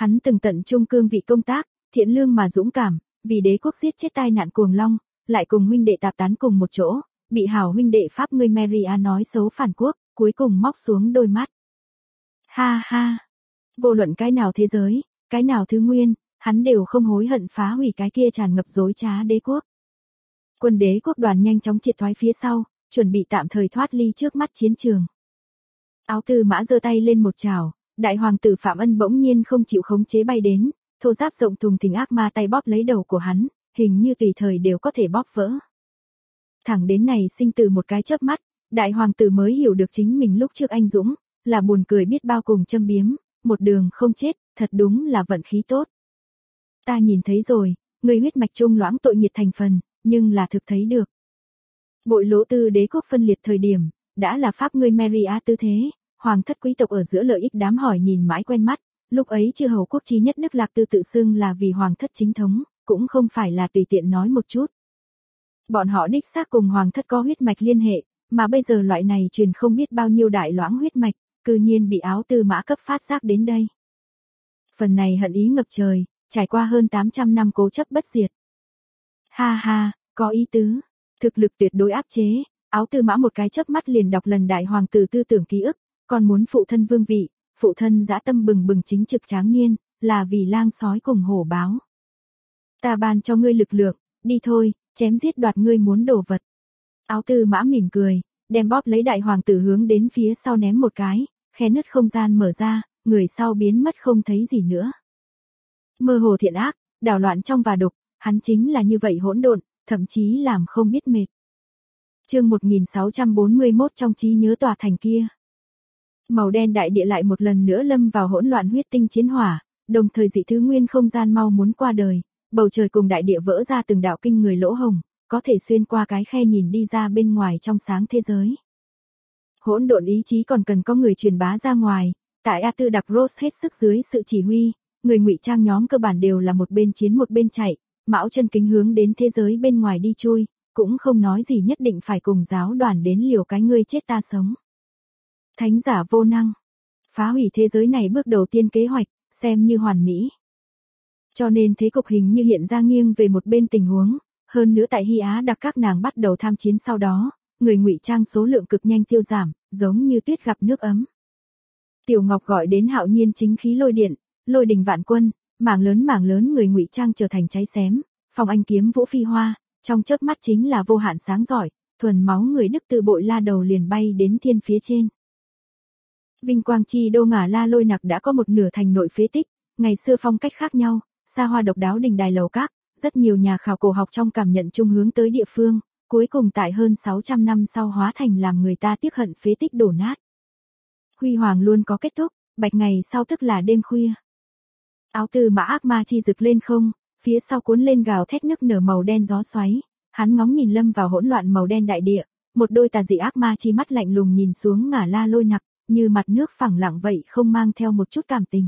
Hắn từng tận trung cương vị công tác, thiện lương mà dũng cảm, vì đế quốc giết chết tai nạn cuồng long, lại cùng huynh đệ tạp tán cùng một chỗ, bị hảo huynh đệ Pháp người Maria nói xấu phản quốc, cuối cùng móc xuống đôi mắt. Ha ha, vô luận cái nào thế giới, cái nào thứ nguyên, hắn đều không hối hận phá hủy cái kia tràn ngập dối trá đế quốc. Quân đế quốc đoàn nhanh chóng triệt thoái phía sau, chuẩn bị tạm thời thoát ly trước mắt chiến trường. Áo Tư Mã giơ tay lên một chảo, đại hoàng tử Phạm Ân bỗng nhiên không chịu khống chế bay đến, thô giáp rộng thùng thình ác ma tay bóp lấy đầu của hắn, hình như tùy thời đều có thể bóp vỡ. Thẳng đến này sinh tử một cái chớp mắt, đại hoàng tử mới hiểu được chính mình lúc trước anh dũng, là buồn cười biết bao cùng châm biếm, một đường không chết, thật đúng là vận khí tốt. Ta nhìn thấy rồi, người huyết mạch trung loãng tội nghiệt thành phần, nhưng là thực thấy được. Bội lỗ tư đế quốc phân liệt thời điểm, đã là Pháp ngươi Maria tư thế, hoàng thất quý tộc ở giữa lợi ích đám hỏi nhìn mãi quen mắt, lúc ấy chư hầu quốc chí nhất Đức Lạc Tư tự xưng là vì hoàng thất chính thống, cũng không phải là tùy tiện nói một chút. Bọn họ đích xác cùng hoàng thất có huyết mạch liên hệ, mà bây giờ loại này truyền không biết bao nhiêu đại loãng huyết mạch, cư nhiên bị Áo Tư Mã cấp phát giác đến đây. Phần này hận ý ngập trời, trải qua hơn 800 năm cố chấp bất diệt. Ha ha, có ý tứ, thực lực tuyệt đối áp chế, Áo Tư Mã một cái chớp mắt liền đọc lần đại hoàng tử tư tưởng ký ức, còn muốn phụ thân vương vị, phụ thân dã tâm bừng bừng chính trực tráng niên, là vì lang sói cùng hổ báo. Ta ban cho ngươi lực lượng, đi thôi, chém giết đoạt ngươi muốn đồ vật. Áo Tư Mã mỉm cười, đem bóp lấy đại hoàng tử hướng đến phía sau ném một cái, khe nứt không gian mở ra, người sau biến mất không thấy gì nữa. Mơ hồ thiện ác, đảo loạn trong và đục, hắn chính là như vậy hỗn độn, thậm chí làm không biết mệt. Chương 1641 trong trí nhớ tòa thành kia. Màu đen đại địa lại một lần nữa lâm vào hỗn loạn huyết tinh chiến hỏa, đồng thời dị thứ nguyên không gian mau muốn qua đời, bầu trời cùng đại địa vỡ ra từng đạo kinh người lỗ hồng, có thể xuyên qua cái khe nhìn đi ra bên ngoài trong sáng thế giới. Hỗn độn ý chí còn cần có người truyền bá ra ngoài, tại A Tư Đặc Rose hết sức dưới sự chỉ huy, người ngụy trang nhóm cơ bản đều là một bên chiến một bên chạy, mão chân kính hướng đến thế giới bên ngoài đi chui, cũng không nói gì nhất định phải cùng giáo đoàn đến liều cái ngươi chết ta sống. Thánh giả vô năng, phá hủy thế giới này bước đầu tiên kế hoạch, xem như hoàn mỹ. Cho nên thế cục hình như hiện ra nghiêng về một bên tình huống, hơn nữa tại Hy Á đặc các nàng bắt đầu tham chiến sau đó, người ngụy trang số lượng cực nhanh tiêu giảm, giống như tuyết gặp nước ấm. Tiểu Ngọc gọi đến hạo nhiên chính khí lôi điện, lôi đình vạn quân, mảng lớn người ngụy trang trở thành cháy xém, phong anh kiếm vũ phi hoa, trong chớp mắt chính là vô hạn sáng giỏi, thuần máu người Đức từ bội la đầu liền bay đến thiên phía trên. Vinh quang chi đô Ngả La Lôi Nặc đã có một nửa thành nội phế tích, ngày xưa phong cách khác nhau, xa hoa độc đáo đình đài lầu các, rất nhiều nhà khảo cổ học trong cảm nhận chung hướng tới địa phương, cuối cùng tại hơn 600 năm sau hóa thành làm người ta tiếc hận phế tích đổ nát. Huy hoàng luôn có kết thúc, bạch ngày sau tức là đêm khuya. Áo Tư Mã ác ma chi rực lên không, phía sau cuốn lên gào thét nức nở màu đen gió xoáy, hắn ngóng nhìn lâm vào hỗn loạn màu đen đại địa, một đôi tà dị ác ma chi mắt lạnh lùng nhìn xuống Ngả La Lôi Nặc, như mặt nước phẳng lặng vậy không mang theo một chút cảm tình.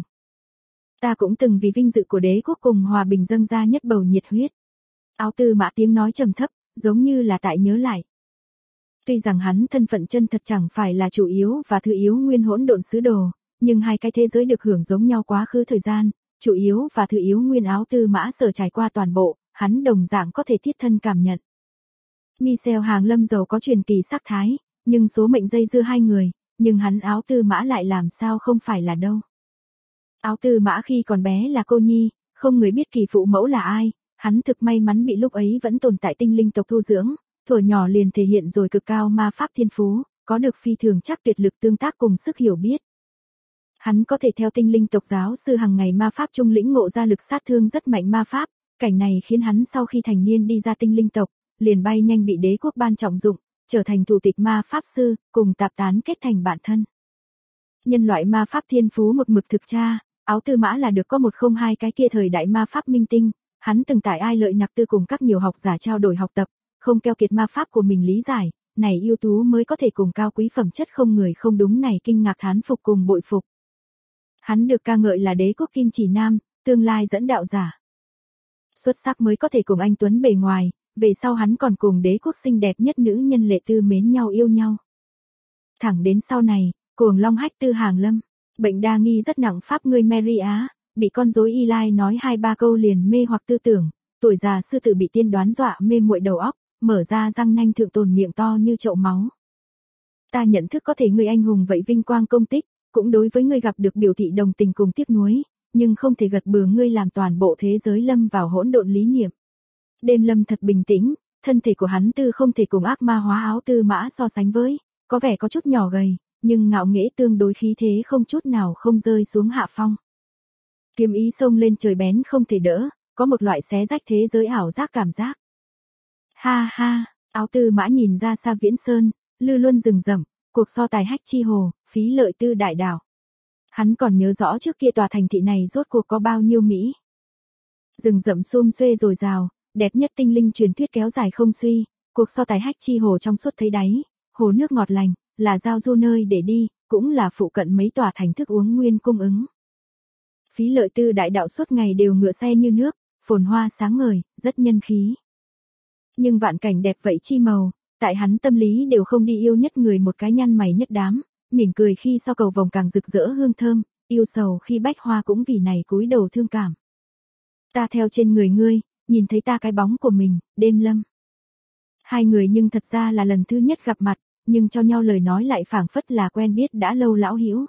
Ta cũng từng vì vinh dự của đế quốc cùng hòa bình dâng ra nhất bầu nhiệt huyết. Áo Tư Mã tiếng nói trầm thấp, giống như là tại nhớ lại. Tuy rằng hắn thân phận chân thật chẳng phải là chủ yếu và thứ yếu nguyên hỗn độn sứ đồ, nhưng hai cái thế giới được hưởng giống nhau quá khứ thời gian, chủ yếu và thứ yếu nguyên Áo Tư Mã sở trải qua toàn bộ, hắn đồng dạng có thể thiết thân cảm nhận. Michel Hàng Lâm giàu có truyền kỳ sắc thái, nhưng số mệnh dây dưa hai người, nhưng hắn Áo Tư Mã lại làm sao không phải là đâu. Áo Tư Mã khi còn bé là cô nhi, không người biết kỳ phụ mẫu là ai, hắn thực may mắn bị lúc ấy vẫn tồn tại tinh linh tộc thu dưỡng, thuở nhỏ liền thể hiện rồi cực cao ma pháp thiên phú, có được phi thường chắc tuyệt lực tương tác cùng sức hiểu biết. Hắn có thể theo tinh linh tộc giáo sư hàng ngày ma pháp trung lĩnh ngộ ra lực sát thương rất mạnh ma pháp, cảnh này khiến hắn sau khi thành niên đi ra tinh linh tộc, liền bay nhanh bị đế quốc ban trọng dụng, trở thành thủ tịch ma pháp sư, cùng tạp tán kết thành bạn thân. Nhân loại ma pháp thiên phú một mực thực tra, Áo Tư Mã là được có 102 cái kia thời đại ma pháp minh tinh, hắn từng tại Ai Lợi Nặc Tư cùng các nhiều học giả trao đổi học tập, không keo kiệt ma pháp của mình lý giải, này ưu tú mới có thể cùng cao quý phẩm chất không người không đúng này kinh ngạc thán phục cùng bội phục. Hắn được ca ngợi là đế quốc kim chỉ nam, tương lai dẫn đạo giả. Xuất sắc mới có thể cùng anh tuấn bề ngoài, về sau hắn còn cùng đế quốc xinh đẹp nhất nữ nhân Lệ Tư mến nhau yêu nhau. Thẳng đến sau này, cuồng long hách Tư Hàng Lâm, bệnh đa nghi rất nặng Pháp ngươi Maria, bị con rối Y Lai nói 2-3 câu liền mê hoặc tư tưởng, tuổi già sư tử bị tiên đoán dọa mê muội đầu óc, mở ra răng nanh thượng tồn miệng to như chậu máu. Ta nhận thức có thể ngươi anh hùng vậy vinh quang công tích, cũng đối với ngươi gặp được biểu thị đồng tình cùng tiếc nuối, nhưng không thể gật bừa ngươi làm toàn bộ thế giới lâm vào hỗn độn lý niệm. Đêm Lâm thật bình tĩnh, thân thể của hắn tư không thể cùng ác ma hóa Áo Tư Mã so sánh với, có vẻ có chút nhỏ gầy, nhưng ngạo nghễ tương đối khí thế không chút nào không rơi xuống hạ phong. Kiếm ý xông lên trời bén không thể đỡ, có một loại xé rách thế giới ảo giác cảm giác. Ha ha, Áo Tư Mã nhìn ra xa Viễn Sơn, lư luân rừng rậm, cuộc so tài hách chi hồ, phí lợi tư đại đảo. Hắn còn nhớ rõ trước kia tòa thành thị này rốt cuộc có bao nhiêu mỹ. Rừng rậm sum xuê dồi dào, đẹp nhất tinh linh truyền thuyết kéo dài không suy, cuộc so tài hách chi hồ trong suốt thấy đáy, hồ nước ngọt lành, là giao du nơi để đi, cũng là phụ cận mấy tòa thành thức uống nguyên cung ứng. Phí lợi tư đại đạo suốt ngày đều ngựa xe như nước, phồn hoa sáng ngời, rất nhân khí. Nhưng vạn cảnh đẹp vậy chi màu, tại hắn tâm lý đều không đi yêu nhất người một cái nhăn mày nhất đám, mỉm cười khi so cầu vồng càng rực rỡ hương thơm, yêu sầu khi bách hoa cũng vì này cúi đầu thương cảm. Ta theo trên người ngươi, nhìn thấy ta cái bóng của mình, Đêm Lâm. Hai người nhưng thật ra là lần thứ nhất gặp mặt, nhưng cho nhau lời nói lại phảng phất là quen biết đã lâu lão hữu.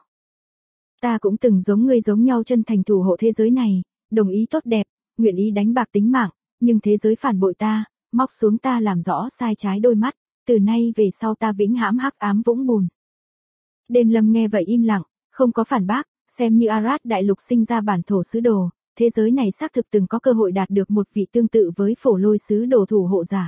Ta cũng từng giống ngươi giống nhau chân thành thủ hộ thế giới này, đồng ý tốt đẹp, nguyện ý đánh bạc tính mạng, nhưng thế giới phản bội ta, móc xuống ta làm rõ sai trái đôi mắt, từ nay về sau ta vĩnh hãm hắc ám vũng bùn. Đêm Lâm nghe vậy im lặng, không có phản bác, xem như Arad đại lục sinh ra bản thổ sứ đồ, thế giới này xác thực từng có cơ hội đạt được một vị tương tự với Phổ Lôi sứ đồ thủ hộ giả.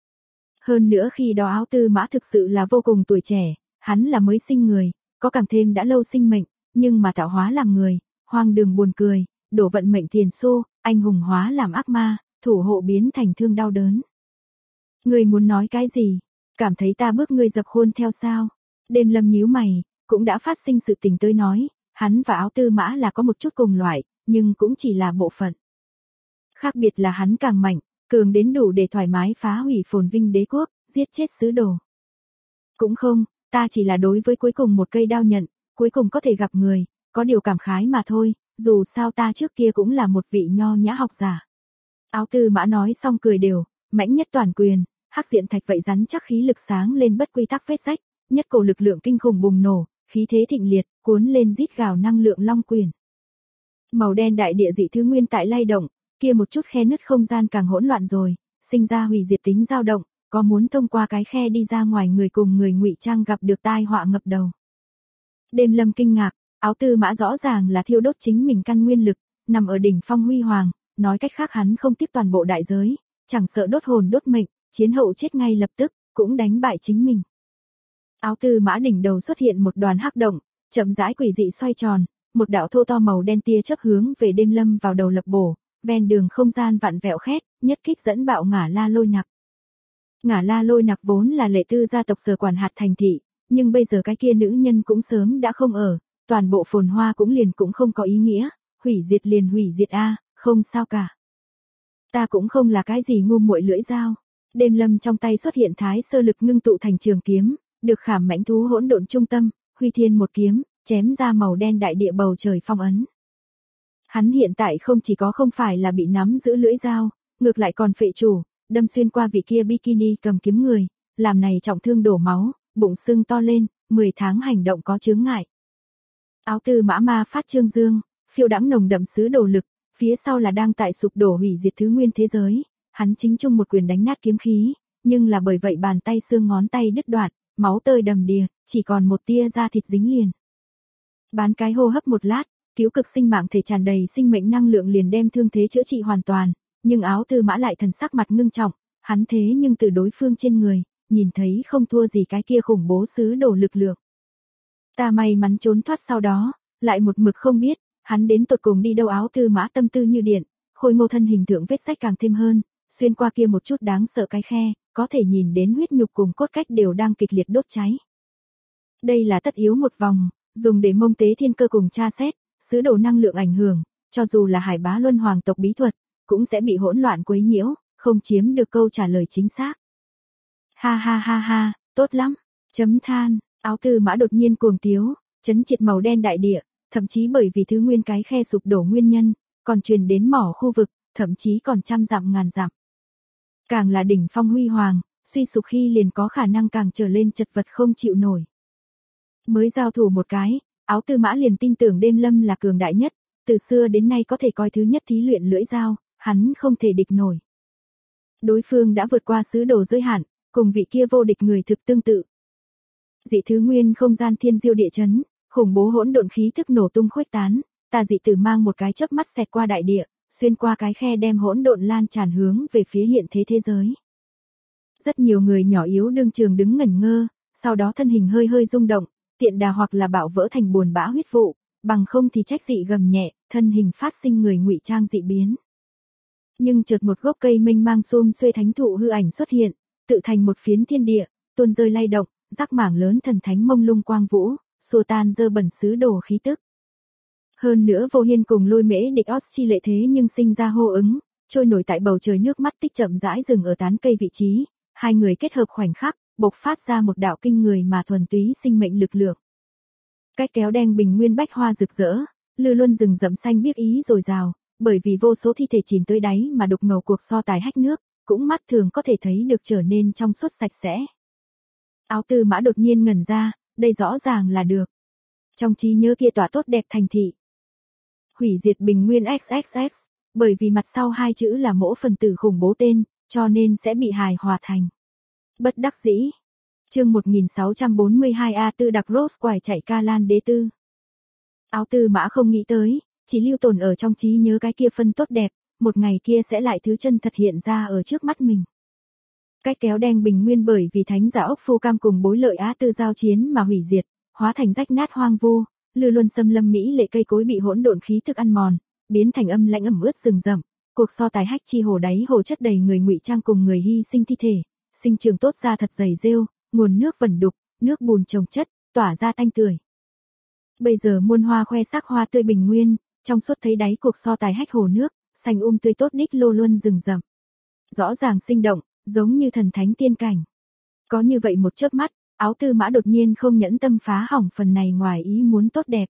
Hơn nữa khi đó Áo Tư Mã thực sự là vô cùng tuổi trẻ, hắn là mới sinh người, có càng thêm đã lâu sinh mệnh, nhưng mà tạo hóa làm người, hoang đường buồn cười, đổ vận mệnh tiền xu, anh hùng hóa làm ác ma, thủ hộ biến thành thương đau đớn. Ngươi muốn nói cái gì? Cảm thấy ta bước ngươi dập khuôn theo sao? Đêm Lâm nhíu mày, cũng đã phát sinh sự tình tới nói, hắn và Áo Tư Mã là có một chút cùng loại, nhưng cũng chỉ là bộ phận. Khác biệt là hắn càng mạnh, cường đến đủ để thoải mái phá hủy phồn vinh đế quốc, giết chết sứ đồ. Cũng không, ta chỉ là đối với cuối cùng một cây đao nhận, cuối cùng có thể gặp người, có điều cảm khái mà thôi, dù sao ta trước kia cũng là một vị nho nhã học giả. Áo Tư Mã nói xong cười đều, mãnh nhất toàn quyền, hắc diện thạch vậy rắn chắc khí lực sáng lên bất quy tắc vết rách, nhất cổ lực lượng kinh khủng bùng nổ, khí thế thịnh liệt, cuốn lên rít gào năng lượng long quyền. Màu đen đại địa dị thứ nguyên tại lay động, kia một chút khe nứt không gian càng hỗn loạn rồi, sinh ra hủy diệt tính dao động, có muốn thông qua cái khe đi ra ngoài người cùng người ngụy trang gặp được tai họa ngập đầu. Đêm Lâm kinh ngạc, Áo Tư Mã rõ ràng là thiêu đốt chính mình căn nguyên lực, nằm ở đỉnh phong huy hoàng, nói cách khác hắn không tiếc toàn bộ đại giới, chẳng sợ đốt hồn đốt mệnh, chiến hậu chết ngay lập tức, cũng đánh bại chính mình. Áo Tư Mã đỉnh đầu xuất hiện một đoàn hắc động, chậm rãi quỷ dị xoay tròn, một đạo thô to màu đen tia chớp hướng về Đêm Lâm vào đầu lập bổ, ven đường không gian vặn vẹo khét, nhất kích dẫn bạo Ngả La Lôi Nặc. Ngả La Lôi Nặc vốn là lệ tư gia tộc sở quản hạt thành thị, nhưng bây giờ cái kia nữ nhân cũng sớm đã không ở, toàn bộ phồn hoa cũng liền cũng không có ý nghĩa, hủy diệt liền hủy diệt a, không sao cả. Ta cũng không là cái gì ngu muội lưỡi dao. Đêm Lâm trong tay xuất hiện thái sơ lực ngưng tụ thành trường kiếm, được khảm mãnh thú hỗn độn trung tâm, huy thiên một kiếm, chém ra màu đen đại địa bầu trời phong ấn. Hắn hiện tại không chỉ có không phải là bị nắm giữ lưỡi dao, ngược lại còn phệ chủ, đâm xuyên qua vị kia bikini cầm kiếm người, làm này trọng thương đổ máu, bụng sưng to lên, 10 tháng hành động có chướng ngại. Áo Tư Mã ma phát trương dương, phiêu đãng nồng đậm sứ đồ lực, phía sau là đang tại sụp đổ hủy diệt thứ nguyên thế giới, hắn chính chung một quyền đánh nát kiếm khí, nhưng là bởi vậy bàn tay xương ngón tay đứt đoạn, máu tơi đầm đìa, chỉ còn một tia da thịt dính liền. Bán cái hô hấp một lát, cứu cực sinh mạng thể tràn đầy sinh mệnh năng lượng liền đem thương thế chữa trị hoàn toàn, nhưng Áo Tư Mã lại thần sắc mặt ngưng trọng, hắn thế nhưng từ đối phương trên người, nhìn thấy không thua gì cái kia khủng bố sứ đồ lực lượng. Ta may mắn trốn thoát sau đó, lại một mực không biết, hắn đến tột cùng đi đâu. Áo Tư Mã tâm tư như điện, khôi ngô thân hình thượng vết rách càng thêm hơn, xuyên qua kia một chút đáng sợ cái khe, có thể nhìn đến huyết nhục cùng cốt cách đều đang kịch liệt đốt cháy. Đây là tất yếu một vòng, dùng để mông tế thiên cơ cùng tra xét, sứ đồ năng lượng ảnh hưởng, cho dù là Hải Bá Luân hoàng tộc bí thuật, cũng sẽ bị hỗn loạn quấy nhiễu, không chiếm được câu trả lời chính xác. Ha ha ha ha, tốt lắm, chấm than, Áo Tư Mã đột nhiên cuồng tiếu, chấn triệt màu đen đại địa, thậm chí bởi vì thứ nguyên cái khe sụp đổ nguyên nhân, còn truyền đến mỏ khu vực, thậm chí còn trăm dặm ngàn dặm. Càng là đỉnh phong huy hoàng, suy sụp khi liền có khả năng càng trở lên chật vật không chịu nổi. Mới giao thủ một cái, Áo Tư Mã liền tin tưởng Đêm Lâm là cường đại nhất, từ xưa đến nay có thể coi thứ nhất thí luyện lưỡi dao, hắn không thể địch nổi. Đối phương đã vượt qua sứ đồ giới hạn, cùng vị kia vô địch người thực tương tự. Dị thứ nguyên không gian thiên diêu địa chấn, khủng bố hỗn độn khí thức nổ tung khuếch tán, tà dị tử mang một cái chớp mắt xẹt qua đại địa, xuyên qua cái khe đem hỗn độn lan tràn hướng về phía hiện thế thế giới. Rất nhiều người nhỏ yếu đương trường đứng ngẩn ngơ, sau đó thân hình hơi hơi rung động, tiện đà hoặc là bạo vỡ thành buồn bã huyết vụ, bằng không thì trách dị gầm nhẹ, thân hình phát sinh người ngụy trang dị biến. Nhưng chợt một gốc cây mênh mang xum xuê thánh thụ hư ảnh xuất hiện, tự thành một phiến thiên địa, tuôn rơi lay động, rắc mảng lớn thần thánh mông lung quang vũ, xua tan dơ bẩn sứ đồ khí tức. Hơn nữa Vô Hiên cùng Lôi Mễ địch chi lệ thế nhưng sinh ra hô ứng, trôi nổi tại bầu trời nước mắt tích chậm rãi dừng ở tán cây vị trí, hai người kết hợp khoảnh khắc, bộc phát ra một đạo kinh người mà thuần túy sinh mệnh lực lượng. Cách kéo đen bình nguyên bách hoa rực rỡ, lư luân rừng rậm xanh biếc ý dồi dào, bởi vì vô số thi thể chìm tới đáy mà đục ngầu cuộc so tài hách nước, cũng mắt thường có thể thấy được trở nên trong suốt sạch sẽ. Áo Tư Mã đột nhiên ngẩn ra, đây rõ ràng là được. Trong trí nhớ kia tỏa tốt đẹp thành thị. Hủy diệt bình nguyên XXX, bởi vì mặt sau hai chữ là mỗ phần tử khủng bố tên, cho nên sẽ bị hài hòa thành. Bất đắc dĩ. Chương 1642 A Tư đặc Rose quải chạy Ca Lan Đế Tư. Áo Tư Mã không nghĩ tới, chỉ lưu tồn ở trong trí nhớ cái kia phân tốt đẹp, một ngày kia sẽ lại thứ chân thật hiện ra ở trước mắt mình. Cách kéo đen bình nguyên bởi vì thánh giả ốc phu cam cùng bối lợi Á Tư giao chiến mà hủy diệt, hóa thành rách nát hoang vu, lư luân xâm lâm mỹ lệ cây cối bị hỗn độn khí thức ăn mòn, biến thành âm lãnh ẩm ướt rừng rậm, cuộc so tài hách chi hồ đáy hồ chất đầy người ngụy trang cùng người hy sinh thi thể, sinh trường tốt ra thật dày rêu, nguồn nước vẩn đục, nước bùn trồng chất, tỏa ra tanh tưởi. Bây giờ muôn hoa khoe sắc hoa tươi bình nguyên, trong suốt thấy đáy cuộc so tài hách hồ nước, xanh tươi tốt đích lô luân rừng rậm. Rõ ràng sinh động, giống như thần thánh tiên cảnh. Có như vậy một chớp mắt, Áo Tư Mã đột nhiên không nhẫn tâm phá hỏng phần này ngoài ý muốn tốt đẹp.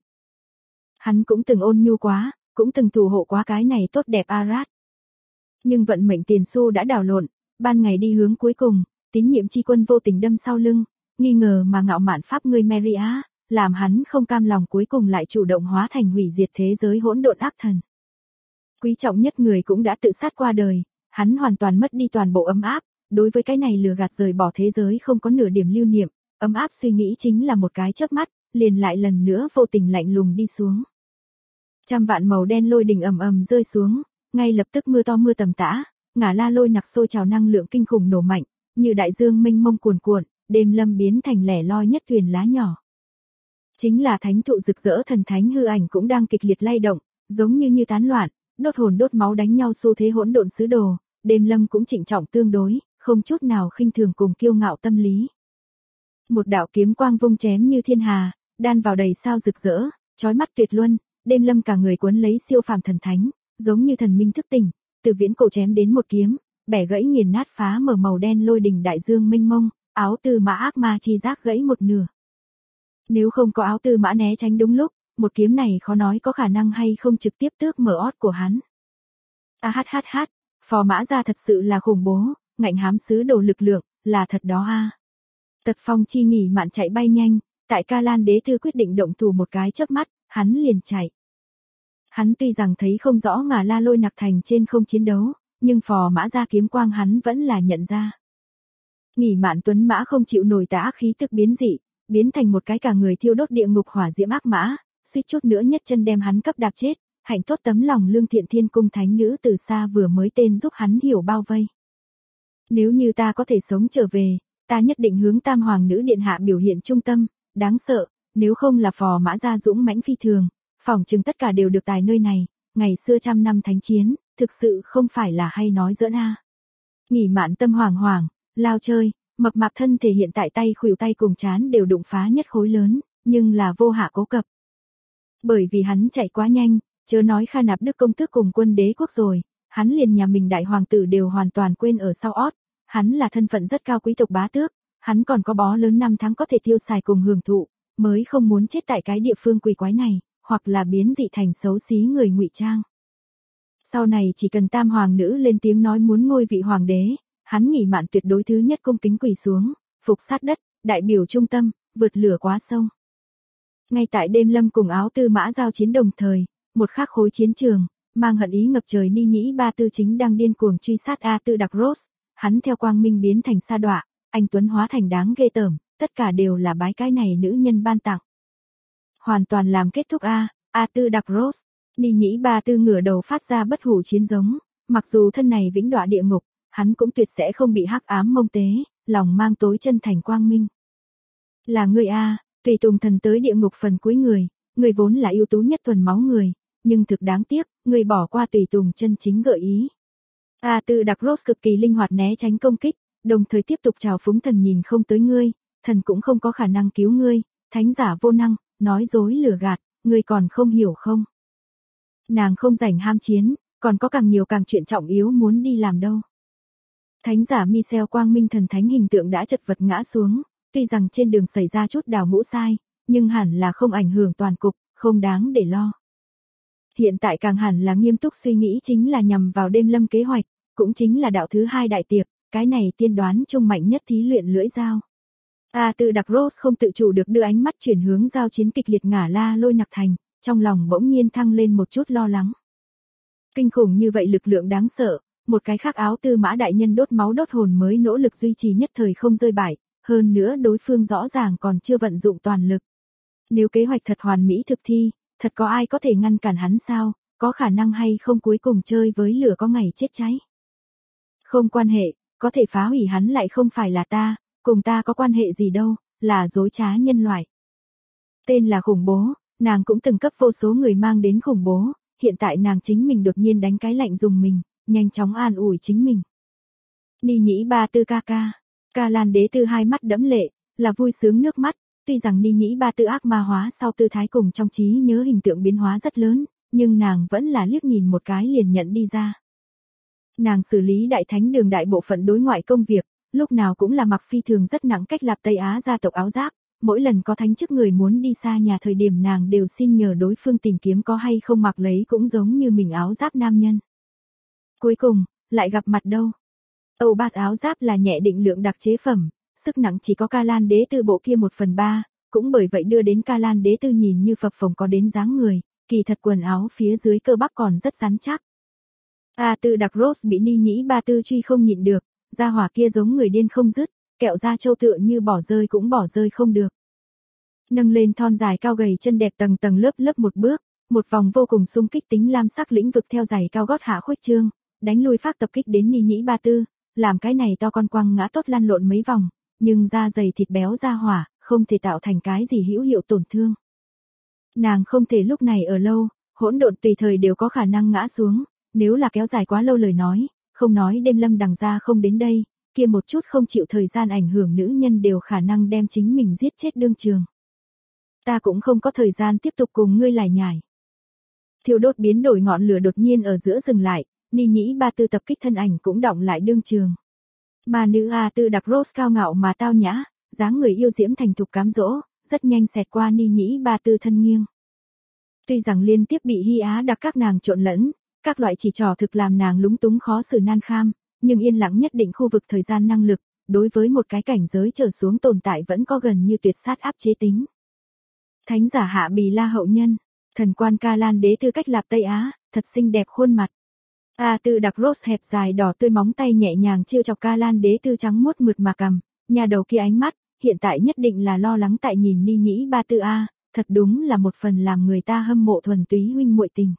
Hắn cũng từng ôn nhu quá, cũng từng thủ hộ quá cái này tốt đẹp Arad. Nhưng vận mệnh tiền xu đã đảo lộn, ban ngày đi hướng cuối cùng, tín nhiệm chi quân vô tình đâm sau lưng, nghi ngờ mà ngạo mạn pháp ngươi Maria, làm hắn không cam lòng cuối cùng lại chủ động hóa thành hủy diệt thế giới hỗn độn ác thần. Quý trọng nhất người cũng đã tự sát qua đời, hắn hoàn toàn mất đi toàn bộ ấm áp, đối với cái này lừa gạt rời bỏ thế giới không có nửa điểm lưu niệm, ấm áp suy nghĩ chính là một cái chớp mắt, liền lại lần nữa vô tình lạnh lùng đi xuống. Trăm vạn màu đen lôi đỉnh ầm ầm rơi xuống, ngay lập tức mưa to mưa tầm tã, ngả la lôi nặc sôi trào năng lượng kinh khủng nổ mạnh, như đại dương mênh mông cuồn cuộn, Đêm Lâm biến thành lẻ loi nhất thuyền lá nhỏ. Chính là thánh thụ rực rỡ thần thánh hư ảnh cũng đang kịch liệt lay động, giống như tán loạn, đốt hồn đốt máu đánh nhau xu thế hỗn độn sứ đồ, Đêm Lâm cũng trịnh trọng tương đối, không chút nào khinh thường cùng kiêu ngạo tâm lý. Một đạo kiếm quang vung chém như thiên hà, đan vào đầy sao rực rỡ, chói mắt tuyệt luân, Đêm Lâm cả người cuốn lấy siêu phàm thần thánh, giống như thần minh thức tỉnh, từ viễn cổ chém đến một kiếm, bẻ gãy nghiền nát phá mở màu đen lôi đỉnh đại dương mênh mông, Áo Tư Mã ác ma chi giác gãy một nửa. Nếu không có Áo Tư Mã né tránh đúng lúc, một kiếm này khó nói có khả năng hay không trực tiếp tước mở ót của hắn. Phò Mã Gia thật sự là khủng bố, ngạnh hám sứ đồ lực lượng, là thật đó a. Tật Phong chi nghỉ mạn chạy bay nhanh, tại Ca Lan Đế Tư quyết định động thủ một cái chớp mắt, hắn liền chạy. Hắn tuy rằng thấy không rõ ngả la lôi nặc thành trên không chiến đấu, nhưng Phò Mã Gia kiếm quang hắn vẫn là nhận ra. Nghỉ mạn tuấn mã không chịu nổi tà ác khí tức biến dị, biến thành một cái cả người thiêu đốt địa ngục hỏa diễm ác mã, suýt chút nữa nhất chân đem hắn cấp đạp chết, hạnh tốt tấm lòng lương thiện thiên cung thánh nữ từ xa vừa mới tên giúp hắn hiểu bao vây. Nếu như ta có thể sống trở về, ta nhất định hướng Tam Hoàng nữ điện hạ biểu hiện trung tâm, đáng sợ, nếu không là Phò Mã Gia dũng mãnh phi thường, phỏng chừng tất cả đều được tài nơi này, ngày xưa trăm năm thánh chiến, thực sự không phải là hay nói giỡn a. Nghỉ mạn tâm hoảng hoảng, lao chơi, mập mạp thân thể hiện tại tay khuỷu tay cùng trán đều đụng phá nhất khối lớn, nhưng là vô hạ cố cập. Bởi vì hắn chạy quá nhanh, chớ nói Kha Nạp Đức công tước cùng quân đế quốc rồi, hắn liền nhà mình đại hoàng tử đều hoàn toàn quên ở sau ót, hắn là thân phận rất cao quý tộc bá tước, hắn còn có bó lớn năm tháng có thể tiêu xài cùng hưởng thụ, mới không muốn chết tại cái địa phương quỷ quái này, hoặc là biến dị thành xấu xí người ngụy trang. Sau này chỉ cần tam hoàng nữ lên tiếng nói muốn ngôi vị hoàng đế, hắn nghỉ mạn tuyệt đối thứ nhất cung kính quỳ xuống, phục sát đất, đại biểu trung tâm, vượt lửa quá sông. Ngay tại đêm Lâm cùng Áo Tư Mã giao chiến đồng thời, một khác khối chiến trường, mang hận ý ngập trời Ni Nhĩ Ba Tư chính đang điên cuồng truy sát A Tư Đặc Rốt, hắn theo quang minh biến thành sa đọa, anh tuấn hóa thành đáng ghê tởm, tất cả đều là bái cái này nữ nhân ban tặng. Hoàn toàn làm kết thúc A Tư Đặc Rốt, Ni Nhĩ Ba Tư ngửa đầu phát ra bất hủ chiến giống, mặc dù thân này vĩnh đọa địa ngục, hắn cũng tuyệt sẽ không bị hắc ám mông tế, lòng mang tối chân thành quang minh. Là ngươi tùy tùng thần tới địa ngục phần cuối người vốn là ưu tú nhất thuần máu người, nhưng thực đáng tiếc, người bỏ qua tùy tùng chân chính gợi ý. A Tư Đặc Rốt cực kỳ linh hoạt né tránh công kích, đồng thời tiếp tục trào phúng thần nhìn không tới ngươi, thần cũng không có khả năng cứu ngươi, thánh giả vô năng, nói dối lừa gạt, ngươi còn không hiểu không? Nàng không rảnh ham chiến, còn có càng nhiều càng chuyện trọng yếu muốn đi làm đâu. Thánh giả Michel Quang Minh thần thánh hình tượng đã chật vật ngã xuống, tuy rằng trên đường xảy ra chút đào ngũ sai, nhưng hẳn là không ảnh hưởng toàn cục, không đáng để lo. Hiện tại càng hẳn là nghiêm túc suy nghĩ chính là nhằm vào đêm Lâm kế hoạch, cũng chính là đạo thứ 2 đại tiệc, cái này tiên đoán trung mạnh nhất thí luyện lưỡi dao. A Tư Đặc Rốt không tự chủ được đưa ánh mắt chuyển hướng giao chiến kịch liệt ngả La Lôi Nặc Thành, trong lòng bỗng nhiên thăng lên một chút lo lắng. Kinh khủng như vậy lực lượng đáng sợ, một cái khác Áo Tư Mã đại nhân đốt máu đốt hồn mới nỗ lực duy trì nhất thời không rơi bại, hơn nữa đối phương rõ ràng còn chưa vận dụng toàn lực. Nếu kế hoạch thật hoàn mỹ thực thi, thật có ai có thể ngăn cản hắn sao, có khả năng hay không cuối cùng chơi với lửa có ngày chết cháy. Không quan hệ, có thể phá hủy hắn lại không phải là ta, cùng ta có quan hệ gì đâu, là dối trá nhân loại. Tên là khủng bố, nàng cũng từng cấp vô số người mang đến khủng bố, hiện tại nàng chính mình đột nhiên đánh cái lạnh dùng mình, nhanh chóng an ủi chính mình. Ni Nhĩ Ba Tư ca. Ca Lan Đế Tư hai mắt đẫm lệ, là vui sướng nước mắt, tuy rằng Ni Nhĩ Ba Tư ác ma hóa sau tư thái cùng trong trí nhớ hình tượng biến hóa rất lớn, nhưng nàng vẫn là liếc nhìn một cái liền nhận đi ra. Nàng xử lý đại thánh đường đại bộ phận đối ngoại công việc, lúc nào cũng là mặc phi thường rất nặng cách lạp Tây Á gia tộc áo giáp, mỗi lần có thánh chức người muốn đi xa nhà thời điểm nàng đều xin nhờ đối phương tìm kiếm có hay không mặc lấy cũng giống như mình áo giáp nam nhân. Cuối cùng, lại gặp mặt đâu. Âu bát áo giáp là nhẹ định lượng đặc chế phẩm, sức nặng chỉ có Ca Lan Đế Tư bộ kia 1/3, cũng bởi vậy đưa đến Ca Lan Đế Tư nhìn như phập phồng có đến dáng người, kỳ thật quần áo phía dưới cơ bắp còn rất rắn chắc. A Tư Đặc Rốt bị Ni Nhĩ Ba Tư truy không nhịn được, gia hỏa kia giống người điên không dứt, kẹo da trâu tựa như bỏ rơi cũng bỏ rơi không được. Nâng lên thon dài cao gầy chân đẹp tầng tầng lớp lớp một bước, một vòng vô cùng xung kích tính lam sắc lĩnh vực theo giày cao gót hạ khuếch trương, đánh lui phác tập kích đến Ni Nhĩ Ba Tư, làm cái này to con quăng ngã tốt lăn lộn mấy vòng, nhưng da dày thịt béo ra hỏa, không thể tạo thành cái gì hữu hiệu tổn thương. Nàng không thể lúc này ở lâu, hỗn độn tùy thời đều có khả năng ngã xuống, nếu là kéo dài quá lâu lời nói, không nói đêm Lâm đằng ra không đến đây, kia một chút không chịu thời gian ảnh hưởng nữ nhân đều khả năng đem chính mình giết chết đương trường. Ta cũng không có thời gian tiếp tục cùng ngươi lải nhải. Thiêu đốt biến đổi ngọn lửa đột nhiên ở giữa dừng lại, Ni Nhĩ Ba Tư tập kích thân ảnh cũng động lại đương trường. Mà nữ A Tư Đặc Rốt cao ngạo mà tao nhã, dáng người yêu diễm thành thục cám dỗ, rất nhanh xẹt qua Ni Nhĩ Ba Tư thân nghiêng. Tuy rằng liên tiếp bị Hy Á đặc các nàng trộn lẫn, các loại chỉ trò thực làm nàng lúng túng khó xử nan kham, nhưng yên lặng nhất định khu vực thời gian năng lực, đối với một cái cảnh giới trở xuống tồn tại vẫn có gần như tuyệt sát áp chế tính. Thánh giả Hạ Bì La hậu nhân, thần quan Ca Lan Đế Tư cách lạp Tây Á, thật xinh đẹp khuôn mặt. A Tư Đặc Rốt hẹp dài đỏ tươi móng tay nhẹ nhàng chiêu chọc Ca Lan Đế Tư trắng muốt mượt mà cằm, nhà đầu kia ánh mắt, hiện tại nhất định là lo lắng tại nhìn Ni Nhĩ Ba Tư thật đúng là một phần làm người ta hâm mộ thuần túy huynh muội tình.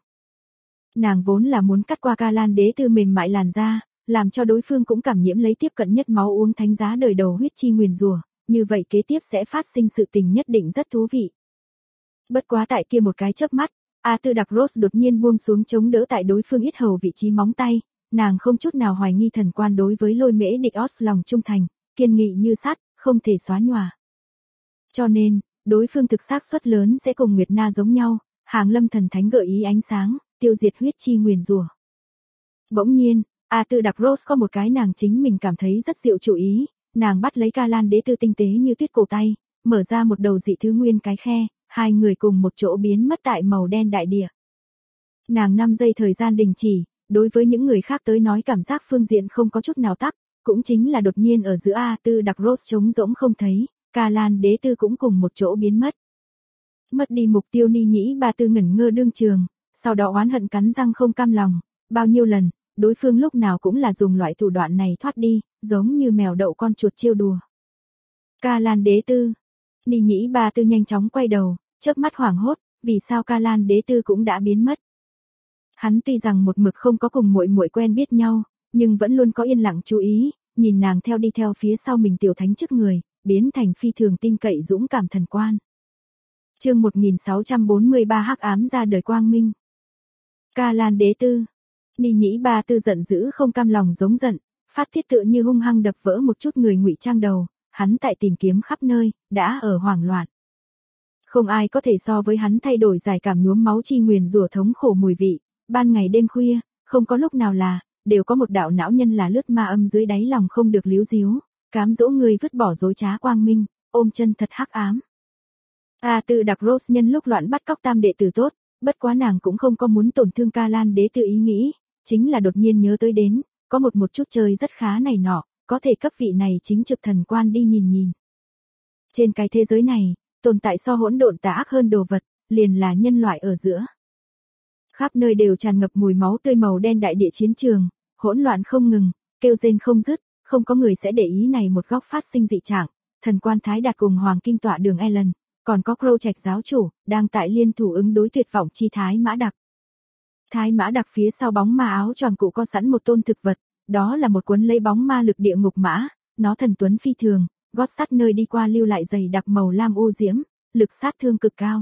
Nàng vốn là muốn cắt qua Ca Lan Đế Tư mềm mại làn da, làm cho đối phương cũng cảm nhiễm lấy tiếp cận nhất máu uống thánh giá đời đầu huyết chi nguyền rủa, như vậy kế tiếp sẽ phát sinh sự tình nhất định rất thú vị. Bất quá tại kia một cái chớp mắt, A Tư Đặc Rốt đột nhiên buông xuống chống đỡ tại đối phương yết hầu vị trí móng tay, nàng không chút nào hoài nghi thần quan đối với Lôi Mễ Địch Os lòng trung thành, kiên nghị như sắt, không thể xóa nhòa. Cho nên, đối phương thực xác suất lớn sẽ cùng Nguyệt Na giống nhau, hàng lâm thần thánh gợi ý ánh sáng, tiêu diệt huyết chi nguyền rủa. Bỗng nhiên, A Tư Đặc Rốt có một cái nàng chính mình cảm thấy rất diệu chủ ý, nàng bắt lấy Ca Lan Đế Tư tinh tế như tuyết cổ tay, mở ra một đầu dị thứ nguyên cái khe, hai người cùng một chỗ biến mất tại màu đen đại địa. Nàng 5 giây thời gian đình chỉ, đối với những người khác tới nói cảm giác phương diện không có chút nào tắc, cũng chính là đột nhiên ở giữa A4 đặc Rose trống rỗng không thấy, Ca Lan đế tư cũng cùng một chỗ biến mất. Mất đi mục tiêu Ni Nhĩ Ba Tư ngẩn ngơ đương trường, sau đó oán hận cắn răng không cam lòng, bao nhiêu lần, đối phương lúc nào cũng là dùng loại thủ đoạn này thoát đi, giống như mèo đậu con chuột trêu đùa. Ca Lan đế tư. Ni Nhĩ Ba Tư nhanh chóng quay đầu, chớp mắt hoảng hốt, vì sao Ca Lan đế tư cũng đã biến mất. Hắn tuy rằng một mực không có cùng muội muội quen biết nhau, nhưng vẫn luôn có yên lặng chú ý, nhìn nàng đi theo phía sau mình tiểu thánh trước người, biến thành phi thường tin cậy dũng cảm thần quan. Chương 1643 hắc ám ra đời quang minh. Ca Lan đế tư. Ni Nhĩ Ba Tư giận dữ không cam lòng giống giận, phát thiết tựa như hung hăng đập vỡ một chút người ngụy trang đầu, hắn tại tìm kiếm khắp nơi, đã ở hoảng loạn. Không ai có thể so với hắn thay đổi giải cảm nhuốm máu chi nguyền rủa thống khổ mùi vị, ban ngày đêm khuya, không có lúc nào là, đều có một đạo não nhân là lướt ma âm dưới đáy lòng không được líu díu, cám dỗ người vứt bỏ dối trá quang minh, ôm chân thật hắc ám. A4 đặc Rose nhân lúc loạn bắt cóc tam đệ tử tốt, bất quá nàng cũng không có muốn tổn thương Ca Lan đế tư ý nghĩ, chính là đột nhiên nhớ tới đến, có một chút chơi rất khá này nọ, có thể cấp vị này chính trực thần quan đi nhìn nhìn. Trên cái thế giới này, tồn tại so hỗn độn tà ác hơn đồ vật, liền là nhân loại ở giữa. Khắp nơi đều tràn ngập mùi máu tươi màu đen đại địa chiến trường, hỗn loạn không ngừng, kêu rên không dứt, không có người sẽ để ý này một góc phát sinh dị trạng. Thần quan Thái Đạt cùng Hoàng Kim Tọa Đường Ellen, còn có Crow Trạch giáo chủ, đang tại liên thủ ứng đối tuyệt vọng chi Thái Mã Đặc. Thái Mã Đặc phía sau bóng ma áo choàng cụ có sẵn một tôn thực vật, đó là một cuốn lấy bóng ma lực địa ngục mã, nó thần tuấn phi thường, gót sắt nơi đi qua lưu lại dày đặc màu lam u diễm, lực sát thương cực cao.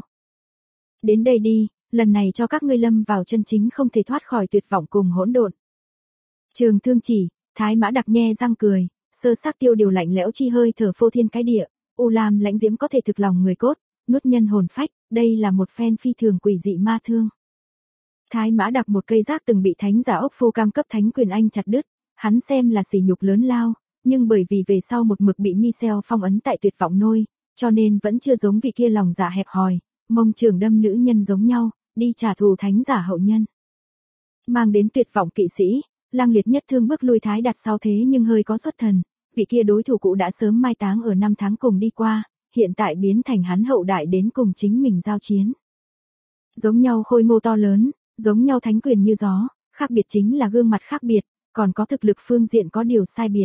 Đến đây đi, lần này cho các ngươi lâm vào chân chính không thể thoát khỏi tuyệt vọng cùng hỗn độn. Trường thương chỉ, Thái Mã Đặc nhe răng cười, sơ xác tiêu điều lạnh lẽo chi hơi thở phô thiên cái địa, u lam lãnh diễm có thể thực lòng người cốt, nuốt nhân hồn phách, đây là một phen phi thường quỷ dị ma thương. Thái Mã Đặc một cây rác từng bị thánh giả ốc phu cam cấp thánh quyền anh chặt đứt, hắn xem là sỉ nhục lớn lao, nhưng bởi vì về sau một mực bị Michel phong ấn tại tuyệt vọng nôi, cho nên vẫn chưa giống vị kia lòng dạ hẹp hòi, mông trường đâm nữ nhân giống nhau, đi trả thù thánh giả hậu nhân. Mang đến tuyệt vọng kỵ sĩ, Lăng Liệt nhất thương bước lui Thái Đạt sau thế nhưng hơi có xuất thần, vị kia đối thủ cũ đã sớm mai táng ở 5 tháng cùng đi qua, hiện tại biến thành hắn hậu đại đến cùng chính mình giao chiến. Giống nhau khôi ngô to lớn, giống nhau thánh quyền như gió, khác biệt chính là gương mặt khác biệt, còn có thực lực phương diện có điều sai biệt.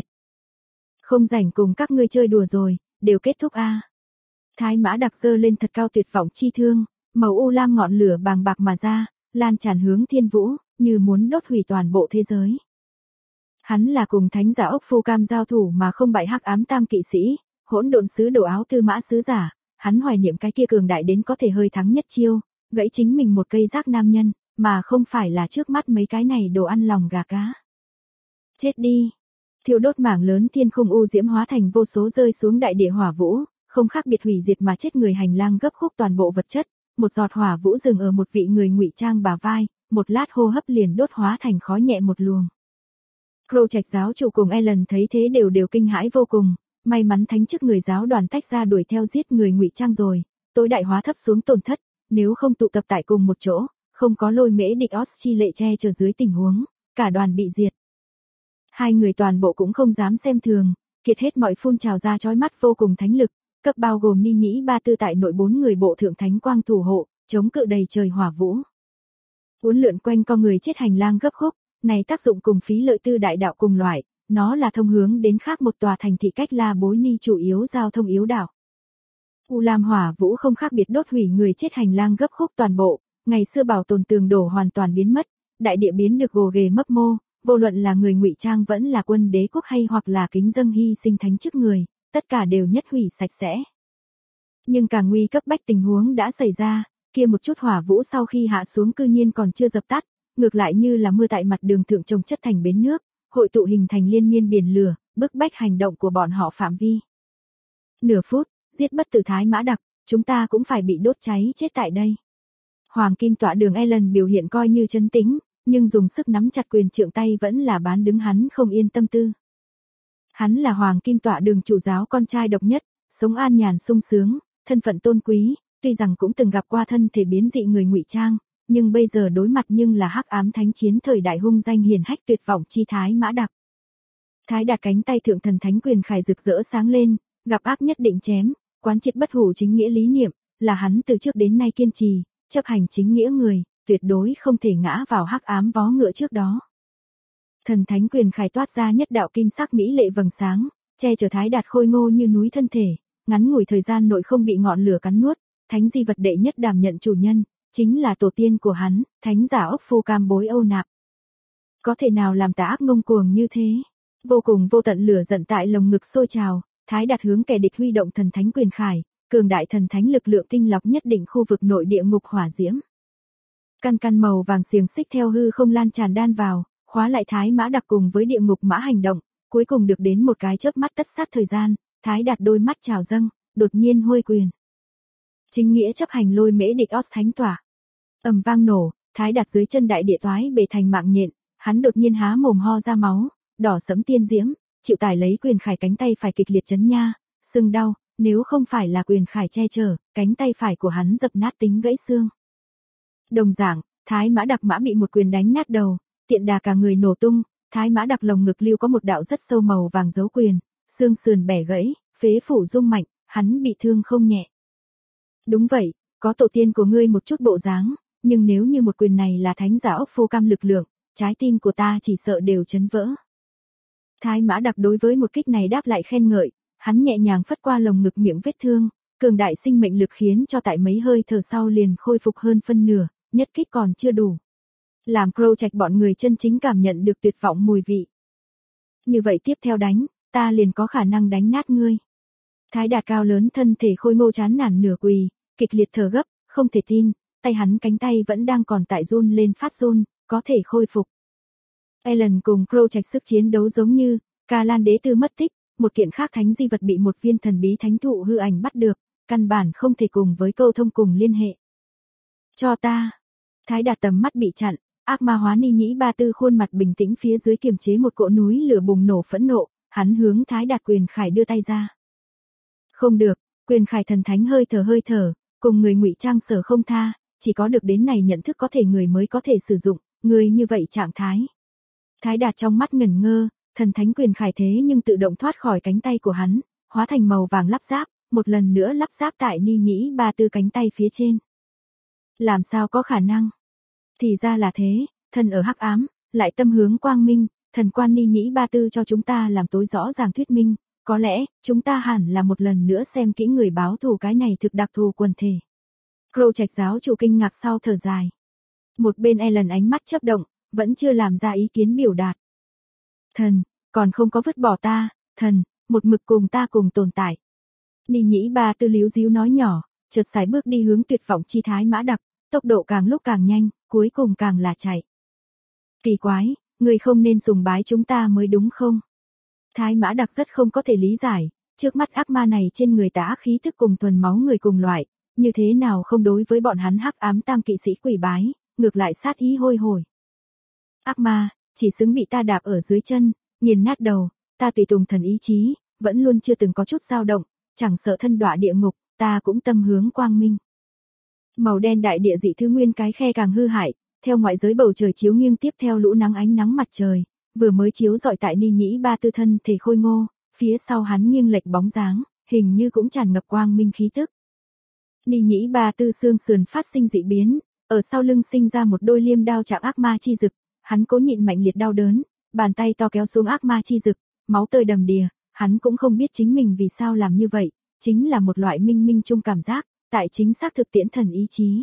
Không rảnh cùng các ngươi chơi đùa rồi, đều kết thúc a. Thái Mã Đặc giơ lên thật cao tuyệt vọng chi thương, màu u lam ngọn lửa bàng bạc mà ra, lan tràn hướng thiên vũ, như muốn đốt hủy toàn bộ thế giới. Hắn là cùng thánh giả ốc phu cam giao thủ mà không bại hắc ám tam kỵ sĩ, hỗn độn sứ đồ áo tư mã sứ giả, hắn hoài niệm cái kia cường đại đến có thể hơi thắng nhất chiêu, gãy chính mình một cây rác nam nhân, mà không phải là trước mắt mấy cái này đồ ăn lòng gà cá. Chết đi. Thiêu đốt mảng lớn thiên khung u diễm hóa thành vô số rơi xuống đại địa hỏa vũ, không khác biệt hủy diệt mà chết người hành lang gấp khúc toàn bộ vật chất, một giọt hỏa vũ dừng ở một vị người ngụy trang bả vai, một lát hô hấp liền đốt hóa thành khói nhẹ một luồng. Crow Trạch giáo chủ cùng Ellen thấy thế đều kinh hãi vô cùng, may mắn thánh chức người giáo đoàn tách ra đuổi theo giết người ngụy trang rồi, tối đại hóa thấp xuống tổn thất, nếu không tụ tập tại cùng một chỗ, không có lôi mễ địch Oschi lệ che chở dưới tình huống, cả đoàn bị diệt. Hai người toàn bộ cũng không dám xem thường, kiệt hết mọi phun trào ra chói mắt vô cùng thánh lực, cấp bao gồm Ni Nhĩ Ba Tư tại nội 4 người bộ thượng thánh quang thủ hộ, chống cự đầy trời hỏa vũ. Uốn lượn quanh con người chết hành lang gấp khúc, này tác dụng cùng phí lợi tư đại đạo cùng loại, nó là thông hướng đến khác một tòa thành thị cách La Bối Ni chủ yếu giao thông yếu đảo. U lam hỏa vũ không khác biệt đốt hủy người chết hành lang gấp khúc toàn bộ, ngày xưa bảo tồn tường đổ hoàn toàn biến mất, đại địa biến được gồ ghề mấp mô, vô luận là người ngụy trang vẫn là quân đế quốc hay hoặc là kính dâng hy sinh thánh chức người, tất cả đều nhất hủy sạch sẽ. Nhưng càng nguy cấp bách tình huống đã xảy ra, kia một chút hỏa vũ sau khi hạ xuống cư nhiên còn chưa dập tắt, ngược lại như là mưa tại mặt đường thượng trồng chất thành bến nước, hội tụ hình thành liên miên biển lửa, bức bách hành động của bọn họ phạm vi. Nửa phút, giết bất tử Thái Mã Đặc, chúng ta cũng phải bị đốt cháy chết tại đây. Hoàng Kim Tọa Đường Ellen biểu hiện coi như trấn tĩnh, nhưng dùng sức nắm chặt quyền trượng tay vẫn là bán đứng hắn không yên tâm tư. Hắn là Hoàng Kim Tọa Đường chủ giáo con trai độc nhất, sống an nhàn sung sướng, thân phận tôn quý, tuy rằng cũng từng gặp qua thân thể biến dị người ngụy trang, nhưng bây giờ đối mặt nhưng là hắc ám thánh chiến thời đại hung danh hiển hách tuyệt vọng chi Thái Mã Đặc. Thái Đạt cánh tay thượng thần thánh quyền khải rực rỡ sáng lên, gặp ác nhất định chém, quán triệt bất hủ chính nghĩa lý niệm, là hắn từ trước đến nay kiên trì, chấp hành chính nghĩa người, tuyệt đối không thể ngã vào hắc ám vó ngựa trước đó. Thần thánh quyền khải toát ra nhất đạo kim sắc mỹ lệ vầng sáng, che chở Thái Đạt khôi ngô như núi thân thể, ngắn ngủi thời gian nội không bị ngọn lửa cắn nuốt, thánh di vật đệ nhất đảm nhận chủ nhân, chính là tổ tiên của hắn, thánh giả ốc phu cam bối Âu Nạp. Có thể nào làm tà ác ngông cuồng như thế? Vô cùng vô tận lửa giận tại lồng ngực sôi trào, Thái Đạt hướng kẻ địch huy động thần thánh quyền khải, cường đại thần thánh lực lượng tinh lọc nhất định khu vực nội địa ngục hỏa diễm. Căn căn màu vàng xiềng xích theo hư không lan tràn đan vào, khóa lại Thái Mã Đặc cùng với địa ngục mã hành động, cuối cùng được đến một cái chớp mắt tất sát thời gian, Thái Đạt đôi mắt trào dâng, đột nhiên huôi quyền. Chính nghĩa chấp hành lôi mễ địch os thánh tỏa. Ầm vang nổ, Thái Đạt dưới chân đại địa toái bể thành mạng nhện, hắn đột nhiên há mồm ho ra máu, đỏ sẫm tiên diễm, chịu tải lấy quyền khải cánh tay phải kịch liệt chấn nha, sưng đau, nếu không phải là quyền khải che chở, cánh tay phải của hắn dập nát tính gãy xương. Đồng dạng, Thái Mã Đặc mã bị một quyền đánh nát đầu, tiện đà cả người nổ tung, Thái Mã Đặc lồng ngực lưu có một đạo rất sâu màu vàng dấu quyền, xương sườn bẻ gãy, phế phủ rung mạnh, hắn bị thương không nhẹ. Đúng vậy, có tổ tiên của ngươi một chút bộ dáng, nhưng nếu như một quyền này là thánh giả ốc phô cam lực lượng, trái tim của ta chỉ sợ đều chấn vỡ. Thái Mã Đặc đối với một kích này đáp lại khen ngợi, hắn nhẹ nhàng phất qua lồng ngực miệng vết thương, cường đại sinh mệnh lực khiến cho tại mấy hơi thở sau liền khôi phục hơn phân nửa, nhất kích còn chưa đủ. Làm Crow Trạch bọn người chân chính cảm nhận được tuyệt vọng mùi vị. Như vậy tiếp theo đánh, ta liền có khả năng đánh nát ngươi. Thái Đạt cao lớn thân thể khôi ngô chán nản nửa quỳ, kịch liệt thở gấp, không thể tin, tay hắn cánh tay vẫn đang còn tại run lên phát run, có thể khôi phục. Alan cùng Crow Trạch sức chiến đấu giống như, Ca Lan đế tư mất tích, một kiện khác thánh di vật bị một viên thần bí thánh thụ hư ảnh bắt được, căn bản không thể cùng với câu thông cùng liên hệ. Cho ta. Thái Đạt tầm mắt bị chặn, ác ma hóa ni nhĩ ba tư khuôn mặt bình tĩnh phía dưới kiềm chế một cỗ núi lửa bùng nổ phẫn nộ, hắn hướng Thái Đạt quyền khải đưa tay ra. Không được, quyền khải thần thánh hơi thở, cùng người ngụy trang sở không tha, chỉ có được đến này nhận thức có thể người mới có thể sử dụng, người như vậy trạng thái. Thái Đạt trong mắt ngẩn ngơ, thần thánh quyền khải thế nhưng tự động thoát khỏi cánh tay của hắn, hóa thành màu vàng lắp ráp, một lần nữa lắp ráp tại ni nhĩ ba tư cánh tay phía trên. Làm sao có khả năng? Thì ra là thế, thần ở hắc ám, lại tâm hướng quang minh, thần quan ni nhĩ ba tư cho chúng ta làm tối rõ ràng thuyết minh, có lẽ, chúng ta hẳn là một lần nữa xem kỹ người báo thù cái này thực đặc thù quần thể. Crow Trạch giáo chủ kinh ngạc sau thở dài. Một bên Alan ánh mắt chớp động, vẫn chưa làm ra ý kiến biểu đạt. Thần, còn không có vứt bỏ ta, thần, một mực cùng ta cùng tồn tại. Ni nhĩ ba tư líu díu nói nhỏ, chợt sải bước đi hướng tuyệt vọng chi Thái Mã Đặc, tốc độ càng lúc càng nhanh, cuối cùng càng là chạy. Kỳ quái, người không nên sùng bái chúng ta mới đúng không? Thái Mã Đặc rất không có thể lý giải, trước mắt ác ma này trên người tà ác khí thức cùng thuần máu người cùng loại, như thế nào không đối với bọn hắn hắc ám tam kỵ sĩ quỷ bái, ngược lại sát ý hôi hổi. Ác ma, chỉ xứng bị ta đạp ở dưới chân, nghiền nát đầu, ta tùy tùng thần ý chí, vẫn luôn chưa từng có chút dao động, chẳng sợ thân đọa địa ngục, ta cũng tâm hướng quang minh. Màu đen đại địa dị thứ nguyên cái khe càng hư hại, theo ngoại giới bầu trời chiếu nghiêng tiếp theo lũ nắng ánh nắng mặt trời, vừa mới chiếu rọi tại ni nhĩ ba tư thân thể khôi ngô, phía sau hắn nghiêng lệch bóng dáng, hình như cũng tràn ngập quang minh khí tức. Ni nhĩ ba tư xương sườn phát sinh dị biến, ở sau lưng sinh ra một đôi liêm đao chạm ác ma chi dực, hắn cố nhịn mạnh liệt đau đớn, bàn tay to kéo xuống ác ma chi dực, máu tươi đầm đìa, hắn cũng không biết chính mình vì sao làm như vậy, chính là một loại minh minh chung cảm giác, tại chính xác thực tiễn thần ý chí.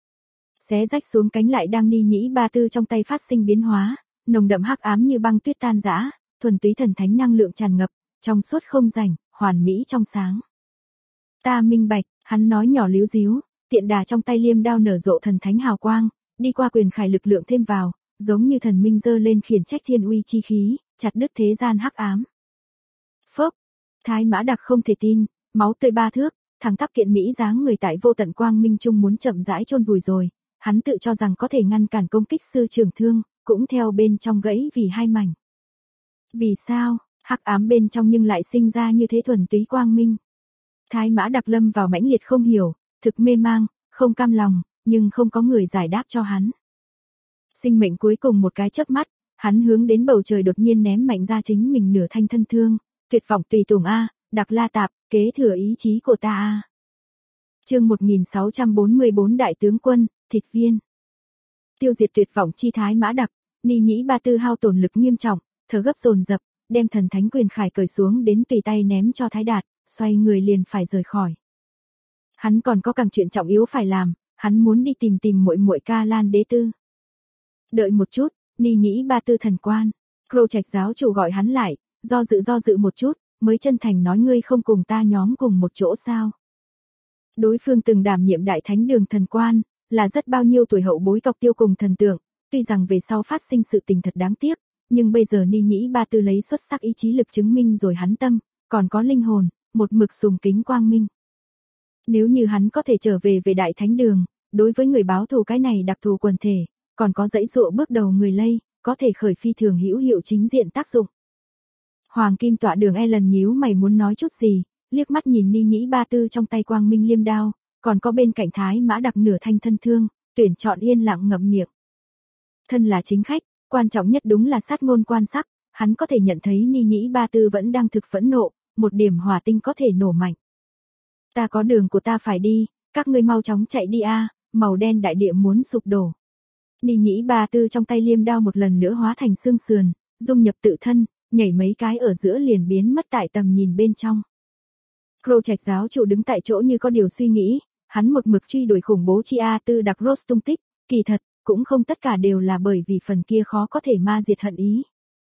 Xé rách xuống cánh lại đang ni nhĩ ba tư trong tay phát sinh biến hóa, nồng đậm hắc ám như băng tuyết tan rã, thuần túy thần thánh năng lượng tràn ngập, trong suốt không rảnh, hoàn mỹ trong sáng. Ta minh bạch, hắn nói nhỏ líu díu, tiện đà trong tay liêm đao nở rộ thần thánh hào quang, đi qua quyền khải lực lượng thêm vào, giống như thần minh giơ lên khiển trách thiên uy chi khí, chặt đứt thế gian hắc ám. Phốc, Thái Mã Đặc không thể tin, máu tươi ba thước, thẳng tắp kiện mỹ dáng người tại vô tận quang minh trung muốn chậm rãi chôn vùi rồi, hắn tự cho rằng có thể ngăn cản công kích sư trưởng thương, cũng theo bên trong gãy vì hai mảnh. Vì sao, hắc ám bên trong nhưng lại sinh ra như thế thuần túy quang minh? Thái Mã Đặc lâm vào mãnh liệt không hiểu, thực mê mang, không cam lòng, nhưng không có người giải đáp cho hắn. Sinh mệnh cuối cùng một cái chớp mắt, hắn hướng đến bầu trời đột nhiên ném mạnh ra chính mình nửa thanh thân thương, tuyệt vọng tùy tùng a, Đặc La Tạp, kế thừa ý chí của ta a. Chương 1644 Đại tướng quân, Thịt viên. Tiêu diệt tuyệt vọng chi thái mã Đặc, Ni Nhĩ Ba Tư hao tổn lực nghiêm trọng, thở gấp dồn dập, đem thần thánh quyền khải cởi xuống đến tùy tay ném cho Thái Đạt, xoay người liền phải rời khỏi. Hắn còn có càng chuyện trọng yếu phải làm, hắn muốn đi tìm muội muội Ca Lan Đế Tư. Đợi một chút, Ni Nhĩ Ba Tư thần quan, Crô Trạch giáo chủ gọi hắn lại, do dự một chút, mới chân thành nói ngươi không cùng ta nhóm cùng một chỗ sao? Đối phương từng đảm nhiệm Đại Thánh Đường thần quan, là rất bao nhiêu tuổi hậu bối cọc tiêu cùng thần tượng, tuy rằng về sau phát sinh sự tình thật đáng tiếc, nhưng bây giờ Ni Nhĩ Ba Tư lấy xuất sắc ý chí lực chứng minh rồi hắn tâm, còn có linh hồn, một mực sùng kính quang minh. Nếu như hắn có thể trở về Đại Thánh Đường, đối với người báo thù cái này đặc thù quần thể, còn có dãy dụa bước đầu người lây, có thể khởi phi thường hữu hiệu chính diện tác dụng. Hoàng Kim Tọa Đường lần nhíu mày muốn nói chút gì, liếc mắt nhìn Ni Nhĩ Ba Tư trong tay quang minh liêm đao, còn có bên cạnh Thái Mã Đặc nửa thanh thân thương, tuyển chọn yên lặng ngậm miệng. Thân là chính khách, quan trọng nhất đúng là sát ngôn quan sắc, hắn có thể nhận thấy Ni Nhĩ Ba Tư vẫn đang thực phẫn nộ, một điểm hỏa tinh có thể nổ mạnh. Ta có đường của ta phải đi, các ngươi mau chóng chạy đi a, màu đen đại địa muốn sụp đổ. Ni Nhĩ Ba Tư trong tay liêm đao một lần nữa hóa thành xương sườn, dung nhập tự thân, nhảy mấy cái ở giữa liền biến mất tại tầm nhìn bên trong. Crô Trạch giáo chủ đứng tại chỗ như có điều suy nghĩ, hắn một mực truy đuổi khủng bố chi A Tư Đặc Rose tung tích, kỳ thật, cũng không tất cả đều là bởi vì phần kia khó có thể ma diệt hận ý.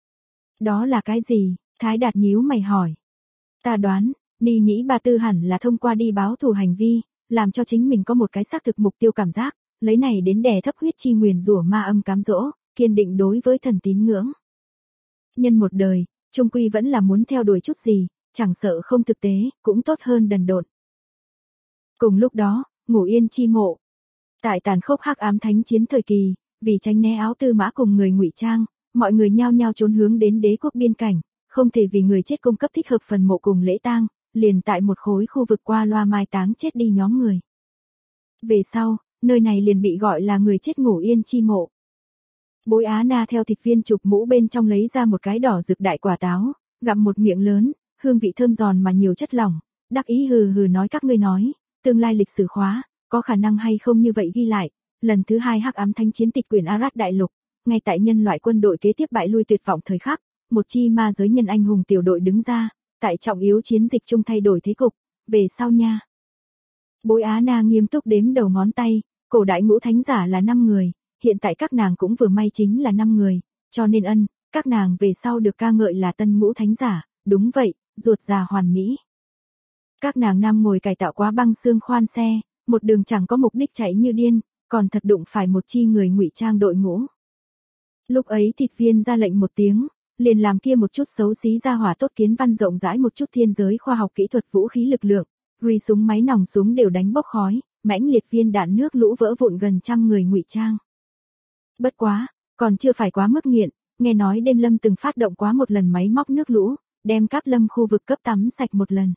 Đó là cái gì? Thái Đạt nhíu mày hỏi. Ta đoán, Ni Nhĩ Ba Tư hẳn là thông qua đi báo thù hành vi, làm cho chính mình có một cái xác thực mục tiêu cảm giác, lấy này đến đè thấp huyết chi nguyền rủa ma âm cám dỗ, kiên định đối với thần tín ngưỡng. Nhân một đời, chung quy vẫn là muốn theo đuổi chút gì, chẳng sợ không thực tế, cũng tốt hơn đần độn. Cùng lúc đó, Ngủ Yên chi mộ. Tại tàn khốc hắc ám thánh chiến thời kỳ, vì tránh né áo tư mã cùng người ngụy trang, mọi người nhao nhao trốn hướng đến đế quốc biên cảnh, không thể vì người chết cung cấp thích hợp phần mộ cùng lễ tang, liền tại một khối khu vực qua loa mai táng chết đi nhóm người. Về sau, nơi này liền bị gọi là người chết Ngủ Yên chi mộ. Bối Á Na theo thịt viên chụp mũ bên trong lấy ra một cái đỏ rực đại quả táo, gặm một miệng lớn, hương vị thơm giòn mà nhiều chất lỏng, đắc ý hừ hừ nói các ngươi nói, tương lai lịch sử khóa, có khả năng hay không như vậy ghi lại, lần thứ 2 hắc ám thánh chiến tịch quyển Arad đại lục, ngay tại nhân loại quân đội kế tiếp bại lui tuyệt vọng thời khắc, một chi ma giới nhân anh hùng tiểu đội đứng ra, tại trọng yếu chiến dịch chung thay đổi thế cục, về sau nha. Bối Á Na nghiêm túc đếm đầu ngón tay, cổ đại ngũ thánh giả là 5 người, hiện tại các nàng cũng vừa may chính là 5 người, cho nên các nàng về sau được ca ngợi là tân ngũ thánh giả, đúng vậy, ruột già hoàn mỹ. Các nàng nam ngồi cải tạo quá băng xương khoan xe, một đường chẳng có mục đích chạy như điên, còn thật đụng phải một chi người ngụy trang đội ngũ. Lúc ấy thịt viên ra lệnh một tiếng, liền làm kia một chút xấu xí ra hỏa tốt kiến văn rộng rãi một chút thiên giới khoa học kỹ thuật vũ khí lực lượng, ri súng máy nòng súng đều đánh bốc khói, mãnh liệt viên đạn nước lũ vỡ vụn gần trăm người ngụy trang. Bất quá, còn chưa phải quá mức nghiện, nghe nói đêm lâm từng phát động quá một lần máy móc nước lũ, đem Cáp Lâm khu vực cấp tắm sạch một lần.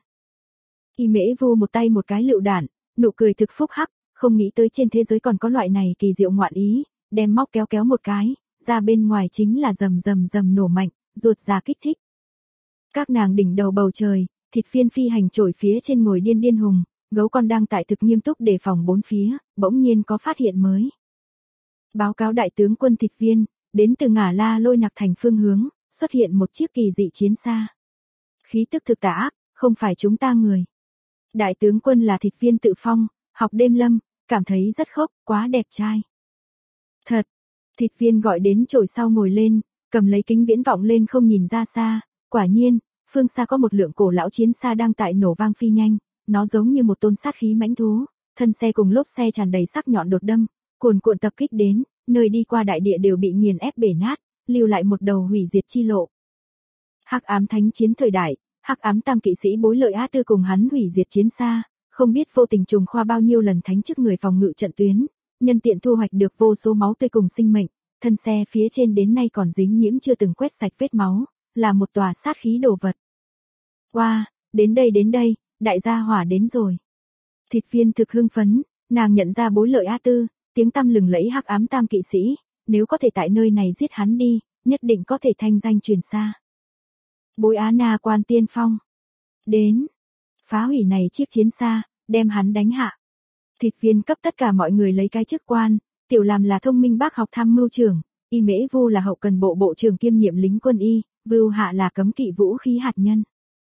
Y Mễ Vu một tay một cái lựu đạn, nụ cười thực phúc hắc, không nghĩ tới trên thế giới còn có loại này kỳ diệu ngoạn ý, đem móc kéo một cái, ra bên ngoài chính là rầm nổ mạnh, ruột già kích thích. Các nàng đỉnh đầu bầu trời, thịt viên phi hành trổi phía trên ngồi điên hùng, gấu con đang tại thực nghiêm túc đề phòng bốn phía, bỗng nhiên có phát hiện mới. Báo cáo đại tướng quân thịt viên, đến từ Ngả La Lôi Nặc thành phương hướng, xuất hiện một chiếc kỳ dị chiến xa. Khí tức thực tà ác, không phải chúng ta người. Đại tướng quân là thịt viên tự phong, học đêm lâm, cảm thấy rất khốc, quá đẹp trai. Thật, thịt viên gọi đến trổi sau ngồi lên, cầm lấy kính viễn vọng lên không nhìn ra xa, quả nhiên, phương xa có một lượng cổ lão chiến xa đang tại nổ vang phi nhanh, nó giống như một tôn sát khí mãnh thú, thân xe cùng lốp xe tràn đầy sắc nhọn đột đâm, cuồn cuộn tập kích đến, nơi đi qua đại địa đều bị nghiền ép bể nát, lưu lại một đầu hủy diệt chi lộ. Hắc ám thánh chiến thời đại, hắc ám tam kỵ sĩ Bối Lợi Á Tư cùng hắn hủy diệt chiến xa, không biết vô tình trùng khoa bao nhiêu lần thánh chức người phòng ngự trận tuyến, nhân tiện thu hoạch được vô số máu tươi cùng sinh mệnh, thân xe phía trên đến nay còn dính nhiễm chưa từng quét sạch vết máu, là một tòa sát khí đồ vật. Wow, đến đây, đại gia hỏa đến rồi. Thịt viên thực hưng phấn, nàng nhận ra Bối Lợi Á Tư, tiếng tăm lừng lẫy hắc ám tam kỵ sĩ, nếu có thể tại nơi này giết hắn đi, nhất định có thể thanh danh truyền xa. Bối Á Na quan tiên phong. Đến. Phá hủy này chiếc chiến xa, đem hắn đánh hạ. Thịt viên cấp tất cả mọi người lấy cái chức quan, Tiểu Làm là thông minh bác học tham mưu trưởng, Y Mễ Vu là hậu cần bộ bộ trưởng kiêm nhiệm lính quân y, Vưu Hạ là cấm kỵ vũ khí hạt nhân.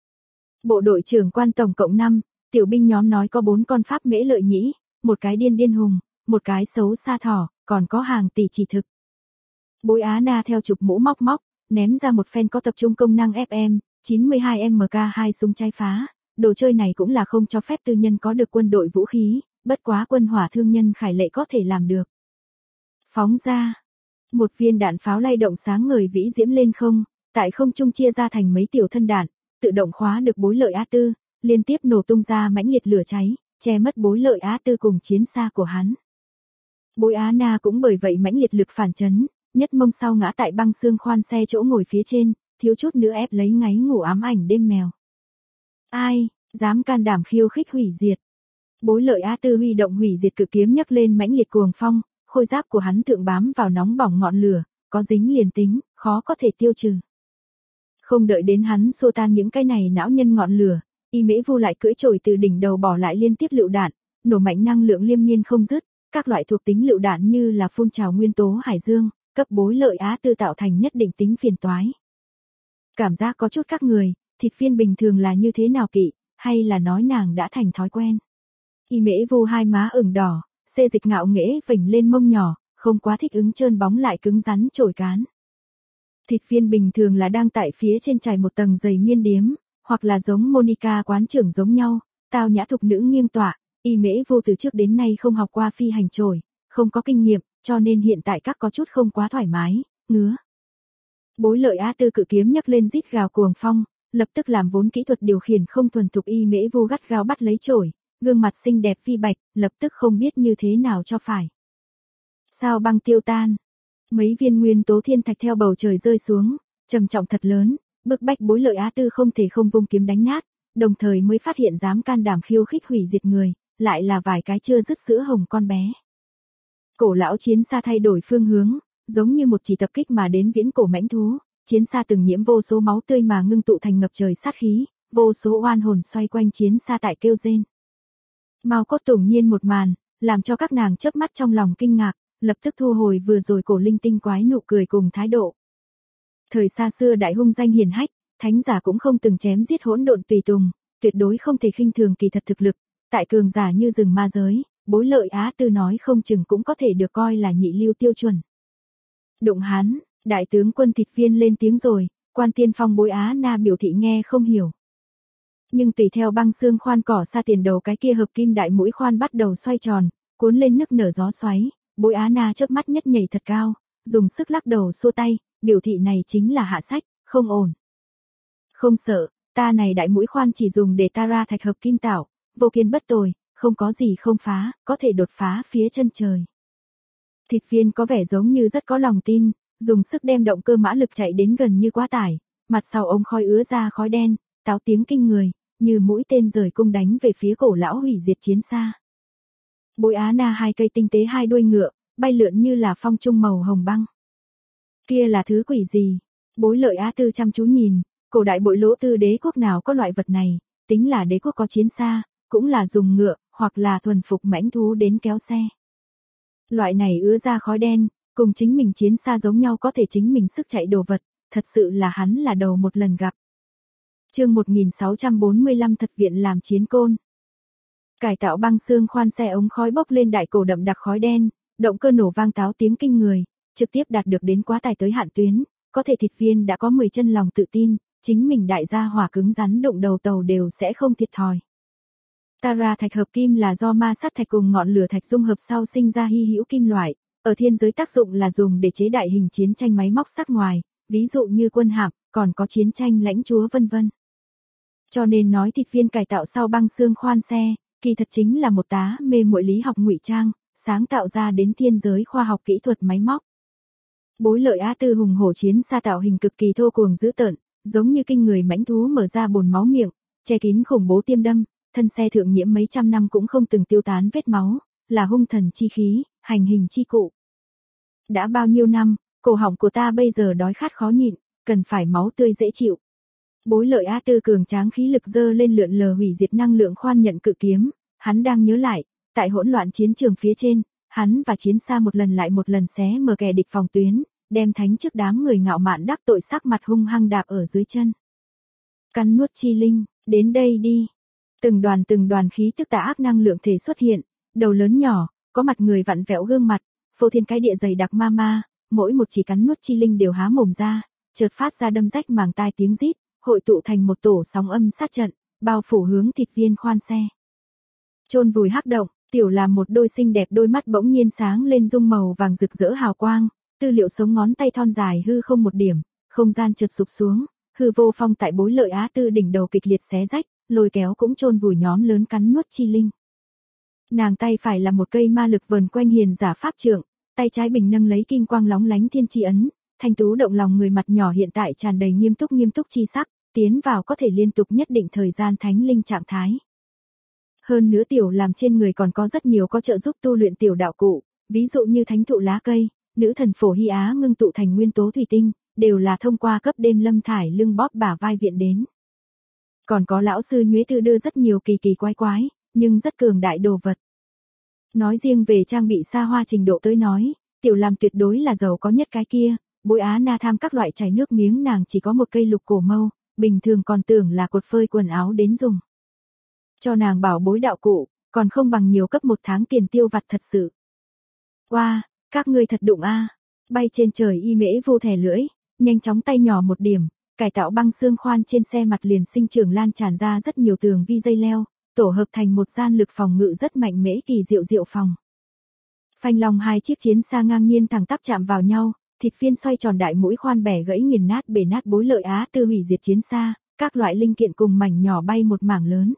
Bộ đội trưởng quan tổng cộng 5, tiểu binh nhóm nói có 4 con Pháp Mễ Lợi Nhĩ, một cái điên điên hùng, một cái xấu xa thỏ, còn có hàng tỷ chỉ thực. Bối Á Na theo chụp mũ móc móc, ném ra một phen có tập trung công năng FM, 92 MK2 súng trái phá, đồ chơi này cũng là không cho phép tư nhân có được quân đội vũ khí, bất quá quân hỏa thương nhân Khải Lệ có thể làm được. Phóng ra, một viên đạn pháo lay động sáng ngời vĩ diễm lên không, tại không trung chia ra thành mấy tiểu thân đạn, tự động khóa được Bối Lợi Á Tư, liên tiếp nổ tung ra mãnh liệt lửa cháy, che mất Bối Lợi Á Tư cùng chiến xa của hắn. Bối Á Na cũng bởi vậy mãnh liệt lực phản chấn, nhất mông sau ngã tại băng xương khoan xe chỗ ngồi phía trên, thiếu chút nữa ép lấy ngáy ngủ ám ảnh đêm mèo. Ai, dám can đảm khiêu khích hủy diệt. Bối Lợi Á Tư huy động hủy diệt cự kiếm nhấc lên mãnh liệt cuồng phong, khôi giáp của hắn thượng bám vào nóng bỏng ngọn lửa, có dính liền tính, khó có thể tiêu trừ. Không đợi đến hắn xô tan những cái này não nhân ngọn lửa, Y Mễ Vu lại cưỡi chổi từ đỉnh đầu bỏ lại liên tiếp lựu đạn, nổ mạnh năng lượng liên miên không dứt, các loại thuộc tính lựu đạn như là phun trào nguyên tố hải dương, cấp Bối Lợi Á Tư tạo thành nhất định tính phiền toái. Cảm giác có chút các người, thịt viên bình thường là như thế nào kỵ, hay là nói nàng đã thành thói quen. Y Mễ Vu hai má ửng đỏ, xê dịch ngạo nghễ vểnh lên mông nhỏ, không quá thích ứng trơn bóng lại cứng rắn chổi cán. Thịt viên bình thường là đang tại phía trên trải một tầng dày miên điếm, hoặc là giống Monica quán trưởng giống nhau, tao nhã thục nữ nghiêng tọa, Y Mễ Vu từ trước đến nay không học qua phi hành chổi, không có kinh nghiệm, cho nên hiện tại các có chút không quá thoải mái, ngứa. Bối Lợi Á Tư cự kiếm nhấc lên rít gào cuồng phong, lập tức làm vốn kỹ thuật điều khiển không thuần thục Y Mễ Vu gắt gao bắt lấy chổi, gương mặt xinh đẹp phi bạch, lập tức không biết như thế nào cho phải. Sao băng tiêu tan, mấy viên nguyên tố thiên thạch theo bầu trời rơi xuống, trầm trọng thật lớn, bức bách Bối Lợi Á Tư không thể không vung kiếm đánh nát, đồng thời mới phát hiện dám can đảm khiêu khích hủy diệt người, lại là vài cái chưa dứt sữa hồng con bé. Cổ lão chiến xa thay đổi phương hướng, giống như một chỉ tập kích mà đến viễn cổ mãnh thú, chiến xa từng nhiễm vô số máu tươi mà ngưng tụ thành ngập trời sát khí, vô số oan hồn xoay quanh chiến xa tại kêu rên. Mao cốt tủng nhiên một màn, làm cho các nàng chớp mắt trong lòng kinh ngạc, lập tức thu hồi vừa rồi cổ linh tinh quái nụ cười cùng thái độ. Thời xa xưa đại hung danh hiển hách, thánh giả cũng không từng chém giết hỗn độn tùy tùng, tuyệt đối không thể khinh thường kỳ thật thực lực, tại cường giả như rừng ma giới, Bối Lợi Á Tư nói không chừng cũng có thể được coi là nhị lưu tiêu chuẩn. Đụng hắn, đại tướng quân thịt viên lên tiếng rồi, quan tiên phong Bối Á Na biểu thị nghe không hiểu. Nhưng tùy theo băng xương khoan cỏ xa tiền đầu cái kia hợp kim đại mũi khoan bắt đầu xoay tròn, cuốn lên nức nở gió xoáy, Bối Á Na chớp mắt nhất nhảy thật cao, dùng sức lắc đầu xua tay, biểu thị này chính là hạ sách, không ổn. Không sợ, ta này đại mũi khoan chỉ dùng để ta ra thạch hợp kim tạo, vô kiên bất tồi, không có gì không phá, có thể đột phá phía chân trời. Thịt viên có vẻ giống như rất có lòng tin, dùng sức đem động cơ mã lực chạy đến gần như quá tải, mặt sau ống khói ứa ra khói đen, táo tiếng kinh người, như mũi tên rời cung đánh về phía cổ lão hủy diệt chiến xa. Bối Á Na hai cây tinh tế hai đuôi ngựa, bay lượn như là phong trung màu hồng băng. Kia là thứ quỷ gì? Bối Lợi Á Tư chăm chú nhìn, cổ đại bội lỗ tư đế quốc nào có loại vật này, tính là đế quốc có chiến xa, cũng là dùng ngựa, hoặc là thuần phục mãnh thú đến kéo xe. Loại này ứa ra khói đen, cùng chính mình chiến xa giống nhau có thể chính mình sức chạy đồ vật, thật sự là hắn là đầu một lần gặp. Chương 1645 thật viện làm chiến côn. Cải tạo băng xương khoan xe ống khói bốc lên đại cổ đậm đặc khói đen, động cơ nổ vang táo tiếng kinh người, trực tiếp đạt được đến quá tải tới hạn tuyến, có thể thịt viên đã có 10 chân lòng tự tin, chính mình đại gia hỏa cứng rắn đụng đầu tàu đều sẽ không thiệt thòi. Tara thạch hợp kim là do ma sát thạch cùng ngọn lửa thạch dung hợp sau sinh ra hy hữu kim loại, ở thiên giới tác dụng là dùng để chế đại hình chiến tranh máy móc sắc ngoài, ví dụ như quân hạm, còn có chiến tranh lãnh chúa vân vân. Cho nên nói thịt viên cải tạo sau băng xương khoan xe, kỳ thật chính là một tá mê muội lý học ngụy trang, sáng tạo ra đến thiên giới khoa học kỹ thuật máy móc. Bối Lợi Á Tư hùng hổ chiến xa tạo hình cực kỳ thô cuồng dữ tợn, giống như kinh người mãnh thú mở ra bồn máu miệng, che kín khủng bố tiêm đâm, thân xe thượng nhiễm mấy trăm năm cũng không từng tiêu tán vết máu, là hung thần chi khí, hành hình chi cụ. Đã bao nhiêu năm, cổ họng của ta bây giờ đói khát khó nhịn, cần phải máu tươi dễ chịu. Bối lợi A Tư cường tráng khí lực dơ lên lượn lờ hủy diệt năng lượng khoan nhận cự kiếm, hắn đang nhớ lại, tại hỗn loạn chiến trường phía trên, hắn và chiến xa một lần lại một lần xé mở kẻ địch phòng tuyến, đem thánh trước đám người ngạo mạn đắc tội sắc mặt hung hăng đạp ở dưới chân. Cắn nuốt chi linh, đến đây đi. Từng đoàn khí tức tà ác năng lượng thể xuất hiện, đầu lớn nhỏ, có mặt người vặn vẹo gương mặt, phô thiên cái địa dày đặc ma ma, mỗi một chỉ cắn nuốt chi linh đều há mồm ra, chợt phát ra đâm rách màng tai tiếng rít, hội tụ thành một tổ sóng âm sát trận, bao phủ hướng thịt viên khoan xe. Chôn vùi hắc động, tiểu làm một đôi xinh đẹp đôi mắt bỗng nhiên sáng lên dung màu vàng rực rỡ hào quang, tư liệu sống ngón tay thon dài hư không một điểm, không gian chợt sụp xuống, hư vô phong tại bối lợi Á Tư đỉnh đầu kịch liệt xé rách, lôi kéo cũng chôn vùi nhóm lớn cắn nuốt chi linh. Nàng tay phải là một cây ma lực vờn quanh hiền giả pháp trượng, tay trái bình nâng lấy kim quang lóng lánh thiên chi ấn, thanh tú động lòng người mặt nhỏ hiện tại tràn đầy nghiêm túc chi sắc, tiến vào có thể liên tục nhất định thời gian thánh linh trạng thái. Hơn nữa tiểu làm trên người còn có rất nhiều có trợ giúp tu luyện tiểu đạo cụ, ví dụ như thánh thụ lá cây, nữ thần phổ hy á ngưng tụ thành nguyên tố thủy tinh, đều là thông qua cấp đêm lâm thải lưng bóp bả vai viện đến. Còn có lão sư Nhuế Tư đưa rất nhiều kỳ kỳ quái, nhưng rất cường đại đồ vật. Nói riêng về trang bị xa hoa trình độ tới nói, tiểu làm tuyệt đối là giàu có nhất cái kia, bối Á Na tham các loại chảy nước miếng nàng chỉ có một cây lục cổ mâu, bình thường còn tưởng là cột phơi quần áo đến dùng. Cho nàng bảo bối đạo cụ, còn không bằng nhiều cấp một tháng tiền tiêu vặt thật sự. Wow, các ngươi thật đụng a. Bay trên trời y mễ vô thẻ lưỡi, nhanh chóng tay nhỏ một điểm, cải tạo băng xương khoan trên xe mặt liền sinh trưởng lan tràn ra rất nhiều tường vi dây leo, tổ hợp thành một gian lực phòng ngự rất mạnh mẽ kỳ diệu phòng. Phanh lòng hai chiếc chiến xa ngang nhiên thẳng tắp chạm vào nhau, thịt phiên xoay tròn đại mũi khoan bẻ gãy nghiền nát bể nát bối lợi Á Tư hủy diệt chiến xa, các loại linh kiện cùng mảnh nhỏ bay một mảng lớn.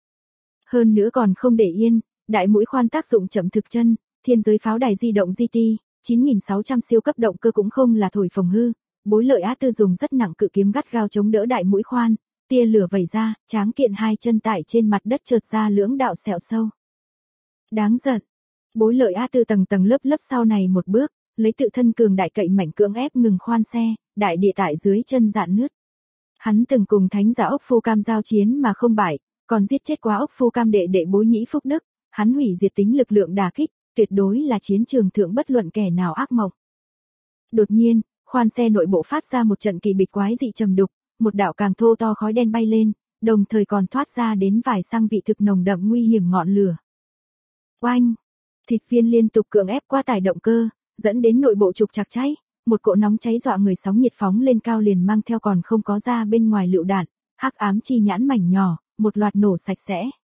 Hơn nữa còn không để yên, đại mũi khoan tác dụng chậm thực chân, thiên giới pháo đài di động GT, 9600 siêu cấp động cơ cũng không là thổi phồng hư, bối lợi Á Tư dùng rất nặng cự kiếm gắt gao chống đỡ đại mũi khoan, tia lửa vẩy ra, tráng kiện hai chân tại trên mặt đất trượt ra lưỡng đạo sẹo sâu. Đáng giận. Bối lợi Á Tư tầng lớp sau này một bước, lấy tự thân cường đại cậy mạnh cưỡng ép ngừng khoan xe, đại địa tại dưới chân dạn nứt. Hắn từng cùng thánh giả ốc phu cam giao chiến mà không bại, còn giết chết quá ốc phu cam đệ bối nhĩ phúc đức, hắn hủy diệt tính lực lượng đả kích, tuyệt đối là chiến trường thượng bất luận kẻ nào ác mộng. Đột nhiên, khoan xe nội bộ phát ra một trận kỳ bịch quái dị trầm đục, một đạo càng thô to khói đen bay lên, đồng thời còn thoát ra đến vài xăng vị thực nồng đậm nguy hiểm ngọn lửa. Oanh! Thịt viên liên tục cưỡng ép qua tải động cơ, dẫn đến nội bộ trục trặc cháy, một cỗ nóng cháy dọa người sóng nhiệt phóng lên cao liền mang theo còn không có ra bên ngoài lựu đạn, hắc ám chi nhãn mảnh nhỏ, một loạt nổ sạch sẽ.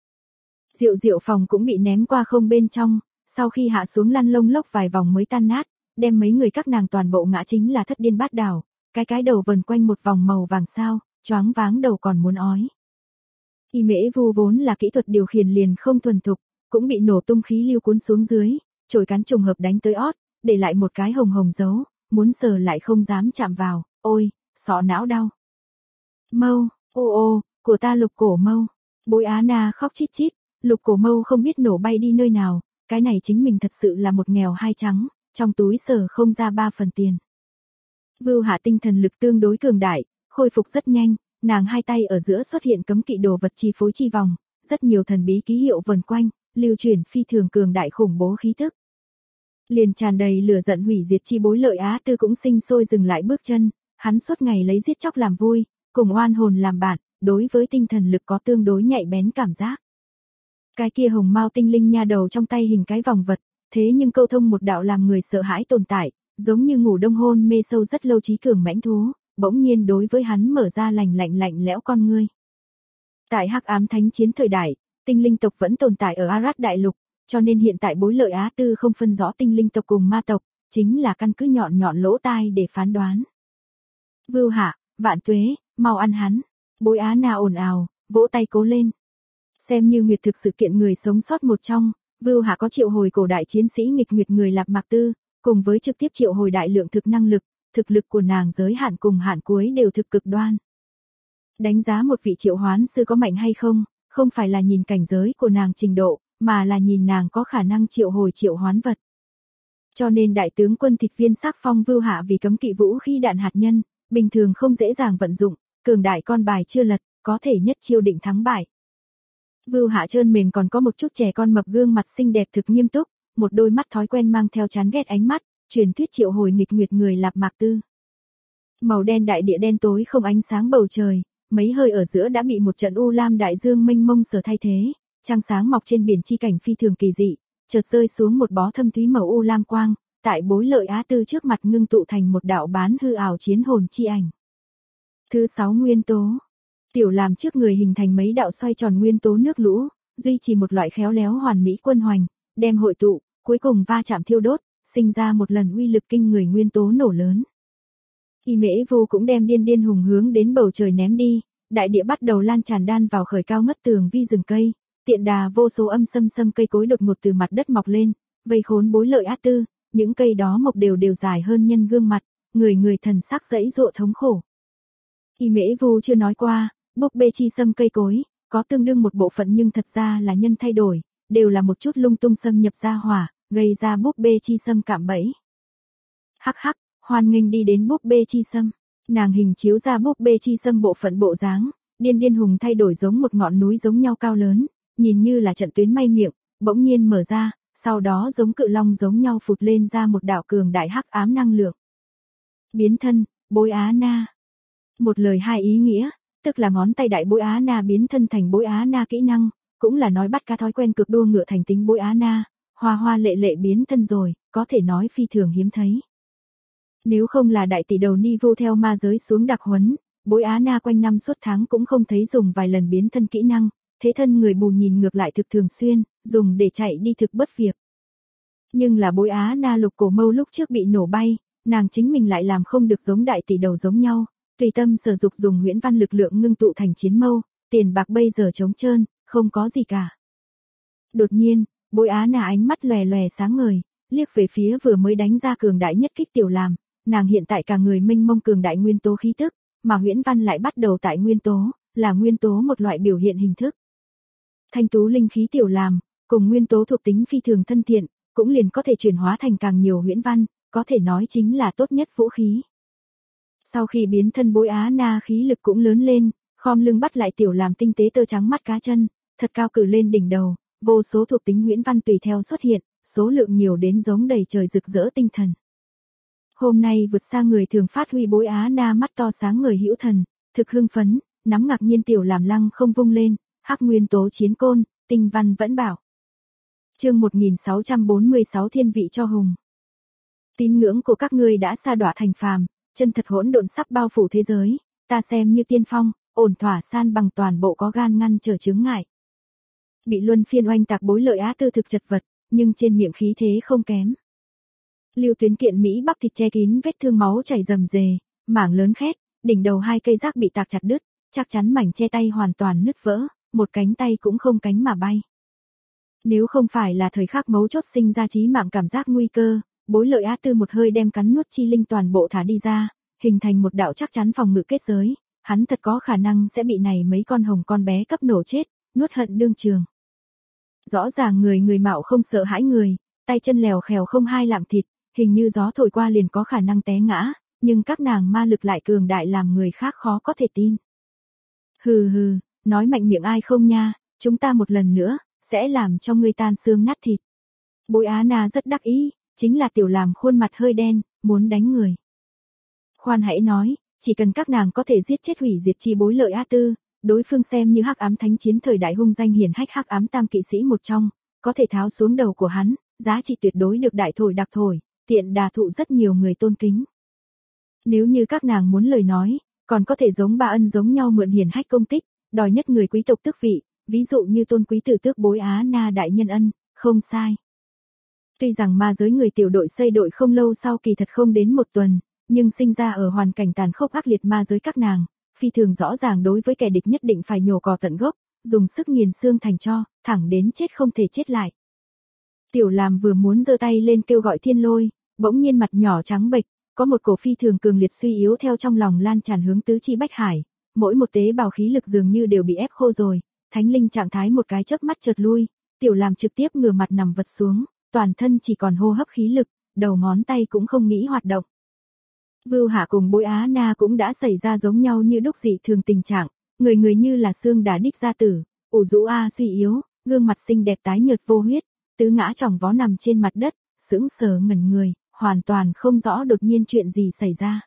Diệu phòng cũng bị ném qua không bên trong, sau khi hạ xuống lăn lông lốc vài vòng mới tan nát, đem mấy người các nàng toàn bộ ngã chính là thất điên bát đảo, cái đầu vần quanh một vòng màu vàng sao, choáng váng đầu còn muốn ói. Y mễ vu vốn là kỹ thuật điều khiển liền không thuần thục, cũng bị nổ tung khí lưu cuốn xuống dưới, chổi cắn trùng hợp đánh tới ót, để lại một cái hồng dấu, muốn sờ lại không dám chạm vào, ôi, sọ não đau. Mâu, ô, của ta lục cổ mâu. Bối Á Na khóc chít, lục cổ mâu không biết nổ bay đi nơi nào, cái này chính mình thật sự là một nghèo hai trắng, trong túi sờ không ra 3 phần tiền. Vưu Hạ tinh thần lực tương đối cường đại, khôi phục rất nhanh, nàng hai tay ở giữa xuất hiện cấm kỵ đồ vật chi phối chi vòng, rất nhiều thần bí ký hiệu vần quanh, lưu chuyển phi thường cường đại khủng bố khí tức. Liền tràn đầy lửa giận hủy diệt chi bối lợi Á Tư cũng sinh sôi dừng lại bước chân, hắn suốt ngày lấy giết chóc làm vui, cùng oan hồn làm bạn, đối với tinh thần lực có tương đối nhạy bén cảm giác. Cái kia hồng mao tinh linh nha đầu trong tay hình cái vòng vật, thế nhưng câu thông một đạo làm người sợ hãi tồn tại, giống như ngủ đông hôn mê sâu rất lâu trí cường mãnh thú, bỗng nhiên đối với hắn mở ra lạnh lẽo con ngươi. Tại hắc ám thánh chiến thời đại, tinh linh tộc vẫn tồn tại ở Arad đại lục, cho nên hiện tại bối lợi Á Tư không phân rõ tinh linh tộc cùng ma tộc, chính là căn cứ nhọn lỗ tai để phán đoán. Vưu Hạ, vạn tuế, mau ăn hắn. Bối Á Na ồn ào, vỗ tay cố lên. Xem như nguyệt thực sự kiện người sống sót một trong, Vưu Hạ có triệu hồi cổ đại chiến sĩ nghịch nguyệt người Lạp Mạc Tư, cùng với trực tiếp triệu hồi đại lượng thực năng lực, thực lực của nàng giới hạn cùng hạn cuối đều thực cực đoan. Đánh giá một vị triệu hoán sư có mạnh hay không không phải là nhìn cảnh giới của nàng trình độ, mà là nhìn nàng có khả năng triệu hồi triệu hoán vật. Cho nên đại tướng quân Thịt Viên sắc phong Vưu Hạ vì cấm kỵ vũ khí đạn hạt nhân, bình thường không dễ dàng vận dụng, cường đại con bài chưa lật, có thể nhất chiêu định thắng bại. Vưu Hạ trơn mềm còn có một chút trẻ con mập, gương mặt xinh đẹp thực nghiêm túc, một đôi mắt thói quen mang theo chán ghét ánh mắt, truyền thuyết triệu hồi nghịch nguyệt người Lạp Mạc Tư. Màu đen đại địa đen tối không ánh sáng bầu trời, mấy hơi ở giữa đã bị một trận u lam đại dương mênh mông sở thay thế, trăng sáng mọc trên biển chi cảnh phi thường kỳ dị, chợt rơi xuống một bó thâm thúy màu u lam quang, tại Bối Lợi Á Tư trước mặt ngưng tụ thành một đạo bán hư ảo chiến hồn chi ảnh. Thứ 6 nguyên tố. Tiểu làm trước người hình thành mấy đạo xoay tròn nguyên tố nước lũ, duy trì một loại khéo léo hoàn mỹ quân hoành, đem hội tụ, cuối cùng va chạm thiêu đốt, sinh ra một lần uy lực kinh người nguyên tố nổ lớn. Y Mễ Vu cũng đem điên điên hùng hướng đến bầu trời ném đi, đại địa bắt đầu lan tràn đan vào khởi cao ngất tường vi rừng cây, tiện đà vô số âm xâm cây cối đột ngột từ mặt đất mọc lên, vây khốn Bối Lợi Á Tư, những cây đó mọc đều dài hơn nhân gương mặt, người thần sắc dãy dụa thống khổ. Y Mễ Vu chưa nói qua, búp bê chi xâm cây cối, có tương đương một bộ phận nhưng thật ra là nhân thay đổi, đều là một chút lung tung xâm nhập ra hỏa, gây ra búp bê chi xâm cạm bẫy. Hắc hắc, hoan nghênh đi đến búp bê chi xâm. Nàng hình chiếu ra búp bê chi xâm bộ phận bộ dáng, điên điên hùng thay đổi giống một ngọn núi giống nhau cao lớn, nhìn như là trận tuyến may miệng, bỗng nhiên mở ra, sau đó giống cự long giống nhau phụt lên ra một đạo cường đại hắc ám năng lượng. Biến thân, Bối Á Na. Một lời hai ý nghĩa, tức là ngón tay đại Bối Á Na biến thân thành Bối Á Na kỹ năng, cũng là nói bắt cá thói quen cực đua ngựa thành tính Bối Á Na, hoa hoa lệ lệ biến thân rồi, có thể nói phi thường hiếm thấy. Nếu không là đại tỷ đầu Ni Vu theo ma giới xuống đặc huấn, Bối Á Na quanh năm suốt tháng cũng không thấy dùng vài lần biến thân kỹ năng, thế thân người bù nhìn ngược lại thực thường xuyên, dùng để chạy đi thực bất việc. Nhưng là Bối Á Na lục cổ mâu lúc trước bị nổ bay, nàng chính mình lại làm không được giống đại tỷ đầu giống nhau, tùy tâm sở dục dùng huyễn văn lực lượng ngưng tụ thành chiến mâu, tiền bạc bây giờ trống trơn, không có gì cả. Đột nhiên, Bối Á Na ánh mắt lòe lòe sáng ngời, liếc về phía vừa mới đánh ra cường đại nhất kích tiểu làm, nàng hiện tại cả người mênh mông cường đại nguyên tố khí tức, mà huyễn văn lại bắt đầu tại nguyên tố, là nguyên tố một loại biểu hiện hình thức. Thanh tú linh khí tiểu làm, cùng nguyên tố thuộc tính phi thường thân thiện, cũng liền có thể chuyển hóa thành càng nhiều huyễn văn, có thể nói chính là tốt nhất vũ khí. Sau khi biến thân Bối Á Na khí lực cũng lớn lên, khom lưng bắt lại tiểu làm tinh tế tơ trắng mắt cá chân, thật cao cử lên đỉnh đầu, vô số thuộc tính huyễn văn tùy theo xuất hiện, số lượng nhiều đến giống đầy trời rực rỡ tinh thần. Hôm nay vượt xa người thường phát huy Bối Á Na mắt to sáng người hữu thần, thực hưng phấn, nắm ngạc nhiên tiểu làm lăng không vung lên, hắc nguyên tố chiến côn, tinh văn vẫn bảo. Chương 1646 thiên vị cho hùng. Tín ngưỡng của các ngươi đã sa đọa thành phàm, chân thật hỗn độn sắp bao phủ thế giới, ta xem như tiên phong, ổn thỏa san bằng toàn bộ có gan ngăn trở chướng ngại. Bị luân phiên oanh tạc Bối Lợi Á Tư thực chật vật, nhưng trên miệng khí thế không kém. Lưu Tuyến kiện Mỹ bắp thịt che kín vết thương máu chảy rầm rề, mảng lớn khét, đỉnh đầu hai cây rác bị tạc chặt đứt, chắc chắn mảnh che tay hoàn toàn nứt vỡ, một cánh tay cũng không cánh mà bay. Nếu không phải là thời khắc mấu chốt sinh ra chí mạng cảm giác nguy cơ, Bối Lợi Á Tư một hơi đem cắn nuốt chi linh toàn bộ thả đi ra, hình thành một đạo chắc chắn phòng ngự kết giới, hắn thật có khả năng sẽ bị này mấy con hồng con bé cấp nổ chết, nuốt hận đương trường. Rõ ràng người mạo không sợ hãi người, tay chân lèo khèo không hai lạng thịt, hình như gió thổi qua liền có khả năng té ngã, nhưng các nàng ma lực lại cường đại làm người khác khó có thể tin. Hừ hừ, nói mạnh miệng ai không nha, chúng ta một lần nữa, sẽ làm cho ngươi tan xương nát thịt. Bối Á Na rất đắc ý, chính là tiểu làm khuôn mặt hơi đen, muốn đánh người. Khoan hãy nói, chỉ cần các nàng có thể giết chết hủy diệt chi Bối Lợi Á Tư, đối phương xem như hắc ám thánh chiến thời đại hung danh hiển hách hắc ám tam kỵ sĩ một trong, có thể tháo xuống đầu của hắn, giá trị tuyệt đối được đại thổi đặc thổi, tiện đà thụ rất nhiều người tôn kính. Nếu như các nàng muốn lời nói, còn có thể giống Ba Ân giống nhau mượn hiển hách công tích, đòi nhất người quý tộc tước vị, ví dụ như tôn quý tử tước Bối Á Na đại nhân ân, không sai. Tuy rằng ma giới người tiểu đội xây đội không lâu sau kỳ thật không đến một tuần, nhưng sinh ra ở hoàn cảnh tàn khốc ác liệt ma giới các nàng, phi thường rõ ràng đối với kẻ địch nhất định phải nhổ cỏ tận gốc, dùng sức nghiền xương thành tro, thẳng đến chết không thể chết lại. Tiểu làm vừa muốn giơ tay lên kêu gọi thiên lôi, bỗng nhiên mặt nhỏ trắng bệch, có một cổ phi thường cường liệt suy yếu theo trong lòng lan tràn hướng tứ chi bách hải, mỗi một tế bào khí lực dường như đều bị ép khô rồi, thánh linh trạng thái một cái chớp mắt chợt lui, Tiểu Làm trực tiếp ngửa mặt nằm vật xuống, toàn thân chỉ còn hô hấp khí lực, đầu ngón tay cũng không nghĩ hoạt động. Vưu Hạ cùng Bối Á Na cũng đã xảy ra giống nhau như đúc dị thường tình trạng, người người như là xương đá đích ra tử, ủ rũ suy yếu, gương mặt xinh đẹp tái nhợt vô huyết, tứ ngã chỏng vó nằm trên mặt đất, sững sờ ngẩn người, hoàn toàn không rõ đột nhiên chuyện gì xảy ra.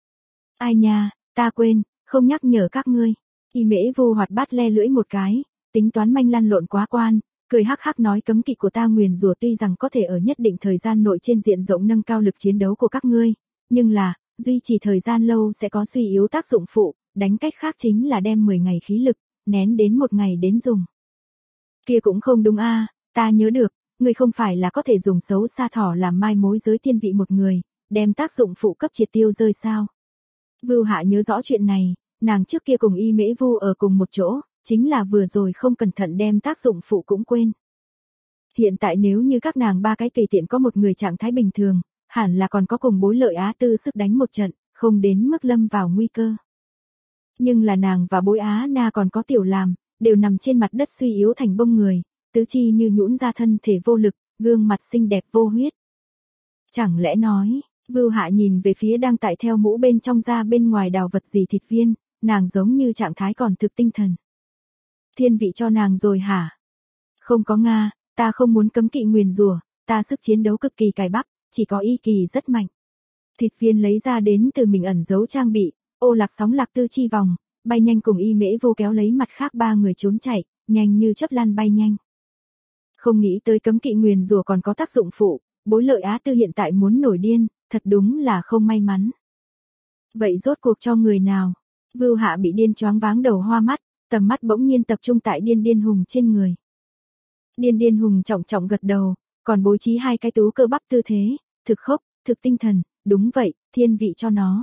Ai nha, ta quên, không nhắc nhở các ngươi. Y Mễ Vô hoạt bát le lưỡi một cái, tính toán manh lăn lộn quá quan, cười hắc hắc nói cấm kỵ của ta nguyền rủa tuy rằng có thể ở nhất định thời gian nội trên diện rộng nâng cao lực chiến đấu của các ngươi, nhưng là, duy trì thời gian lâu sẽ có suy yếu tác dụng phụ, đánh cách khác chính là đem 10 ngày khí lực, nén đến 1 ngày đến dùng. Kia cũng không đúng ta nhớ được, ngươi không phải là có thể dùng xấu xa thỏ làm mai mối giới tiên vị một người, đem tác dụng phụ cấp triệt tiêu rơi sao? Vưu Hạ nhớ rõ chuyện này, nàng trước kia cùng Y Mễ Vu ở cùng một chỗ, chính là vừa rồi không cẩn thận đem tác dụng phụ cũng quên. Hiện tại nếu như các nàng ba cái tùy tiện có một người trạng thái bình thường, hẳn là còn có cùng Bối Lợi Á Tư sức đánh một trận, không đến mức lâm vào nguy cơ. Nhưng là nàng và Bối Á Na còn có Tiểu Làm, đều nằm trên mặt đất suy yếu thành bông người, tứ chi như nhũn ra thân thể vô lực, gương mặt xinh đẹp vô huyết. Chẳng lẽ nói, Vưu Hạ nhìn về phía đang tại theo mũ bên trong ra bên ngoài đào vật gì thịt viên, nàng giống như trạng thái còn thực tinh thần. Thiên vị cho nàng rồi hả? Không có Nga, ta không muốn cấm kỵ nguyền rủa, ta sức chiến đấu cực kỳ cài bắp, chỉ có y kỳ rất mạnh. Thịt viên lấy ra đến từ mình ẩn giấu trang bị, ô lạc sóng lạc tư chi vòng, bay nhanh cùng Y Mễ Vô kéo lấy mặt khác 3 người trốn chạy, nhanh như chớp lan bay nhanh. Không nghĩ tới cấm kỵ nguyền rủa còn có tác dụng phụ, Bối Lợi Á Tư hiện tại muốn nổi điên, thật đúng là không may mắn. Vậy rốt cuộc cho người nào? Vưu Hạ bị điên choáng váng đầu hoa mắt, tầm mắt bỗng nhiên tập trung tại Điên Điên Hùng trên người. Điên Điên Hùng trọng trọng gật đầu, còn bố trí 2 cái tú cơ bắp tư thế, thực khốc, thực tinh thần, đúng vậy, thiên vị cho nó.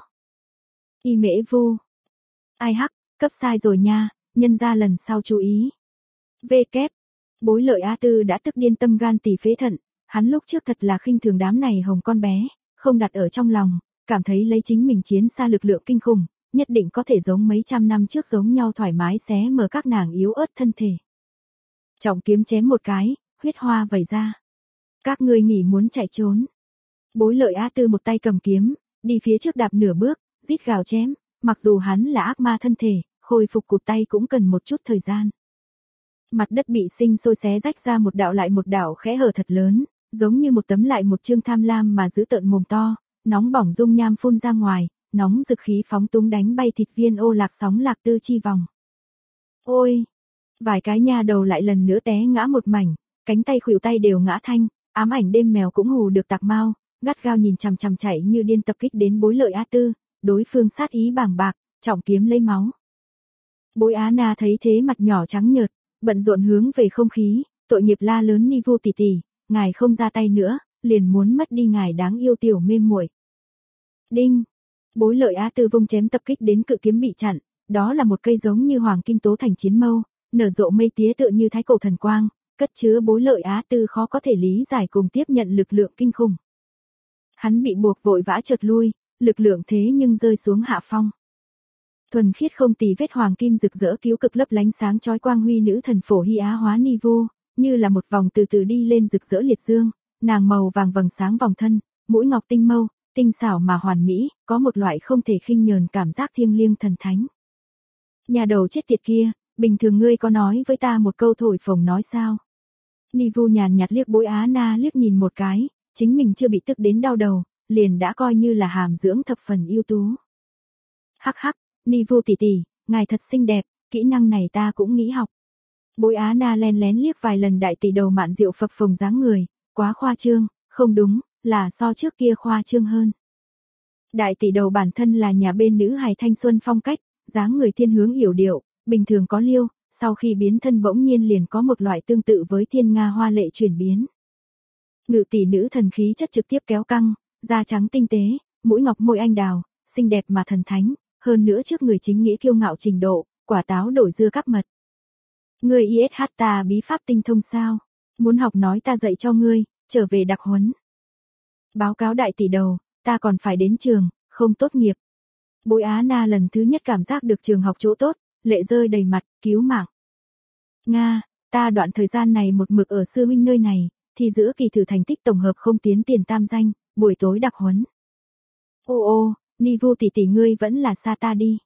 Y Mễ Vu. Ai hắc, cấp sai rồi nha, nhân ra lần sau chú ý. Kép. Bối Lợi Á Tư đã tức điên tâm gan tỳ phế thận, hắn lúc trước thật là khinh thường đám này hồng con bé, không đặt ở trong lòng, cảm thấy lấy chính mình chiến xa lực lượng kinh khủng, nhất định có thể giống mấy trăm năm trước giống nhau thoải mái xé mở các nàng yếu ớt thân thể. Trọng kiếm chém một cái, huyết hoa vẩy ra. Các ngươi nghỉ muốn chạy trốn. Bối Lợi Á Tư một tay cầm kiếm, đi phía trước đạp nửa bước, rít gào chém, mặc dù hắn là ác ma thân thể, khôi phục cụt tay cũng cần một chút thời gian. Mặt đất bị sinh sôi xé rách ra một đạo lại một đạo khẽ hở thật lớn, giống như một tấm lại một chương tham lam mà giữ tợn mồm to, nóng bỏng dung nham phun ra ngoài, nóng rực khí phóng túng đánh bay thịt viên ô lạc sóng lạc tư chi vòng. Ôi! Vài cái nha đầu lại lần nữa té ngã một mảnh, cánh tay khuỷu tay đều ngã thanh, ám ảnh đêm mèo cũng hù được tạc mau, gắt gao nhìn chằm chằm chạy như điên tập kích đến Bối Lợi Á Tư, đối phương sát ý bàng bạc, trọng kiếm lấy máu. Bối Á Na thấy thế mặt nhỏ trắng nhợt, bận rộn hướng về không khí, tội nghiệp la lớn Ni Vu tỷ tỷ, ngài không ra tay nữa, liền muốn mất đi ngài đáng yêu tiểu mê muội. Đinh! Bối Lợi Á Tư vung chém tập kích đến cự kiếm bị chặn, đó là một cây giống như hoàng kim tố thành chiến mâu, nở rộ mây tía tựa như thái cổ thần quang, cất chứa Bối Lợi Á Tư khó có thể lý giải cùng tiếp nhận lực lượng kinh khủng. Hắn bị buộc vội vã chợt lui, lực lượng thế nhưng rơi xuống hạ phong. Thuần khiết không tì vết hoàng kim rực rỡ cứu cực lấp lánh sáng chói quang huy nữ thần Phổ Hy Á hóa Ni Vu, như là một vòng từ từ đi lên rực rỡ liệt dương, nàng màu vàng vầng sáng vòng thân, mũi ngọc tinh mâu, tinh xảo mà hoàn mỹ, có một loại không thể khinh nhờn cảm giác thiêng liêng thần thánh. Nhà đầu chết tiệt kia, bình thường ngươi có nói với ta một câu thổi phồng nói sao? Ni Vu nhàn nhạt liếc Bối Á Na liếc nhìn một cái, chính mình chưa bị tức đến đau đầu, liền đã coi như là hàm dưỡng thập phần ưu tú. Hắc hắc, Ni Vu tỷ tỷ, ngài thật xinh đẹp, kỹ năng này ta cũng nghĩ học. Bối Á Na len lén liếc vài lần đại tỷ đầu mạn diệu phập phồng dáng người, quá khoa trương, không đúng, là so trước kia khoa trương hơn. Đại tỷ đầu bản thân là nhà bên nữ hài thanh xuân phong cách, dáng người thiên hướng yểu điệu, bình thường có liêu, sau khi biến thân bỗng nhiên liền có một loại tương tự với thiên nga hoa lệ chuyển biến. Ngự tỷ nữ thần khí chất trực tiếp kéo căng, da trắng tinh tế, mũi ngọc môi anh đào, xinh đẹp mà thần thánh, hơn nữa trước người chính nghĩa kiêu ngạo trình độ, quả táo đổi dưa cắp mật. Ngươi ISH ta bí pháp tinh thông sao? Muốn học nói ta dạy cho ngươi, trở về đặc huấn. Báo cáo đại tỷ đầu, ta còn phải đến trường, không tốt nghiệp. Bối Á Na lần thứ nhất cảm giác được trường học chỗ tốt, lệ rơi đầy mặt, cứu mạng. Nga, ta đoạn thời gian này một mực ở sư huynh nơi này, thì giữa kỳ thử thành tích tổng hợp không tiến tiền tam danh, buổi tối đặc huấn. Ô, Nivu tỷ tỷ ngươi vẫn là xa ta đi.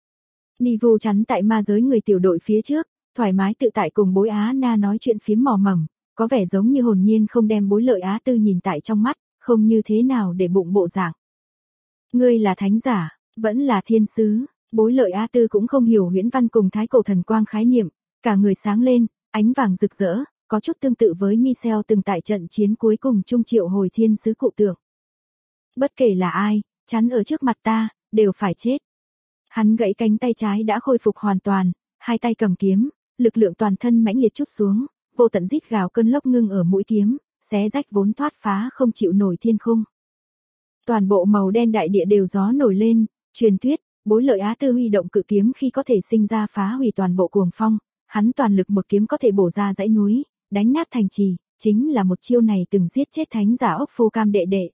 Nivu chắn tại ma giới người tiểu đội phía trước, thoải mái tự tại cùng bối Á Na nói chuyện phiếm mò mẩm, có vẻ giống như hồn nhiên không đem bối Lợi Á Tư nhìn tại trong mắt, không như thế nào để bụng bộ dạng. Ngươi là thánh giả, vẫn là thiên sứ, bối Lợi Á Tư cũng không hiểu huyễn văn cùng thái cổ thần quang khái niệm, cả người sáng lên, ánh vàng rực rỡ, có chút tương tự với Michel từng tại trận chiến cuối cùng trung triệu hồi thiên sứ cụ tượng. Bất kể là ai, chắn ở trước mặt ta, đều phải chết. Hắn gãy cánh tay trái đã khôi phục hoàn toàn, hai tay cầm kiếm, lực lượng toàn thân mãnh liệt chút xuống, vô tận rít gào cơn lốc ngưng ở mũi kiếm, xé rách vốn thoát phá không chịu nổi thiên khung. Toàn bộ màu đen đại địa đều gió nổi lên, truyền thuyết, bối Lợi Á Tư huy động cự kiếm khi có thể sinh ra phá hủy toàn bộ cuồng phong, hắn toàn lực một kiếm có thể bổ ra dãy núi, đánh nát thành trì, chính là một chiêu này từng giết chết thánh giả ốc phu cam đệ đệ.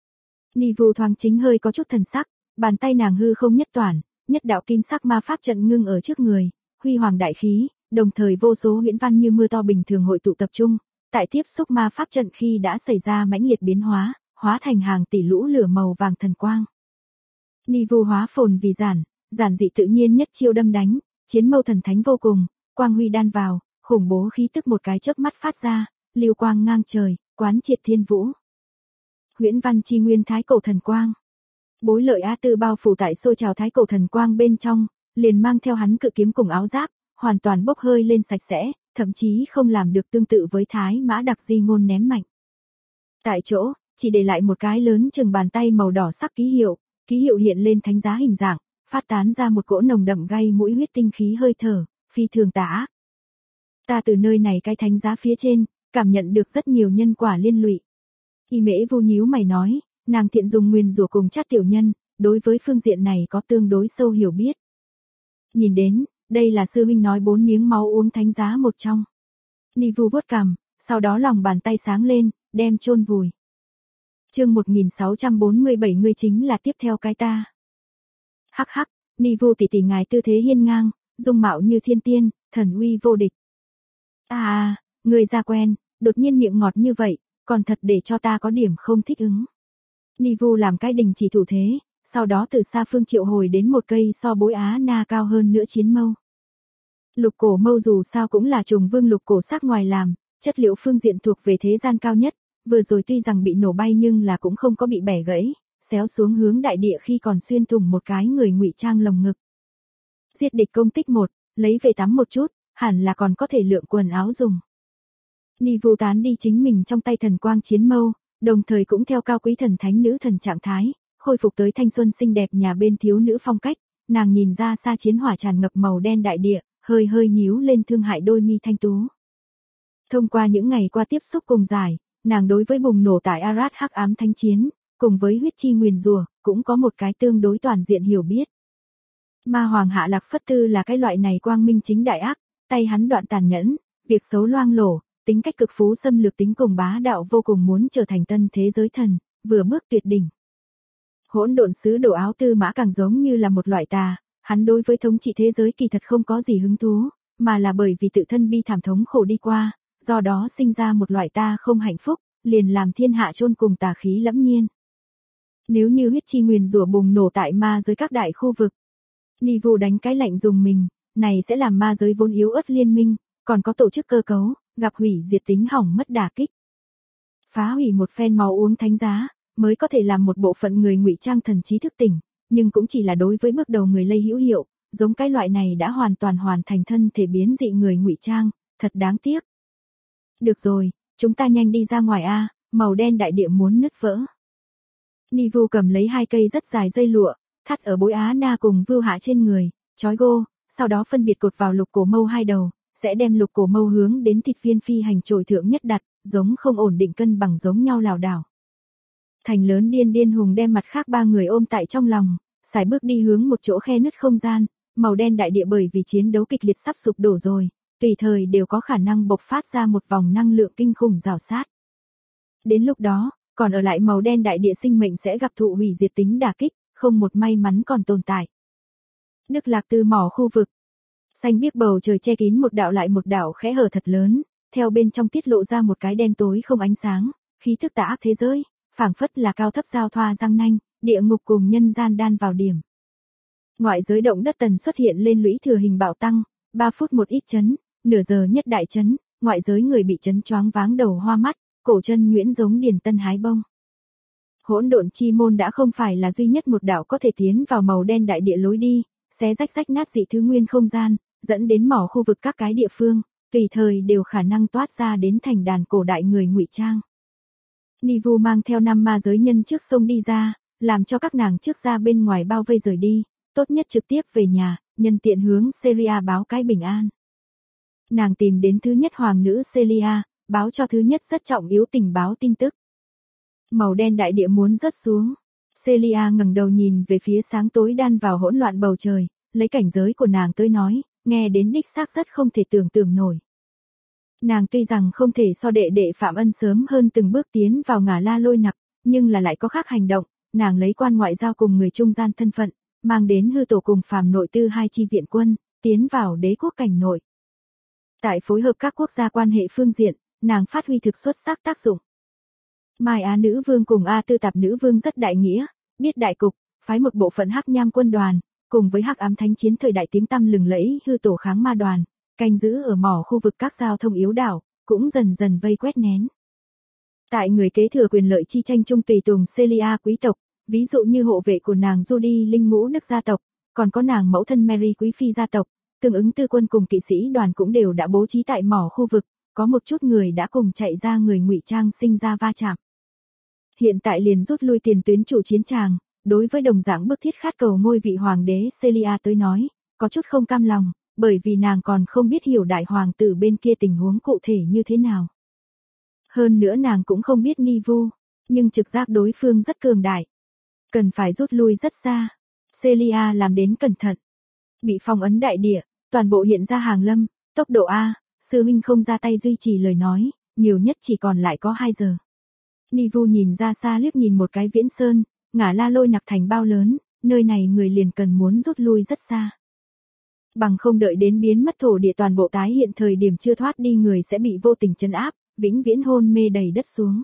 Nivu thoáng chính hơi có chút thần sắc, bàn tay nàng hư không nhất toàn, nhất đạo kim sắc ma pháp trận ngưng ở trước người, huy hoàng đại khí, đồng thời vô số huyễn văn như mưa to bình thường hội tụ tập trung, tại tiếp xúc ma pháp trận khi đã xảy ra mãnh liệt biến hóa, hóa thành hàng tỷ lũ lửa màu vàng thần quang. Nivu hóa phồn vì giản dị tự nhiên nhất chiêu đâm đánh, chiến mâu thần thánh vô cùng, quang huy đan vào, khủng bố khí tức một cái chớp mắt phát ra, lưu quang ngang trời, quán triệt thiên vũ. Huyễn văn chi nguyên thái cổ thần quang. Bối Lợi Á Tư bao phủ tại xôi trào thái cổ thần quang bên trong, liền mang theo hắn cự kiếm cùng áo giáp, hoàn toàn bốc hơi lên sạch sẽ, thậm chí không làm được tương tự với thái mã đặc di ngôn ném mạnh. Tại chỗ, chỉ để lại một cái lớn chừng bàn tay màu đỏ sắc ký hiệu hiện lên thánh giá hình dạng, phát tán ra một cỗ nồng đậm gây mũi huyết tinh khí hơi thở, phi thường tà ác. Ta từ nơi này cái thánh giá phía trên, cảm nhận được rất nhiều nhân quả liên lụy. Y Mễ Vu nhíu mày nói, nàng thiện dùng nguyền rủa cùng Trác tiểu nhân, đối với phương diện này có tương đối sâu hiểu biết. Nhìn đến, đây là sư huynh nói 4 miếng máu uống thánh giá một trong. Nivu vuốt cằm, sau đó lòng bàn tay sáng lên, đem chôn vùi. Chương 1647 ngươi chính là tiếp theo cái ta. Hắc hắc, Nivu tỷ tỷ ngài tư thế hiên ngang, dung mạo như thiên tiên, thần uy vô địch. Người ra quen, đột nhiên miệng ngọt như vậy, còn thật để cho ta có điểm không thích ứng. Nivu làm cái đình chỉ thủ thế, sau đó từ xa phương triệu hồi đến một cây so bối Á Na cao hơn nữa chiến mâu. Lục cổ mâu dù sao cũng là trùng vương lục cổ sắc ngoài làm, chất liệu phương diện thuộc về thế gian cao nhất, vừa rồi tuy rằng bị nổ bay nhưng là cũng không có bị bẻ gãy, xéo xuống hướng đại địa khi còn xuyên thủng một cái người ngụy trang lồng ngực. Giết địch công tích 1, lấy về tắm một chút, hẳn là còn có thể lượng quần áo dùng. Nivu tán đi chính mình trong tay thần quang chiến mâu, đồng thời cũng theo cao quý thần thánh nữ thần trạng thái, khôi phục tới thanh xuân xinh đẹp nhà bên thiếu nữ phong cách, nàng nhìn ra xa chiến hỏa tràn ngập màu đen đại địa, hơi nhíu lên thương hại đôi mi thanh tú. Thông qua những ngày qua tiếp xúc cùng giải, nàng đối với bùng nổ tại Arad hắc ám thánh chiến, cùng với huyết chi nguyền rủa, cũng có một cái tương đối toàn diện hiểu biết. Ma hoàng Hạ Lạc Phất Tư là cái loại này quang minh chính đại ác, tay hắn đoạn tàn nhẫn, việc xấu loang lổ, tính cách cực phú xâm lược tính cùng bá đạo vô cùng muốn trở thành tân thế giới thần, vừa bước tuyệt đỉnh. Hỗn độn sứ đồ áo Tư Mã càng giống như là một loại tà, hắn đối với thống trị thế giới kỳ thật không có gì hứng thú, mà là bởi vì tự thân bi thảm thống khổ đi qua, do đó sinh ra một loại ta không hạnh phúc, liền làm thiên hạ chôn cùng tà khí lẫm nhiên. Nếu như huyết chi nguyền rủa bùng nổ tại ma giới các đại khu vực, Nivu đánh cái lạnh dùng mình, này sẽ làm ma giới vốn yếu ớt liên minh, còn có tổ chức cơ cấu, gặp hủy diệt tính hỏng mất đả kích. Phá hủy một phen máu uống thánh giá, mới có thể làm một bộ phận người ngụy trang thần trí thức tỉnh, nhưng cũng chỉ là đối với bước đầu người lây hữu hiệu, giống cái loại này đã hoàn toàn hoàn thành thân thể biến dị người ngụy trang, thật đáng tiếc. Được rồi, chúng ta nhanh đi ra ngoài a, màu đen đại địa muốn nứt vỡ. Nivu cầm lấy 2 cây rất dài dây lụa, thắt ở bối Á Na cùng Vưu Hạ trên người, trói gô, sau đó phân biệt cột vào lục cổ mâu 2 đầu, sẽ đem lục cổ mâu hướng đến thịt viên phi hành trồi thượng nhất đặt, giống không ổn định cân bằng giống nhau lảo đảo. Thành lớn điên hùng đem mặt khác 3 người ôm tại trong lòng, sải bước đi hướng một chỗ khe nứt không gian, màu đen đại địa bởi vì chiến đấu kịch liệt sắp sụp đổ rồi, tùy thời đều có khả năng bộc phát ra một vòng năng lượng kinh khủng rào sát. Đến lúc đó, còn ở lại màu đen đại địa sinh mệnh sẽ gặp thụ hủy diệt tính đả kích, không một may mắn còn tồn tại. Đức Lạc Tư mỏ khu vực. Xanh biếc bầu trời che kín một đạo lại một đạo khẽ hở thật lớn, theo bên trong tiết lộ ra một cái đen tối không ánh sáng, khí thức tà ác thế giới, phảng phất là cao thấp giao thoa răng nanh, địa ngục cùng nhân gian đan vào điểm. Ngoại giới động đất tần xuất hiện lên lũy thừa hình bạo tăng, 3 phút một ít chấn, nửa giờ nhất đại chấn, ngoại giới người bị chấn choáng váng đầu hoa mắt, cổ chân nhuyễn giống điền tân hái bông. Hỗn độn chi môn đã không phải là duy nhất một đạo có thể tiến vào màu đen đại địa lối đi, xé rách rách nát dị thứ nguyên không gian, dẫn đến mỏ khu vực các cái địa phương, tùy thời đều khả năng toát ra đến thành đàn cổ đại người ngụy trang. Nivu mang theo 5 ma giới nhân trước sông đi ra, làm cho các nàng trước ra bên ngoài bao vây rời đi, tốt nhất trực tiếp về nhà, nhân tiện hướng Celia báo cái bình an. Nàng tìm đến thứ nhất hoàng nữ Celia, báo cho thứ nhất rất trọng yếu tình báo tin tức. Màu đen đại địa muốn rớt xuống. Celia ngẩng đầu nhìn về phía sáng tối đan vào hỗn loạn bầu trời, lấy cảnh giới của nàng tới nói, nghe đến đích xác rất không thể tưởng tượng nổi. Nàng tuy rằng không thể so đệ đệ Phạm Ân sớm hơn từng bước tiến vào Ngả La Lôi Nặc, nhưng là lại có khác hành động, nàng lấy quan ngoại giao cùng người trung gian thân phận, mang đến hư tổ cùng Phàm nội tư hai chi viện quân, tiến vào đế quốc cảnh nội. Tại phối hợp các quốc gia quan hệ phương diện, nàng phát huy thực xuất sắc tác dụng. Mai Á nữ vương cùng A Tư Tạp nữ vương rất đại nghĩa, biết đại cục, phái một bộ phận Hắc Nham quân đoàn, cùng với Hắc Ám Thánh chiến thời đại tiếng tăm lừng lẫy hư tổ kháng ma đoàn, canh giữ ở mỏ khu vực các giao thông yếu đảo, cũng dần dần vây quét nén. Tại người kế thừa quyền lợi chi tranh chung tùy tùng Celia quý tộc, ví dụ như hộ vệ của nàng Judy Linh Ngũ Đức gia tộc, còn có nàng mẫu thân Mary quý phi gia tộc, tương ứng tư quân cùng kỵ sĩ đoàn cũng đều đã bố trí tại mỏ khu vực, có một chút người đã cùng chạy ra người ngụy trang sinh ra va chạm. Hiện tại liền rút lui tiền tuyến chủ chiến tràng, đối với đồng dạng bức thiết khát cầu ngôi vị hoàng đế Celia tới nói, có chút không cam lòng, bởi vì nàng còn không biết hiểu đại hoàng tử bên kia tình huống cụ thể như thế nào. Hơn nữa nàng cũng không biết Nivu, nhưng trực giác đối phương rất cường đại. Cần phải rút lui rất xa. Celia làm đến cẩn thận. Bị phong ấn đại địa, toàn bộ hiện ra hàng lâm, tốc độ A, sư huynh không ra tay duy trì lời nói, nhiều nhất chỉ còn lại có 2 giờ. Nivu nhìn ra xa liếc nhìn một cái viễn sơn, Ngả La Lôi Nặc thành bao lớn, nơi này người liền cần muốn rút lui rất xa. Bằng không đợi đến biến mất thổ địa toàn bộ tái hiện thời điểm chưa thoát đi người sẽ bị vô tình trấn áp, vĩnh viễn hôn mê đầy đất xuống.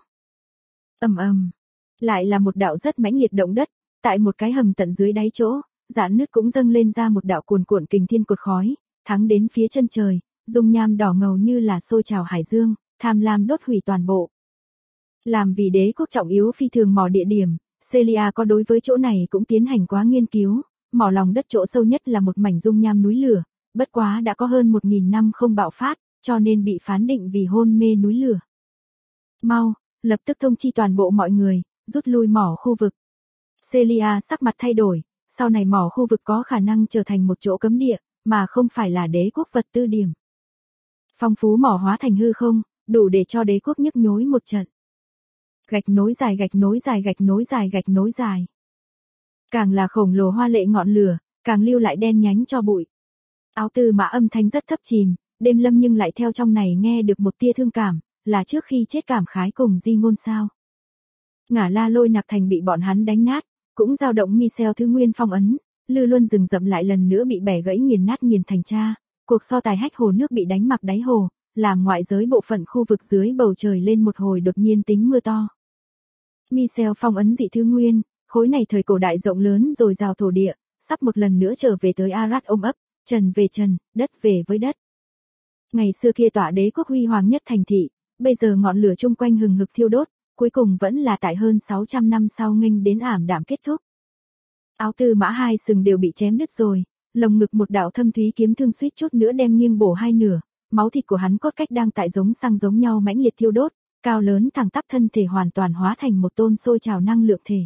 Ầm ầm, lại là một đạo rất mãnh liệt động đất, tại một cái hầm tận dưới đáy chỗ, rạn nứt cũng dâng lên ra một đạo cuồn cuộn kình thiên cột khói, thắng đến phía chân trời, dung nham đỏ ngầu như là sôi trào hải dương, tham lam đốt hủy toàn bộ. Làm vì đế quốc trọng yếu phi thường mỏ địa điểm, Celia có đối với chỗ này cũng tiến hành quá nghiên cứu, mỏ lòng đất chỗ sâu nhất là một mảnh dung nham núi lửa, bất quá đã có hơn 1000 năm không bạo phát, cho nên bị phán định vì hôn mê núi lửa. Mau, lập tức thông chi toàn bộ mọi người, rút lui mỏ khu vực. Celia sắc mặt thay đổi, sau này mỏ khu vực có khả năng trở thành một chỗ cấm địa, mà không phải là đế quốc vật tư điểm. Phong phú mỏ hóa thành hư không, đủ để cho đế quốc nhức nhối một trận. Gạch nối dài gạch nối dài gạch nối dài gạch nối dài. Càng là khổng lồ hoa lệ ngọn lửa, càng lưu lại đen nhánh cho bụi. Áo Tư Mã âm thanh rất thấp chìm, Đêm Lâm nhưng lại theo trong này nghe được một tia thương cảm, là trước khi chết cảm khái cùng di ngôn sao. Ngả La Lôi Nặc thành bị bọn hắn đánh nát, cũng dao động Michel thứ nguyên phong ấn, Lư Luân rừng rậm lại lần nữa bị bẻ gãy nghiền nát nghiền thành cha, cuộc so tài hách hồ nước bị đánh mặc đáy hồ, làm ngoại giới bộ phận khu vực dưới bầu trời lên một hồi đột nhiên tính mưa to. Michel phong ấn dị thứ nguyên, khối này thời cổ đại rộng lớn rồi rào thổ địa, sắp một lần nữa trở về tới Arad ôm ấp, trần về trần, đất về với đất. Ngày xưa kia tỏa đế quốc huy hoàng nhất thành thị, bây giờ ngọn lửa chung quanh hừng hực thiêu đốt, cuối cùng vẫn là tại hơn 600 năm sau nghênh đến ảm đạm kết thúc. Áo Tư Mã hai sừng đều bị chém đứt rồi, lồng ngực một đạo thâm thúy kiếm thương suýt chút nữa đem nghiêng bổ hai nửa, máu thịt của hắn cốt cách đang tại giống xăng giống nhau mãnh liệt thiêu đốt, cao lớn thẳng tắp thân thể hoàn toàn hóa thành một tôn sôi trào năng lượng thể.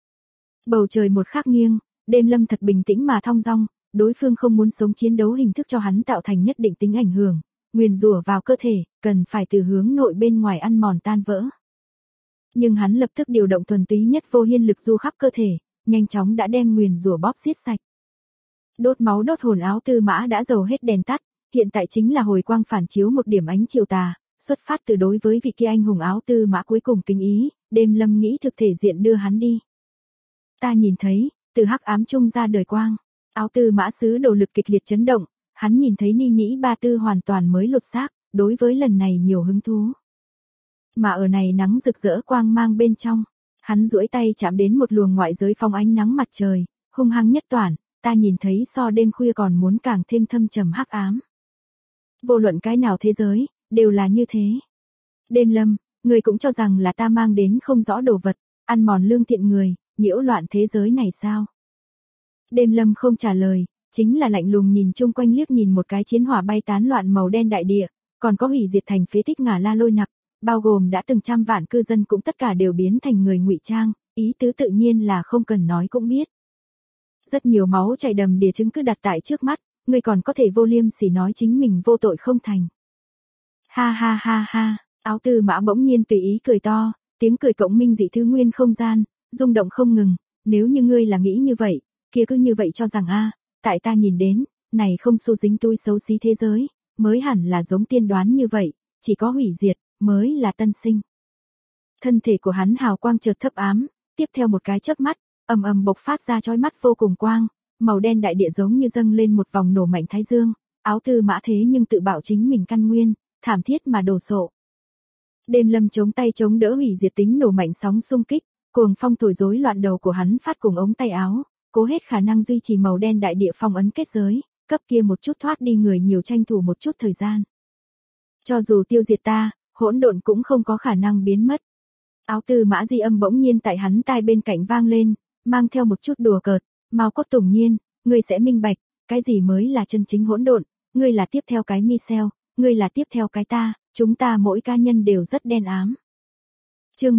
Bầu trời một khắc nghiêng, Đêm Lâm thật bình tĩnh mà thong dong, đối phương không muốn sống chiến đấu hình thức cho hắn tạo thành nhất định tính ảnh hưởng, nguyền rủa vào cơ thể, cần phải từ hướng nội bên ngoài ăn mòn tan vỡ. Nhưng hắn lập tức điều động thuần túy nhất vô hiên lực du khắp cơ thể, nhanh chóng đã đem nguyền rủa bóp xiết sạch. Đốt máu đốt hồn Áo Tư Mã đã dầu hết đèn tắt, hiện tại chính là hồi quang phản chiếu một điểm ánh chiều tà, xuất phát từ đối với vị kia anh hùng Áo Tư Mã cuối cùng kính ý, Đêm Lâm nghĩ thực thể diện đưa hắn đi. Ta nhìn thấy, từ hắc ám trung ra đời quang, Áo Tư Mã sứ đồ lực kịch liệt chấn động, hắn nhìn thấy Ni Nhĩ Ba Tư hoàn toàn mới lột xác, đối với lần này nhiều hứng thú. Mà ở này nắng rực rỡ quang mang bên trong, hắn duỗi tay chạm đến một luồng ngoại giới phóng ánh nắng mặt trời, hung hăng nhất toàn, ta nhìn thấy so đêm khuya còn muốn càng thêm thâm trầm hắc ám. Vô luận cái nào thế giới, đều là như thế. Đêm Lâm, người cũng cho rằng là ta mang đến không rõ đồ vật, ăn mòn lương thiện người, nhiễu loạn thế giới này sao? Đêm Lâm không trả lời, chính là lạnh lùng nhìn chung quanh liếc nhìn một cái chiến hỏa bay tán loạn màu đen đại địa, còn có hủy diệt thành phế tích Ngả La Lôi Nặc, bao gồm đã từng trăm vạn cư dân cũng tất cả đều biến thành người ngụy trang, ý tứ tự nhiên là không cần nói cũng biết. Rất nhiều máu chảy đầm đìa chứng cứ đặt tại trước mắt, người còn có thể vô liêm sỉ nói chính mình vô tội không thành. Ha ha ha ha, Áo Tư Mã bỗng nhiên tùy ý cười to, tiếng cười cộng minh dị thứ nguyên không gian, rung động không ngừng, nếu như ngươi là nghĩ như vậy, kia cứ như vậy cho rằng tại ta nhìn đến, này không xu dính tui xấu xí thế giới, mới hẳn là giống tiên đoán như vậy, chỉ có hủy diệt, mới là tân sinh. Thân thể của hắn hào quang chợt thấp ám, tiếp theo một cái chớp mắt, ầm ầm bộc phát ra chói mắt vô cùng quang, màu đen đại địa giống như dâng lên một vòng nổ mạnh thái dương, Áo Tư Mã thế nhưng tự bảo chính mình căn nguyên, thảm thiết mà đổ sộ. Đêm Lâm chống tay chống đỡ hủy diệt tính nổ mạnh sóng xung kích, cuồng phong thổi rối loạn đầu của hắn phát cùng ống tay áo, cố hết khả năng duy trì màu đen đại địa phong ấn kết giới, cấp kia một chút thoát đi người nhiều tranh thủ một chút thời gian. Cho dù tiêu diệt ta, hỗn độn cũng không có khả năng biến mất. Áo Tư Mã di âm bỗng nhiên tại hắn tai bên cạnh vang lên, mang theo một chút đùa cợt, Mao Cốt Tùng Nhiên, ngươi sẽ minh bạch, cái gì mới là chân chính hỗn độn, ngươi là tiếp theo cái Michel, ngươi là tiếp theo cái ta, chúng ta mỗi cá nhân đều rất đen ám. Chương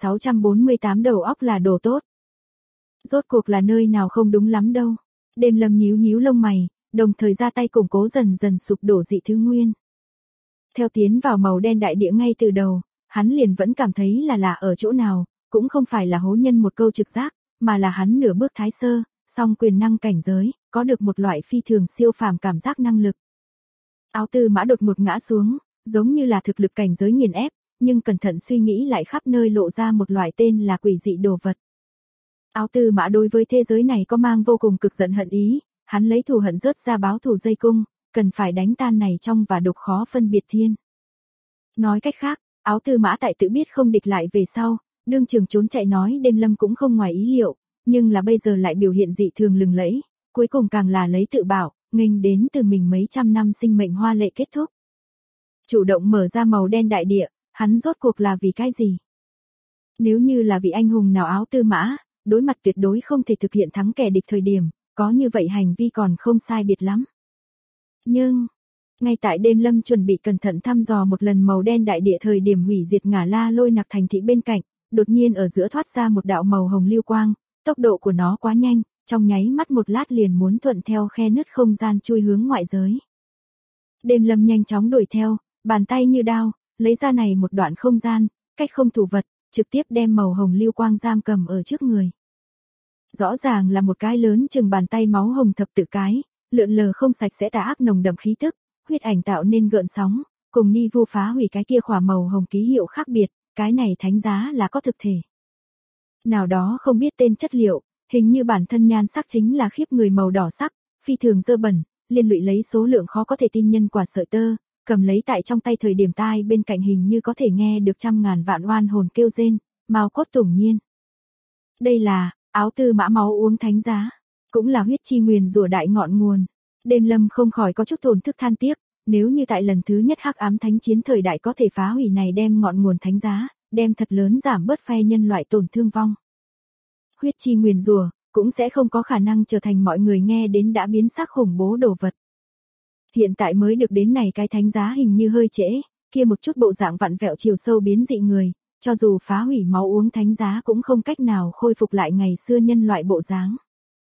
1648 đầu óc là đồ tốt. Rốt cuộc là nơi nào không đúng lắm đâu. Đêm Lâm nhíu nhíu lông mày, đồng thời ra tay củng cố dần dần sụp đổ dị thứ nguyên. Theo tiến vào màu đen đại địa ngay từ đầu, hắn liền vẫn cảm thấy là lạ ở chỗ nào, cũng không phải là hố nhân một câu trực giác, mà là hắn nửa bước thái sơ, song quyền năng cảnh giới, có được một loại phi thường siêu phàm cảm giác năng lực. Áo Tư Mã đột một ngã xuống, giống như là thực lực cảnh giới nghiền ép, nhưng cẩn thận suy nghĩ lại khắp nơi lộ ra một loại tên là quỷ dị đồ vật. Áo Tư Mã đối với thế giới này có mang vô cùng cực giận hận ý, hắn lấy thù hận rớt ra báo thù dây cung, cần phải đánh tan này trong và đục khó phân biệt thiên. Nói cách khác, Áo Tư Mã tại tự biết không địch lại về sau, đương trường trốn chạy nói Đêm Lâm cũng không ngoài ý liệu, nhưng là bây giờ lại biểu hiện dị thường lừng lẫy, cuối cùng càng là lấy tự bảo, nghênh đến từ mình mấy trăm năm sinh mệnh hoa lệ kết thúc. Chủ động mở ra màu đen đại địa, hắn rốt cuộc là vì cái gì? Nếu như là vị anh hùng nào Áo Tư Mã, đối mặt tuyệt đối không thể thực hiện thắng kẻ địch thời điểm, có như vậy hành vi còn không sai biệt lắm. Nhưng, ngay tại Đêm Lâm chuẩn bị cẩn thận thăm dò một lần màu đen đại địa thời điểm hủy diệt Ngả La Lôi Nặc thành thị bên cạnh, đột nhiên ở giữa thoát ra một đạo màu hồng lưu quang, tốc độ của nó quá nhanh, trong nháy mắt một lát liền muốn thuận theo khe nứt không gian chui hướng ngoại giới. Đêm Lâm nhanh chóng đuổi theo, bàn tay như đao, lấy ra này một đoạn không gian, cách không thủ vật, trực tiếp đem màu hồng lưu quang giam cầm ở trước người. Rõ ràng là một cái lớn chừng bàn tay máu hồng thập tự cái, lượn lờ không sạch sẽ tà ác nồng đậm khí tức, huyết ảnh tạo nên gợn sóng, cùng Ni Vu phá hủy cái kia khỏa màu hồng ký hiệu khác biệt, cái này thánh giá là có thực thể. Nào đó không biết tên chất liệu, hình như bản thân nhan sắc chính là khiếp người màu đỏ sắc, phi thường dơ bẩn, liên lụy lấy số lượng khó có thể tin nhân quả sợi tơ, cầm lấy tại trong tay thời điểm tai bên cạnh hình như có thể nghe được trăm ngàn vạn oan hồn kêu rên, Mao Cốt Tùng Nhiên. Đây là Áo Tư Mã máu uống thánh giá, cũng là huyết chi nguyền rủa đại ngọn nguồn. Đêm Lâm không khỏi có chút thổn thức than tiếc, nếu như tại lần thứ nhất hắc ám thánh chiến thời đại có thể phá hủy này đem ngọn nguồn thánh giá, đem thật lớn giảm bớt phe nhân loại tổn thương vong. Huyết chi nguyền rủa cũng sẽ không có khả năng trở thành mọi người nghe đến đã biến sắc khủng bố đồ vật. Hiện tại mới được đến này cái thánh giá hình như hơi trễ, kia một chút bộ dạng vặn vẹo chiều sâu biến dị người, cho dù phá hủy máu uống thánh giá cũng không cách nào khôi phục lại ngày xưa nhân loại bộ dáng.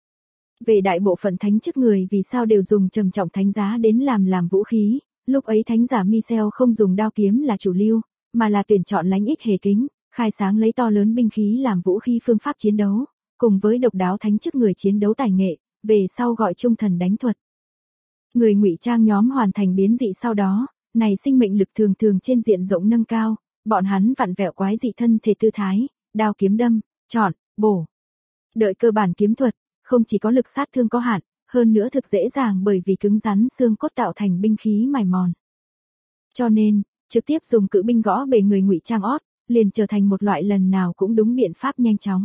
Về đại bộ phận thánh chức người vì sao đều dùng trầm trọng thánh giá đến làm vũ khí, lúc ấy thánh giả Michel không dùng đao kiếm là chủ lưu, mà là tuyển chọn lánh ích hề kính, khai sáng lấy to lớn binh khí làm vũ khí phương pháp chiến đấu, cùng với độc đáo thánh chức người chiến đấu tài nghệ, về sau gọi trung thần đánh thuật. Người ngụy trang nhóm hoàn thành biến dị sau đó, này sinh mệnh lực thường thường trên diện rộng nâng cao, bọn hắn vặn vẹo quái dị thân thể tư thái, đao kiếm đâm, chọn, bổ. Đợi cơ bản kiếm thuật, không chỉ có lực sát thương có hạn, hơn nữa thực dễ dàng bởi vì cứng rắn xương cốt tạo thành binh khí mài mòn. Cho nên, trực tiếp dùng cự binh gõ bề người ngụy trang ót, liền trở thành một loại lần nào cũng đúng biện pháp nhanh chóng.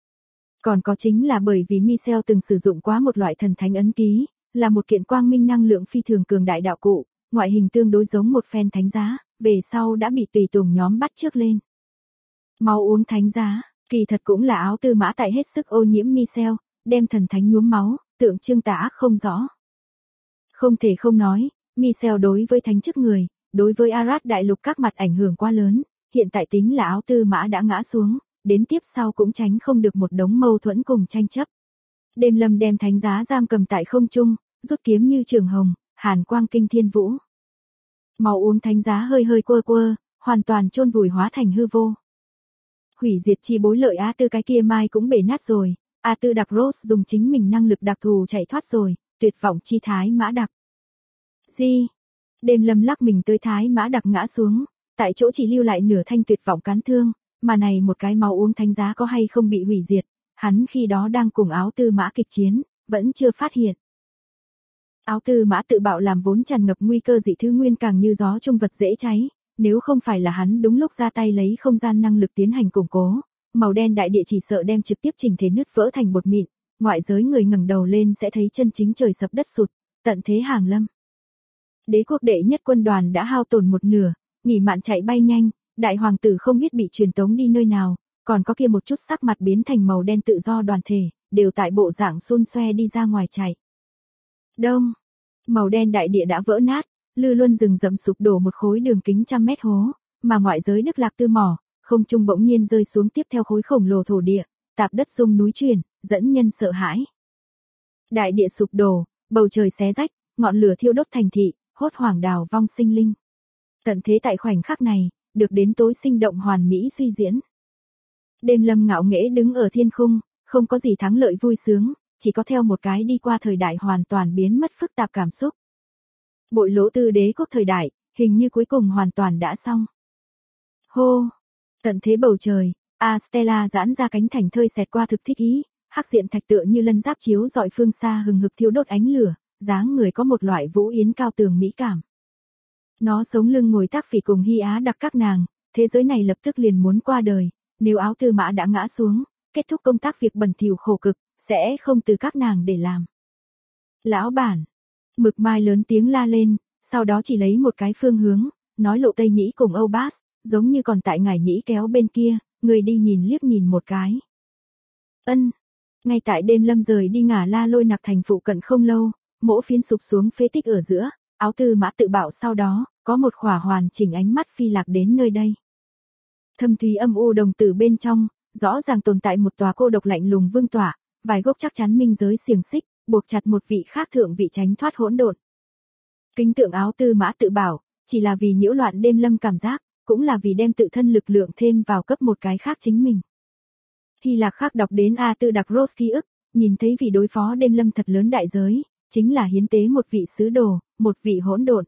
Còn có chính là bởi vì Michel từng sử dụng quá một loại thần thánh ấn ký, là một kiện quang minh năng lượng phi thường cường đại đạo cụ, ngoại hình tương đối giống một phen thánh giá, về sau đã bị tùy tùng nhóm bắt chước lên. Máu uống thánh giá, kỳ thật cũng là Áo Tư Mã tại hết sức ô nhiễm Michel, đem thần thánh nhuốm máu, tượng trưng tà ác không rõ. Không thể không nói, Michel đối với thánh chức người, đối với Arad đại lục các mặt ảnh hưởng quá lớn, hiện tại tính là Áo Tư Mã đã ngã xuống, đến tiếp sau cũng tránh không được một đống mâu thuẫn cùng tranh chấp. Đêm Lâm đem thánh giá giam cầm tại không trung, rút kiếm như trường hồng, hàn quang kinh thiên vũ. Máu uống thánh giá hơi hơi quơ quơ, hoàn toàn chôn vùi hóa thành hư vô. Hủy diệt chi bối lợi A Tư cái kia mai cũng bể nát rồi, A Tư đặc Rose dùng chính mình năng lực đặc thù chạy thoát rồi, tuyệt vọng chi Thái Mã đặc. Gì? Đêm Lâm lắc mình tới Thái Mã đặc ngã xuống, tại chỗ chỉ lưu lại nửa thanh tuyệt vọng cán thương, mà này một cái máu uống thánh giá có hay không bị hủy diệt, hắn khi đó đang cùng Áo Tư Mã kịch chiến, vẫn chưa phát hiện. Áo Tư Mã tự bạo làm vốn tràn ngập nguy cơ dị thứ nguyên càng như gió trung vật dễ cháy, nếu không phải là hắn đúng lúc ra tay lấy không gian năng lực tiến hành củng cố, màu đen đại địa chỉ sợ đem trực tiếp chỉnh thể nứt vỡ thành bột mịn, ngoại giới người ngẩng đầu lên sẽ thấy chân chính trời sập đất sụt, tận thế hàng lâm. Đế quốc đệ nhất quân đoàn đã hao tổn một nửa, nghỉ mạn chạy bay nhanh, đại hoàng tử không biết bị truyền tống đi nơi nào, còn có kia một chút sắc mặt biến thành màu đen tự do đoàn thể, đều tại bộ dạng xun xoe đi ra ngoài chạy. Đông, màu đen đại địa đã vỡ nát, Lư Luân rừng rậm sụp đổ một khối đường kính 100 mét hố, mà ngoại giới Đức Lạc Tư mỏ, không trung bỗng nhiên rơi xuống tiếp theo khối khổng lồ thổ địa, tạp đất rung núi chuyển, dẫn nhân sợ hãi. Đại địa sụp đổ, bầu trời xé rách, ngọn lửa thiêu đốt thành thị, hốt hoảng đào vong sinh linh. Tận thế tại khoảnh khắc này, được đến tối sinh động hoàn mỹ suy diễn. Đêm Lâm ngạo nghễ đứng ở thiên khung, không có gì thắng lợi vui sướng, chỉ có theo một cái đi qua thời đại hoàn toàn biến mất phức tạp cảm xúc. Bội lỗ tư đế quốc thời đại, hình như cuối cùng hoàn toàn đã xong. Hô! Tận thế bầu trời, Stella giãn ra cánh thành thơi xẹt qua thực thích ý, hắc diện thạch tựa như lân giáp chiếu dọi phương xa hừng hực thiêu đốt ánh lửa, dáng người có một loại vũ yến cao tường mỹ cảm. Nó sống lưng ngồi tác phỉ cùng Hy Á đặc các nàng, thế giới này lập tức liền muốn qua đời, nếu Áo Tư Mã đã ngã xuống, kết thúc công tác việc bẩn thỉu khổ cực, sẽ không từ các nàng để làm. Lão bản, Mực Mai lớn tiếng la lên, sau đó chỉ lấy một cái phương hướng, nói Lộ Tây Nhĩ cùng Âu Bas, giống như còn tại Ngải Nhĩ kéo bên kia, người đi nhìn liếc nhìn một cái. Ân, ngay tại đêm Lâm rời đi ngả La Lôi Nặc thành phụ cận không lâu, mỗ phiến sụp xuống phế tích ở giữa, Áo Tư Mã tự bạo sau đó, có một khỏa hoàn chỉnh ánh mắt phi lạc đến nơi đây. Thâm thúy âm u đồng tử bên trong, rõ ràng tồn tại một tòa cô độc lạnh lùng vương tỏa, vài gốc chắc chắn minh giới xiềng xích, buộc chặt một vị khác thượng vị tránh thoát hỗn độn. Kính tượng Áo Tư Mã tự bảo, chỉ là vì nhiễu loạn đêm Lâm cảm giác, cũng là vì đem tự thân lực lượng thêm vào cấp một cái khác chính mình. Hy Lạc khác đọc đến A Tư đặc Rose ký ức, nhìn thấy vì đối phó đêm Lâm thật lớn đại giới, chính là hiến tế một vị sứ đồ, một vị hỗn độn.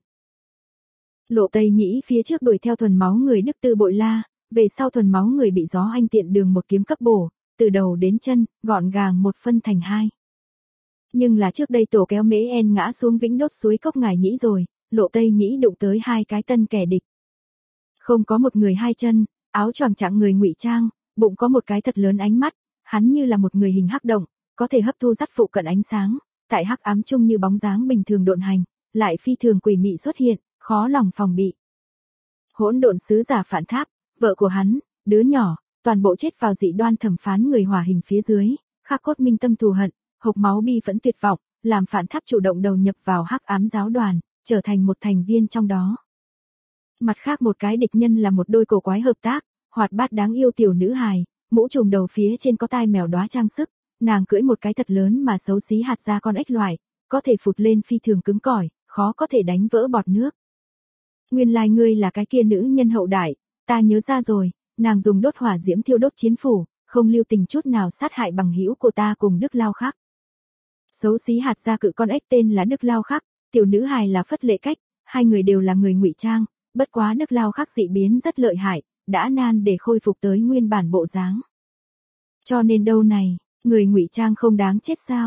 Lộ Tây Nhĩ phía trước đuổi theo thuần máu người Đức Tư Bội La, về sau thuần máu người bị gió anh tiện đường một kiếm cấp bổ, từ đầu đến chân, gọn gàng một phân thành hai. Nhưng là trước đây tổ kéo Mễ En ngã xuống vĩnh đốt suối cốc Ngải Nhĩ rồi, Lộ Tây Nhĩ đụng tới hai cái tân kẻ địch. Không có một người hai chân, áo choàng trạng người ngụy trang, bụng có một cái thật lớn ánh mắt, hắn như là một người hình hắc động, có thể hấp thu dắt phụ cận ánh sáng, tại hắc ám chung như bóng dáng bình thường độn hành, lại phi thường quỷ mị xuất hiện, khó lòng phòng bị. Hỗn độn sứ giả Phản Tháp, vợ của hắn, đứa nhỏ, toàn bộ chết vào dị đoan thẩm phán người hỏa hình phía dưới, khắc cốt minh tâm thù hận, hộc máu bi vẫn tuyệt vọng, làm Phản Tháp chủ động đầu nhập vào hắc ám giáo đoàn, trở thành một thành viên trong đó. Mặt khác một cái địch nhân là một đôi cổ quái hợp tác, hoạt bát đáng yêu tiểu nữ hài, mũ trùm đầu phía trên có tai mèo đóa trang sức, nàng cưỡi một cái thật lớn mà xấu xí hạt ra con ếch loại, có thể phụt lên phi thường cứng cỏi, khó có thể đánh vỡ bọt nước. Nguyên lai ngươi là cái kia nữ nhân hậu đại, ta nhớ ra rồi, nàng dùng đốt hỏa diễm thiêu đốt chiến phủ, không lưu tình chút nào sát hại bằng hữu của ta cùng Đức Lao Khắc. Xấu xí hạt ra cự con ếch tên là Đức Lao Khắc, tiểu nữ hài là Phất Lệ Cách, hai người đều là người ngụy trang, bất quá Đức Lao Khắc dị biến rất lợi hại, đã nan để khôi phục tới nguyên bản bộ dáng. Cho nên đâu này, người ngụy trang không đáng chết sao?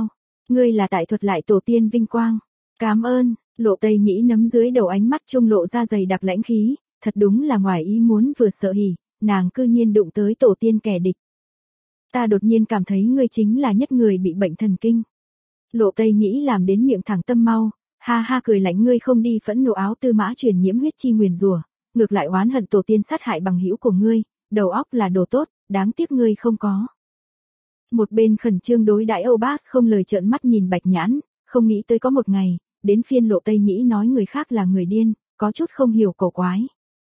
Ngươi là tại thuật lại tổ tiên vinh quang. Cảm ơn, Lộ Tây Nhĩ nấm dưới đầu ánh mắt trung lộ ra dày đặc lãnh khí, thật đúng là ngoài ý muốn vừa sợ hỉ, nàng cư nhiên đụng tới tổ tiên kẻ địch. Ta đột nhiên cảm thấy ngươi chính là nhất người bị bệnh thần kinh. Lộ Tây Nhĩ làm đến miệng thẳng tâm mau, ha ha cười lạnh, ngươi không đi phẫn nộ áo tư mã truyền nhiễm huyết chi nguyền rủa, ngược lại oán hận tổ tiên sát hại bằng hữu của ngươi, đầu óc là đồ tốt, đáng tiếc ngươi không có. Một bên khẩn trương đối đãi Âu Bác không lời trợn mắt nhìn Bạch Nhãn, không nghĩ tới có một ngày, đến phiên Lộ Tây Nhĩ nói người khác là người điên, có chút không hiểu cổ quái.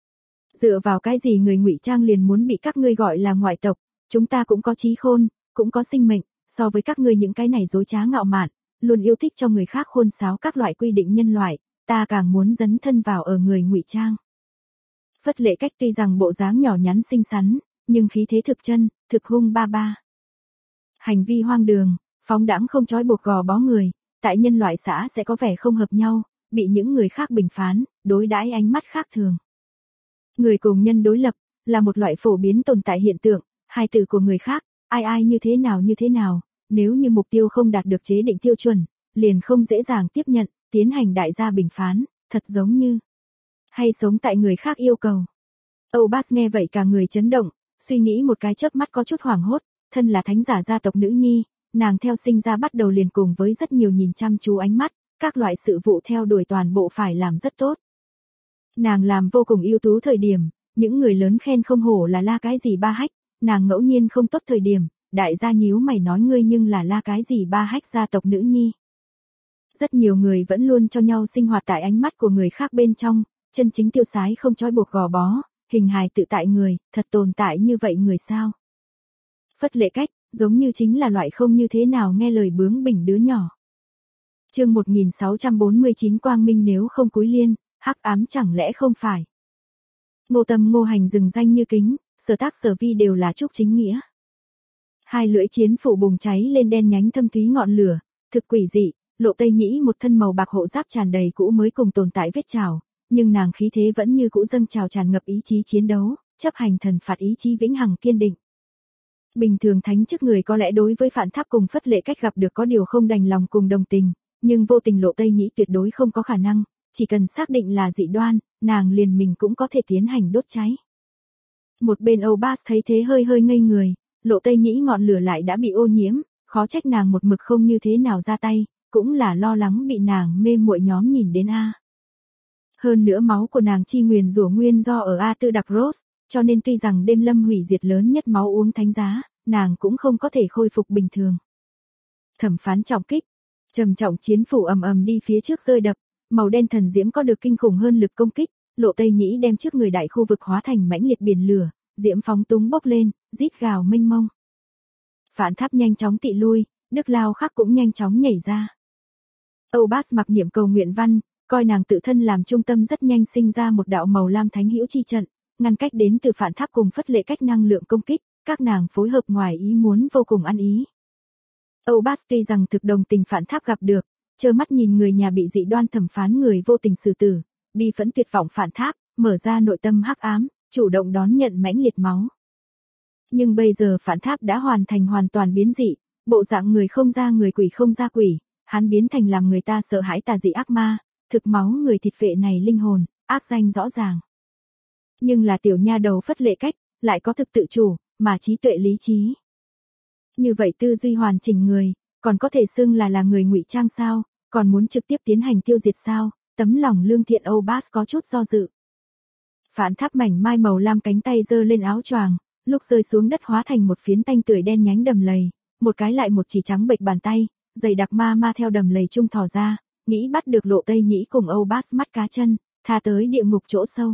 Dựa vào cái gì người ngụy trang liền muốn bị các ngươi gọi là ngoại tộc, chúng ta cũng có trí khôn, cũng có sinh mệnh, so với các ngươi những cái này dối trá ngạo mạn, luôn yêu thích cho người khác khôn sáo các loại quy định nhân loại, ta càng muốn dấn thân vào ở người ngụy trang. Phất Lệ Cách tuy rằng bộ dáng nhỏ nhắn xinh xắn, nhưng khí thế thực chân, thực hung ba ba. Hành vi hoang đường, phóng đãng không trói buộc gò bó người, tại nhân loại xã sẽ có vẻ không hợp nhau, bị những người khác bình phán, đối đãi ánh mắt khác thường. Người cùng nhân đối lập, là một loại phổ biến tồn tại hiện tượng, hai từ của người khác, ai ai như thế nào, nếu như mục tiêu không đạt được chế định tiêu chuẩn, liền không dễ dàng tiếp nhận, tiến hành đại gia bình phán, thật giống như hay sống tại người khác yêu cầu. Âu Bác nghe vậy cả người chấn động, suy nghĩ một cái chớp mắt có chút hoảng hốt, thân là thánh giả gia tộc nữ nhi, nàng theo sinh ra bắt đầu liền cùng với rất nhiều nhìn chăm chú ánh mắt, các loại sự vụ theo đuổi toàn bộ phải làm rất tốt. Nàng làm vô cùng ưu tú thời điểm, những người lớn khen không hổ là la cái gì ba hách, nàng ngẫu nhiên không tốt thời điểm, đại gia nhíu mày nói ngươi nhưng là la cái gì ba hách gia tộc nữ nhi. Rất nhiều người vẫn luôn cho nhau sinh hoạt tại ánh mắt của người khác bên trong, chân chính tiêu sái không trói buộc gò bó, hình hài tự tại người, thật tồn tại như vậy người sao? Phất Lệ Cách, giống như chính là loại không như thế nào nghe lời bướng bỉnh đứa nhỏ. Chương 1649 Quang Minh nếu không cúi liên, hắc ám chẳng lẽ không phải. Ngô Tâm Ngô Hành dừng danh như kính, sở tác sở vi đều là chúc chính nghĩa. Hai lưỡi chiến phủ bùng cháy lên đen nhánh thâm thúy ngọn lửa, thực quỷ dị, Lộ Tây Nhĩ một thân màu bạc hộ giáp tràn đầy cũ mới cùng tồn tại vết trào, nhưng nàng khí thế vẫn như cũ dâng trào tràn ngập ý chí chiến đấu, chấp hành thần phạt ý chí vĩnh hằng kiên định. Bình thường thánh chức người có lẽ đối với Phản Tháp cùng Phất Lệ Cách gặp được có điều không đành lòng cùng đồng tình, nhưng vô tình Lộ Tây Nhĩ tuyệt đối không có khả năng, chỉ cần xác định là dị đoan, nàng liền mình cũng có thể tiến hành đốt cháy. Một bên Âu Bác thấy thế hơi hơi ngây người, Lộ Tây Nhĩ ngọn lửa lại đã bị ô nhiễm, khó trách nàng một mực không như thế nào ra tay, cũng là lo lắng bị nàng mê muội nhóm nhìn đến a. Hơn nữa máu của nàng chi nguyền rủa nguyên do ở A Tư Đặc Rose, cho nên tuy rằng đêm lâm hủy diệt lớn nhất máu uống thánh giá, nàng cũng không có thể khôi phục bình thường. Thẩm phán trọng kích, trầm trọng chiến phủ ầm ầm đi phía trước rơi đập, màu đen thần diễm có được kinh khủng hơn lực công kích, Lộ Tây Nhĩ đem trước người đại khu vực hóa thành mãnh liệt biển lửa, diễm phóng túng bốc lên, rít gào mênh mông. Phản Tháp nhanh chóng tị lui, Đức Lao Khắc cũng nhanh chóng nhảy ra. Âu Bác mặc niệm cầu nguyện văn, coi nàng tự thân làm trung tâm rất nhanh sinh ra một đạo màu lam thánh hữu chi trận, ngăn cách đến từ Phản Tháp cùng Phất Lệ Cách năng lượng công kích, các nàng phối hợp ngoài ý muốn vô cùng ăn ý. Âu Bác tuy rằng thực đồng tình Phản Tháp gặp được, trơ mắt nhìn người nhà bị dị đoan thẩm phán người vô tình xử tử, bi phẫn tuyệt vọng Phản Tháp, mở ra nội tâm hắc ám, chủ động đón nhận mãnh liệt máu. Nhưng bây giờ Phản Tháp đã hoàn toàn biến dị, bộ dạng người không ra người quỷ không ra quỷ, hắn biến thành làm người ta sợ hãi tà dị ác ma, thực máu người thịt vệ này linh hồn, ác danh rõ ràng. Nhưng là tiểu nha đầu Phất Lệ Cách, lại có thực tự chủ, mà trí tuệ lý trí. Như vậy tư duy hoàn chỉnh người, còn có thể xưng là người ngụy trang sao, còn muốn trực tiếp tiến hành tiêu diệt sao, tấm lòng lương thiện Âu Bác có chút do dự. Phản Tháp mảnh mai màu lam cánh tay giơ lên áo choàng, lúc rơi xuống đất hóa thành một phiến tanh tưởi đen nhánh đầm lầy, một cái lại một chỉ trắng bệch bàn tay, dày đặc ma theo đầm lầy trung thò ra, nghĩ bắt được Lộ Tây Nhĩ cùng Âu Bác mắt cá chân, tha tới địa ngục chỗ sâu.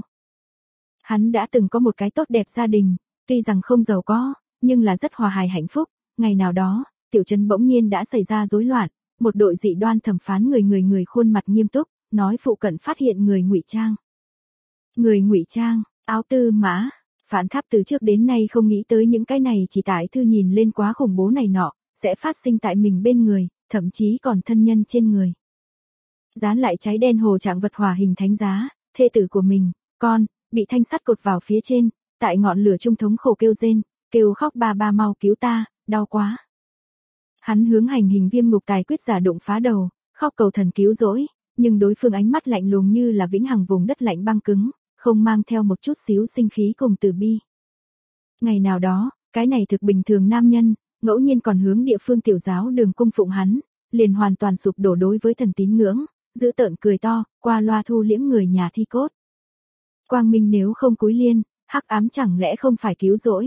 Hắn đã từng có một cái tốt đẹp gia đình, tuy rằng không giàu có, nhưng là rất hòa hài hạnh phúc, ngày nào đó, tiểu trấn bỗng nhiên đã xảy ra rối loạn, một đội dị đoan thẩm phán người khuôn mặt nghiêm túc, nói phụ cận phát hiện người ngụy trang. Người ngụy trang, áo tư mã, Phản Tháp từ trước đến nay không nghĩ tới những cái này chỉ tại thư nhìn lên quá khủng bố này nọ, sẽ phát sinh tại mình bên người, thậm chí còn thân nhân trên người. Dán lại cháy đen hồ trạng vật hỏa hình thánh giá, thê tử của mình, con, bị thanh sắt cột vào phía trên, tại ngọn lửa trung thống khổ kêu rên, kêu khóc ba mau cứu ta, đau quá. Hắn hướng hành hình viêm ngục tài quyết giả đụng phá đầu, khóc cầu thần cứu rỗi, nhưng đối phương ánh mắt lạnh lùng như là vĩnh hằng vùng đất lạnh băng cứng, không mang theo một chút xíu sinh khí cùng từ bi. Ngày nào đó, cái này thực bình thường nam nhân, ngẫu nhiên còn hướng địa phương tiểu giáo đường cung phụng hắn, liền hoàn toàn sụp đổ đối với thần tín ngưỡng, giữ tợn cười to, qua loa thu liễm người nhà thi cốt. Quang minh nếu không cúi liên, hắc ám chẳng lẽ không phải cứu rỗi.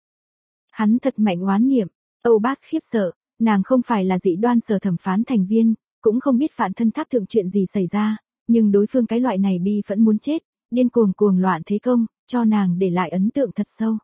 Hắn thật mạnh oán niệm, Âu Bác khiếp sợ, nàng không phải là dị đoan sở thẩm phán thành viên, cũng không biết Phạn Thân Tháp thượng chuyện gì xảy ra, nhưng đối phương cái loại này bi phẫn muốn chết, điên cuồng loạn thế công, cho nàng để lại ấn tượng thật sâu.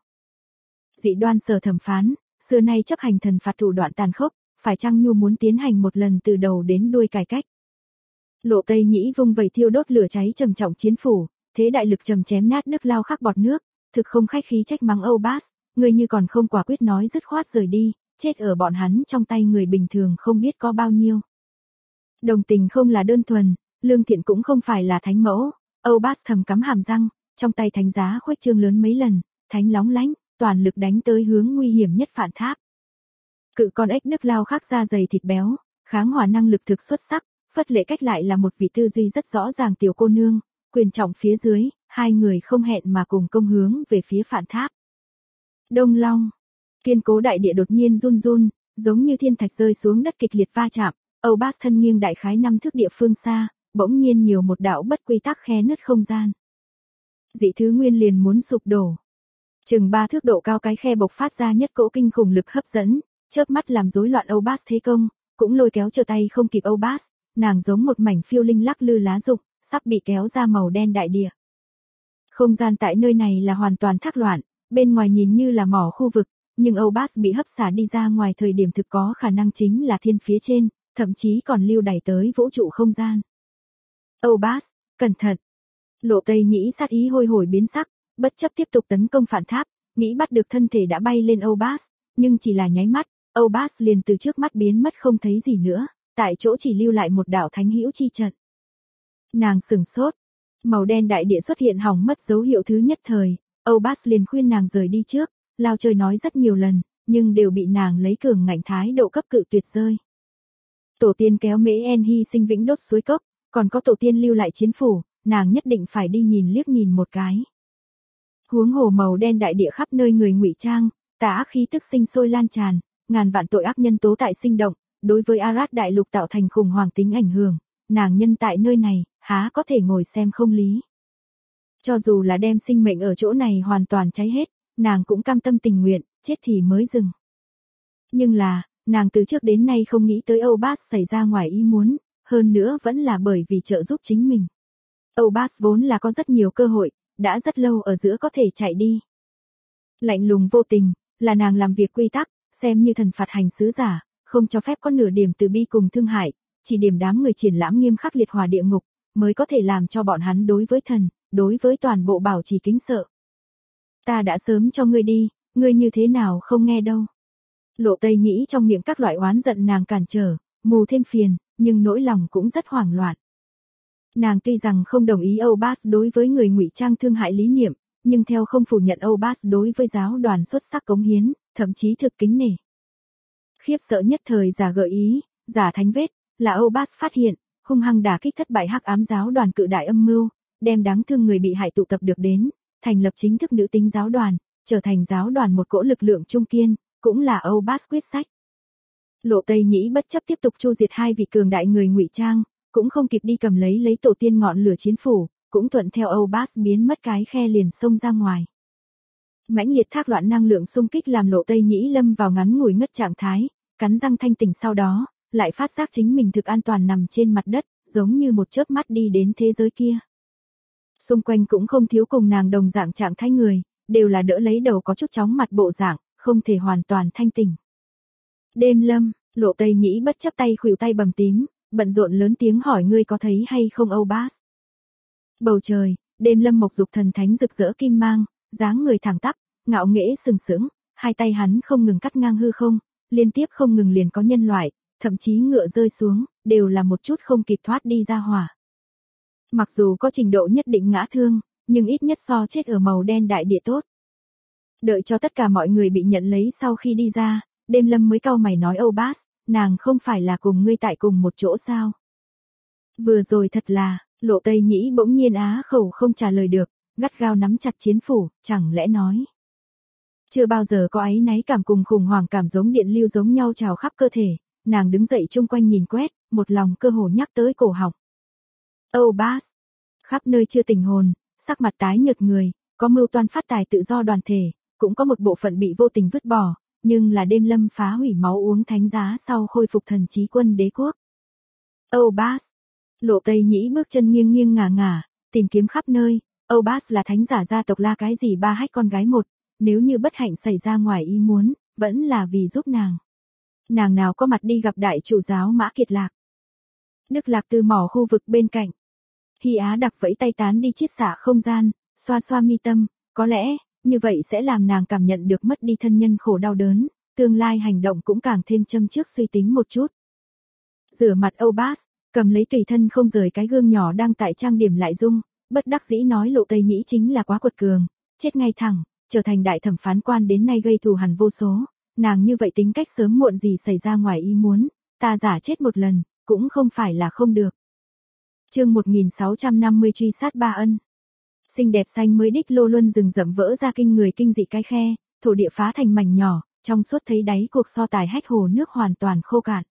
Dị đoan sở thẩm phán, xưa nay chấp hành thần phạt thủ đoạn tàn khốc, phải chăng Nhu muốn tiến hành một lần từ đầu đến đuôi cải cách. Lộ Tây Nhĩ vung vẩy thiêu đốt lửa cháy trầm trọng chiến phủ, thế đại lực trầm chém nát Đức Lao khắc bọt nước, thực không khách khí trách mắng Âu Bác, người như còn không quả quyết nói dứt khoát rời đi, chết ở bọn hắn trong tay người bình thường không biết có bao nhiêu. Đồng tình không là đơn thuần, lương thiện cũng không phải là thánh mẫu, Âu Bác thầm cắm hàm răng, trong tay thánh giá khuếch trương lớn mấy lần, thánh lóng lánh, toàn lực đánh tới hướng nguy hiểm nhất Phạn Tháp. Cự con ếch Đức Lao khắc da dày thịt béo, kháng hỏa năng lực thực xuất sắc, Phất Lệ Cách lại là một vị tư duy rất rõ ràng tiểu cô nương, quyền trọng phía dưới, hai người không hẹn mà cùng công hướng về phía Phạn Tháp. Đông Long, kiên cố đại địa đột nhiên run run, giống như thiên thạch rơi xuống đất kịch liệt va chạm, Âu Bác thân nghiêng đại khái 5 thước địa phương xa, bỗng nhiên nhiều một đạo bất quy tắc khe nứt không gian. Dị thứ nguyên liền muốn sụp đổ. Chừng 3 thước độ cao cái khe bộc phát ra nhất cỗ kinh khủng lực hấp dẫn, chớp mắt làm rối loạn Âu Bác thế công, cũng lôi kéo trở tay không kịp Âu Bác, nàng giống một mảnh phiêu linh lắc lư lá rụng, sắp bị kéo ra màu đen đại địa. Không gian tại nơi này là hoàn toàn thác loạn, bên ngoài nhìn như là mỏ khu vực, nhưng Âu Bác bị hấp xả đi ra ngoài thời điểm thực có khả năng chính là thiên phía trên, thậm chí còn lưu đẩy tới vũ trụ không gian. Âu Bác, cẩn thận. Lộ Tây Nhĩ sát ý hôi hổi biến sắc, bất chấp tiếp tục tấn công Phạn Tháp, nghĩ bắt được thân thể đã bay lên Âu Bác, nhưng chỉ là nháy mắt, Âu Bác liền từ trước mắt biến mất không thấy gì nữa, tại chỗ chỉ lưu lại một đạo thánh hữu chi trận. Nàng sửng sốt, màu đen đại địa xuất hiện hỏng mất dấu hiệu thứ nhất thời, Âu Bác liền khuyên nàng rời đi trước, lao trời nói rất nhiều lần, nhưng đều bị nàng lấy cường ngạnh thái độ cấp cự tuyệt rơi. Tổ tiên kéo Mễ En hy sinh vĩnh đốt suối cốc, còn có tổ tiên lưu lại chiến phủ, nàng nhất định phải đi nhìn liếc nhìn một cái. Huống hồ màu đen đại địa khắp nơi người ngụy trang, tà ác khí tức sinh sôi lan tràn, ngàn vạn tội ác nhân tố tại sinh động, đối với Arad đại lục tạo thành khủng hoảng tính ảnh hưởng, nàng nhân tại nơi này, há có thể ngồi xem không lý. Cho dù là đem sinh mệnh ở chỗ này hoàn toàn cháy hết, nàng cũng cam tâm tình nguyện, chết thì mới dừng. Nhưng là, nàng từ trước đến nay không nghĩ tới Âu Bác xảy ra ngoài ý muốn, hơn nữa vẫn là bởi vì trợ giúp chính mình. Âu Bác vốn là có rất nhiều cơ hội, đã rất lâu ở giữa có thể chạy đi. Lạnh lùng vô tình, là nàng làm việc quy tắc, xem như thần phạt hành sứ giả, không cho phép có nửa điểm từ bi cùng thương hại, chỉ điểm đám người triển lãm nghiêm khắc liệt hỏa địa ngục, mới có thể làm cho bọn hắn đối với thần, đối với toàn bộ bảo trì kính sợ. Ta đã sớm cho ngươi đi, ngươi như thế nào không nghe đâu. Lộ Tây Nhĩ trong miệng các loại oán giận nàng cản trở, mù thêm phiền, nhưng nỗi lòng cũng rất hoảng loạn. Nàng tuy rằng không đồng ý Âu Bác đối với người ngụy trang thương hại lý niệm, nhưng theo không phủ nhận Âu Bác đối với giáo đoàn xuất sắc cống hiến, thậm chí thực kính nể. Khiếp sợ nhất thời giả gợi ý, giả thánh vết, là Âu Bác phát hiện, hung hăng đả kích thất bại hắc ám giáo đoàn cự đại âm mưu, đem đáng thương người bị hại tụ tập được đến, thành lập chính thức nữ tính giáo đoàn, trở thành giáo đoàn một cỗ lực lượng trung kiên, cũng là Âu Bác quyết sách. Lộ Tây Nhĩ bất chấp tiếp tục chu diệt hai vị cường đại người ngụy trang, cũng không kịp đi cầm lấy tổ tiên ngọn lửa chiến phủ, cũng thuận theo Âu Bác biến mất cái khe liền xông ra ngoài. Mãnh liệt thác loạn năng lượng xung kích làm Lộ Tây Nhĩ lâm vào ngắn ngủi ngất trạng thái, cắn răng thanh tỉnh sau đó, lại phát giác chính mình thực an toàn nằm trên mặt đất, giống như một chớp mắt đi đến thế giới kia. Xung quanh cũng không thiếu cùng nàng đồng dạng trạng thái người, đều là đỡ lấy đầu có chút chóng mặt bộ dạng, không thể hoàn toàn thanh tỉnh. Đêm lâm, Lộ Tây Nhĩ bất chấp tay khuỷu tay bầm tím, bận rộn lớn tiếng hỏi ngươi có thấy hay không Âu Bác. Bầu trời, đêm lâm mộc dục thần thánh rực rỡ kim mang, dáng người thẳng tắp, ngạo nghễ sừng sững, hai tay hắn không ngừng cắt ngang hư không, liên tiếp không ngừng liền có nhân loại, thậm chí ngựa rơi xuống, đều là một chút không kịp thoát đi ra hỏa. Mặc dù có trình độ nhất định ngã thương, nhưng ít nhất so chết ở màu đen đại địa tốt. Đợi cho tất cả mọi người bị nhận lấy sau khi đi ra, đêm lâm mới cau mày nói Âu Bác, nàng không phải là cùng ngươi tại cùng một chỗ sao? Vừa rồi thật là, Lộ Tây Nhĩ bỗng nhiên á khẩu không trả lời được, gắt gao nắm chặt chiến phủ, chẳng lẽ nói. Chưa bao giờ có áy náy cảm cùng khủng hoảng cảm giống điện lưu giống nhau trào khắp cơ thể, nàng đứng dậy chung quanh nhìn quét, một lòng cơ hồ nhắc tới cổ họng. Âu Bass, khắp nơi chưa tình hồn, sắc mặt tái nhợt người, có mưu toan phát tài tự do đoàn thể, cũng có một bộ phận bị vô tình vứt bỏ, nhưng là đêm lâm phá hủy máu uống thánh giá sau khôi phục thần trí quân đế quốc. Âu Bass, Lộ Tây Nhĩ bước chân nghiêng nghiêng ngả ngả, tìm kiếm khắp nơi, Âu Bass là thánh giả gia tộc La cái gì ba hách con gái một, nếu như bất hạnh xảy ra ngoài ý muốn, vẫn là vì giúp nàng. Nàng nào có mặt đi gặp đại chủ giáo Mã Kiệt Lạc. Đức Lạc từ mỏ khu vực bên cạnh. Hy Á đặc vẫy tay tán đi chiết xạ không gian, xoa xoa mi tâm, có lẽ, như vậy sẽ làm nàng cảm nhận được mất đi thân nhân khổ đau đớn, tương lai hành động cũng càng thêm châm trước suy tính một chút. Rửa mặt Âu Bass, cầm lấy tùy thân không rời cái gương nhỏ đang tại trang điểm lại dung, bất đắc dĩ nói Lộ Tây Nhĩ chính là quá quật cường, chết ngay thẳng, trở thành đại thẩm phán quan đến nay gây thù hằn vô số, nàng như vậy tính cách sớm muộn gì xảy ra ngoài ý muốn, ta giả chết một lần, cũng không phải là không được. Chương 1650 truy sát Ba Ân. Xinh đẹp xanh mới đích lô luân rừng rậm vỡ ra kinh người kinh dị cái khe, thổ địa phá thành mảnh nhỏ, trong suốt thấy đáy cuộc so tài hách hồ nước hoàn toàn khô cạn.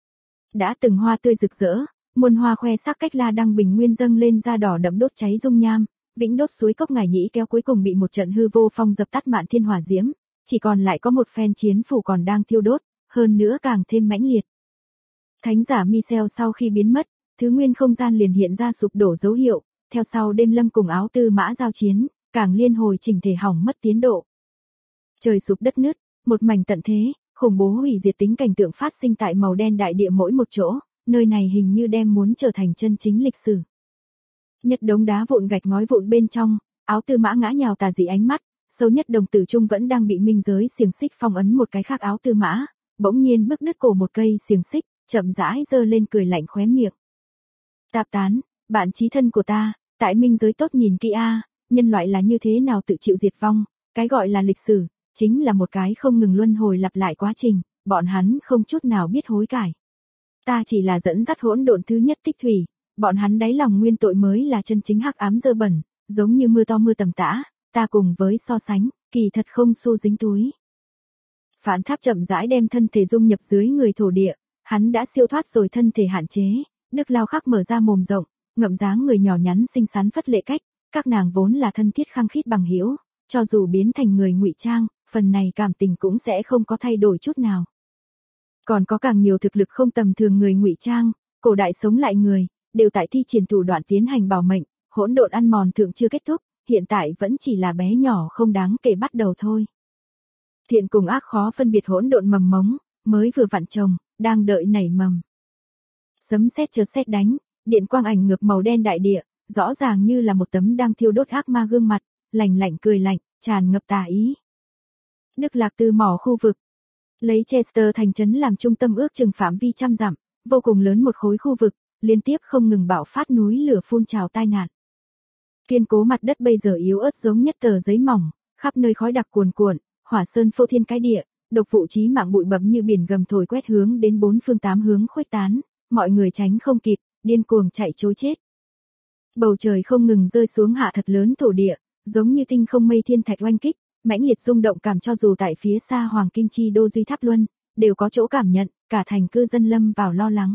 Đã từng hoa tươi rực rỡ, muôn hoa khoe sắc cách La Đăng bình nguyên dâng lên da đỏ đậm đốt cháy dung nham, vĩnh đốt suối cốc ngải nhĩ kéo cuối cùng bị một trận hư vô phong dập tắt mạn thiên hỏa diễm, chỉ còn lại có một phen chiến phủ còn đang thiêu đốt, hơn nữa càng thêm mãnh liệt. Thánh giả Michel sau khi biến mất, thứ nguyên không gian liền hiện ra sụp đổ dấu hiệu, theo sau đêm lâm cùng áo tư mã giao chiến, càng liên hồi chỉnh thể hỏng mất tiến độ. Trời sụp đất nứt, một mảnh tận thế, khủng bố hủy diệt tính cảnh tượng phát sinh tại màu đen đại địa mỗi một chỗ, nơi này hình như đem muốn trở thành chân chính lịch sử. Nhất đống đá vụn gạch ngói vụn bên trong, áo tư mã ngã nhào tà dị ánh mắt, sâu nhất đồng tử trung vẫn đang bị minh giới xiềng xích phong ấn một cái khác áo tư mã, bỗng nhiên bứt đứt cổ một cây xiềng xích, chậm rãi giơ lên cười lạnh khóe miệng. Tạp tán, bạn chí thân của ta, tại minh giới tốt nhìn kỹ a, nhân loại là như thế nào tự chịu diệt vong, cái gọi là lịch sử, chính là một cái không ngừng luân hồi lặp lại quá trình, bọn hắn không chút nào biết hối cải. Ta chỉ là dẫn dắt hỗn độn thứ nhất tích thủy, bọn hắn đáy lòng nguyên tội mới là chân chính hắc ám dơ bẩn, giống như mưa to mưa tầm tã, ta cùng với so sánh, kỳ thật không xu dính túi. Phản tháp chậm rãi đem thân thể dung nhập dưới người thổ địa, hắn đã siêu thoát rồi thân thể hạn chế, Đức Lao khắc mở ra mồm rộng, ngậm dáng người nhỏ nhắn xinh xắn phất lệ cách, các nàng vốn là thân thiết khăng khít bằng hữu, cho dù biến thành người ngụy trang, phần này cảm tình cũng sẽ không có thay đổi chút nào. Còn có càng nhiều thực lực không tầm thường người ngụy trang, cổ đại sống lại người, đều tại thi triển thủ đoạn tiến hành bảo mệnh, hỗn độn ăn mòn thượng chưa kết thúc, hiện tại vẫn chỉ là bé nhỏ không đáng kể bắt đầu thôi. Thiện cùng ác khó phân biệt hỗn độn mầm mống, mới vừa vặn trồng, đang đợi nảy mầm. Sấm sét chợt sét đánh, điện quang ảnh ngược màu đen đại địa, rõ ràng như là một tấm đang thiêu đốt ác ma gương mặt, lạnh lạnh cười lạnh, tràn ngập tà ý. Đức Lạc từ mỏ khu vực, lấy Chester thành trấn làm trung tâm ước chừng phạm vi trăm dặm, vô cùng lớn một khối khu vực, liên tiếp không ngừng bạo phát núi lửa phun trào tai nạn. Kiên cố mặt đất bây giờ yếu ớt giống nhất tờ giấy mỏng, khắp nơi khói đặc cuồn cuộn, hỏa sơn phô thiên cái địa, độc vụ chí mạng bụi bặm như biển gầm thổi quét hướng đến bốn phương tám hướng khuếch tán, mọi người tránh không kịp, điên cuồng chạy trối chết. Bầu trời không ngừng rơi xuống hạ thật lớn thổ địa, giống như tinh không mây thiên thạch oanh kích, mãnh liệt rung động cảm cho dù tại phía xa Hoàng Kim Chi đô Duy Tháp Luân, đều có chỗ cảm nhận, cả thành cư dân lâm vào lo lắng.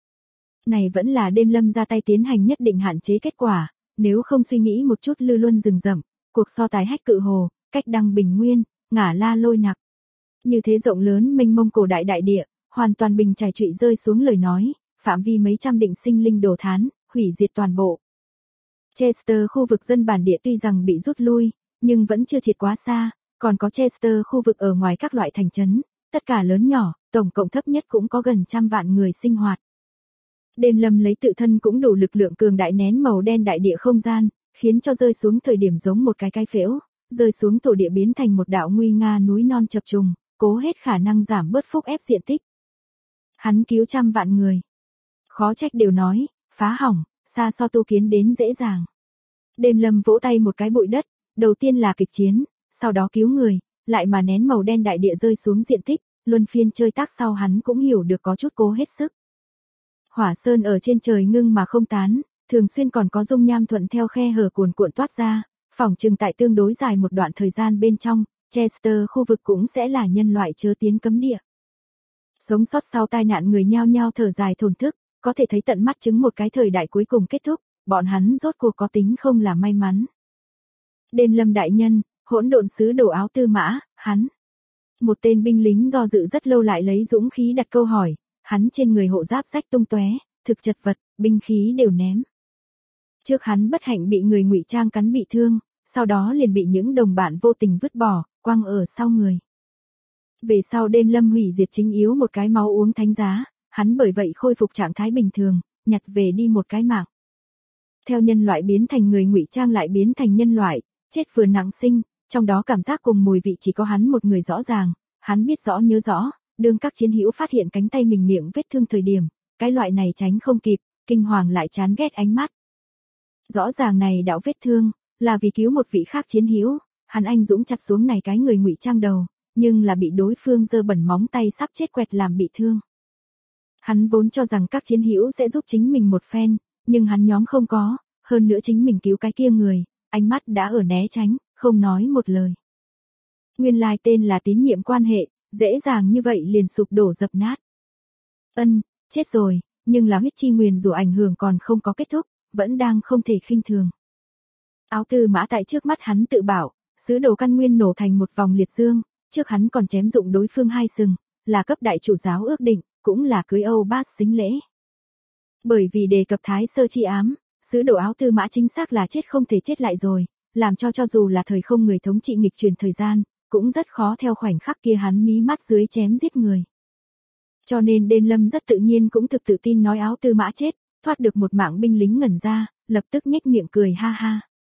Này vẫn là đêm lâm ra tay tiến hành nhất định hạn chế kết quả, nếu không suy nghĩ một chút lư luân rừng rậm, cuộc so tài hách cự hồ, cách đăng bình nguyên, ngả la lôi nặc. Như thế rộng lớn mênh mông cổ đại đại địa, hoàn toàn bình trải trụy rơi xuống lời nói, phạm vi mấy trăm định sinh linh đổ thán, hủy diệt toàn bộ. Chester khu vực dân bản địa tuy rằng bị rút lui, nhưng vẫn chưa triệt quá xa, còn có Chester khu vực ở ngoài các loại thành trấn, tất cả lớn nhỏ, tổng cộng thấp nhất cũng có gần 100 vạn người sinh hoạt. Đêm lâm lấy tự thân cũng đủ lực lượng cường đại nén màu đen đại địa không gian, khiến cho rơi xuống thời điểm giống một cái phễu, rơi xuống thổ địa biến thành một đạo nguy nga núi non chập trùng, cố hết khả năng giảm bớt phúc ép diện tích. Hắn cứu 100 vạn người. Khó trách đều nói, phá hỏng, xa so tu kiến đến dễ dàng. Đêm lâm vỗ tay một cái bụi đất, đầu tiên là kịch chiến, sau đó cứu người, lại mà nén màu đen đại địa rơi xuống diện tích, luân phiên chơi tác sau hắn cũng hiểu được có chút cố hết sức. Hỏa sơn ở trên trời ngưng mà không tán, thường xuyên còn có dung nham thuận theo khe hở cuồn cuộn toát ra, phỏng chừng tại tương đối dài một đoạn thời gian bên trong, Chester khu vực cũng sẽ là nhân loại chớ tiến cấm địa. Sống sót sau tai nạn người nhao nhao thở dài thổn thức, có thể thấy tận mắt chứng một cái thời đại cuối cùng kết thúc, bọn hắn rốt cuộc có tính không là may mắn. Đêm Lâm đại nhân, hỗn độn sứ đồ áo tư mã, hắn. Một tên binh lính do dự rất lâu lại lấy dũng khí đặt câu hỏi, hắn trên người hộ giáp rách tung tóe, thực chật vật, binh khí đều ném. Trước hắn bất hạnh bị người ngụy trang cắn bị thương, sau đó liền bị những đồng bạn vô tình vứt bỏ, quăng ở sau người. Về sau Đêm Lâm hủy diệt chính yếu một cái máu uống thánh giá, hắn bởi vậy khôi phục trạng thái bình thường, nhặt về đi một cái mạng. Theo nhân loại biến thành người ngụy trang lại biến thành nhân loại, chết vừa nặng sinh, trong đó cảm giác cùng mùi vị chỉ có hắn một người rõ ràng, hắn biết rõ nhớ rõ, đương các chiến hữu phát hiện cánh tay mình miệng vết thương thời điểm, cái loại này tránh không kịp, kinh hoàng lại chán ghét ánh mắt. Rõ ràng này đạo vết thương, là vì cứu một vị khác chiến hữu, hắn anh dũng chặt xuống này cái người ngụy trang đầu, nhưng là bị đối phương giơ bẩn móng tay sắp chết quẹt làm bị thương. Hắn vốn cho rằng các chiến hữu sẽ giúp chính mình một phen, nhưng hắn nhóm không có, hơn nữa chính mình cứu cái kia người, ánh mắt đã ở né tránh, không nói một lời. Nguyên lai tên là tín nhiệm quan hệ, dễ dàng như vậy liền sụp đổ dập nát. Chết rồi, nhưng là huyết chi nguyền rủa ảnh hưởng còn không có kết thúc, vẫn đang không thể khinh thường. Áo tư mã tại trước mắt hắn tự bảo, sứ đồ căn nguyên nổ thành một vòng liệt dương, trước hắn còn chém dụng đối phương 2 sừng, là cấp đại chủ giáo ước định, cũng là cưới Âu Bát xính lễ. Bởi vì đề cập thái sơ chi ám, sứ đồ áo tư mã chính xác là chết không thể chết lại rồi, làm cho dù là thời không người thống trị nghịch truyền thời gian, cũng rất khó theo khoảnh khắc kia hắn mí mắt dưới chém giết người. Cho nên Đêm Lâm rất tự nhiên cũng thực tự tin nói áo tư mã chết, thoát được một mạng binh lính ngẩn ra, lập tức nhếch miệng cười ha ha.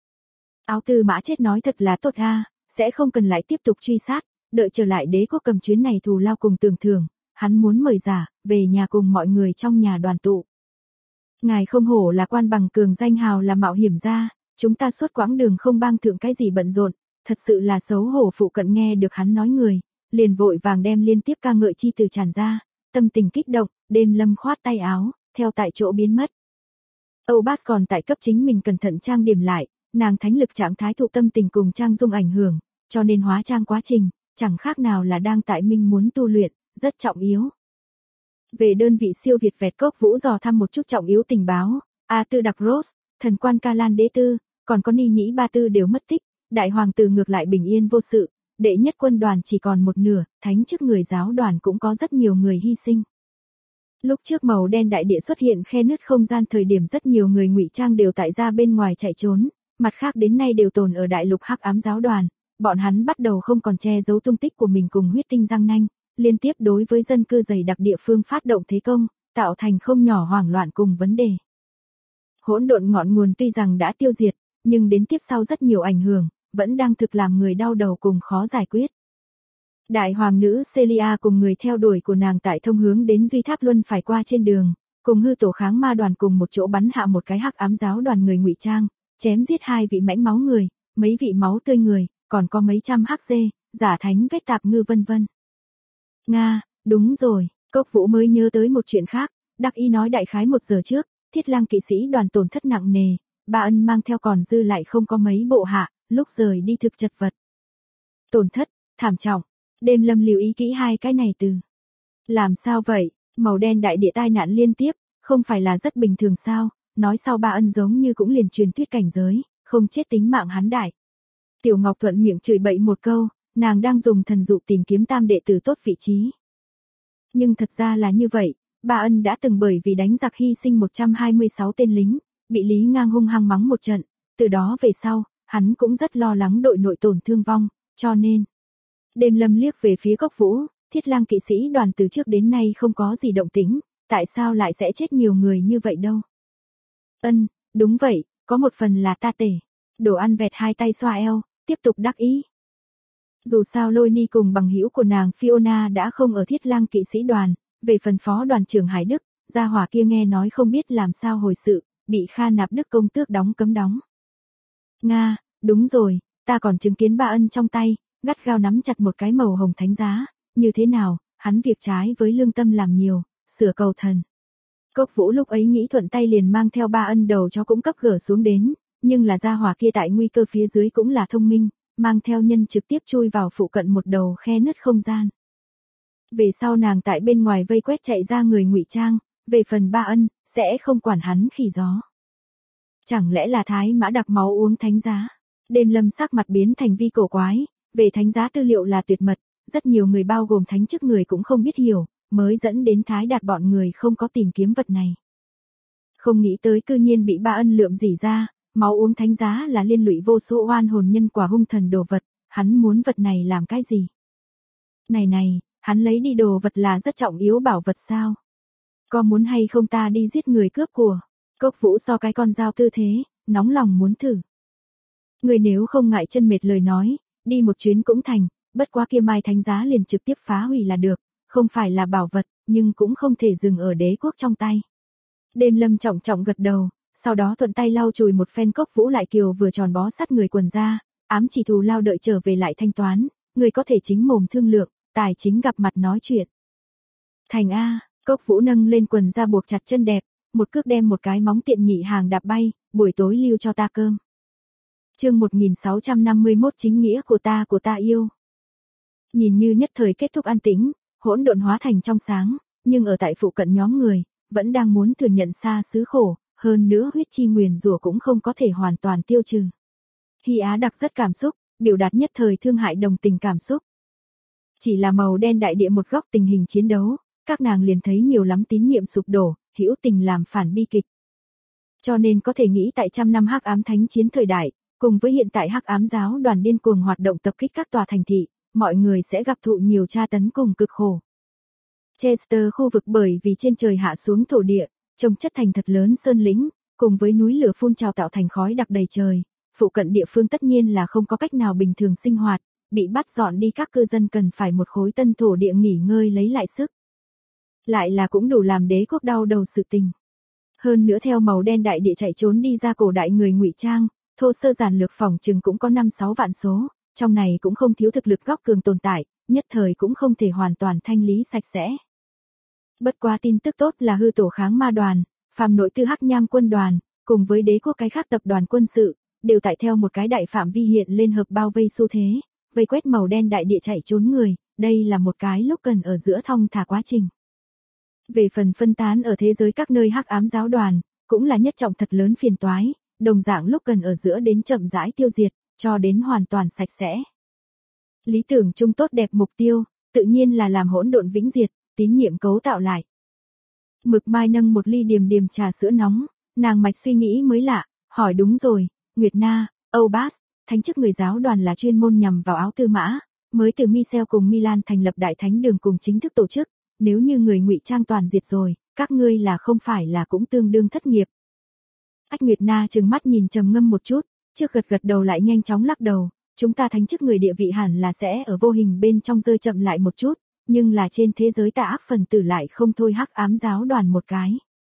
Áo tư mã chết nói thật là tốt ha, sẽ không cần lại tiếp tục truy sát, đợi trở lại đế quốc cầm chuyến này thù lao cùng tưởng thưởng, hắn muốn mời giả, về nhà cùng mọi người trong nhà đoàn tụ. Ngài không hổ là quan bằng cường danh hào là mạo hiểm gia, chúng ta suốt quãng đường không bang thượng cái gì bận rộn, thật sự là xấu hổ. Phụ cận nghe được hắn nói người, liền vội vàng đem liên tiếp ca ngợi chi từ tràn ra, tâm tình kích động, Đêm Lâm khoát tay áo, theo tại chỗ biến mất. Âu Bát còn tại cấp chính mình cẩn thận trang điểm lại, nàng thánh lực trạng thái thụ tâm tình cùng trang dung ảnh hưởng, cho nên hóa trang quá trình, chẳng khác nào là đang tại minh muốn tu luyện, rất trọng yếu. Về đơn vị siêu việt vẹt cốc vũ dò thăm một chút trọng yếu tình báo, A Tư Đặc Rose, thần quan Ca Lan Đế Tư, còn có Ni Nhĩ Ba Tư đều mất tích, đại hoàng tử ngược lại bình yên vô sự, đệ nhất quân đoàn chỉ còn một nửa, thánh chức người giáo đoàn cũng có rất nhiều người hy sinh. Lúc trước màu đen đại địa xuất hiện khe nứt không gian thời điểm rất nhiều người ngụy trang đều tại ra bên ngoài chạy trốn, mặt khác đến nay đều tồn ở đại lục hắc ám giáo đoàn, bọn hắn bắt đầu không còn che giấu tung tích của mình cùng huyết tinh răng nanh, liên tiếp đối với dân cư dày đặc địa phương phát động thế công, tạo thành không nhỏ hoảng loạn cùng vấn đề. Hỗn độn ngọn nguồn tuy rằng đã tiêu diệt, nhưng đến tiếp sau rất nhiều ảnh hưởng, vẫn đang thực làm người đau đầu cùng khó giải quyết. Đại hoàng nữ Celia cùng người theo đuổi của nàng tại thông hướng đến Duy Tháp Luân phải qua trên đường, cùng hư tổ kháng ma đoàn cùng một chỗ bắn hạ một cái hắc ám giáo đoàn người ngụy trang, chém giết 2 vị mãnh máu người, mấy vị máu tươi người, còn có mấy trăm hắc dê, giả thánh vết tạp ngư vân vân. Nga, đúng rồi, Cốc Vũ mới nhớ tới một chuyện khác, Đắc Ý nói đại khái 1 giờ trước, Thiết Lang kỵ sĩ đoàn tổn thất nặng nề, Ba Ân mang theo còn dư lại không có mấy bộ hạ, lúc rời đi thực chật vật. Tổn thất, thảm trọng, Đêm Lâm lưu ý kỹ 2 cái này từ. Làm sao vậy, màu đen đại địa tai nạn liên tiếp, không phải là rất bình thường sao, nói sau Ba Ân giống như cũng liền truyền thuyết cảnh giới, không chết tính mạng hắn đại. Tiểu Ngọc thuận miệng chửi bậy một câu, nàng đang dùng thần dụ tìm kiếm tam đệ tử tốt vị trí. Nhưng thật ra là như vậy, Ba Ân đã từng bởi vì đánh giặc hy sinh 126 tên lính, bị Lý Ngang hung hăng mắng một trận, từ đó về sau, hắn cũng rất lo lắng đội nội tổn thương vong, cho nên. Đêm Lâm liếc về phía Cốc Vũ, Thiết Lang kỵ sĩ đoàn từ trước đến nay không có gì động tĩnh, tại sao lại sẽ chết nhiều người như vậy đâu? Đúng vậy, có một phần là ta tể. Đồ ăn vẹt 2 tay xoa eo, tiếp tục đắc ý. Dù sao Lôi Ni cùng bằng hữu của nàng Fiona đã không ở Thiết Lang kỵ sĩ đoàn, về phần phó đoàn trưởng Hải Đức, gia hỏa kia nghe nói không biết làm sao hồi sự, bị Kha Nạp Đức công tước đóng cấm đóng. Nga, đúng rồi, ta còn chứng kiến Ba Ân trong tay, gắt gao nắm chặt một cái màu hồng thánh giá, như thế nào, hắn việc trái với lương tâm làm nhiều, sửa cầu thần. Cốc Vũ lúc ấy nghĩ thuận tay liền mang theo Ba Ân đầu chó cũng cấp gỡ xuống đến, nhưng là gia hỏa kia tại nguy cơ phía dưới cũng là thông minh, mang theo nhân trực tiếp chui vào phụ cận một đầu khe nứt không gian. Về sau nàng tại bên ngoài vây quét chạy ra người ngụy trang, về phần Ba Ân, sẽ không quản hắn khỉ gió. Chẳng lẽ là thái mã đặc máu uống thánh giá? Đêm Lâm sắc mặt biến thành vi cổ quái, về thánh giá tư liệu là tuyệt mật, rất nhiều người bao gồm thánh chức người cũng không biết hiểu, mới dẫn đến Thái Đạt bọn người không có tìm kiếm vật này. Không nghĩ tới cư nhiên bị Ba Ân lượm dỉ ra, máu uống thánh giá là liên lụy vô số oan hồn nhân quả hung thần đồ vật, hắn muốn vật này làm cái gì? Này, hắn lấy đi đồ vật là rất trọng yếu bảo vật sao? Có muốn hay không ta đi giết người cướp của? Cốc Vũ so cái con dao tư thế, nóng lòng muốn thử. Người nếu không ngại chân mệt lời nói, đi một chuyến cũng thành, bất quá kia mai thánh giá liền trực tiếp phá hủy là được, không phải là bảo vật, nhưng cũng không thể dừng ở đế quốc trong tay. Đêm Lâm trọng trọng gật đầu, sau đó thuận tay lau chùi một phen Cốc Vũ lại kiều vừa tròn bó sắt người quần ra, ám chỉ thù lao đợi trở về lại thanh toán, người có thể chính mồm thương lượng, tài chính gặp mặt nói chuyện. Thành A, Cốc Vũ nâng lên quần ra buộc chặt chân đẹp, một cước đem một cái móng tiện nhị hàng đạp bay, buổi tối lưu cho ta cơm. Chương 1651 chính nghĩa của ta yêu. Nhìn như nhất thời kết thúc an tĩnh, hỗn độn hóa thành trong sáng, nhưng ở tại phụ cận nhóm người, vẫn đang muốn thừa nhận xa xứ khổ, hơn nữa huyết chi nguyền rủa cũng không có thể hoàn toàn tiêu trừ. Hy Á đặc rất cảm xúc, biểu đạt nhất thời thương hại đồng tình cảm xúc. Chỉ là màu đen đại địa một góc tình hình chiến đấu, các nàng liền thấy nhiều lắm tín nhiệm sụp đổ, hữu tình làm phản bi kịch. Cho nên có thể nghĩ tại trăm năm hắc ám thánh chiến thời đại, cùng với hiện tại hắc ám giáo đoàn điên cuồng hoạt động tập kích các tòa thành thị, mọi người sẽ gặp thụ nhiều tra tấn cùng cực khổ. Chester khu vực bởi vì trên trời hạ xuống thổ địa, trông chất thành thật lớn sơn lĩnh, cùng với núi lửa phun trào tạo thành khói đặc đầy trời, phụ cận địa phương tất nhiên là không có cách nào bình thường sinh hoạt, bị bắt dọn đi các cư dân cần phải một khối tân thổ địa nghỉ ngơi lấy lại sức. Lại là cũng đủ làm đế quốc đau đầu sự tình. Hơn nữa theo màu đen đại địa chạy trốn đi ra cổ đại người ngụy trang, thô sơ giản lược phòng chừng cũng có 5-6 vạn số, trong này cũng không thiếu thực lực góc cường tồn tại, nhất thời cũng không thể hoàn toàn thanh lý sạch sẽ. Bất quá tin tức tốt là hư tổ kháng ma đoàn, phàm nội tư hắc nham quân đoàn, cùng với đế quốc cái khác tập đoàn quân sự, đều tại theo một cái đại phạm vi hiện lên hợp bao vây xu thế, vây quét màu đen đại địa chạy trốn người, đây là một cái lúc cần ở giữa thong thả quá trình. Về phần phân tán ở thế giới các nơi hắc ám giáo đoàn, cũng là nhất trọng thật lớn phiền toái, đồng dạng lúc cần ở giữa đến chậm rãi tiêu diệt, cho đến hoàn toàn sạch sẽ. Lý tưởng chung tốt đẹp mục tiêu, tự nhiên là làm hỗn độn vĩnh diệt, tín nhiệm cấu tạo lại. Mực Mai nâng một ly điềm điềm trà sữa nóng, nàng mạch suy nghĩ mới lạ, hỏi đúng rồi, Nguyệt Na, Âu Bas, thánh chức người giáo đoàn là chuyên môn nhằm vào áo tư mã, mới từ Michel cùng Milan thành lập đại thánh đường cùng chính thức tổ chức, nếu như người ngụy trang toàn diệt rồi, các ngươi là không phải là cũng tương đương thất nghiệp. Ách Nguyệt Na trừng mắt nhìn trầm ngâm một chút, trước gật đầu lại nhanh chóng lắc đầu, chúng ta thánh chức người địa vị hẳn là sẽ ở vô hình bên trong rơi chậm lại một chút, nhưng là trên thế giới tà ác phần tử lại không thôi hắc ám giáo đoàn một cái.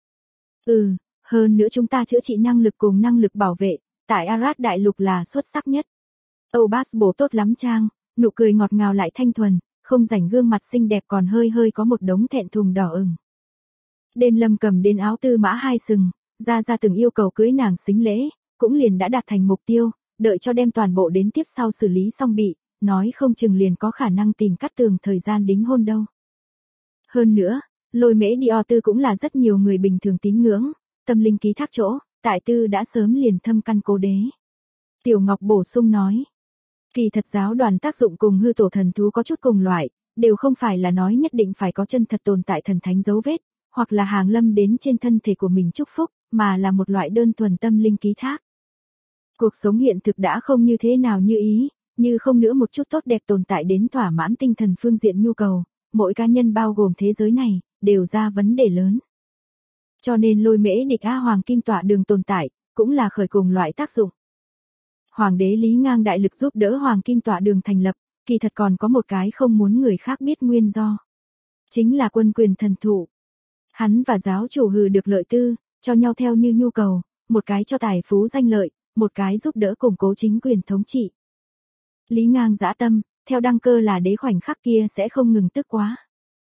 Hơn nữa chúng ta chữa trị năng lực cùng năng lực bảo vệ, tại Arad đại lục là xuất sắc nhất. Âu Bas bổ tốt lắm trang, nụ cười ngọt ngào lại thanh thuần, không rảnh gương mặt xinh đẹp còn hơi có một đống thẹn thùng đỏ ửng. Đêm Lâm cầm đến áo tư mã hai sừng, ra từng yêu cầu cưới nàng xính lễ, cũng liền đã đạt thành mục tiêu, đợi cho đem toàn bộ đến tiếp sau xử lý xong bị, nói không chừng liền có khả năng tìm cắt tường thời gian đính hôn đâu. Hơn nữa, Lôi Mễ Dior Tư cũng là rất nhiều người bình thường tín ngưỡng, tâm linh ký thác chỗ, tại tư đã sớm liền thâm căn cố đế. Tiểu Ngọc bổ sung nói, kỳ thật giáo đoàn tác dụng cùng hư tổ thần thú có chút cùng loại, đều không phải là nói nhất định phải có chân thật tồn tại thần thánh dấu vết, hoặc là hàng lâm đến trên thân thể của mình chúc phúc, mà là một loại đơn thuần tâm linh ký thác. Cuộc sống hiện thực đã không như thế nào như ý, như không nữa một chút tốt đẹp tồn tại đến thỏa mãn tinh thần phương diện nhu cầu, mỗi cá nhân bao gồm thế giới này, đều ra vấn đề lớn. Cho nên Lôi Mễ địch A Hoàng Kim Tọa Đường tồn tại, cũng là khởi cùng loại tác dụng. Hoàng đế Lý Ngang đại lực giúp đỡ Hoàng Kim Tọa Đường thành lập, kỳ thật còn có một cái không muốn người khác biết nguyên do. Chính là quân quyền thần thụ. Hắn và giáo chủ hừ được lợi tư, cho nhau theo như nhu cầu, một cái cho tài phú danh lợi, một cái giúp đỡ củng cố chính quyền thống trị. Lý Ngang dã tâm, theo đăng cơ là đế khoảnh khắc kia sẽ không ngừng tức quá.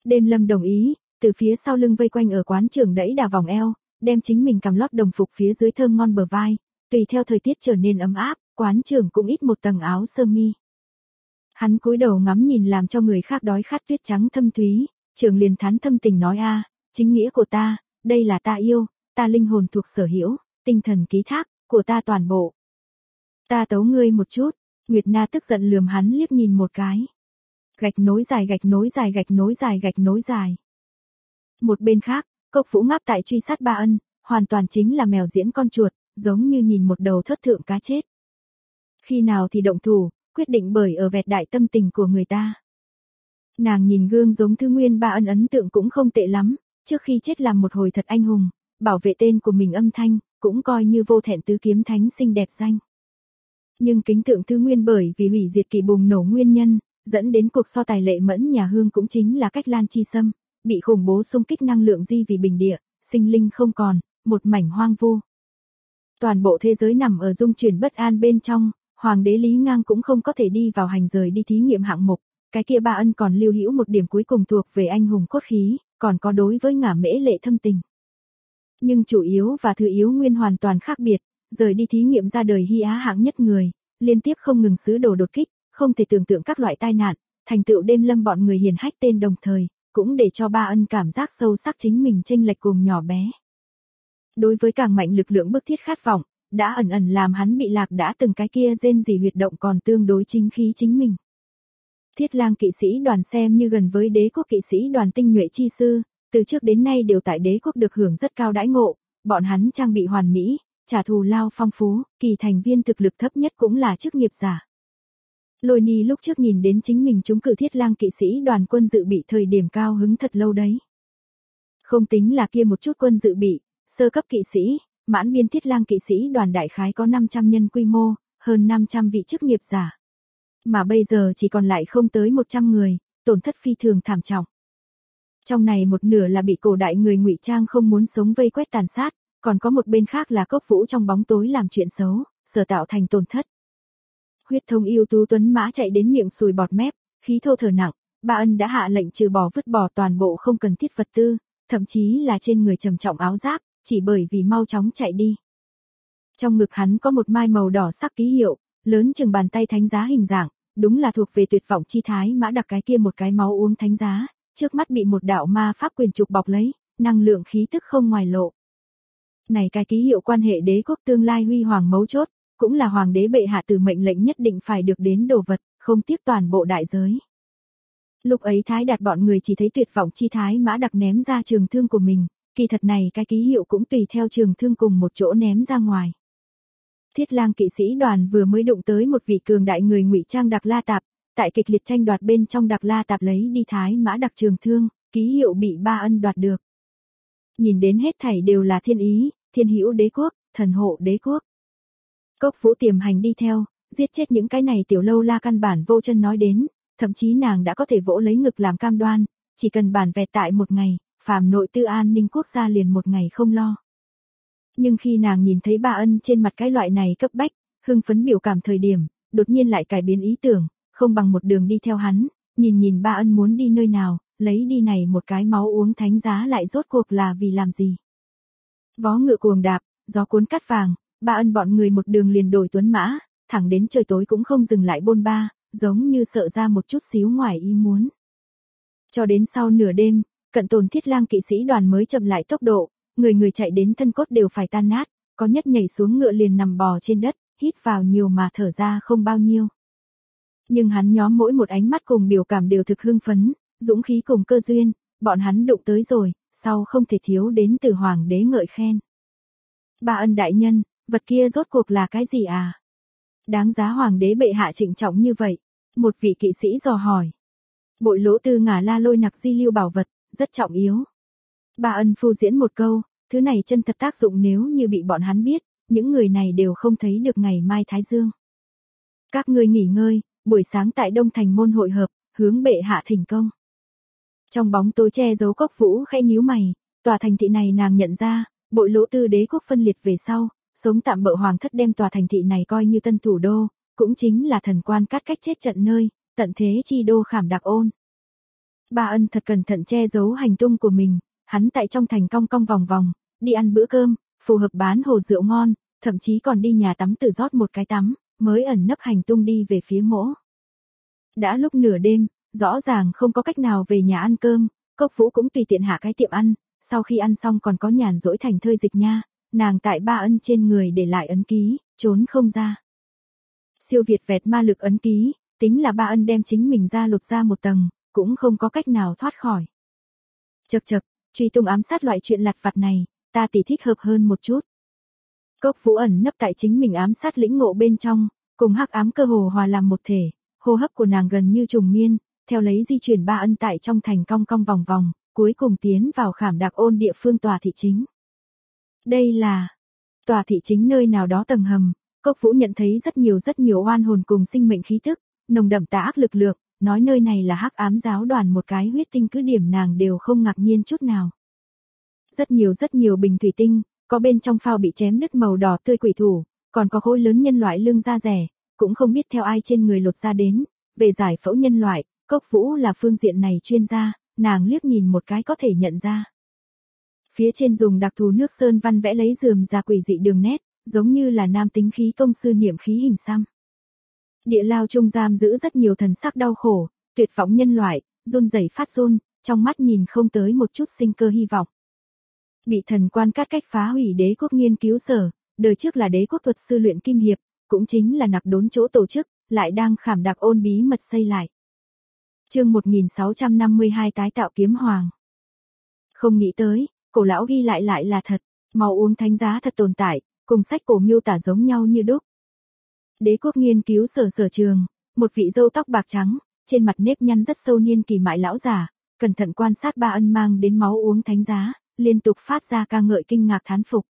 Đêm Lâm đồng ý, từ phía sau lưng vây quanh ở quán trường đẩy đà vòng eo, đem chính mình cầm lót đồng phục phía dưới thơm ngon bờ vai, tùy theo thời tiết trở nên ấm áp, quán trường cũng ít một tầng áo sơ mi. Hắn cúi đầu ngắm nhìn làm cho người khác đói khát tuyết trắng thâm thúy, trường liền thán thâm tình nói chính nghĩa của ta, đây là ta yêu, ta linh hồn thuộc sở hữu, tinh thần ký thác, của ta toàn bộ. Ta tấu ngươi một chút, Nguyệt Na tức giận lườm hắn liếc nhìn một cái. Gạch nối dài gạch nối dài gạch nối dài gạch nối dài. Một bên khác, Cốc Vũ ngáp tại truy sát Ba Ân, hoàn toàn chính là mèo diễn con chuột, giống như nhìn một đầu thất thượng cá chết. Khi nào thì động thủ, quyết định bởi ở vẹt đại tâm tình của người ta. Nàng nhìn gương giống Thư Nguyên Ba Ân ấn tượng cũng không tệ lắm, trước khi chết làm một hồi thật anh hùng, bảo vệ tên của mình âm thanh, cũng coi như vô thẹn tứ kiếm thánh xinh đẹp danh. Nhưng kính tượng Thư Nguyên bởi vì hủy diệt kỳ bùng nổ nguyên nhân, dẫn đến cuộc so tài lệ mẫn nhà Hương cũng chính là Cách Lan Chi Sâm, bị khủng bố xung kích năng lượng di vì bình địa, sinh linh không còn, một mảnh hoang vu. Toàn bộ thế giới nằm ở dung chuyển bất an bên trong, Hoàng đế Lý Ngang cũng không có thể đi vào hành rời đi thí nghiệm hạng mục, cái kia Ba Ân còn lưu hữu một điểm cuối cùng thuộc về anh hùng cốt khí, còn có đối với Ngả Mễ Lệ thâm tình. Nhưng chủ yếu và thứ yếu nguyên hoàn toàn khác biệt, rời đi thí nghiệm ra đời Hy Á hạng nhất người, liên tiếp không ngừng sứ đồ đột kích, không thể tưởng tượng các loại tai nạn, thành tựu Đêm Lâm bọn người hiển hách tên đồng thời, cũng để cho Ba Ân cảm giác sâu sắc chính mình chênh lệch cùng nhỏ bé. Đối với càng mạnh lực lượng bức thiết khát vọng, đã ẩn ẩn làm hắn bị lạc đã từng cái kia rên rỉ huyệt động còn tương đối chính khí chính mình. Thiết Lang kỵ sĩ đoàn xem như gần với đế quốc kỵ sĩ đoàn tinh nhuệ chi sư, từ trước đến nay đều tại đế quốc được hưởng rất cao đãi ngộ, bọn hắn trang bị hoàn mỹ, trả thù lao phong phú, kỳ thành viên thực lực thấp nhất cũng là chức nghiệp giả. Lôi Ni lúc trước nhìn đến chính mình trúng cử Thiết Lang kỵ sĩ đoàn quân dự bị thời điểm cao hứng thật lâu đấy. Không tính là kia một chút quân dự bị, sơ cấp kỵ sĩ, mãn biên Thiết Lang kỵ sĩ đoàn đại khái có 500 nhân quy mô, hơn 500 vị chức nghiệp giả. Mà bây giờ chỉ còn lại không tới 100 người, tổn thất phi thường thảm trọng. Trong này một nửa là bị cổ đại người ngụy trang không muốn sống vây quét tàn sát, còn có một bên khác là Cốc Vũ trong bóng tối làm chuyện xấu, sở tạo thành tổn thất. Huyết thống yêu tú tuấn mã chạy đến miệng sùi bọt mép, khí thô thở nặng, Ba Ân đã hạ lệnh trừ bỏ vứt bỏ toàn bộ không cần thiết vật tư, thậm chí là trên người trầm trọng áo giáp, chỉ bởi vì mau chóng chạy đi. Trong ngực hắn có một mai màu đỏ sắc ký hiệu, lớn chừng bàn tay thánh giá hình dạng, đúng là thuộc về tuyệt vọng chi thái mã đặc cái kia một cái máu uống thánh giá, trước mắt bị một đạo ma pháp quyền trục bọc lấy, năng lượng khí tức không ngoài lộ. Này cái ký hiệu quan hệ đế quốc tương lai huy hoàng mấu chốt, cũng là hoàng đế bệ hạ từ mệnh lệnh nhất định phải được đến đồ vật, không tiếc toàn bộ đại giới. Lúc ấy Thái Đạt bọn người chỉ thấy tuyệt vọng chi thái mã đặc ném ra trường thương của mình, kỳ thật này cái ký hiệu cũng tùy theo trường thương cùng một chỗ ném ra ngoài. Thiết Lang kỵ sĩ đoàn vừa mới đụng tới một vị cường đại người ngụy trang Đặc La Tạp, tại kịch liệt tranh đoạt bên trong Đặc La Tạp lấy đi thái mã đặc trường thương, ký hiệu bị Ba Ân đoạt được. Nhìn đến hết thảy đều là thiên ý, thiên hữu đế quốc, thần hộ đế quốc. Cốc Vũ tiềm hành đi theo, giết chết những cái này tiểu lâu la căn bản vô chân nói đến, thậm chí nàng đã có thể vỗ lấy ngực làm cam đoan, chỉ cần bản vẹt tại một ngày, phàm nội tư an ninh quốc gia liền một ngày không lo. Nhưng khi nàng nhìn thấy Ba Ân trên mặt cái loại này cấp bách, hưng phấn biểu cảm thời điểm, đột nhiên lại cải biến ý tưởng, không bằng một đường đi theo hắn, nhìn Ba Ân muốn đi nơi nào, lấy đi này một cái máu uống thánh giá lại rốt cuộc là vì làm gì. Vó ngựa cuồng đạp, gió cuốn cát vàng, Ba Ân bọn người một đường liền đổi tuấn mã, thẳng đến trời tối cũng không dừng lại bôn ba, giống như sợ ra một chút xíu ngoài ý muốn. Cho đến sau nửa đêm, cận tồn Thiết Lang kỵ sĩ đoàn mới chậm lại tốc độ, người chạy đến thân cốt đều phải tan nát, có nhất nhảy xuống ngựa liền nằm bò trên đất, hít vào nhiều mà thở ra không bao nhiêu. Nhưng hắn nhóm mỗi một ánh mắt cùng biểu cảm đều thực hưng phấn, dũng khí cùng cơ duyên, bọn hắn đụng tới rồi, sau không thể thiếu đến từ hoàng đế ngợi khen. Ba Ân đại nhân, vật kia rốt cuộc là cái gì à? Đáng giá hoàng đế bệ hạ trịnh trọng như vậy, một vị kỵ sĩ dò hỏi. Bội lỗ tư ngả la lôi nặc di lưu bảo vật, rất trọng yếu. Ba Ân phu diễn một câu, thứ này chân thật tác dụng nếu như bị bọn hắn biết, những người này đều không thấy được ngày mai Thái Dương. Các ngươi nghỉ ngơi, buổi sáng tại Đông Thành môn hội hợp, hướng bệ hạ thỉnh công. Trong bóng tối che giấu Cốc Vũ khẽ nhíu mày, tòa thành thị này nàng nhận ra, bội lỗ tư đế quốc phân liệt về sau, sống tạm bợ hoàng thất đem tòa thành thị này coi như tân thủ đô, cũng chính là thần quan cát cách chết trận nơi, tận thế chi đô Khảm Đặc Ôn. Ba Ân thật cẩn thận che giấu hành tung của mình, hắn tại trong thành cong cong vòng vòng, đi ăn bữa cơm, phù hợp bán hồ rượu ngon, thậm chí còn đi nhà tắm tự rót một cái tắm, mới ẩn nấp hành tung đi về phía mỗ. Đã lúc nửa đêm, rõ ràng không có cách nào về nhà ăn cơm, Cốc Vũ cũng tùy tiện hạ cái tiệm ăn, sau khi ăn xong còn có nhàn rỗi thành thơi dịch nha, nàng tại Ba Ân trên người để lại ấn ký, trốn không ra. Siêu việt vẹt ma lực ấn ký, tính là Ba Ân đem chính mình ra lột ra một tầng, cũng không có cách nào thoát khỏi. Chậc chậc, truy tung ám sát loại chuyện lặt vặt này, ta tỉ thích hợp hơn một chút. Cốc Vũ ẩn nấp tại chính mình ám sát lĩnh ngộ bên trong, cùng hắc ám cơ hồ hòa làm một thể, hô hấp của nàng gần như trùng miên, theo lấy di chuyển Ba Ân tại trong thành cong cong vòng vòng, cuối cùng tiến vào Khảm Đạc Ôn địa phương tòa thị chính. Đây là tòa thị chính nơi nào đó tầng hầm, Cốc Vũ nhận thấy rất nhiều oan hồn cùng sinh mệnh khí tức, nồng đậm tà ác lực lượng, nói nơi này là hắc ám giáo đoàn một cái huyết tinh cứ điểm nàng đều không ngạc nhiên chút nào. Rất nhiều bình thủy tinh, có bên trong phao bị chém đứt màu đỏ tươi quỷ thủ, còn có khối lớn nhân loại lưng da rẻ, cũng không biết theo ai trên người lột ra đến, về giải phẫu nhân loại, Cốc Vũ là phương diện này chuyên gia, nàng liếc nhìn một cái có thể nhận ra. Phía trên dùng đặc thù nước sơn văn vẽ lấy rườm rà quỷ dị đường nét, giống như là nam tính khí công sư niệm khí hình xăm. Địa lao trung giam giữ rất nhiều thần sắc đau khổ, tuyệt vọng nhân loại, run rẩy phát run, trong mắt nhìn không tới một chút sinh cơ hy vọng. Bị thần quan cát cách phá hủy đế quốc nghiên cứu sở, đời trước là đế quốc thuật sư luyện kim hiệp, cũng chính là nặc đốn chỗ tổ chức, lại đang Khảm Đạc Ôn bí mật xây lại. Chương 1652 tái tạo kiếm hoàng. Không nghĩ tới, cổ lão ghi lại là thật, máu uống thánh giá thật tồn tại, cùng sách cổ miêu tả giống nhau như đúc. Đế quốc nghiên cứu sở sở trường, một vị râu tóc bạc trắng, trên mặt nếp nhăn rất sâu niên kỳ mại lão giả, cẩn thận quan sát Ba Ân mang đến máu uống thánh giá, liên tục phát ra ca ngợi kinh ngạc thán phục.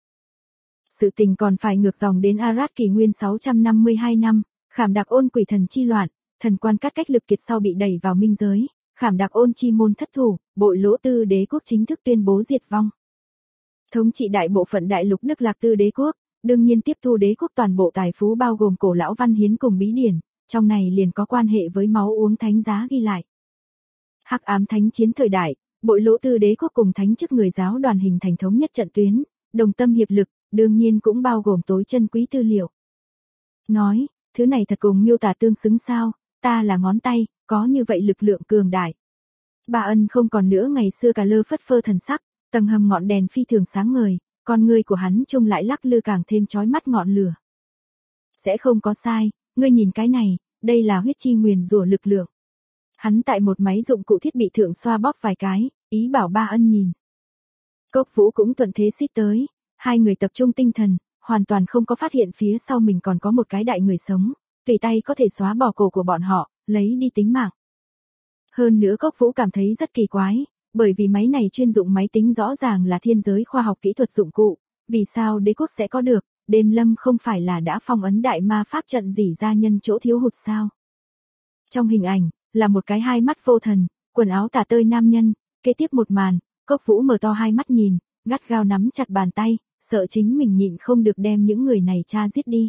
Sự tình còn phải ngược dòng đến Arad kỷ nguyên 652 năm, Khảm Đạc Ôn quỷ thần chi loạn, thần quan cát cách lực kiệt sau bị đẩy vào minh giới, Khảm Đạc Ôn chi môn thất thủ, bội lỗ tư đế quốc chính thức tuyên bố diệt vong. Thống trị đại bộ phận đại lục Đức Lạc Tư đế quốc, đương nhiên tiếp thu đế quốc toàn bộ tài phú bao gồm cổ lão văn hiến cùng bí điển, trong này liền có quan hệ với máu uống thánh giá ghi lại. Hắc ám thánh chiến thời đại, bội lỗ tư đế quốc cùng thánh chức người giáo đoàn hình thành thống nhất trận tuyến, đồng tâm hiệp lực, đương nhiên cũng bao gồm tối chân quý tư liệu. Nói, thứ này thật cùng miêu tả tương xứng sao, ta là ngón tay, có như vậy lực lượng cường đại. Ba Ân không còn nữa ngày xưa cả lơ phất phơ thần sắc, tầng hầm ngọn đèn phi thường sáng ngời, con ngươi của hắn trông lại lắc lư càng thêm chói mắt ngọn lửa. Sẽ không có sai, ngươi nhìn cái này, đây là huyết chi nguyền rủa lực lượng. Hắn tại một máy dụng cụ thiết bị thượng xoa bóp vài cái, ý bảo Ba Ân nhìn. Cốc Vũ cũng thuận thế xích tới, hai người tập trung tinh thần, hoàn toàn không có phát hiện phía sau mình còn có một cái đại người sống, tùy tay có thể xóa bỏ cổ của bọn họ, lấy đi tính mạng. Hơn nữa Cốc Vũ cảm thấy rất kỳ quái, bởi vì máy này chuyên dụng máy tính rõ ràng là thiên giới khoa học kỹ thuật dụng cụ, vì sao đế quốc sẽ có được, đêm lâm không phải là đã phong ấn đại ma pháp trận dỉ ra nhân chỗ thiếu hụt sao. Trong hình ảnh, là một cái hai mắt vô thần, quần áo tả tơi nam nhân, kế tiếp một màn, Cốc Vũ mở to hai mắt nhìn, gắt gao nắm chặt bàn tay, sợ chính mình nhịn không được đem những người này tra giết đi.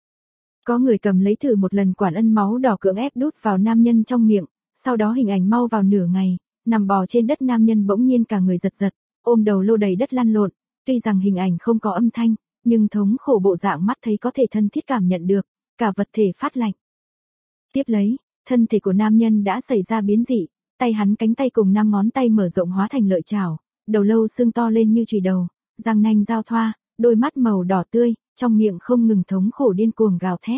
Có người cầm lấy thử một lần quản ân máu đỏ cưỡng ép đút vào nam nhân trong miệng, sau đó hình ảnh mau vào nửa ngày, nằm bò trên đất nam nhân bỗng nhiên cả người giật giật, ôm đầu lô đầy đất lăn lộn, tuy rằng hình ảnh không có âm thanh, nhưng thống khổ bộ dạng mắt thấy có thể thân thiết cảm nhận được, cả vật thể phát lạnh. Tiếp lấy, thân thể của nam nhân đã xảy ra biến dị, tay hắn cánh tay cùng 5 ngón tay mở rộng hóa thành lợi chảo, đầu lâu xương to lên như chùy đầu, răng nanh giao thoa, đôi mắt màu đỏ tươi, trong miệng không ngừng thống khổ điên cuồng gào thét.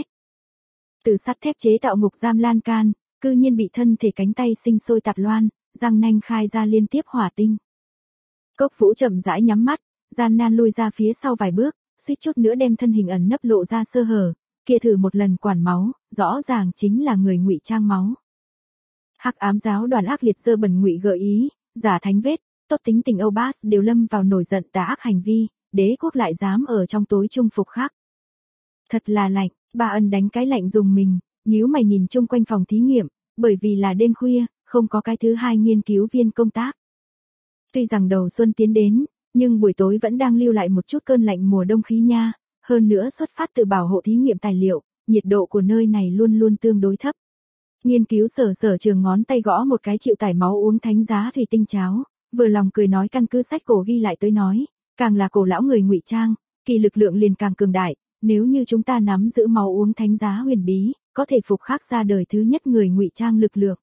Từ sắt thép chế tạo ngục giam lan can, cư nhiên bị thân thể cánh tay sinh sôi tạp loan, răng nanh khai ra liên tiếp hỏa tinh. Cốc Vũ chậm rãi nhắm mắt, gian nan lui ra phía sau vài bước, suýt chút nữa đem thân hình ẩn nấp lộ ra sơ hở, kia thử một lần quản máu, rõ ràng chính là người ngụy trang máu. Hắc ám giáo đoàn ác liệt dơ bẩn ngụy gợi ý, giả thánh vết, tốt tính tình Âu Bas đều lâm vào nổi giận tà ác hành vi, đế quốc lại dám ở trong tối trung phục khác. Thật là lạnh, Ba Ân đánh cái lạnh dùng mình, nhíu mày nhìn chung quanh phòng thí nghiệm, bởi vì là đêm khuya, không có cái thứ hai nghiên cứu viên công tác. Tuy rằng đầu xuân tiến đến, nhưng buổi tối vẫn đang lưu lại một chút cơn lạnh mùa đông khí nha, hơn nữa xuất phát từ bảo hộ thí nghiệm tài liệu, nhiệt độ của nơi này luôn luôn tương đối thấp. Nghiên cứu sở trường ngón tay gõ một cái chịu tải máu uống thánh giá thủy tinh cháo, vừa lòng cười nói căn cứ sách cổ ghi lại tới nói, càng là cổ lão người ngụy trang, kỳ lực lượng liền càng cường đại, nếu như chúng ta nắm giữ máu uống thánh giá huyền bí, có thể phục khắc ra đời thứ nhất người ngụy trang lực lượng.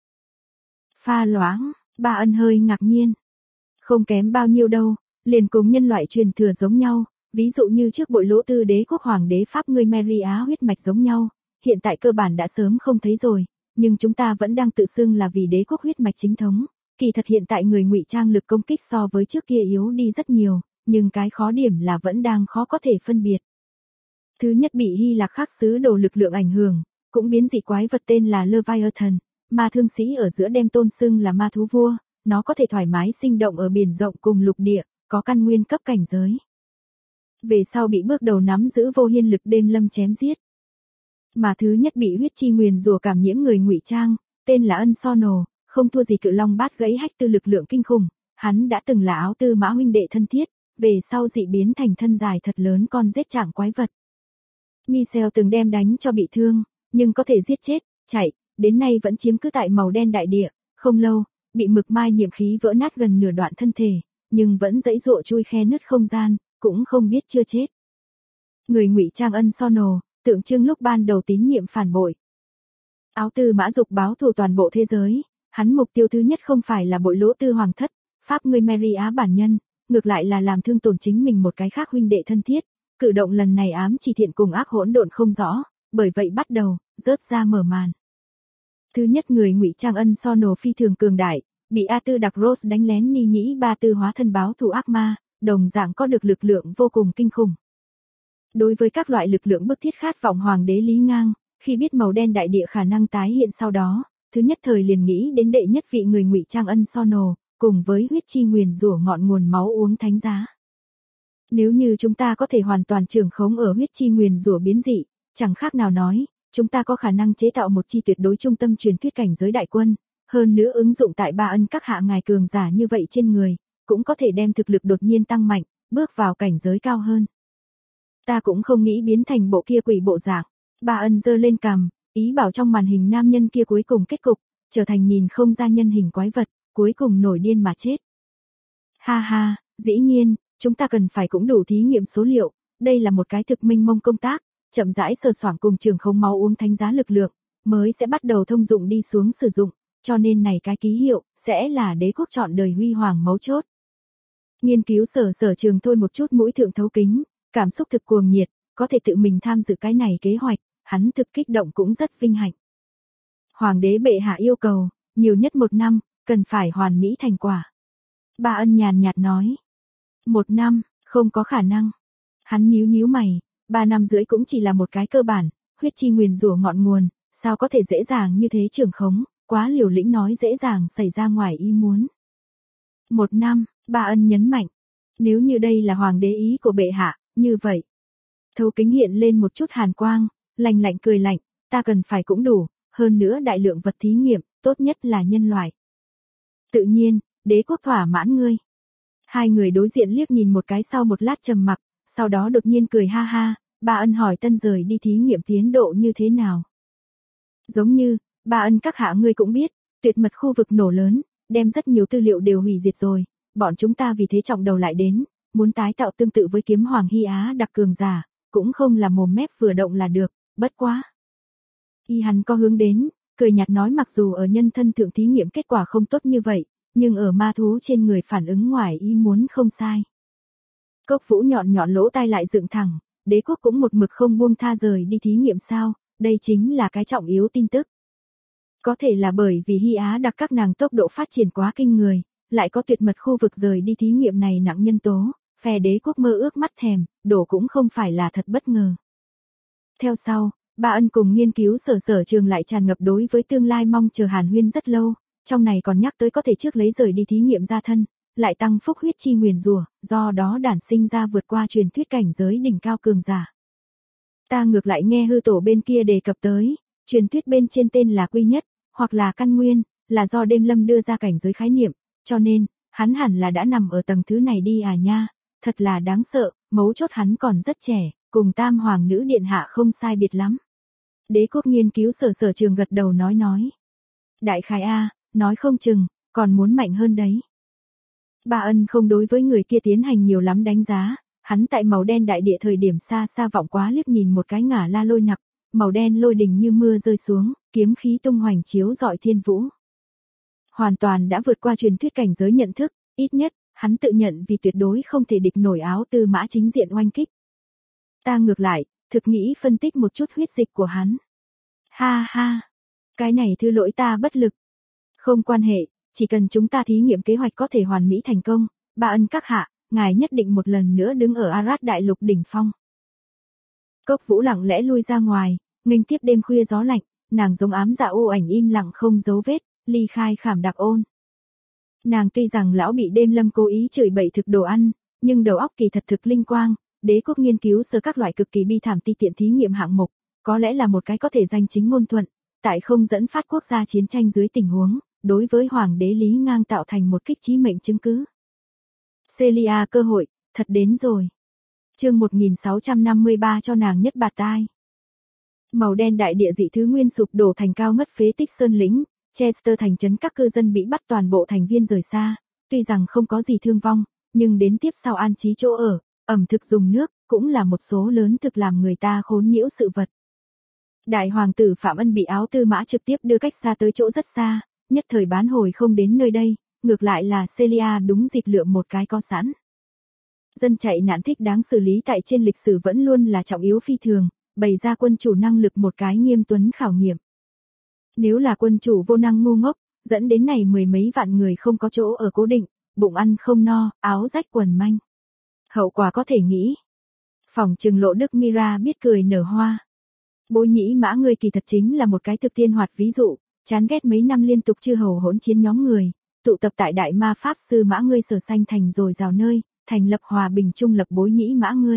Pha loãng, Ba Ân hơi ngạc nhiên. Không kém bao nhiêu đâu, liền cùng nhân loại truyền thừa giống nhau, ví dụ như trước bội lỗ tư đế quốc hoàng đế Pháp người Mary Á huyết mạch giống nhau, hiện tại cơ bản đã sớm không thấy rồi, nhưng chúng ta vẫn đang tự xưng là vì đế quốc huyết mạch chính thống, kỳ thật hiện tại người ngụy trang lực công kích so với trước kia yếu đi rất nhiều, nhưng cái khó điểm là vẫn đang khó có thể phân biệt. Thứ nhất bị Hy Lạc khắc sứ đồ lực lượng ảnh hưởng, cũng biến dị quái vật tên là Leviathan, ma thương sĩ ở giữa đem tôn xưng là ma thú vua, nó có thể thoải mái sinh động ở biển rộng cùng lục địa, có căn nguyên cấp cảnh giới. Về sau bị bước đầu nắm giữ vô hiên lực đêm lâm chém giết. Mà thứ nhất bị huyết chi nguyền rủa cảm nhiễm người ngụy trang, tên là Ân So Nồ, không thua gì cự long bát gãy hách tư lực lượng kinh khủng, hắn đã từng là áo tư mã huynh đệ thân thiết, về sau dị biến thành thân dài thật lớn con giết trạng quái vật. Michel từng đem đánh cho bị thương, nhưng có thể giết chết, chạy, đến nay vẫn chiếm cứ tại màu đen đại địa, không lâu, bị mực mai niệm khí vỡ nát gần nửa đoạn thân thể, nhưng vẫn dãy dụa chui khe nứt không gian, cũng không biết chưa chết. Người ngụy trang Ân So Nồ, tượng trưng lúc ban đầu tín nhiệm phản bội. Áo tư mã dục báo thù toàn bộ thế giới, hắn mục tiêu thứ nhất không phải là bội lỗ tư hoàng thất, Pháp người Mary Á bản nhân, ngược lại là làm thương tổn chính mình một cái khác huynh đệ thân thiết, cử động lần này ám chỉ thiện cùng ác hỗn độn không rõ, bởi vậy bắt đầu, rớt ra mở màn. Thứ nhất người ngụy trang Ân So Nồ phi thường cường đại, bị A Tư Đặc Rose đánh lén ni nhĩ ba tư hóa thân báo thù ác ma, đồng dạng có được lực lượng vô cùng kinh khủng. Đối với các loại lực lượng bức thiết khát vọng hoàng đế Lý Ngang, khi biết màu đen đại địa khả năng tái hiện sau đó, thứ nhất thời liền nghĩ đến đệ nhất vị người ngụy trang Ân So Nồ, cùng với huyết chi nguyền rủa ngọn nguồn máu uống thánh giá. Nếu như chúng ta có thể hoàn toàn trưởng khống ở huyết chi nguyền rủa biến dị, chẳng khác nào nói, chúng ta có khả năng chế tạo một chi tuyệt đối trung tâm truyền thuyết cảnh giới đại quân, hơn nữa ứng dụng tại Ba Ân các hạ ngài cường giả như vậy trên người, cũng có thể đem thực lực đột nhiên tăng mạnh, bước vào cảnh giới cao hơn. Ta cũng không nghĩ biến thành bộ kia quỷ bộ dạng. Ba Ân giơ lên cằm, ý bảo trong màn hình nam nhân kia cuối cùng kết cục, trở thành nhìn không ra nhân hình quái vật, cuối cùng nổi điên mà chết. Ha ha, dĩ nhiên, chúng ta cần phải cũng đủ thí nghiệm số liệu, đây là một cái thực minh mông công tác, chậm rãi sờ soảng cùng trường không máu uống thánh giá lực lượng, mới sẽ bắt đầu thông dụng đi xuống sử dụng, cho nên này cái ký hiệu, sẽ là đế quốc chọn đời huy hoàng mấu chốt. Nghiên cứu sở trường thôi một chút mũi thượng thấu kính, cảm xúc thực cuồng nhiệt, có thể tự mình tham dự cái này kế hoạch, hắn thực kích động cũng rất vinh hạnh. Hoàng đế bệ hạ yêu cầu, nhiều nhất 1 năm, cần phải hoàn mỹ thành quả. Ba Ân nhàn nhạt nói. 1 năm, không có khả năng. Hắn nhíu mày, 3 năm rưỡi cũng chỉ là một cái cơ bản, huyết chi nguyền rủa ngọn nguồn, sao có thể dễ dàng như thế trưởng khống, quá liều lĩnh nói dễ dàng xảy ra ngoài ý muốn. 1 năm, Ba Ân nhấn mạnh. Nếu như đây là hoàng đế ý của bệ hạ, như vậy. Thấu kính hiện lên một chút hàn quang, lạnh lạnh cười lạnh, ta cần phải cũng đủ, hơn nữa đại lượng vật thí nghiệm, tốt nhất là nhân loại. Tự nhiên, đế quốc thỏa mãn ngươi. Hai người đối diện liếc nhìn một cái sau một lát trầm mặc, sau đó đột nhiên cười ha ha, Ba Ân hỏi Tân rời đi thí nghiệm tiến độ như thế nào. Giống như, Ba Ân các hạ ngươi cũng biết, tuyệt mật khu vực nổ lớn, đem rất nhiều tư liệu đều hủy diệt rồi, bọn chúng ta vì thế trọng đầu lại đến, muốn tái tạo tương tự với kiếm hoàng Hy Á đặc cường giả, cũng không là mồm mép vừa động là được, bất quá. Y hắn có hướng đến, cười nhạt nói mặc dù ở nhân thân thượng thí nghiệm kết quả không tốt như vậy, nhưng ở ma thú trên người phản ứng ngoài ý muốn không sai. Cốc Vũ nhọn lỗ tai lại dựng thẳng, đế quốc cũng một mực không buông tha rời đi thí nghiệm sao, đây chính là cái trọng yếu tin tức. Có thể là bởi vì Hy Á đặc các nàng tốc độ phát triển quá kinh người, lại có tuyệt mật khu vực rời đi thí nghiệm này nặng nhân tố, phe đế quốc mơ ước mắt thèm, đổ cũng không phải là thật bất ngờ. Theo sau, Ba Ân cùng nghiên cứu sở trường lại tràn ngập đối với tương lai mong chờ hàn huyên rất lâu, trong này còn nhắc tới có thể trước lấy rời đi thí nghiệm ra thân, lại tăng phúc huyết chi nguyền rủa, do đó đản sinh ra vượt qua truyền thuyết cảnh giới đỉnh cao cường giả. Ta ngược lại nghe hư tổ bên kia đề cập tới, truyền thuyết bên trên tên là quy nhất, hoặc là căn nguyên, là do đêm lâm đưa ra cảnh giới khái niệm, cho nên, hắn hẳn là đã nằm ở tầng thứ này đi à nha, thật là đáng sợ, mấu chốt hắn còn rất trẻ, cùng tam hoàng nữ điện hạ không sai biệt lắm. Đế quốc nghiên cứu sở trường gật đầu nói. Đại khái A, nói không chừng, còn muốn mạnh hơn đấy. Ba Ân không đối với người kia tiến hành nhiều lắm đánh giá, hắn tại màu đen đại địa thời điểm xa xa vọng quá liếc nhìn một cái ngả la lôi nặc, màu đen lôi đình như mưa rơi xuống, kiếm khí tung hoành chiếu rọi thiên vũ. Hoàn toàn đã vượt qua truyền thuyết cảnh giới nhận thức, ít nhất, hắn tự nhận vì tuyệt đối không thể địch nổi Áo Tư Mã chính diện oanh kích. Ta ngược lại, thực nghĩ phân tích một chút huyết dịch của hắn. Ha ha, cái này thư lỗi ta bất lực. Không quan hệ, chỉ cần chúng ta thí nghiệm kế hoạch có thể hoàn mỹ thành công, Ba Ân các hạ, ngài nhất định một lần nữa đứng ở Arad đại lục đỉnh phong. Cốc Vũ lặng lẽ lui ra ngoài, nghênh tiếp đêm khuya gió lạnh, nàng giống ám dạ u ảnh im lặng không dấu vết, ly khai Khảm Đặc Ôn. Nàng tuy rằng lão bị đêm lâm cố ý chửi bậy thực đồ ăn, nhưng đầu óc kỳ thật thực linh quang, đế quốc nghiên cứu sơ các loại cực kỳ bi thảm ti tiện thí nghiệm hạng mục, có lẽ là một cái có thể danh chính ngôn thuận, tại không dẫn phát quốc gia chiến tranh dưới tình huống, đối với hoàng đế Lý Ngang tạo thành một kích chí mệnh chứng cứ. Celia cơ hội, thật đến rồi. Chương 1653 cho nàng nhất bạt tai. Màu đen đại địa dị thứ nguyên sụp đổ thành cao ngất phế tích sơn lĩnh, Chester thành trấn các cư dân bị bắt toàn bộ thành viên rời xa, tuy rằng không có gì thương vong, nhưng đến tiếp sau an trí chỗ ở, ẩm thực dùng nước, cũng là một số lớn thực làm người ta khốn nhiễu sự vật. Đại hoàng tử Phạm Ân bị Áo Tư Mã trực tiếp đưa cách xa tới chỗ rất xa, nhất thời bán hồi không đến nơi đây, ngược lại là Celia đúng dịp lựa một cái có sẵn. Dân chạy nạn thích đáng xử lý tại trên lịch sử vẫn luôn là trọng yếu phi thường, bày ra quân chủ năng lực một cái nghiêm tuấn khảo nghiệm. Nếu là quân chủ vô năng ngu ngốc, dẫn đến này mười mấy vạn người không có chỗ ở cố định, bụng ăn không no, áo rách quần manh. Hậu quả có thể nghĩ. Phòng trừng Lộ Đức Mira biết cười nở hoa. Bối Nhĩ Mã ngươi kỳ thật chính là một cái thực tiên hoạt ví dụ, chán ghét mấy năm liên tục chư hầu hỗn chiến nhóm người, tụ tập tại Đại Ma Pháp Sư Mã ngươi sở sanh thành rồi rào nơi, thành lập hòa bình trung lập Bối Nhĩ Mã ngươi.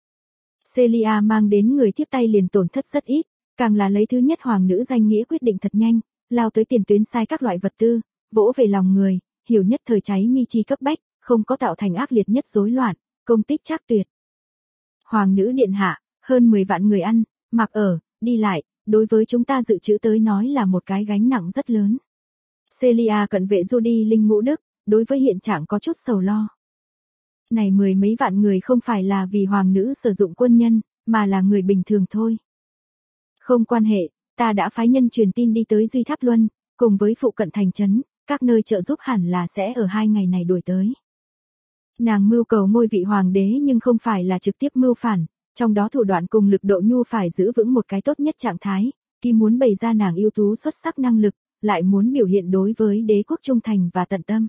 Celia mang đến người tiếp tay liền tổn thất rất ít, càng là lấy thứ nhất hoàng nữ danh nghĩa quyết định thật nhanh, lao tới tiền tuyến sai các loại vật tư, vỗ về lòng người, hiểu nhất thời cháy mi chi cấp bách, không có tạo thành ác liệt nhất rối loạn, công tích trác tuyệt. Hoàng nữ điện hạ, hơn 10 vạn người ăn, mặc ở, đi lại, đối với chúng ta dự trữ tới nói là một cái gánh nặng rất lớn. Celia cận vệ Judy Linh Ngũ Đức, đối với hiện trạng có chút sầu lo. Này mười mấy vạn người không phải là vì hoàng nữ sử dụng quân nhân, mà là người bình thường thôi. Không quan hệ, ta đã phái nhân truyền tin đi tới Duy Tháp Luân, cùng với phụ cận thành trấn, các nơi trợ giúp hẳn là sẽ ở 2 ngày này đuổi tới. Nàng mưu cầu ngôi vị hoàng đế nhưng không phải là trực tiếp mưu phản, trong đó thủ đoạn cùng lực độ nhu phải giữ vững một cái tốt nhất trạng thái, khi muốn bày ra nàng ưu tú xuất sắc năng lực, lại muốn biểu hiện đối với đế quốc trung thành và tận tâm.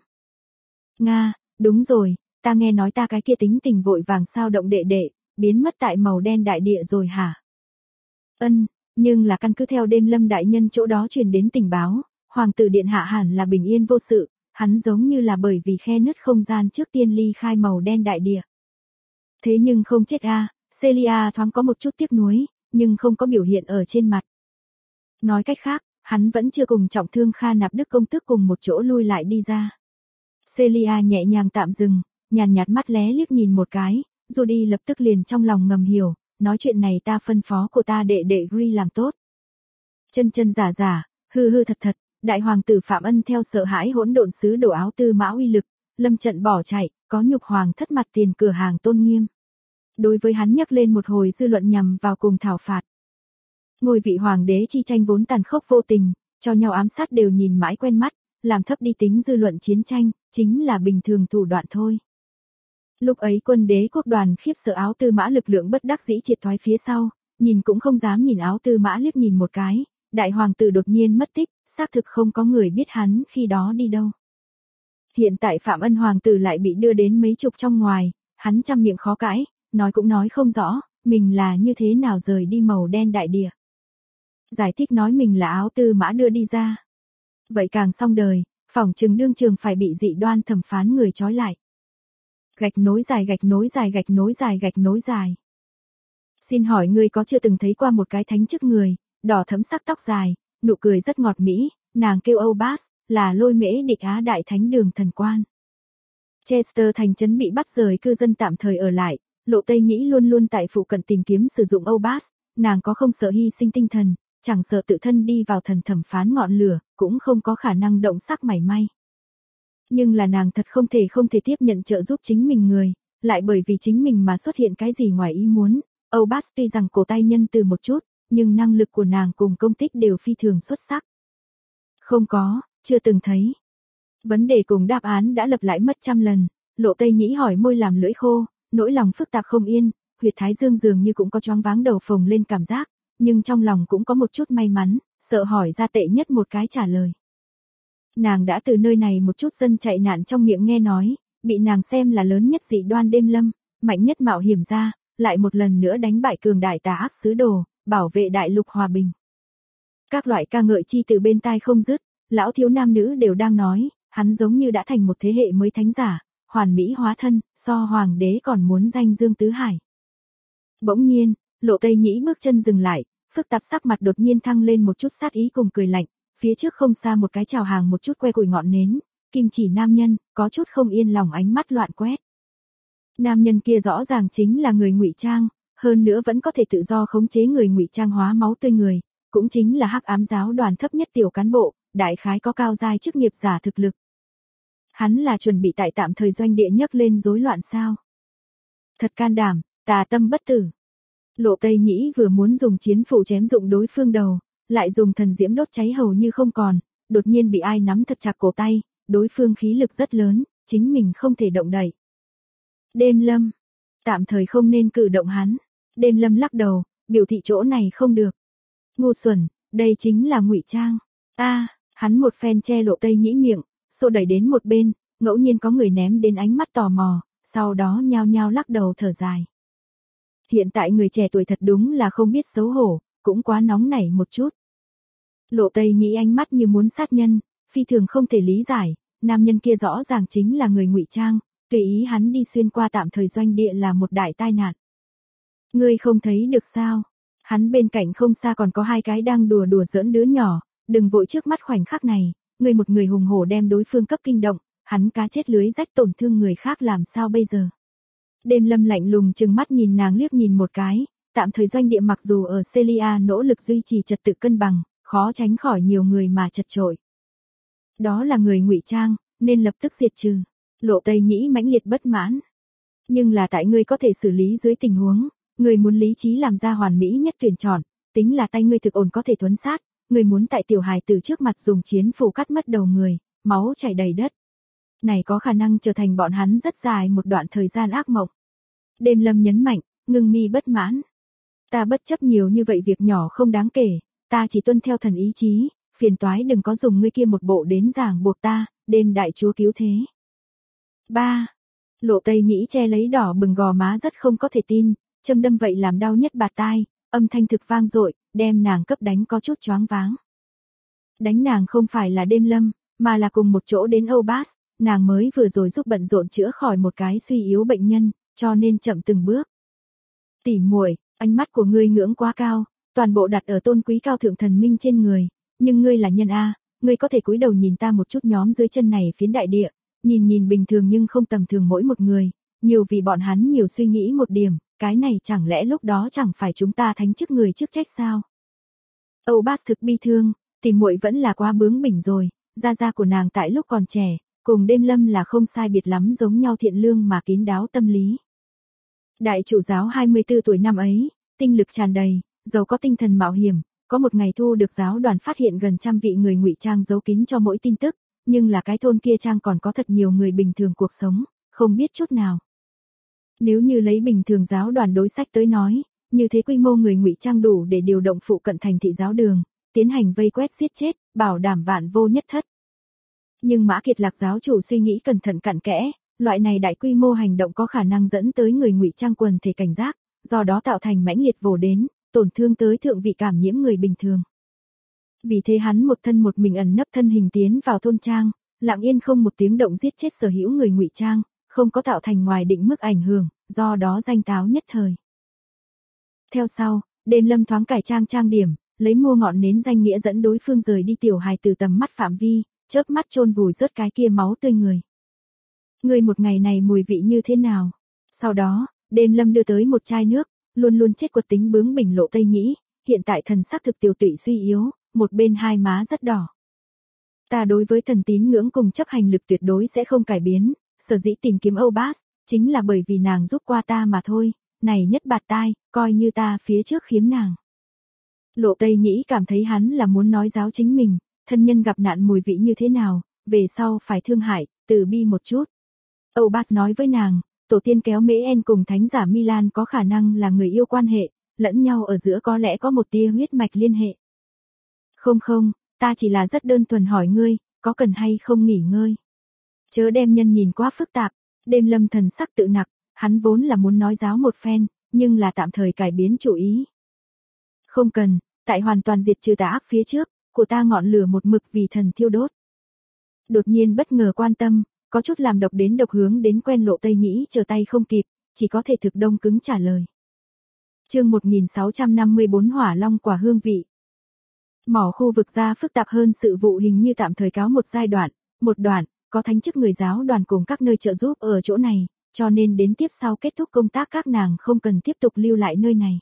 Nga, đúng rồi, ta nghe nói ta cái kia tính tình vội vàng sao động đệ đệ, biến mất tại màu đen đại địa rồi hả? Ân, nhưng là căn cứ theo đêm lâm đại nhân chỗ đó truyền đến tình báo, hoàng tử điện hạ hẳn là bình yên vô sự, hắn giống như là bởi vì khe nứt không gian trước tiên ly khai màu đen đại địa. Thế nhưng không chết a, Celia thoáng có một chút tiếc nuối, nhưng không có biểu hiện ở trên mặt. Nói cách khác, hắn vẫn chưa cùng trọng thương Kha Nạp Đức công tước cùng một chỗ lui lại đi ra. Celia nhẹ nhàng tạm dừng, nhàn nhạt mắt lé liếc nhìn một cái, Judy lập tức liền trong lòng ngầm hiểu, nói chuyện này ta phân phó của ta đệ đệ Gri làm tốt. Chân chân giả giả, hư hư thật thật, đại hoàng tử Phạm Ân theo sợ hãi hỗn độn sứ đổ Áo Tư Mã uy lực, lâm trận bỏ chạy, có nhục hoàng thất mặt tiền cửa hàng tôn nghiêm. Đối với hắn nhắc lên một hồi dư luận nhằm vào cùng thảo phạt. Ngôi vị hoàng đế chi tranh vốn tàn khốc vô tình, cho nhau ám sát đều nhìn mãi quen mắt, làm thấp đi tính dư luận chiến tranh, chính là bình thường thủ đoạn thôi. Lúc ấy quân đế quốc đoàn khiếp sợ Áo Tư Mã lực lượng bất đắc dĩ triệt thoái phía sau, nhìn cũng không dám nhìn Áo Tư Mã liếc nhìn một cái, đại hoàng tử đột nhiên mất tích, xác thực không có người biết hắn khi đó đi đâu. Hiện tại Phạm Ân hoàng tử lại bị đưa đến mấy chục trong ngoài, hắn trăm miệng khó cãi, nói cũng nói không rõ, mình là như thế nào rời đi màu đen đại địa. Giải thích nói mình là Áo Tư Mã đưa đi ra. Vậy càng xong đời, phỏng chừng đương trường phải bị dị đoan thẩm phán người trói lại. Gạch nối dài gạch nối dài gạch nối dài gạch nối dài. Xin hỏi ngươi có chưa từng thấy qua một cái thánh chức người, đỏ thẫm sắc tóc dài, nụ cười rất ngọt mỹ, nàng kêu Âu Bas, là Lôi Mễ Địch Á đại thánh đường thần quan. Chester thành trấn bị bắt rời cư dân tạm thời ở lại, Lộ Tây Nhĩ luôn luôn tại phụ cận tìm kiếm sử dụng Âu Bas, nàng có không sợ hy sinh tinh thần, chẳng sợ tự thân đi vào thần thẩm phán ngọn lửa, cũng không có khả năng động sắc mảy may. Nhưng là nàng thật không thể tiếp nhận trợ giúp chính mình người, lại bởi vì chính mình mà xuất hiện cái gì ngoài ý muốn. Âu Bas tuy rằng cổ tay nhân từ một chút, nhưng năng lực của nàng cùng công tích đều phi thường xuất sắc. Không có, chưa từng thấy. Vấn đề cùng đáp án đã lặp lại mất trăm lần, Lộ Tây Nhĩ hỏi môi làm lưỡi khô, nỗi lòng phức tạp không yên, huyệt thái dương dường như cũng có choáng váng đầu phồng lên cảm giác, nhưng trong lòng cũng có một chút may mắn, sợ hỏi ra tệ nhất một cái trả lời. Nàng đã từ nơi này một chút dân chạy nạn trong miệng nghe nói, bị nàng xem là lớn nhất dị đoan đêm lâm, mạnh nhất mạo hiểm ra, lại một lần nữa đánh bại cường đại tà ác sứ đồ, bảo vệ đại lục hòa bình. Các loại ca ngợi chi từ bên tai không dứt, lão thiếu nam nữ đều đang nói, hắn giống như đã thành một thế hệ mới thánh giả, hoàn mỹ hóa thân, so hoàng đế còn muốn danh dương tứ hải. Bỗng nhiên, Lộ Tây Nhĩ bước chân dừng lại, phức tạp sắc mặt đột nhiên thăng lên một chút sát ý cùng cười lạnh, phía trước không xa một cái chào hàng một chút que củi ngọn nến, kim chỉ nam nhân, có chút không yên lòng ánh mắt loạn quét. Nam nhân kia rõ ràng chính là người ngụy trang, hơn nữa vẫn có thể tự do khống chế người ngụy trang hóa máu tươi người, cũng chính là Hắc Ám giáo đoàn thấp nhất tiểu cán bộ, đại khái có cao giai chức nghiệp giả thực lực. Hắn là chuẩn bị tại tạm thời doanh địa nhấc lên rối loạn sao? Thật can đảm, tà tâm bất tử. Lộ Tây Nhĩ vừa muốn dùng chiến phủ chém dụng đối phương đầu, lại dùng thần diễm đốt cháy hầu như không còn, đột nhiên bị ai nắm thật chặt cổ tay, đối phương khí lực rất lớn, chính mình không thể động đậy. Đêm Lâm, tạm thời không nên cử động hắn. Đêm Lâm lắc đầu, biểu thị chỗ này không được. Ngu xuẩn, đây chính là ngụy trang. Hắn một phen che Lộ Tây Nhĩ miệng, xô đẩy đến một bên, ngẫu nhiên có người ném đến ánh mắt tò mò, sau đó nhao nhao lắc đầu thở dài. Hiện tại người trẻ tuổi thật đúng là không biết xấu hổ, cũng quá nóng nảy một chút. Lộ Tây Nhĩ ánh mắt như muốn sát nhân, phi thường không thể lý giải, nam nhân kia rõ ràng chính là người ngụy trang, tùy ý hắn đi xuyên qua tạm thời doanh địa là một đại tai nạn. Ngươi không thấy được sao? Hắn bên cạnh không xa còn có hai cái đang đùa giỡn đứa nhỏ, đừng vội trước mắt khoảnh khắc này, ngươi một người hùng hổ đem đối phương cấp kinh động, hắn cá chết lưới rách tổn thương người khác làm sao bây giờ? Đêm Lâm lạnh lùng trừng mắt nhìn nàng liếc nhìn một cái, tạm thời doanh địa mặc dù ở Celia nỗ lực duy trì trật tự cân bằng, khó tránh khỏi nhiều người mà chật chội. Đó là người ngụy trang, nên lập tức diệt trừ. Lộ Tây Nhĩ mãnh liệt bất mãn. Nhưng là tại ngươi có thể xử lý dưới tình huống, ngươi muốn lý trí làm ra hoàn mỹ nhất tuyển chọn, tính là tay ngươi thực ổn có thể thuấn sát, ngươi muốn tại tiểu hài từ trước mặt dùng chiến phủ cắt mất đầu người, máu chảy đầy đất. Này có khả năng trở thành bọn hắn rất dài một đoạn thời gian ác mộng. Đêm Lâm nhấn mạnh, ngưng mi bất mãn. Ta bất chấp nhiều như vậy việc nhỏ không đáng kể, ta chỉ tuân theo thần ý chí, phiền toái đừng có dùng ngươi kia một bộ đến giảng buộc ta, đêm đại chúa cứu thế. 3. Lộ Tây Nhĩ che lấy đỏ bừng gò má rất không có thể tin, châm đâm vậy làm đau nhất bạt tai, âm thanh thực vang dội, đem nàng cấp đánh có chút choáng váng. Đánh nàng không phải là Đêm Lâm, mà là cùng một chỗ đến Âu Bas, nàng mới vừa rồi giúp bận rộn chữa khỏi một cái suy yếu bệnh nhân, cho nên chậm từng bước. Tỉ muội, ánh mắt của ngươi ngưỡng quá cao, toàn bộ đặt ở tôn quý cao thượng thần minh trên người, nhưng ngươi là nhân a, ngươi có thể cúi đầu nhìn ta một chút nhóm dưới chân này phiến đại địa, nhìn bình thường nhưng không tầm thường mỗi một người, nhiều vì bọn hắn nhiều suy nghĩ một điểm, cái này chẳng lẽ lúc đó chẳng phải chúng ta thánh chức người chức trách sao? Âu Bas thực bi thương, tỉ muội vẫn là quá bướng bỉnh rồi, gia của nàng tại lúc còn trẻ, cùng Đêm Lâm là không sai biệt lắm giống nhau thiện lương mà kín đáo tâm lý. Đại chủ giáo 24 tuổi năm ấy, tinh lực tràn đầy, giàu có tinh thần mạo hiểm, có một ngày thu được giáo đoàn phát hiện gần 100 vị người ngụy trang giấu kín cho mỗi tin tức, nhưng là cái thôn kia trang còn có thật nhiều người bình thường cuộc sống, không biết chút nào. Nếu như lấy bình thường giáo đoàn đối sách tới nói, như thế quy mô người ngụy trang đủ để điều động phụ cận thành thị giáo đường, tiến hành vây quét giết chết, bảo đảm vạn vô nhất thất. Nhưng Mã Kiệt Lạc giáo chủ suy nghĩ cẩn thận cặn kẽ, loại này đại quy mô hành động có khả năng dẫn tới người ngụy trang quần thể cảnh giác, do đó tạo thành mãnh liệt vồ đến, tổn thương tới thượng vị cảm nhiễm người bình thường. Vì thế hắn một thân một mình ẩn nấp thân hình tiến vào thôn trang, lặng yên không một tiếng động giết chết sở hữu người ngụy trang, không có tạo thành ngoài định mức ảnh hưởng, do đó danh táo nhất thời. Theo sau, Đêm Lâm thoáng cải trang điểm, lấy mua ngọn nến danh nghĩa dẫn đối phương rời đi tiểu hài từ tầm mắt phạm vi, chớp mắt chôn vùi rớt cái kia máu tươi người. Người một ngày này mùi vị như thế nào? Sau đó, Đêm Lâm đưa tới một chai nước, luôn luôn chết quật tính bướng bỉnh Lộ Tây Nhĩ, hiện tại thần sắc thực tiểu tụy suy yếu, một bên hai má rất đỏ. Ta đối với thần tín ngưỡng cùng chấp hành lực tuyệt đối sẽ không cải biến, sở dĩ tìm kiếm Âu Bass, chính là bởi vì nàng giúp qua ta mà thôi, này nhất bạt tai, coi như ta phía trước khiếm nàng. Lộ Tây Nhĩ cảm thấy hắn là muốn nói giáo chính mình, thân nhân gặp nạn mùi vị như thế nào, về sau phải thương hại, từ bi một chút. Âu Bass nói với nàng, tổ tiên kéo Mễ En cùng thánh giả Milan có khả năng là người yêu quan hệ, lẫn nhau ở giữa có lẽ có một tia huyết mạch liên hệ. Không không, ta chỉ là rất đơn thuần hỏi ngươi, có cần hay không nghỉ ngơi. Chớ đem nhân nhìn quá phức tạp, Đêm Lâm thần sắc tự nặc, hắn vốn là muốn nói giáo một phen, nhưng là tạm thời cải biến chủ ý. Không cần, tại hoàn toàn diệt trừ tà ác phía trước, của ta ngọn lửa một mực vì thần thiêu đốt. Đột nhiên bất ngờ quan tâm, có chút làm độc đến độc hướng đến quen Lộ Tây Nhĩ trở tay không kịp, chỉ có thể thực đông cứng trả lời. Chương 1654 Hỏa Long quả hương vị. Mỏ khu vực ra phức tạp hơn sự vụ hình như tạm thời cáo một giai đoạn, một đoạn, có thánh chức người giáo đoàn cùng các nơi trợ giúp ở chỗ này, cho nên đến tiếp sau kết thúc công tác các nàng không cần tiếp tục lưu lại nơi này.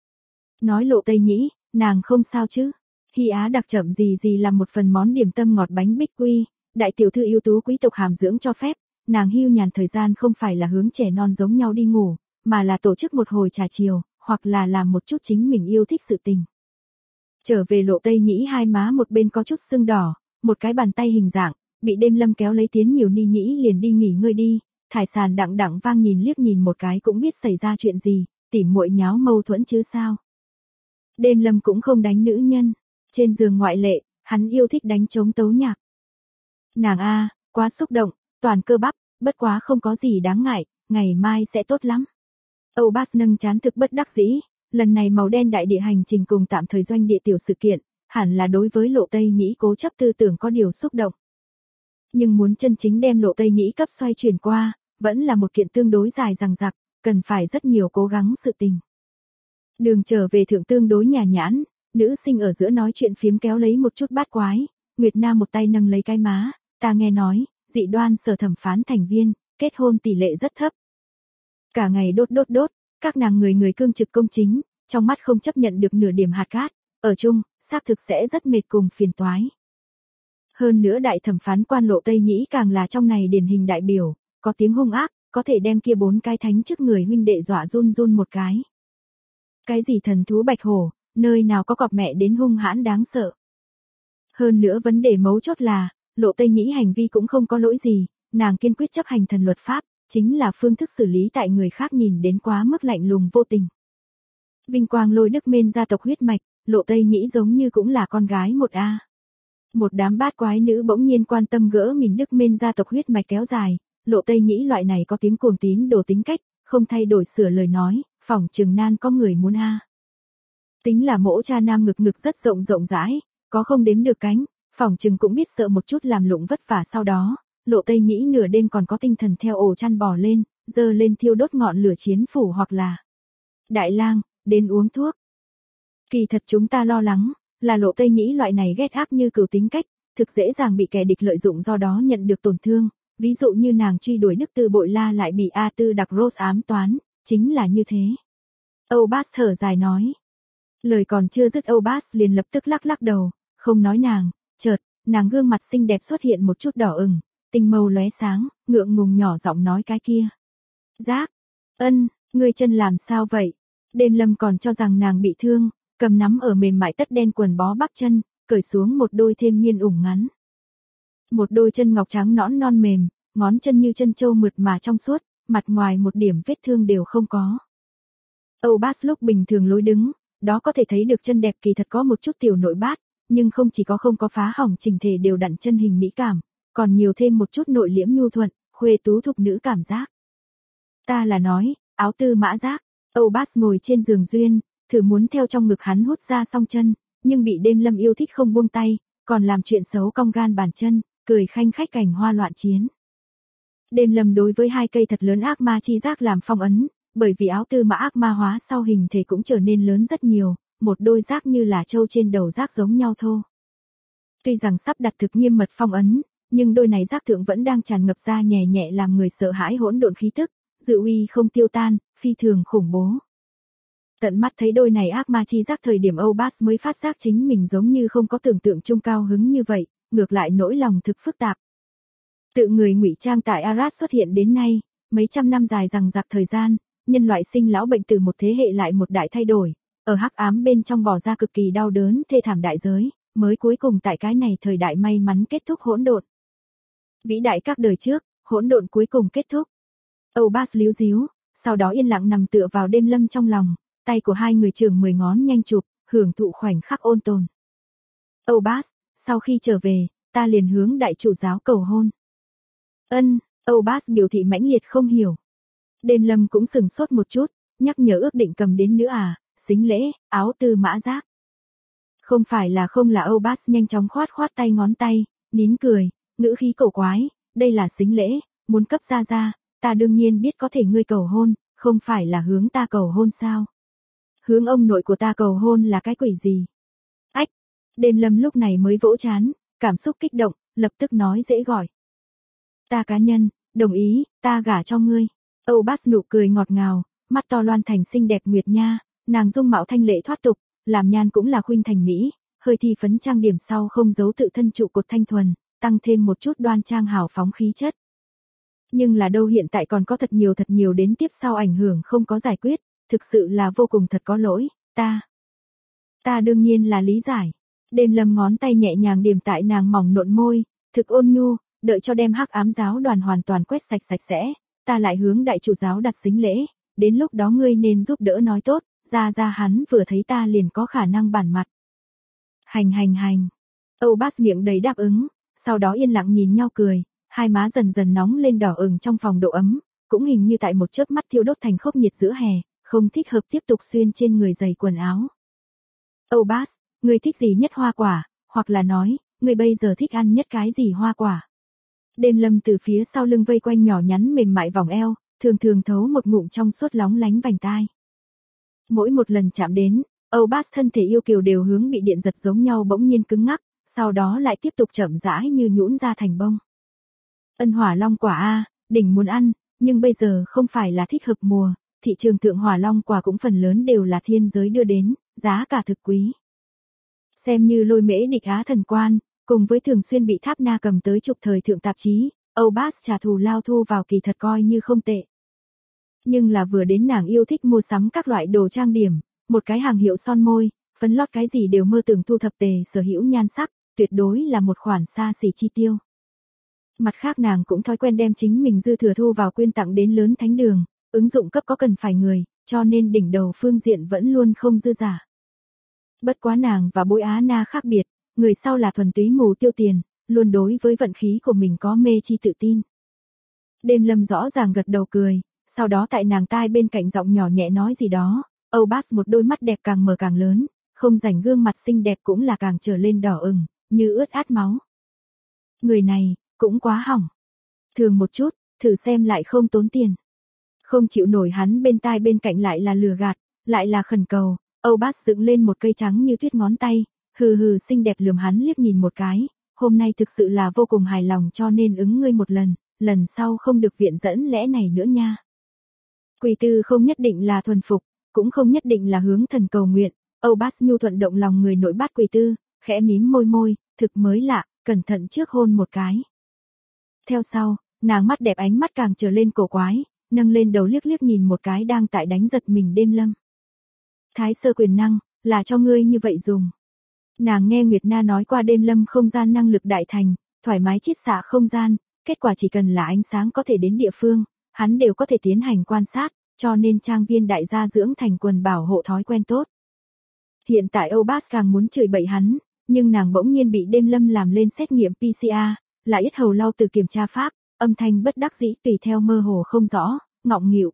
Nói Lộ Tây Nhĩ, nàng không sao chứ? Hy Á đặc chậm gì làm một phần món điểm tâm ngọt bánh bích quy, đại tiểu thư ưu tú quý tộc hàm dưỡng cho phép, nàng hưu nhàn thời gian không phải là hướng trẻ non giống nhau đi ngủ, mà là tổ chức một hồi trà chiều, hoặc là làm một chút chính mình yêu thích sự tình. Trở về Lộ Tây Nhĩ hai má một bên có chút sưng đỏ, một cái bàn tay hình dạng, bị Đêm Lâm kéo lấy tiến nhiều Ni Nhĩ liền đi nghỉ ngơi đi, thải sàn đặng đặng vang nhìn liếc nhìn một cái cũng biết xảy ra chuyện gì, tỉ muội nháo mâu thuẫn chứ sao. Đêm Lâm cũng không đánh nữ nhân, trên giường ngoại lệ, hắn yêu thích đánh trống tấu nhạc. Nàng a, quá xúc động, toàn cơ bắp, bất quá không có gì đáng ngại, ngày mai sẽ tốt lắm. Âu Bass nâng chán thực bất đắc dĩ, lần này màu đen đại địa hành trình cùng tạm thời doanh địa tiểu sự kiện, hẳn là đối với Lộ Tây Nhĩ cố chấp tư tưởng có điều xúc động. Nhưng muốn chân chính đem Lộ Tây Nhĩ cấp xoay chuyển qua, vẫn là một kiện tương đối dài dằng dặc, cần phải rất nhiều cố gắng sự tình. Đường trở về thượng tương đối nhã nhãn, nữ sinh ở giữa nói chuyện phiếm kéo lấy một chút bát quái, Nguyệt Nam một tay nâng lấy cái má, ta nghe nói, dị đoan sở thẩm phán thành viên, kết hôn tỷ lệ rất thấp. Cả ngày đốt, các nàng người cương trực công chính, trong mắt không chấp nhận được nửa điểm hạt cát, ở chung, xác thực sẽ rất mệt cùng phiền toái. Hơn nữa đại thẩm phán quan Lộ Tây Nhĩ càng là trong này điển hình đại biểu, có tiếng hung ác, có thể đem kia 4 cái thánh trước người huynh đệ dọa run một cái. Cái gì thần thú bạch hổ, nơi nào có cọp mẹ đến hung hãn đáng sợ. Hơn nữa vấn đề mấu chốt là, Lộ Tây Nhĩ hành vi cũng không có lỗi gì, nàng kiên quyết chấp hành thần luật pháp, chính là phương thức xử lý tại người khác nhìn đến quá mức lạnh lùng vô tình. Vinh quang lôi Đức Mên gia tộc huyết mạch, Lộ Tây Nhĩ giống như cũng là con gái một a. Một đám bát quái nữ bỗng nhiên quan tâm gỡ mình Đức Mên gia tộc huyết mạch kéo dài, Lộ Tây Nhĩ loại này có tiếng cuồng tín đồ tính cách, không thay đổi sửa lời nói, phỏng chừng nan có người muốn a. Tính là mỗ cha nam ngực rất rộng rãi, có không đếm được cánh, phỏng chừng cũng biết sợ một chút làm lụng vất vả sau đó, Lộ Tây Nhĩ nửa đêm còn có tinh thần theo ổ chăn bò lên, giơ lên thiêu đốt ngọn lửa chiến phủ hoặc là đại lang, đến uống thuốc. Kỳ thật chúng ta lo lắng, là Lộ Tây Nhĩ loại này ghét ác như cừu tính cách, thực dễ dàng bị kẻ địch lợi dụng do đó nhận được tổn thương, ví dụ như nàng truy đuổi Đức Tư Bội La lại bị A Tư Đặc Rose ám toán, chính là như thế. Âu Bass thở dài nói. Lời còn chưa dứt Âu Bass liền lập tức lắc đầu, không nói nàng, chợt, nàng gương mặt xinh đẹp xuất hiện một chút đỏ ửng, tinh mâu lóe sáng, ngượng ngùng nhỏ giọng nói cái kia. Giác, ngươi chân làm sao vậy? Đêm Lâm còn cho rằng nàng bị thương, cầm nắm ở mềm mại tất đen quần bó bắp chân, cởi xuống một đôi thêm miên ủng ngắn. Một đôi chân ngọc trắng nõn non mềm, ngón chân như chân châu mượt mà trong suốt, mặt ngoài một điểm vết thương đều không có. Âu Bass lúc bình thường lối đứng, đó có thể thấy được chân đẹp kỳ thật có một chút tiểu nội bát, nhưng không chỉ có không có phá hỏng chỉnh thể đều đặn chân hình mỹ cảm, còn nhiều thêm một chút nội liễm nhu thuận, khuê tú thục nữ cảm giác. Ta là nói, áo tư mã giác, Âu Bass ngồi trên giường duyên, thử muốn theo trong ngực hắn hút ra song chân, nhưng bị Đêm Lâm yêu thích không buông tay, còn làm chuyện xấu cong gan bàn chân, cười khanh khách cảnh hoa loạn chiến. Đêm Lâm đối với 2 cây thật lớn ác ma chi giác làm phong ấn, bởi vì áo tư mã ác ma hóa sau hình thể cũng trở nên lớn rất nhiều, một đôi giác như là trâu trên đầu giác giống nhau thô. Tuy rằng sắp đặt thực nghiêm mật phong ấn, nhưng đôi này giác thượng vẫn đang tràn ngập ra nhẹ nhẹ làm người sợ hãi hỗn độn khí tức, dự uy không tiêu tan, phi thường khủng bố. Tận mắt thấy đôi này ác ma chi giác thời điểm Âu Bass mới phát giác chính mình giống như không có tưởng tượng chung cao hứng như vậy, ngược lại nỗi lòng thực phức tạp. Tự người ngụy trang tại Arad xuất hiện đến nay, mấy trăm năm dài dằng dặc thời gian, nhân loại sinh lão bệnh từ một thế hệ lại một đại thay đổi, ở hắc ám bên trong bỏ ra cực kỳ đau đớn thê thảm đại giới, mới cuối cùng tại cái này thời đại may mắn kết thúc hỗn độn. Vĩ đại các đời trước, hỗn độn cuối cùng kết thúc. Âu Bass líu díu, sau đó yên lặng nằm tựa vào đêm lâm trong lòng, tay của hai người trường 10 ngón nhanh chụp, hưởng thụ khoảnh khắc ôn tồn. Âu Bass, sau khi trở về, ta liền hướng đại chủ giáo cầu hôn. Ân, Âu Bass biểu thị mãnh liệt không hiểu. Đêm lâm cũng sừng sốt một chút, nhắc nhở ước định cầm đến nữa à, xính lễ, áo tư mã giác. Không phải là không là Âu Bass nhanh chóng khoát tay ngón tay, nín cười, ngữ khí cổ quái, đây là xính lễ, muốn cấp ra, ta đương nhiên biết có thể ngươi cầu hôn, không phải là hướng ta cầu hôn sao. Hướng ông nội của ta cầu hôn là cái quỷ gì? Ách, đêm lâm lúc này mới vỗ chán, cảm xúc kích động, lập tức nói dễ gọi. Ta cá nhân, đồng ý, ta gả cho ngươi. Âu Bass nụ cười ngọt ngào, mắt to loan thành xinh đẹp nguyệt nha, nàng dung mạo thanh lệ thoát tục, làm nhan cũng là khuynh thành mỹ, hơi thi phấn trang điểm sau không giấu tự thân trụ cột thanh thuần, tăng thêm một chút đoan trang hào phóng khí chất. Nhưng là đâu hiện tại còn có thật nhiều đến tiếp sau ảnh hưởng không có giải quyết, thực sự là vô cùng thật có lỗi, ta đương nhiên là lý giải. Đêm lâm ngón tay nhẹ nhàng điểm tại nàng mỏng nộn môi, thực ôn nhu, đợi cho đem hắc ám giáo đoàn hoàn toàn quét sạch sẽ, ta lại hướng đại chủ giáo đặt xính lễ, đến lúc đó ngươi nên giúp đỡ nói tốt, ra hắn vừa thấy ta liền có khả năng bản mặt. Hành. Âu Bass miệng đầy đáp ứng, sau đó yên lặng nhìn nhau cười, hai má dần dần nóng lên đỏ ửng trong phòng độ ấm, cũng hình như tại một chớp mắt thiêu đốt thành khốc nhiệt giữa hè, không thích hợp tiếp tục xuyên trên người giày quần áo. Âu Bass, ngươi thích gì nhất hoa quả, hoặc là nói, ngươi bây giờ thích ăn nhất cái gì hoa quả? Đêm lâm từ phía sau lưng vây quanh nhỏ nhắn mềm mại vòng eo, thường thấu một ngụm trong suốt lóng lánh vành tai. Mỗi một lần chạm đến, Âu Bass thân thể yêu kiều đều hướng bị điện giật giống nhau bỗng nhiên cứng ngắc, sau đó lại tiếp tục chậm rãi như nhũn ra thành bông. Ân hỏa long quả a, đỉnh muốn ăn, nhưng bây giờ không phải là thích hợp mùa, thị trường thượng hỏa long quả cũng phần lớn đều là thiên giới đưa đến, giá cả thực quý. Xem như lôi mễ địch Á thần quan, cùng với thường xuyên bị Tháp Na cầm tới chụp thời thượng tạp chí, Âu Bass trả thù lao thu vào kỳ thật coi như không tệ. Nhưng là vừa đến nàng yêu thích mua sắm các loại đồ trang điểm, một cái hàng hiệu son môi, phấn lót cái gì đều mơ tưởng thu thập tề sở hữu nhan sắc, tuyệt đối là một khoản xa xỉ chi tiêu. Mặt khác nàng cũng thói quen đem chính mình dư thừa thu vào quyên tặng đến lớn thánh đường, ứng dụng cấp có cần phải người, cho nên đỉnh đầu phương diện vẫn luôn không dư giả. Bất quá nàng và Bối Á Na khác biệt, người sau là thuần túy mù tiêu tiền, luôn đối với vận khí của mình có mê chi tự tin. Đêm lâm rõ ràng gật đầu cười, sau đó tại nàng tai bên cạnh giọng nhỏ nhẹ nói gì đó, Âu Bass một đôi mắt đẹp càng mở càng lớn, không rảnh gương mặt xinh đẹp cũng là càng trở lên đỏ ửng, như ướt át máu. Người này, cũng quá hỏng. Thường một chút, thử xem lại không tốn tiền. Không chịu nổi hắn bên tai bên cạnh lại là lừa gạt, lại là khẩn cầu, Âu Bass dựng lên một cây trắng như tuyết ngón tay, hừ xinh đẹp lườm hắn liếc nhìn một cái, hôm nay thực sự là vô cùng hài lòng cho nên ứng ngươi một lần sau không được viện dẫn lẽ này nữa nha. Quỷ tư không nhất định là thuần phục, cũng không nhất định là hướng thần cầu nguyện, Âu Bass nhu thuận động lòng người nội bát quỷ tư, khẽ mím môi, thực mới lạ, cẩn thận trước hôn một cái. Theo sau, nàng mắt đẹp ánh mắt càng trở lên cổ quái, nâng lên đầu liếc nhìn một cái đang tại đánh giật mình đêm lâm. Thái sơ quyền năng, là cho ngươi như vậy dùng. Nàng nghe Nguyệt Na nói qua đêm lâm không gian năng lực đại thành, thoải mái chiết xạ không gian, kết quả chỉ cần là ánh sáng có thể đến địa phương, hắn đều có thể tiến hành quan sát, cho nên trang viên đại gia dưỡng thành quần bảo hộ thói quen tốt. Hiện tại Âu Bass càng muốn chửi bậy hắn, nhưng nàng bỗng nhiên bị đêm lâm làm lên xét nghiệm PCR, là yết hầu lau từ kiểm tra pháp, âm thanh bất đắc dĩ tùy theo mơ hồ không rõ, ngọng nghịu.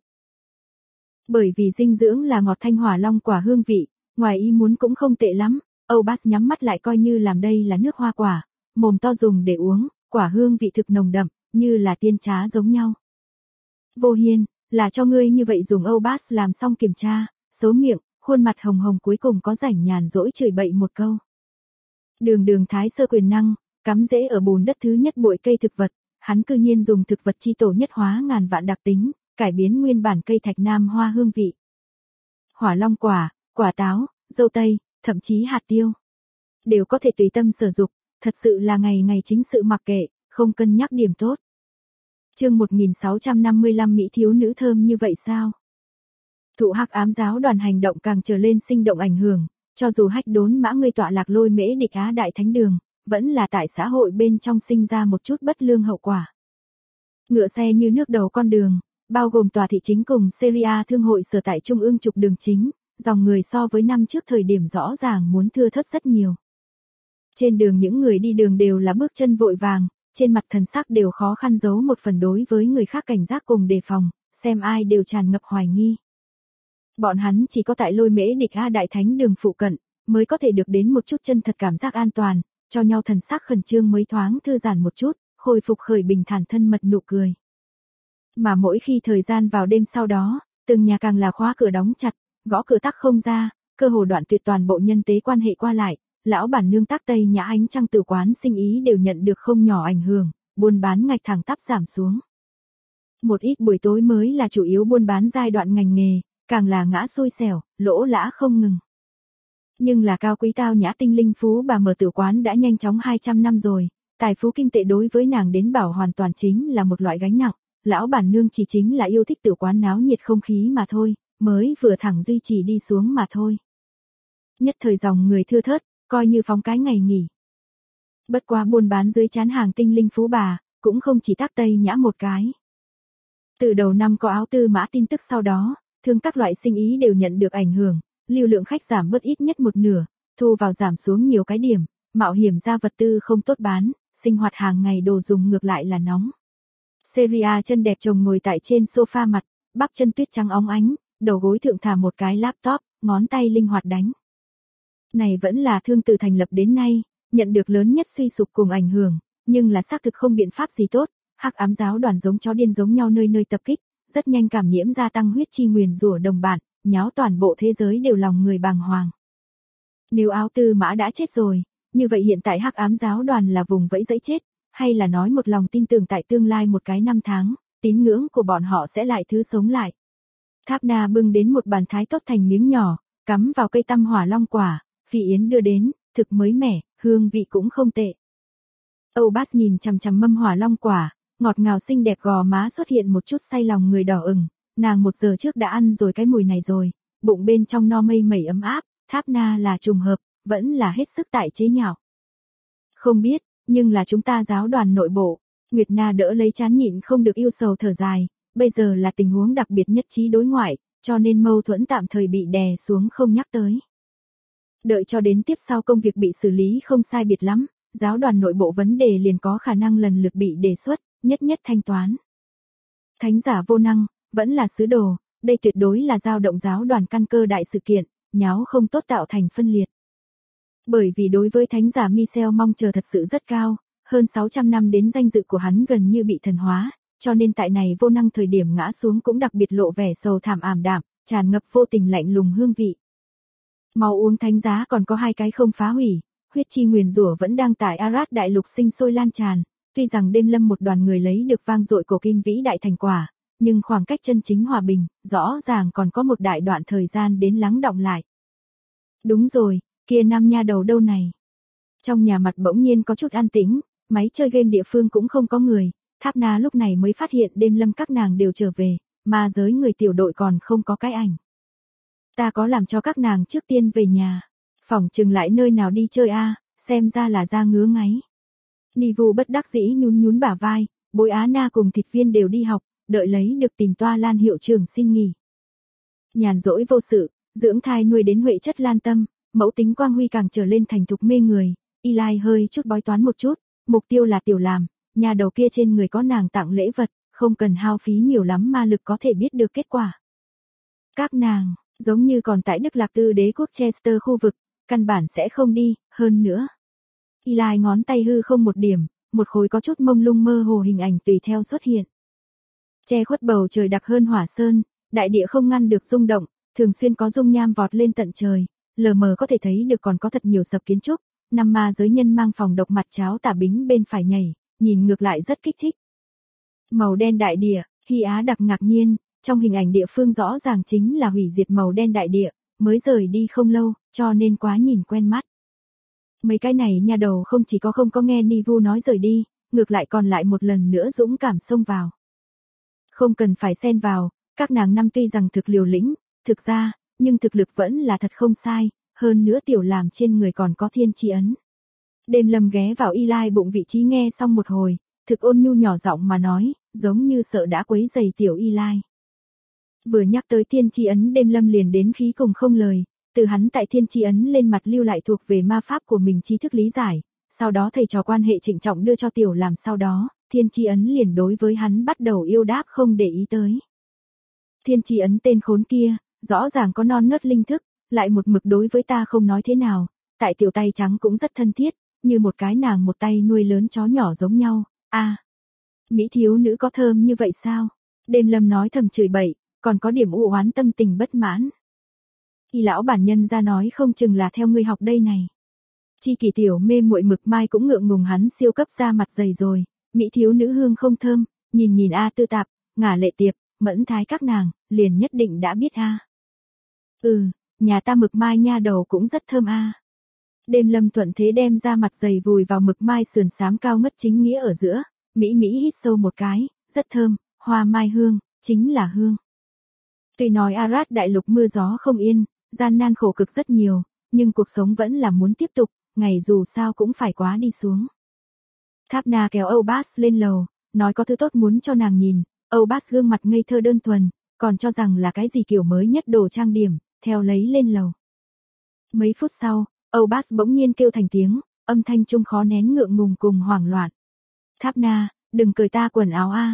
Bởi vì dinh dưỡng là ngọt thanh hỏa long quả hương vị, ngoài ý muốn cũng không tệ lắm, Âu Bass nhắm mắt lại coi như làm đây là nước hoa quả, mồm to dùng để uống, quả hương vị thực nồng đậm, như là tiên trá giống nhau. Vô Hiên, là cho ngươi như vậy dùng. Âu Bass làm xong kiểm tra, xấu miệng, khuôn mặt hồng hồng cuối cùng có rảnh nhàn rỗi chửi bậy một câu. Đường thái sơ quyền năng, cắm rễ ở bùn đất thứ nhất bụi cây thực vật, hắn cư nhiên dùng thực vật chi tổ nhất hóa ngàn vạn đặc tính, cải biến nguyên bản cây thạch nam hoa hương vị. hỏa long quả, quả táo, dâu tây, thậm chí hạt tiêu. Đều có thể tùy tâm sử dụng, thật sự là ngày ngày chính sự mặc kệ, không cân nhắc điểm tốt. Chương 1655 Mỹ thiếu nữ thơm như vậy sao? Thụ Hắc Ám giáo đoàn hành động càng trở lên sinh động ảnh hưởng, cho dù Hách Đốn Mã ngươi tọa lạc Lôi Mễ Địch Á Đại Thánh Đường, vẫn là tại xã hội bên trong sinh ra một chút bất lương hậu quả. Ngựa xe như nước đầu con đường, bao gồm tòa thị chính cùng Syria thương hội sở tại trung ương trục đường chính, dòng người so với năm trước thời điểm rõ ràng muốn thưa thớt rất nhiều. Trên đường những người đi đường đều là bước chân vội vàng, trên mặt thần sắc đều khó khăn giấu một phần đối với người khác cảnh giác cùng đề phòng, xem ai đều tràn ngập hoài nghi. Bọn hắn chỉ có tại Lôi Mễ Địch A Đại Thánh Đường phụ cận, mới có thể được đến một chút chân thật cảm giác an toàn, cho nhau thần sắc khẩn trương mới thoáng thư giãn một chút, khôi phục khởi bình thản thân mật nụ cười. Mà mỗi khi thời gian vào đêm sau đó, từng nhà càng là khóa cửa đóng chặt, gõ cửa tắc không ra, cơ hồ đoạn tuyệt toàn bộ nhân tế quan hệ qua lại, lão bản nương Tác Tây Nhã Ánh Trăng tử quán sinh ý đều nhận được không nhỏ ảnh hưởng, buôn bán ngạch thẳng tắp giảm xuống. Một ít buổi tối mới là chủ yếu buôn bán giai đoạn ngành nghề, càng là ngã xui xẻo, lỗ lã không ngừng. Nhưng là cao quý tao nhã tinh linh phú bà mở tử quán đã nhanh chóng 200 năm rồi, tài phú kim tệ đối với nàng đến bảo hoàn toàn chính là một loại gánh nặng, lão bản nương chỉ chính là yêu thích tử quán náo nhiệt không khí mà thôi, mới vừa thẳng duy trì đi xuống mà thôi. Nhất thời dòng người thưa thớt, coi như phóng cái ngày nghỉ. Bất quá buôn bán dưới chán hàng tinh linh phú bà, cũng không chỉ Tác Tây Nhã một cái. Từ đầu năm có áo tư mã tin tức sau đó, thương các loại sinh ý đều nhận được ảnh hưởng, lưu lượng khách giảm bớt ít nhất một nửa, thu vào giảm xuống nhiều cái điểm, mạo hiểm ra vật tư không tốt bán, sinh hoạt hàng ngày đồ dùng ngược lại là nóng. Syria chân đẹp chồng ngồi tại trên sofa mặt, bắp chân tuyết trắng óng ánh, đầu gối thượng thả một cái laptop, ngón tay linh hoạt đánh. Này vẫn là thương từ thành lập đến nay, nhận được lớn nhất suy sụp cùng ảnh hưởng, nhưng là xác thực không biện pháp gì tốt, Hắc Ám giáo đoàn giống chó điên giống nhau nơi nơi tập kích, rất nhanh cảm nhiễm gia tăng huyết chi nguyền rủa đồng bạn, nháo toàn bộ thế giới đều lòng người bàng hoàng. Nếu áo tư mã đã chết rồi, như vậy hiện tại Hắc Ám giáo đoàn là vùng vẫy dẫy chết, hay là nói một lòng tin tưởng tại tương lai một cái năm tháng, tín ngưỡng của bọn họ sẽ lại thứ sống lại. Tháp Na bưng đến một bàn thái tốt thành miếng nhỏ, cắm vào cây tăm hỏa long quả, Phi Yến đưa đến, thực mới mẻ, hương vị cũng không tệ. Âu Bát nhìn chằm chằm mâm hỏa long quả, ngọt ngào xinh đẹp gò má xuất hiện một chút say lòng người đỏ ửng, nàng 1 giờ trước đã ăn rồi cái mùi này rồi, bụng bên trong no mây mẩy ấm áp, Tháp Na là trùng hợp, vẫn là hết sức tại chế nhạo. Không biết, nhưng là chúng ta giáo đoàn nội bộ, Nguyệt Na đỡ lấy chán nhịn không được yêu sầu thở dài, bây giờ là tình huống đặc biệt nhất trí đối ngoại, cho nên mâu thuẫn tạm thời bị đè xuống không nhắc tới. Đợi cho đến tiếp sau công việc bị xử lý không sai biệt lắm, giáo đoàn nội bộ vấn đề liền có khả năng lần lượt bị đề xuất, nhất nhất thanh toán. Thánh giả vô năng, vẫn là sứ đồ, đây tuyệt đối là dao động giáo đoàn căn cơ đại sự kiện, nháo không tốt tạo thành phân liệt. Bởi vì đối với thánh giả Michel mong chờ thật sự rất cao, hơn 600 năm đến danh dự của hắn gần như bị thần hóa, cho nên tại này vô năng thời điểm ngã xuống cũng đặc biệt lộ vẻ sầu thảm ảm đạm, tràn ngập vô tình lạnh lùng hương vị. Mau uống thánh giá còn có 2 cái không phá hủy, huyết chi nguyền rủa vẫn đang tại Arad đại lục sinh sôi lan tràn, tuy rằng đêm lâm một đoàn người lấy được vang dội cổ kim vĩ đại thành quả, nhưng khoảng cách chân chính hòa bình, rõ ràng còn có một đại đoạn thời gian đến lắng đọng lại. Đúng rồi, kia nam nha đầu đâu này? Trong nhà mặt bỗng nhiên có chút an tĩnh, máy chơi game địa phương cũng không có người, Tháp Na lúc này mới phát hiện đêm lâm các nàng đều trở về, mà giới người tiểu đội còn không có cái ảnh. Ta có làm cho các nàng trước tiên về nhà, phỏng chừng lại nơi nào đi chơi a, xem ra là ra ngứa ngáy. Nivu bất đắc dĩ nhún nhún bả vai, Bối Á Na cùng Thịt Viên đều đi học, đợi lấy được tìm toa Lan hiệu trưởng xin nghỉ. Nhàn rỗi vô sự, dưỡng thai nuôi đến huệ chất lan tâm, mẫu tính quang huy càng trở lên thành thục mê người, Eli hơi chút bói toán một chút, mục tiêu là tiểu làm, nhà đầu kia trên người có nàng tặng lễ vật, không cần hao phí nhiều lắm ma lực có thể biết được kết quả. Các nàng, giống như còn tại Đức Lạc Tư đế quốc Chester khu vực, căn bản sẽ không đi, hơn nữa. Eli ngón tay hư không một điểm, một khối có chút mông lung mơ hồ hình ảnh tùy theo xuất hiện. Che khuất bầu trời đặc hơn hỏa sơn, đại địa không ngăn được rung động, thường xuyên có dung nham vọt lên tận trời, lờ mờ có thể thấy được còn có thật nhiều sập kiến trúc, 5 ma giới nhân mang phòng độc mặt cháo tả bính bên phải nhảy, nhìn ngược lại rất kích thích. Màu đen đại địa, Hy Á đặc ngạc nhiên, trong hình ảnh địa phương rõ ràng chính là hủy diệt màu đen đại địa, mới rời đi không lâu, cho nên quá nhìn quen mắt. Mấy cái này nhà đầu không chỉ có không có nghe Nivu nói rời đi, ngược lại còn lại một lần nữa dũng cảm xông vào. Không cần phải xen vào, các nàng năm tuy rằng thực liều lĩnh, thực ra, nhưng thực lực vẫn là thật không sai, hơn nữa tiểu làm trên người còn có thiên chi ấn. Đêm Lâm ghé vào Eli bụng vị trí nghe xong một hồi, thực ôn nhu nhỏ giọng mà nói, giống như sợ đã quấy rầy tiểu Eli. Vừa nhắc tới thiên chi ấn Đêm Lâm liền đến khí cùng không lời, từ hắn tại thiên chi ấn lên mặt lưu lại thuộc về ma pháp của mình trí thức lý giải, sau đó thầy trò quan hệ trịnh trọng đưa cho tiểu làm sau đó, thiên chi ấn liền đối với hắn bắt đầu yêu đáp không để ý tới. Thiên chi ấn tên khốn kia, rõ ràng có non nớt linh thức, lại một mực đối với ta không nói thế nào, tại tiểu tay trắng cũng rất thân thiết, như một cái nàng một tay nuôi lớn chó nhỏ giống nhau, Mỹ thiếu nữ có thơm như vậy sao? Đêm Lâm nói thầm chửi bậy, còn có điểm u oán tâm tình bất mãn. Y lão bản nhân ra nói không chừng là theo ngươi học đây này. Chi Kỳ tiểu mê muội Mực Mai cũng ngượng ngùng hắn siêu cấp ra mặt dày rồi, Mỹ thiếu nữ hương không thơm, nhìn A Tư Tạp, Ngả Lệ Tiệp, Mẫn Thái các nàng, liền nhất định đã biết a. Nhà ta Mực Mai nha đầu cũng rất thơm a. Đêm Lâm thuận thế đem ra mặt dày vùi vào Mực Mai sườn xám cao ngất chính nghĩa ở giữa, Mỹ hít sâu một cái, rất thơm, hoa mai hương, chính là hương. Tuy nói Arad đại lục mưa gió không yên, gian nan khổ cực rất nhiều, nhưng cuộc sống vẫn là muốn tiếp tục, ngày dù sao cũng phải quá đi xuống. Tháp Na kéo Âu Bas lên lầu, nói có thứ tốt muốn cho nàng nhìn, Âu Bas gương mặt ngây thơ đơn thuần, còn cho rằng là cái gì kiểu mới nhất đồ trang điểm, theo lấy lên lầu. Mấy phút sau, Âu Bas bỗng nhiên kêu thành tiếng, âm thanh trung khó nén ngượng ngùng cùng hoảng loạn. Tháp Na, đừng cởi ta quần áo a.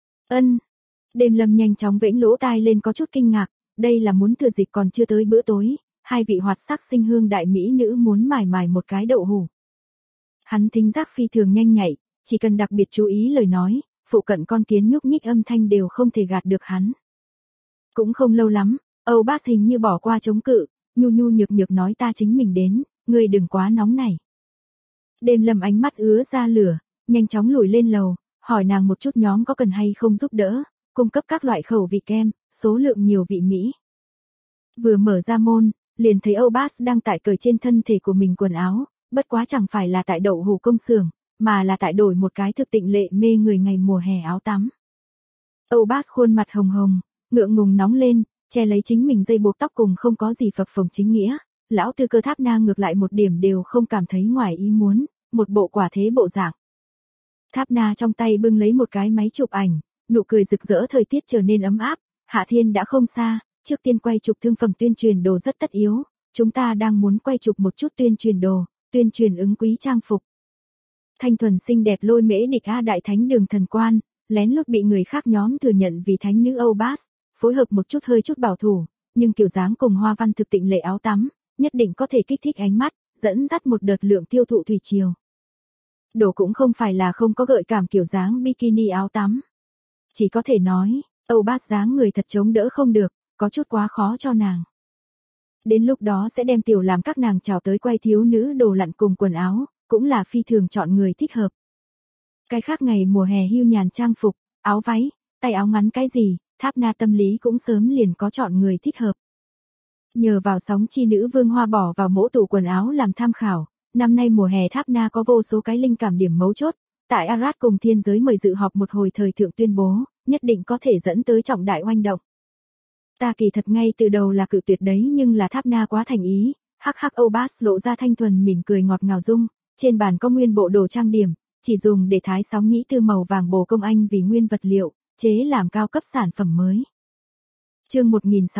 Đêm Lâm nhanh chóng vểnh lỗ tai lên có chút kinh ngạc, đây là muốn thừa dịp còn chưa tới bữa tối, hai vị hoạt sắc sinh hương đại mỹ nữ muốn mài một cái đậu hủ. Hắn thính giác phi thường nhanh nhạy, chỉ cần đặc biệt chú ý lời nói, phụ cận con kiến nhúc nhích âm thanh đều không thể gạt được hắn. Cũng không lâu lắm, Âu Bas hình như bỏ qua chống cự, nhu nhược nói ta chính mình đến, ngươi đừng quá nóng này. Đêm Lâm ánh mắt ứa ra lửa, nhanh chóng lùi lên lầu, hỏi nàng một chút nhóm có cần hay không giúp đỡ, cung cấp các loại khẩu vị kem, số lượng nhiều vị Mỹ. Vừa mở ra môn, liền thấy Âu Bas đang tại cởi trên thân thể của mình quần áo, bất quá chẳng phải là tại đậu hủ công xưởng, mà là tại đổi một cái thực tịnh lệ mê người ngày mùa hè áo tắm. Âu Bas khuôn mặt hồng hồng, ngượng ngùng nóng lên, che lấy chính mình dây buộc tóc cùng không có gì phập phồng chính nghĩa, lão Tư Cơ Tháp Na ngược lại một điểm đều không cảm thấy ngoài ý muốn, một bộ quả thế bộ dạng. Tháp Na trong tay bưng lấy một cái máy chụp ảnh, nụ cười rực rỡ thời tiết trở nên ấm áp, Hạ Thiên đã không xa, trước tiên quay chụp thương phẩm tuyên truyền đồ rất tất yếu, chúng ta đang muốn quay chụp một chút tuyên truyền đồ, tuyên truyền ứng quý trang phục. Thanh thuần xinh đẹp lôi mễ địch A đại thánh đường thần quan, lén lút bị người khác nhóm thừa nhận vì thánh nữ Âu Bas, phối hợp một chút hơi chút bảo thủ, nhưng kiểu dáng cùng hoa văn thực tịnh lệ áo tắm, nhất định có thể kích thích ánh mắt, dẫn dắt một đợt lượng tiêu thụ thủy triều. Đồ cũng không phải là không có gợi cảm kiểu dáng bikini áo tắm. Chỉ có thể nói, Âu Bas dáng người thật chống đỡ không được, có chút quá khó cho nàng. Đến lúc đó sẽ đem tiểu làm các nàng chào tới quay thiếu nữ đồ lặn cùng quần áo, cũng là phi thường chọn người thích hợp. Cái khác ngày mùa hè hưu nhàn trang phục, áo váy, tay áo ngắn cái gì, Tháp Na tâm lý cũng sớm liền có chọn người thích hợp. Nhờ vào sóng chi nữ vương hoa bỏ vào mỗ tủ quần áo làm tham khảo, năm nay mùa hè Tháp Na có vô số cái linh cảm điểm mấu chốt, tại Arad cùng thiên giới mời dự họp một hồi thời thượng tuyên bố, nhất định có thể dẫn tới trọng đại oanh động. Ta kỳ thật ngay từ đầu là cự tuyệt đấy nhưng là Tháp Na quá thành ý, hắc Âu Bas lộ ra thanh thuần mỉm cười ngọt ngào dung, trên bàn có nguyên bộ đồ trang điểm, chỉ dùng để thái sóng nhĩ tư màu vàng bồ công anh vì nguyên vật liệu, chế làm cao cấp sản phẩm mới. Chương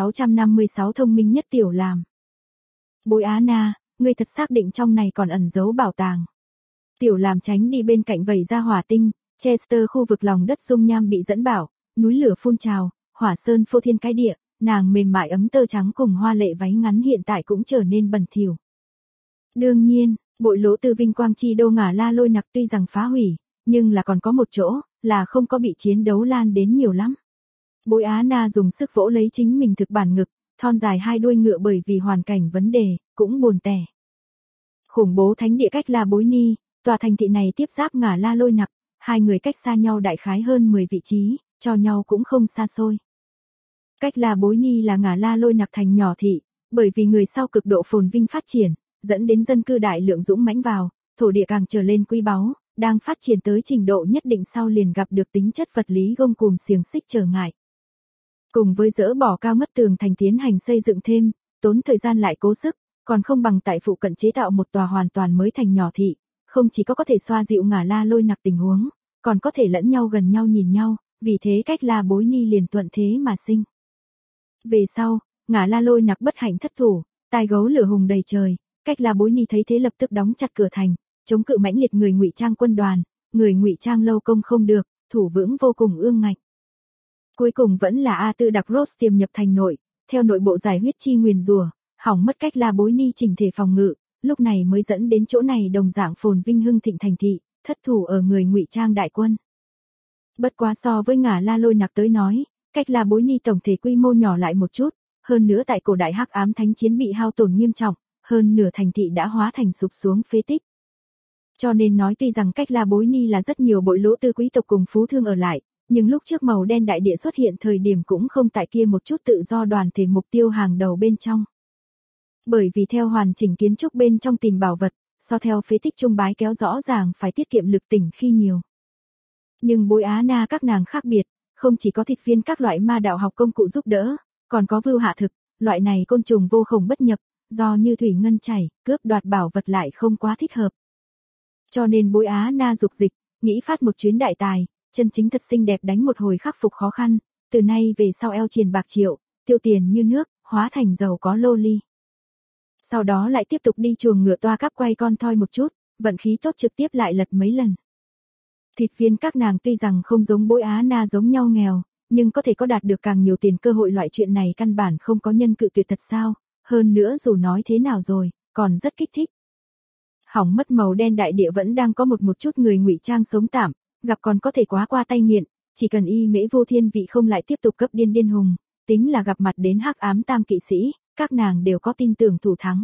1656 thông minh nhất tiểu làm. Bối Á Na, ngươi thật xác định trong này còn ẩn giấu bảo tàng. Tiểu làm tránh đi bên cạnh vẩy ra hỏa tinh, Chester khu vực lòng đất dung nham bị dẫn bảo, núi lửa phun trào, hỏa sơn phô thiên cái địa, nàng mềm mại ấm tơ trắng cùng hoa lệ váy ngắn hiện tại cũng trở nên bẩn thỉu. Đương nhiên, bội lỗ từ vinh quang chi đô Ngả La Lôi Nặc tuy rằng phá hủy, nhưng là còn có một chỗ, là không có bị chiến đấu lan đến nhiều lắm. Bối Á Na dùng sức vỗ lấy chính mình thực bản ngực, thon dài hai đuôi ngựa bởi vì hoàn cảnh vấn đề, cũng buồn tẻ. Khủng bố thánh địa cách La Bối Ni, tòa thành thị này tiếp giáp Ngả La Lôi Nặc, hai người cách xa nhau đại khái hơn 10 vị trí, cho nhau cũng không xa xôi. Cách La Bối Ni là Ngả La Lôi Nặc thành nhỏ thị, Bởi vì người sau cực độ phồn vinh phát triển, dẫn đến dân cư đại lượng dũng mãnh vào, thổ địa càng trở lên quý báu, đang phát triển tới trình độ nhất định sau liền gặp được tính chất vật lý gông cùm xiềng xích trở ngại. Cùng với dỡ bỏ cao ngất tường thành tiến hành xây dựng thêm, tốn thời gian lại cố sức, còn không bằng tại phụ cận chế tạo một tòa hoàn toàn mới thành nhỏ thị, không chỉ có thể xoa dịu Ngả La Lôi Nặc tình huống, còn có thể lẫn nhau gần nhau nhìn nhau, vì thế Cách La Bối Ni liền thuận thế mà sinh. Về sau, Ngả La Lôi Nặc bất hạnh thất thủ, tai gấu lửa hùng đầy trời, Cách La Bối Ni thấy thế lập tức đóng chặt cửa thành, chống cự mãnh liệt người ngụy trang quân đoàn, người ngụy trang lâu công không được, thủ vững vô cùng ương ngạnh. Cuối cùng vẫn là A Tư Đặc Rốt tiềm nhập thành nội, theo nội bộ giải huyết chi nguyền rủa, hỏng mất Cách La Bối Ni chỉnh thể phòng ngự, lúc này mới dẫn đến chỗ này đồng dạng phồn vinh hưng thịnh thành thị, thất thủ ở người ngụy trang đại quân. Bất quá so với Ngả La Lôi Nặc tới nói, Cách La Bối Ni tổng thể quy mô nhỏ lại một chút, hơn nữa tại cổ đại hắc ám thánh chiến bị hao tổn nghiêm trọng, hơn nửa thành thị đã hóa thành sụp xuống phế tích. Cho nên nói tuy rằng Cách La Bối Ni là rất nhiều bội lỗ tư quý tộc cùng phú thương ở lại, nhưng lúc trước màu đen đại địa xuất hiện thời điểm cũng không tại kia một chút tự do đoàn thể mục tiêu hàng đầu bên trong. Bởi vì theo hoàn chỉnh kiến trúc bên trong tìm bảo vật, so theo phế tích trung bái kéo rõ ràng phải tiết kiệm lực tỉnh khi nhiều. Nhưng Bối Á Na các nàng khác biệt, không chỉ có thịt viên các loại ma đạo học công cụ giúp đỡ, còn có vưu hạ thực, loại này côn trùng vô khổng bất nhập, do như thủy ngân chảy, cướp đoạt bảo vật lại không quá thích hợp. Cho nên Bối Á Na dục dịch, nghĩ phát một chuyến đại tài, chân chính thật xinh đẹp đánh một hồi khắc phục khó khăn, từ nay về sau eo triền bạc triệu, tiêu tiền như nước, hóa thành giàu có lô ly. Sau đó lại tiếp tục đi chuồng ngựa toa cắp quay con thoi một chút, vận khí tốt trực tiếp lại lật mấy lần. Thịt viên các nàng tuy rằng không giống Bối Á Na giống nhau nghèo, nhưng có thể có đạt được càng nhiều tiền cơ hội loại chuyện này căn bản không có nhân cự tuyệt thật sao, hơn nữa dù nói thế nào rồi, còn rất kích thích. Hỏng mất màu đen đại địa vẫn đang có một chút người ngụy trang sống tạm, gặp còn có thể quá qua tay nghiện, chỉ cần y mễ vô thiên vị không lại tiếp tục cấp điên hùng, tính là gặp mặt đến hắc ám tam kỵ sĩ, các nàng đều có tin tưởng thủ thắng.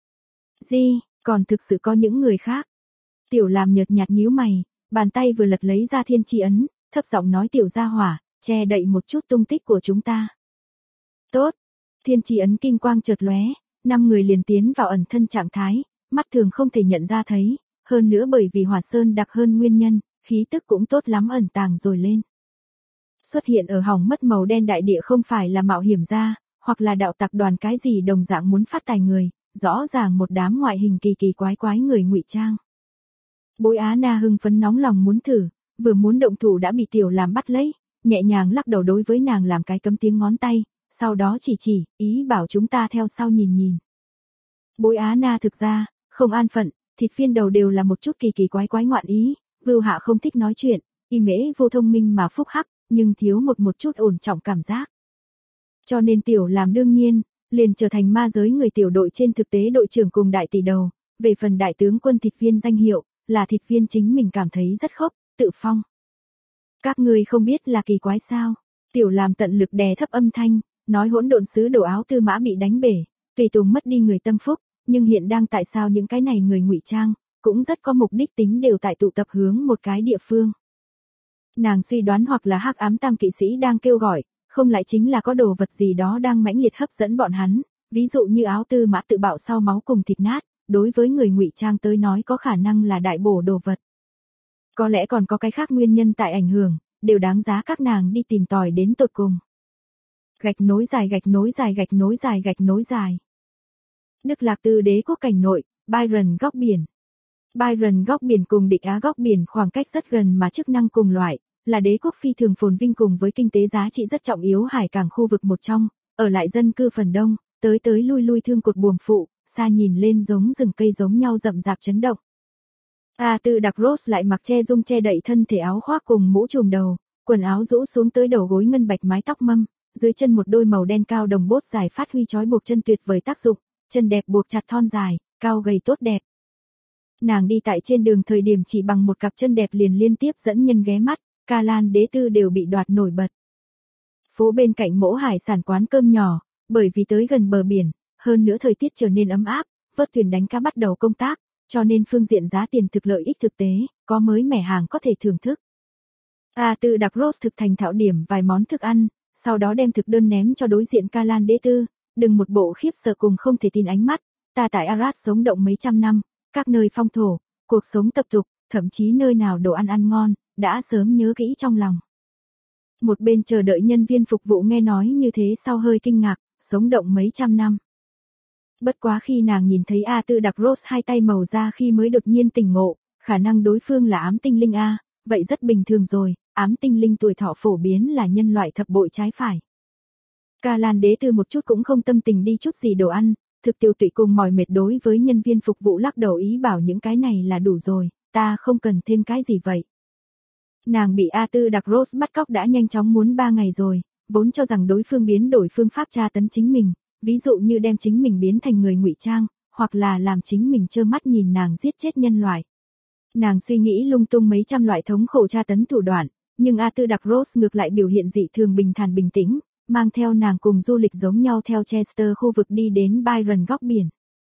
Còn thực sự có những người khác. Tiểu Làm nhợt nhạt nhíu mày, bàn tay vừa lật lấy ra thiên chi ấn, thấp giọng nói Tiểu gia hỏa, che đậy một chút tung tích của chúng ta. Tốt, thiên chi ấn kim quang chợt lóe, 5 người liền tiến vào ẩn thân trạng thái, mắt thường không thể nhận ra thấy, hơn nữa bởi vì hỏa sơn đặc hơn nguyên nhân, khí tức cũng tốt lắm ẩn tàng rồi lên. Xuất hiện ở hỏng mất màu đen đại địa không phải là mạo hiểm gia, hoặc là đạo tặc đoàn cái gì đồng dạng muốn phát tài người, rõ ràng một đám ngoại hình kỳ kỳ quái người ngụy trang. Bối Á Na hưng phấn nóng lòng muốn thử, vừa muốn động thủ đã bị Tiểu Làm bắt lấy, nhẹ nhàng lắc đầu đối với nàng làm cái cấm tiếng ngón tay, sau đó chỉ, ý bảo chúng ta theo sau nhìn. Bối Á Na thực ra, không an phận, thịt viên đầu đều là một chút kỳ kỳ quái ngoạn ý, Vưu Hạ không thích nói chuyện, y mễ vô thông minh mà phúc hắc, nhưng thiếu một chút ổn trọng cảm giác. Cho nên Tiểu Làm đương nhiên, liền trở thành ma giới người tiểu đội trên thực tế đội trưởng cùng đại tỷ đầu, về phần đại tướng quân thịt viên danh hiệu, là thịt viên chính mình cảm thấy rất khốc, tự phong. Các ngươi không biết là kỳ quái sao? Tiểu Làm tận lực đè thấp âm thanh, nói hỗn độn sứ đồ áo tư mã bị đánh bể, tùy tùng mất đi người tâm phúc, nhưng hiện đang tại sao những cái này người ngụy trang, cũng rất có mục đích tính đều tại tụ tập hướng một cái địa phương. Nàng suy đoán hoặc là hắc ám tam kỵ sĩ đang kêu gọi, không lại chính là có đồ vật gì đó đang mãnh liệt hấp dẫn bọn hắn, ví dụ như áo tư mã tự bạo sau máu cùng thịt nát, đối với người ngụy trang tới nói có khả năng là đại bổ đồ vật. Có lẽ còn có cái khác nguyên nhân tại ảnh hưởng, đều đáng giá các nàng đi tìm tòi đến tột cùng. Gạch nối dài. Đức Lạc Tư đế quốc cảnh nội, Byron góc biển. Byron góc biển cùng Địch Á góc biển khoảng cách rất gần mà chức năng cùng loại, là đế quốc phi thường phồn vinh cùng với kinh tế giá trị rất trọng yếu hải cảng khu vực một trong, ở lại dân cư phần đông, tới lui thương cột buồm phụ, xa nhìn lên giống rừng cây giống nhau rậm rạp chấn động. A Tư Đặc Rose lại mặc che đậy thân thể áo khoác cùng mũ trùm đầu, quần áo rũ xuống tới đầu gối ngân bạch mái tóc mâm, dưới chân một đôi màu đen cao đồng bốt dài phát huy trói buộc chân tuyệt vời tác dụng, chân đẹp buộc chặt thon dài, cao gầy tốt đẹp. Nàng đi tại trên đường thời điểm chỉ bằng một cặp chân đẹp liền liên tiếp dẫn nhân ghé mắt, Ca Lan đế tư đều bị đoạt nổi bật. Phố bên cạnh mỗ hải sản quán cơm nhỏ, bởi vì tới gần bờ biển, hơn nữa thời tiết trở nên ấm áp, vớt thuyền đánh cá bắt đầu công tác, cho nên phương diện giá tiền thực lợi ích thực tế, có mới mẻ hàng có thể thưởng thức. A Tư Đặc Rose thực thành thạo điểm vài món thức ăn, sau đó đem thực đơn ném cho đối diện Ca Lan đế tư, đừng một bộ khiếp sợ cùng không thể tin ánh mắt, ta tại Arad sống động mấy trăm năm, các nơi phong thổ, cuộc sống tập tục, thậm chí nơi nào đồ ăn ăn ngon, đã sớm nhớ kỹ trong lòng. Một bên chờ đợi nhân viên phục vụ nghe nói như thế sau hơi kinh ngạc, sống động mấy trăm năm. Bất quá khi nàng nhìn thấy A Tư Đặc Rose hai tay màu ra khi mới đột nhiên tỉnh ngộ, khả năng đối phương là ám tinh linh A, vậy rất bình thường rồi, ám tinh linh tuổi thọ phổ biến là nhân loại thập bội trái phải. Ca Lan đế tư một chút cũng không tâm tình đi chút gì đồ ăn, thực tiêu tụy cùng mỏi mệt đối với nhân viên phục vụ lắc đầu ý bảo những cái này là đủ rồi, ta không cần thêm cái gì vậy. Nàng bị A Tư Đặc Rose bắt cóc đã nhanh chóng muốn 3 ngày rồi, vốn cho rằng đối phương biến đổi phương pháp tra tấn chính mình, ví dụ như đem chính mình biến thành người ngụy trang, hoặc là làm chính mình trơ mắt nhìn nàng giết chết nhân loại. Nàng suy nghĩ lung tung mấy trăm loại thống khổ tra tấn thủ đoạn, nhưng A Tư Đặc Rose ngược lại biểu hiện dị thường bình thản bình tĩnh, mang theo nàng cùng du lịch giống nhau theo Chester khu vực đi đến Byron góc biển.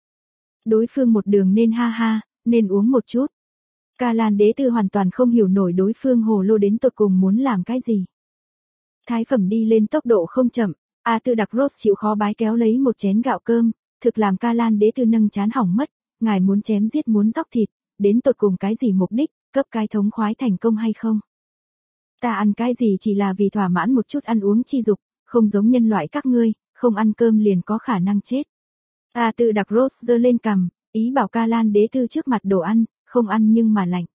Đối phương một đường nên ha ha, nên uống một chút. Ca Lan đế tư hoàn toàn không hiểu nổi đối phương hồ lô đến tột cùng muốn làm cái gì. Thái phẩm đi lên tốc độ không chậm, A Tư Đặc Rose chịu khó bái kéo lấy một chén gạo cơm, thực làm Ca Lan đế tư nâng chán hỏng mất, ngài muốn chém giết muốn dóc thịt, đến tột cùng cái gì mục đích, cấp cái thống khoái thành công hay không? Ta ăn cái gì chỉ là vì thỏa mãn một chút ăn uống chi dục, không giống nhân loại các ngươi, không ăn cơm liền có khả năng chết. A Tư Đặc Rose giơ lên cằm, ý bảo Ca Lan đế tư trước mặt đồ ăn, không ăn nhưng mà lạnh.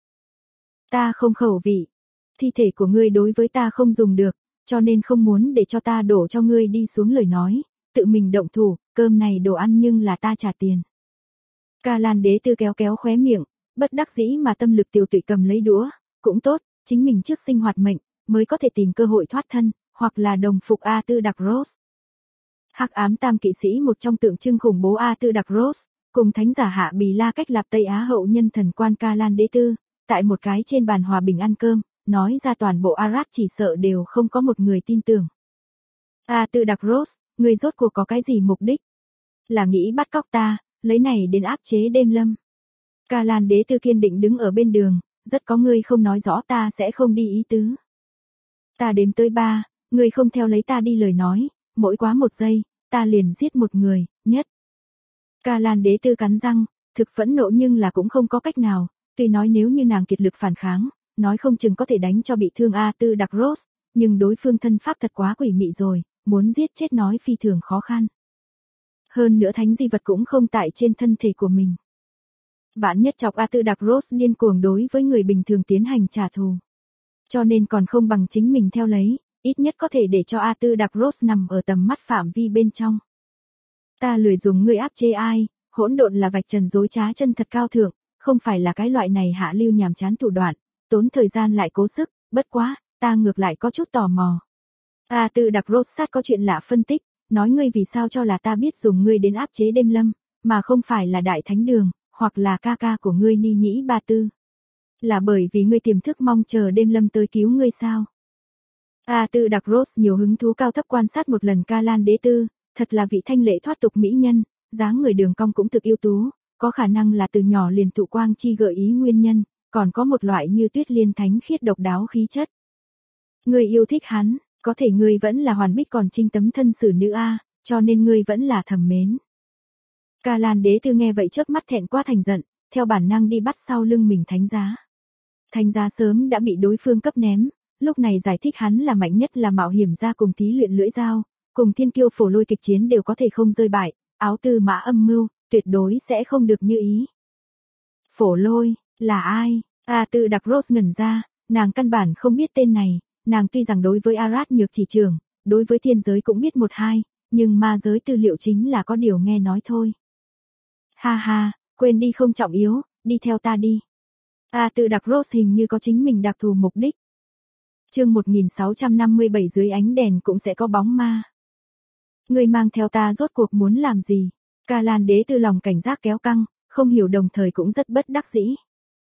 Ta không khẩu vị, thi thể của ngươi đối với ta không dùng được, cho nên không muốn để cho ta đổ cho ngươi đi xuống lời nói, tự mình động thủ, cơm này đồ ăn nhưng là ta trả tiền. Ca Lan đế tư kéo kéo khóe miệng, bất đắc dĩ mà tâm lực tiêu tụy cầm lấy đũa, cũng tốt, chính mình trước sinh hoạt mệnh, mới có thể tìm cơ hội thoát thân, hoặc là đồng phục A Tư Đặc Rose. Hắc ám tam kỵ sĩ một trong tượng trưng khủng bố A Tư Đặc Rose, cùng thánh giả Hạ Bì La cách lập Tây Á hậu nhân thần quan Ca Lan đế tư, tại một cái trên bàn hòa bình ăn cơm, nói ra toàn bộ Arad chỉ sợ đều không có một người tin tưởng. A Tư Đặc Rose, người rốt cuộc có cái gì mục đích? Là nghĩ bắt cóc ta, lấy này đến áp chế đêm lâm. Ca Lan đế tư kiên định đứng ở bên đường, rất có người không nói rõ ta sẽ không đi ý tứ. Ta đếm tới 3, người không theo lấy ta đi lời nói, mỗi quá 1 giây, ta liền giết một người, nhất. Ca Lan đế tư cắn răng, thực phẫn nộ nhưng là cũng không có cách nào, tuy nói nếu như nàng kiệt lực phản kháng, nói không chừng có thể đánh cho bị thương A Tư Đặc Rose, nhưng đối phương thân pháp thật quá quỷ mị rồi, muốn giết chết nói phi thường khó khăn. Hơn nữa thánh di vật cũng không tại trên thân thể của mình. Vạn nhất chọc A Tư Đặc Rose điên cuồng đối với người bình thường tiến hành trả thù. Cho nên còn không bằng chính mình theo lấy, ít nhất có thể để cho A Tư Đặc Rose nằm ở tầm mắt phạm vi bên trong. Ta lười dùng ngươi áp chế ai, hỗn độn là vạch trần dối trá chân thật cao thượng, không phải là cái loại này hạ lưu nhàm chán thủ đoạn, tốn thời gian lại cố sức, bất quá, ta ngược lại có chút tò mò. A Tư Đặc Rose sát có chuyện lạ phân tích, nói ngươi vì sao cho là ta biết dùng ngươi đến áp chế đêm lâm, mà không phải là đại thánh đường, hoặc là ca ca của ngươi Ni Nhĩ Ba Tư. Là bởi vì ngươi tiềm thức mong chờ đêm lâm tới cứu ngươi sao? A Tư Đặc Rose nhiều hứng thú cao thấp quan sát một lần Ca Lan đế tư, thật là vị thanh lệ thoát tục mỹ nhân, dáng người đường cong cũng thực ưu tú, có khả năng là từ nhỏ liền thụ quang chi gợi ý nguyên nhân, còn có một loại như tuyết liên thánh khiết độc đáo khí chất. Ngươi yêu thích hắn, có thể ngươi vẫn là hoàn bích còn trinh tấm thân xử nữ A, cho nên ngươi vẫn là thầm mến. Ca Lan đế tư nghe vậy chớp mắt thẹn quá thành giận, theo bản năng đi bắt sau lưng mình thánh giá. Thánh giá sớm đã bị đối phương cấp ném, lúc này giải thích hắn là mạnh nhất là mạo hiểm ra cùng thí luyện lưỡi dao, cùng thiên kiêu phổ lôi kịch chiến đều có thể không rơi bại, áo tư mã âm mưu, tuyệt đối sẽ không được như ý. Phổ lôi, là ai? A Tư Đặc Rose ngẩn ra, nàng căn bản không biết tên này, nàng tuy rằng đối với Arad nhược chỉ trường, đối với thiên giới cũng biết 1-2, nhưng ma giới tư liệu chính là có điều nghe nói thôi. Ha ha, quên đi không trọng yếu, đi theo ta đi. A Tư Đặc Rose hình như có chính mình đặc thù mục đích. Chương 1657 dưới ánh đèn cũng sẽ có bóng ma. Ngươi mang theo ta rốt cuộc muốn làm gì? Ca Lan đế tư lòng cảnh giác kéo căng, không hiểu đồng thời cũng rất bất đắc dĩ.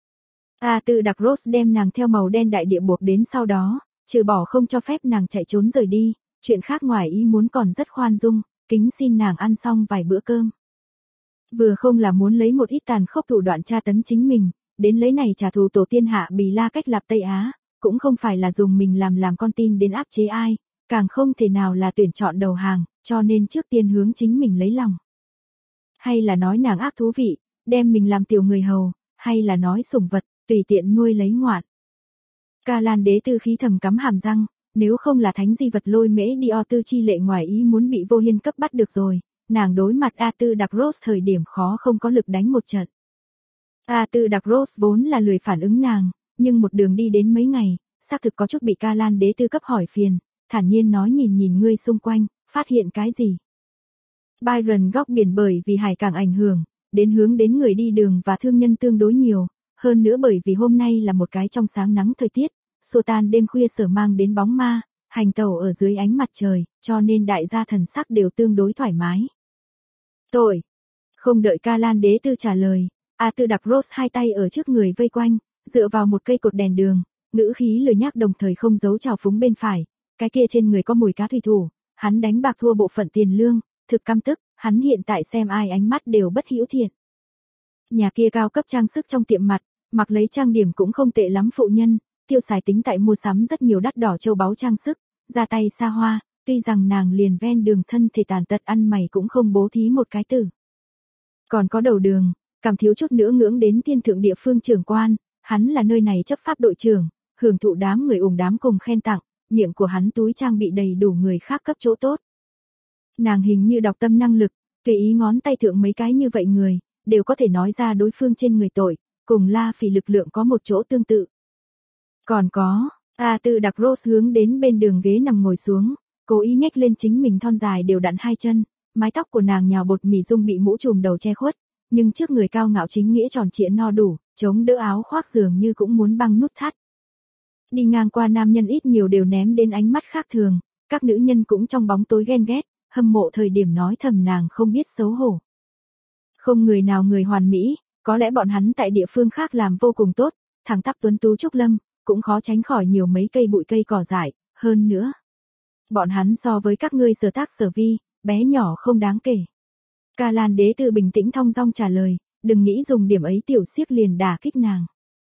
A Tư Đặc Rose đem nàng theo màu đen đại địa buộc đến sau đó, trừ bỏ không cho phép nàng chạy trốn rời đi, chuyện khác ngoài ý muốn còn rất khoan dung, kính xin nàng ăn xong vài bữa cơm. Vừa không là muốn lấy một ít tàn khốc thủ đoạn tra tấn chính mình, đến lấy này trả thù tổ tiên Hạ Bì La cách lập Tây Á, cũng không phải là dùng mình làm con tin đến áp chế ai, càng không thể nào là tuyển chọn đầu hàng, cho nên trước tiên hướng chính mình lấy lòng. Hay là nói nàng ác thú vị, đem mình làm tiểu người hầu, hay là nói sủng vật, tùy tiện nuôi lấy ngoạn. Ca Lan đế tư khí thầm cắm hàm răng, nếu không là thánh di vật lôi mễ Dior tư chi lệ ngoài ý muốn bị Vô Hiên cấp bắt được rồi, nàng đối mặt A Tư Đặc Rose thời điểm khó không có lực đánh một trận. A Tư Đặc Rose vốn là lười phản ứng nàng, nhưng một đường đi đến mấy ngày, xác thực có chút bị Ca Lan đế tư cấp hỏi phiền, thản nhiên nói nhìn ngươi xung quanh, phát hiện cái gì. Byron góc biển bởi vì hải cảng ảnh hưởng, đến hướng đến người đi đường và thương nhân tương đối nhiều, hơn nữa bởi vì hôm nay là một cái trong sáng nắng thời tiết, xua tan đêm khuya sở mang đến bóng ma, hành tẩu ở dưới ánh mặt trời, cho nên đại gia thần sắc đều tương đối thoải mái. Tội. Không đợi Ca Lan đế tư trả lời, A Tư Đặc Rose hai tay ở trước người vây quanh, dựa vào một cây cột đèn đường, ngữ khí lười nhác đồng thời không giấu trào phúng bên phải, cái kia trên người có mùi cá thủy thủ, hắn đánh bạc thua bộ phận tiền lương, thực căm tức, hắn hiện tại xem ai ánh mắt đều bất hữu thiện. Nhà kia cao cấp trang sức trong tiệm mặt, mặc lấy trang điểm cũng không tệ lắm phụ nhân, tiêu xài tính tại mua sắm rất nhiều đắt đỏ châu báu trang sức, ra tay xa hoa, tuy rằng nàng liền ven đường thân thể tàn tật ăn mày cũng không bố thí một cái tử. Còn có đầu đường, cảm thiếu chút nữa ngưỡng đến thiên thượng địa phương trưởng quan, hắn là nơi này chấp pháp đội trưởng, hưởng thụ đám người đám cùng khen tặng, miệng của hắn túi trang bị đầy đủ người khác cấp chỗ tốt. Nàng hình như đọc tâm năng lực, tùy ý ngón tay thượng mấy cái như vậy người, đều có thể nói ra đối phương trên người tội, cùng La Phỉ lực lượng có một chỗ tương tự. Còn có, A Tư Đặc Rose hướng đến bên đường ghế nằm ngồi xuống, cố ý nhếch lên chính mình thon dài đều đặn hai chân, mái tóc của nàng nhào bột mì dung bị mũ trùm đầu che khuất, nhưng trước người cao ngạo chính nghĩa tròn trịa no đủ, chống đỡ áo khoác dường như cũng muốn băng nút thắt. Đi ngang qua nam nhân ít nhiều đều ném đến ánh mắt khác thường, các nữ nhân cũng trong bóng tối ghen ghét, hâm mộ thời điểm nói thầm nàng không biết xấu hổ. Không người nào người hoàn mỹ, có lẽ bọn hắn tại địa phương khác làm vô cùng tốt, thẳng tắp tuấn tú trúc lâm, cũng khó tránh khỏi nhiều mấy cây bụi cây cỏ dại, hơn nữa. Bọn hắn so với các ngươi sở tác sở vi, bé nhỏ không đáng kể. Ca Lan đế tư bình tĩnh thong dong trả lời, đừng nghĩ dùng điểm ấy tiểu siếc liền đả kích nàng.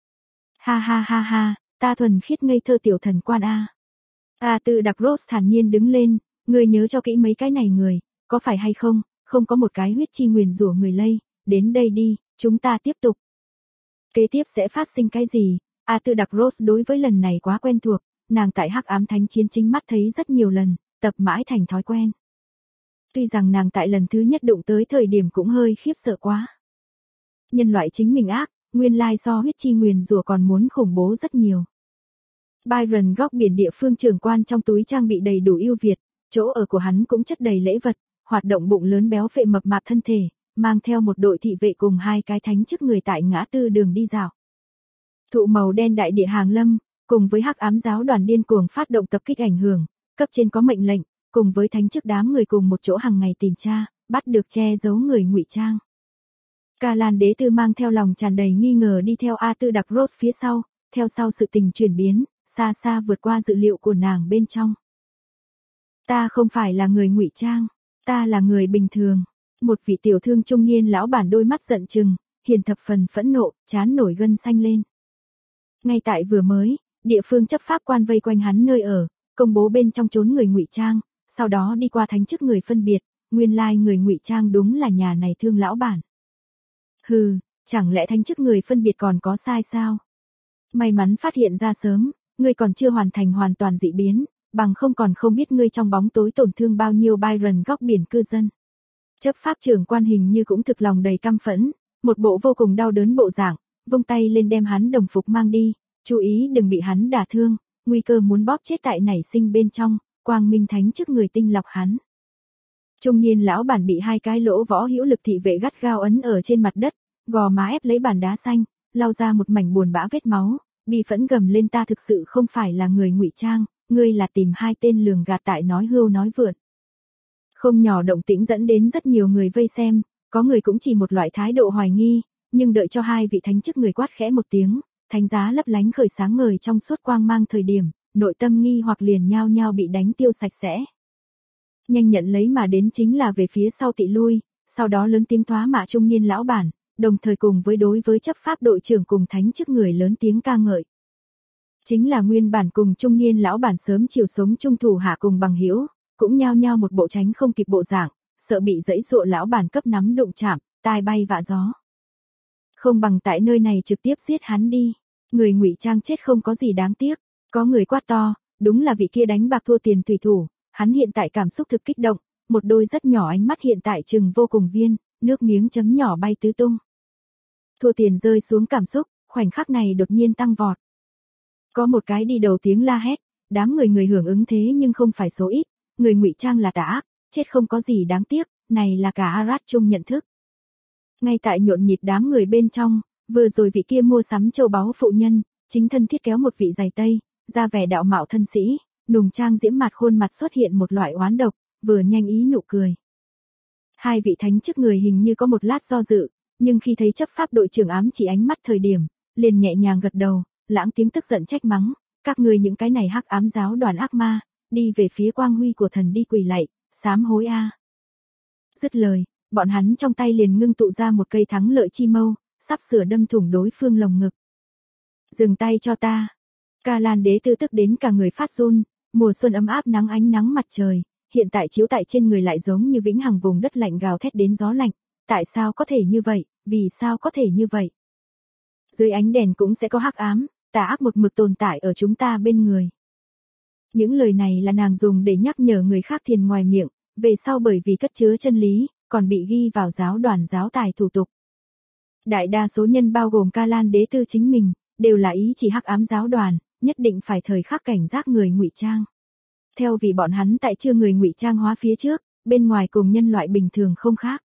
Ha ha ha ha, ta thuần khiết ngây thơ tiểu thần quan A. A Tư Đặc Rose thản nhiên đứng lên, ngươi nhớ cho kỹ mấy cái này người, có phải hay không, không có một cái huyết chi nguyền rủa người lây, đến đây đi, chúng ta tiếp tục. Kế tiếp sẽ phát sinh cái gì? A Tư Đặc Rose đối với lần này quá quen thuộc, nàng tại Hắc Ám Thánh Chiến chính mắt thấy rất nhiều lần, tập mãi thành thói quen. Tuy rằng nàng tại lần thứ nhất đụng tới thời điểm cũng hơi khiếp sợ quá. Nhân loại chính mình ác, nguyên lai so huyết chi nguyền rủa còn muốn khủng bố rất nhiều. Byron góc biển địa phương trưởng quan trong túi trang bị đầy đủ ưu việt, chỗ ở của hắn cũng chất đầy lễ vật, hoạt động bụng lớn béo phệ mập mạp thân thể, mang theo một đội thị vệ cùng hai cái thánh chức người tại ngã tư đường đi dạo. Thụ màu đen đại địa hàng lâm, cùng với Hắc Ám giáo đoàn điên cuồng phát động tập kích ảnh hưởng, cấp trên có mệnh lệnh, cùng với thánh chức đám người cùng một chỗ hàng ngày tìm tra, bắt được che giấu người ngụy trang. Ca Lan đế tư mang theo lòng tràn đầy nghi ngờ đi theo A Tư Đặc Rose phía sau, theo sau sự tình chuyển biến, xa xa vượt qua dự liệu của nàng bên trong. Ta không phải là người ngụy trang, ta là người bình thường. Một vị tiểu thương trung niên lão bản đôi mắt giận chừng, hiền thập phần phẫn nộ, trán nổi gân xanh lên. Ngay tại vừa mới, địa phương chấp pháp quan vây quanh hắn nơi ở, công bố bên trong trốn người ngụy trang, sau đó đi qua thánh chức người phân biệt, nguyên lai người ngụy trang đúng là nhà này thương lão bản. Hừ, chẳng lẽ thánh chức người phân biệt còn có sai sao? May mắn phát hiện ra sớm, ngươi còn chưa hoàn thành hoàn toàn dị biến, bằng không còn không biết ngươi trong bóng tối tổn thương bao nhiêu Byron góc biển cư dân. Chấp pháp trưởng quan hình như cũng thực lòng đầy căm phẫn, một bộ vô cùng đau đớn bộ dạng, vung tay lên đem hắn đồng phục mang đi, chú ý đừng bị hắn đả thương, nguy cơ muốn bóp chết tại nảy sinh bên trong, quang minh thánh trước người tinh lọc hắn. Trung niên lão bản bị hai cái lỗ võ hữu lực thị vệ gắt gao ấn ở trên mặt đất, gò má ép lấy bàn đá xanh, lau ra một mảnh buồn bã vết máu, bi phẫn gầm lên ta thực sự không phải là người ngụy trang, ngươi là tìm hai tên lường gạt tại nói hưu nói vượn. Không nhỏ động tĩnh dẫn đến rất nhiều người vây xem, có người cũng chỉ một loại thái độ hoài nghi, nhưng đợi cho hai vị thánh chức người quát khẽ một tiếng, thánh giá lấp lánh khởi sáng ngời trong suốt quang mang thời điểm, nội tâm nghi hoặc liền nhao nhao bị đánh tiêu sạch sẽ. Nhanh nhận lấy mà đến chính là về phía sau tị lui, sau đó lớn tiếng thoá mạ trung niên lão bản, đồng thời cùng với đối với chấp pháp đội trưởng cùng thánh chức người lớn tiếng ca ngợi. Chính là nguyên bản cùng trung niên lão bản sớm chiều sống trung thủ hạ cùng bằng hữu, cũng nhao nhao một bộ tránh không kịp bộ dạng, sợ bị dãy dụa lão bản cấp nắm đụng chạm, tai bay vạ gió. Không bằng tại nơi này trực tiếp giết hắn đi, người ngụy trang chết không có gì đáng tiếc. Có người quát to, đúng là vị kia đánh bạc thua tiền tùy thủ, hắn hiện tại cảm xúc thực kích động, một đôi rất nhỏ ánh mắt hiện tại trừng vô cùng viên, nước miếng chấm nhỏ bay tứ tung. Thua tiền rơi xuống cảm xúc, khoảnh khắc này đột nhiên tăng vọt. Có một cái đi đầu tiếng la hét, đám người hưởng ứng thế nhưng không phải số ít, người ngụy trang là tà ác, chết không có gì đáng tiếc, này là cả Arad chung nhận thức. Ngay tại nhộn nhịp đám người bên trong, vừa rồi vị kia mua sắm châu báu phụ nhân, chính thân thiết kéo một vị giày tây, ra vẻ đạo mạo thân sĩ, nùng trang diễm mặt khuôn mặt xuất hiện một loại oán độc, vừa nhanh ý nụ cười. Hai vị thánh chức người hình như có một lát do dự, nhưng khi thấy chấp pháp đội trưởng ám chỉ ánh mắt thời điểm, liền nhẹ nhàng gật đầu, lãng tiếng tức giận trách mắng, các ngươi những cái này hắc ám giáo đoàn ác ma, đi về phía quang huy của thần đi quỳ lạy, sám hối a. Dứt lời, bọn hắn trong tay liền ngưng tụ ra một cây thắng lợi chi mâu, sắp sửa đâm thủng đối phương lồng ngực. Dừng tay cho ta. Ca Lan đế tư tức đến cả người phát run, mùa xuân ấm áp nắng ánh nắng mặt trời, hiện tại chiếu tại trên người lại giống như vĩnh hằng vùng đất lạnh gào thét đến gió lạnh, tại sao có thể như vậy, vì sao có thể như vậy? Dưới ánh đèn cũng sẽ có hắc ám, tà ác một mực tồn tại ở chúng ta bên người. Những lời này là nàng dùng để nhắc nhở người khác thiền ngoài miệng, về sau bởi vì cất chứa chân lý, còn bị ghi vào giáo đoàn giáo tài thủ tục. Đại đa số nhân bao gồm Ca Lan đế tư chính mình, đều là ý chỉ hắc ám giáo đoàn, nhất định phải thời khắc cảnh giác người ngụy trang. Theo vì bọn hắn tại chưa người ngụy trang hóa phía trước, bên ngoài cùng nhân loại bình thường không khác.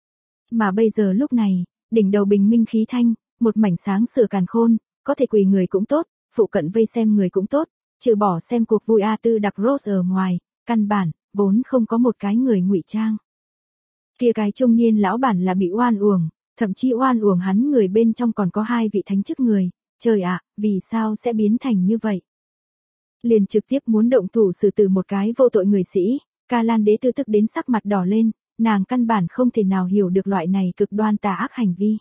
Mà bây giờ lúc này, đỉnh đầu bình minh khí thanh, một mảnh sáng sửa càn khôn, có thể quỳ người cũng tốt, phụ cận vây xem người cũng tốt, trừ bỏ xem cuộc vui A Tư đặc Rose ở ngoài, căn bản, vốn không có một cái người ngụy trang. Kia cái trung niên lão bản là bị oan uổng, thậm chí oan uổng hắn người bên trong còn có hai vị thánh chức người, trời ạ, vì sao sẽ biến thành như vậy? Liền trực tiếp muốn động thủ xử tử một cái vô tội người sĩ, Ca Lan đế tư tức đến sắc mặt đỏ lên, nàng căn bản không thể nào hiểu được loại này cực đoan tà ác hành vi.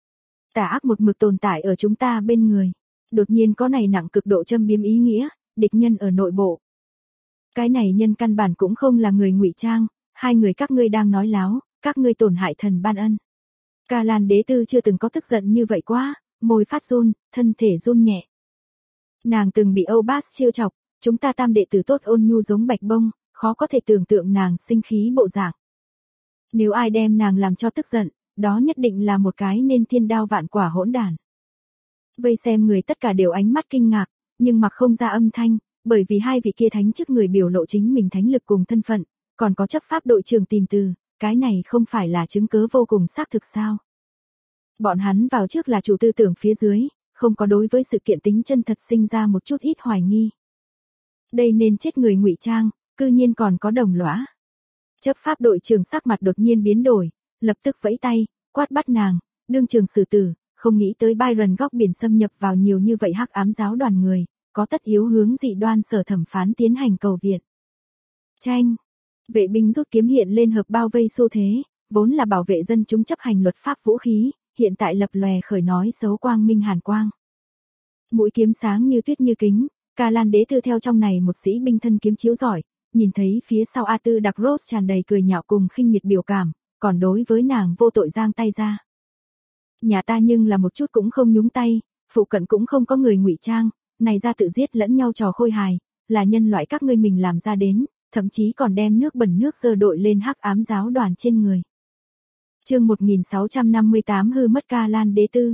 Tà ác một mực tồn tại ở chúng ta bên người, đột nhiên có này nặng cực độ châm biếm ý nghĩa, địch nhân ở nội bộ. Cái này nhân căn bản cũng không là người ngụy trang, hai người các ngươi đang nói láo, các ngươi tổn hại thần ban ân. Ca Lan đế tư chưa từng có tức giận như vậy quá, môi phát run, thân thể run nhẹ. Nàng từng bị Âu Bas trêu chọc, chúng ta tam đệ tử tốt ôn nhu giống bạch bông, khó có thể tưởng tượng nàng sinh khí bộ dạng. Nếu ai đem nàng làm cho tức giận, đó nhất định là một cái nên thiên đao vạn quả hỗn đản. Vây xem người tất cả đều ánh mắt kinh ngạc, nhưng mặc không ra âm thanh, bởi vì hai vị kia thánh chức người biểu lộ chính mình thánh lực cùng thân phận, còn có chấp pháp đội trưởng tìm từ, cái này không phải là chứng cớ vô cùng xác thực sao? Bọn hắn vào trước là chủ tư tưởng phía dưới, không có đối với sự kiện tính chân thật sinh ra một chút ít hoài nghi. Đây nên chết người ngụy trang, cư nhiên còn có đồng lõa. Chấp pháp đội trưởng sắc mặt đột nhiên biến đổi, lập tức vẫy tay, quát bắt nàng, đương trường xử tử, không nghĩ tới Byron góc biển xâm nhập vào nhiều như vậy hắc ám giáo đoàn người, có tất yếu hướng dị đoan sở thẩm phán tiến hành cầu viện. Tranh, vệ binh rút kiếm hiện lên hợp bao vây xu thế, vốn là bảo vệ dân chúng chấp hành luật pháp vũ khí, hiện tại lập lòe khởi nói xấu quang minh hàn quang. Mũi kiếm sáng như tuyết như kính, Ca Lan đế tư theo trong này một sĩ binh thân kiếm chiếu giỏi, nhìn thấy phía sau A Tư đặc Rose tràn đầy cười nhạo cùng khinh miệt biểu cảm, còn đối với nàng vô tội giang tay ra. Nhà ta nhưng là một chút cũng không nhúng tay, phụ cận cũng không có người ngụy trang, này ra tự giết lẫn nhau trò khôi hài, là nhân loại các ngươi mình làm ra đến, thậm chí còn đem nước bẩn nước dơ đội lên hắc ám giáo đoàn trên người. Chương 1658 hư mất Ca Lan đế tư.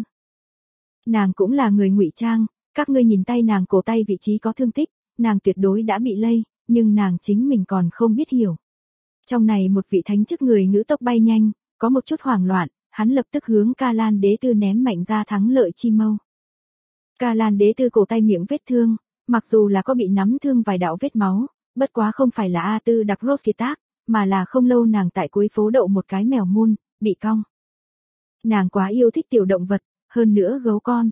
Nàng cũng là người ngụy trang, các ngươi nhìn tay nàng cổ tay vị trí có thương tích, nàng tuyệt đối đã bị lây, nhưng nàng chính mình còn không biết hiểu. Trong này một vị thánh chức người ngữ tốc bay nhanh, có một chút hoảng loạn, hắn lập tức hướng Ca Lan đế tư ném mạnh ra thắng lợi chi mâu. Ca Lan đế tư cổ tay miệng vết thương, mặc dù là có bị nắm thương vài đạo vết máu, bất quá không phải là A Tư đặc Rose kiệt tác, mà là không lâu nàng tại cuối phố đậu một cái mèo mun, bị cong. Nàng quá yêu thích tiểu động vật, hơn nữa gấu con.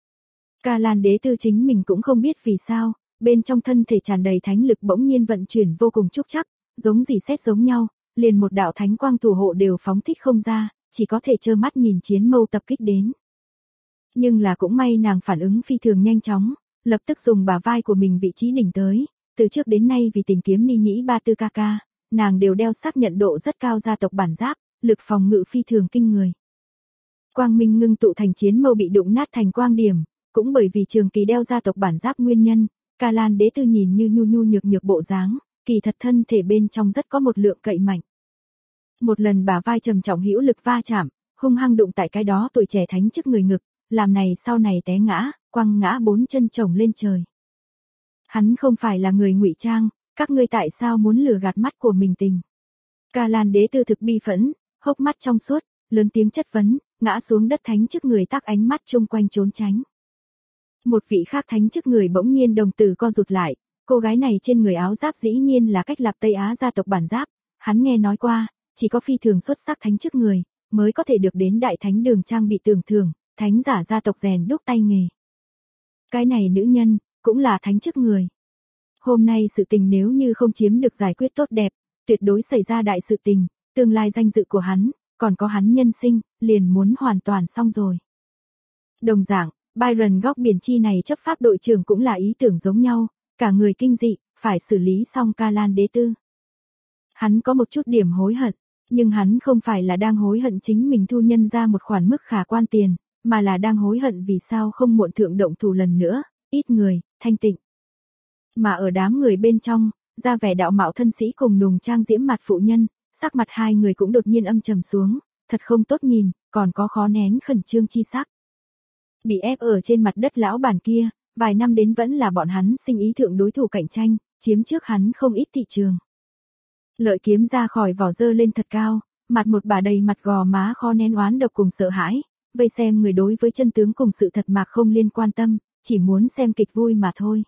Ca Lan đế tư chính mình cũng không biết vì sao, bên trong thân thể tràn đầy thánh lực bỗng nhiên vận chuyển vô cùng trúc chắc, giống gì xét giống nhau, liền một đạo thánh quang thủ hộ đều phóng thích không ra, chỉ có thể trơ mắt nhìn chiến mâu tập kích đến. Nhưng là cũng may nàng phản ứng phi thường nhanh chóng, lập tức dùng bả vai của mình vị trí đỉnh tới, từ trước đến nay vì tìm kiếm Ni Nhĩ Ba Tư ca ca, nàng đều đeo xác nhận độ rất cao gia tộc bản giáp, lực phòng ngự phi thường kinh người. Quang minh ngưng tụ thành chiến mâu bị đụng nát thành quang điểm, cũng bởi vì trường kỳ đeo gia tộc bản giáp nguyên nhân, Ca Lan Đế Tư nhìn như nhu nhu nhược nhược bộ dáng, kỳ thật thân thể bên trong rất có một lượng cậy mạnh. Một lần bả vai trầm trọng hữu lực va chạm, hung hăng đụng tại cái đó tuổi trẻ thánh chức người ngực, làm này sau này té ngã, quăng ngã 4 chân chồng lên trời. Hắn không phải là người ngụy trang, các ngươi tại sao muốn lừa gạt mắt của mình tình? Ca Lan Đế Tư thực bi phẫn, hốc mắt trong suốt, lớn tiếng chất vấn, ngã xuống đất thánh chức người tác ánh mắt chung quanh trốn tránh. Một vị khác thánh chức người bỗng nhiên đồng tử co rụt lại, cô gái này trên người áo giáp dĩ nhiên là cách lập Tây Á gia tộc bản giáp, hắn nghe nói qua, chỉ có phi thường xuất sắc thánh chức người, mới có thể được đến đại thánh đường trang bị tưởng thưởng, thánh giả gia tộc rèn đúc tay nghề. Cái này nữ nhân, cũng là thánh chức người. Hôm nay sự tình nếu như không chiếm được giải quyết tốt đẹp, tuyệt đối xảy ra đại sự tình, tương lai danh dự của hắn, còn có hắn nhân sinh, liền muốn hoàn toàn xong rồi. Đồng dạng, Byron góc biển chi này chấp pháp đội trưởng cũng là ý tưởng giống nhau, cả người kinh dị, phải xử lý xong Ca Lan Đế Tư. Hắn có một chút điểm hối hận, nhưng hắn không phải là đang hối hận chính mình thu nhân ra một khoản mức khả quan tiền, mà là đang hối hận vì sao không muộn thượng động thủ lần nữa, ít người, thanh tịnh. Mà ở đám người bên trong, ra vẻ đạo mạo thân sĩ cùng nùng trang diễm mặt phụ nhân, sắc mặt hai người cũng đột nhiên âm trầm xuống, thật không tốt nhìn, còn có khó nén khẩn trương chi sắc. Bị ép ở trên mặt đất lão bản kia, vài năm đến vẫn là bọn hắn sinh ý thượng đối thủ cạnh tranh, chiếm trước hắn không ít thị trường. Lợi kiếm ra khỏi vỏ dơ lên thật cao, mặt một bà đầy mặt gò má khó nén oán độc cùng sợ hãi, vây xem người đối với chân tướng cùng sự thật mạc không liên quan tâm, chỉ muốn xem kịch vui mà thôi.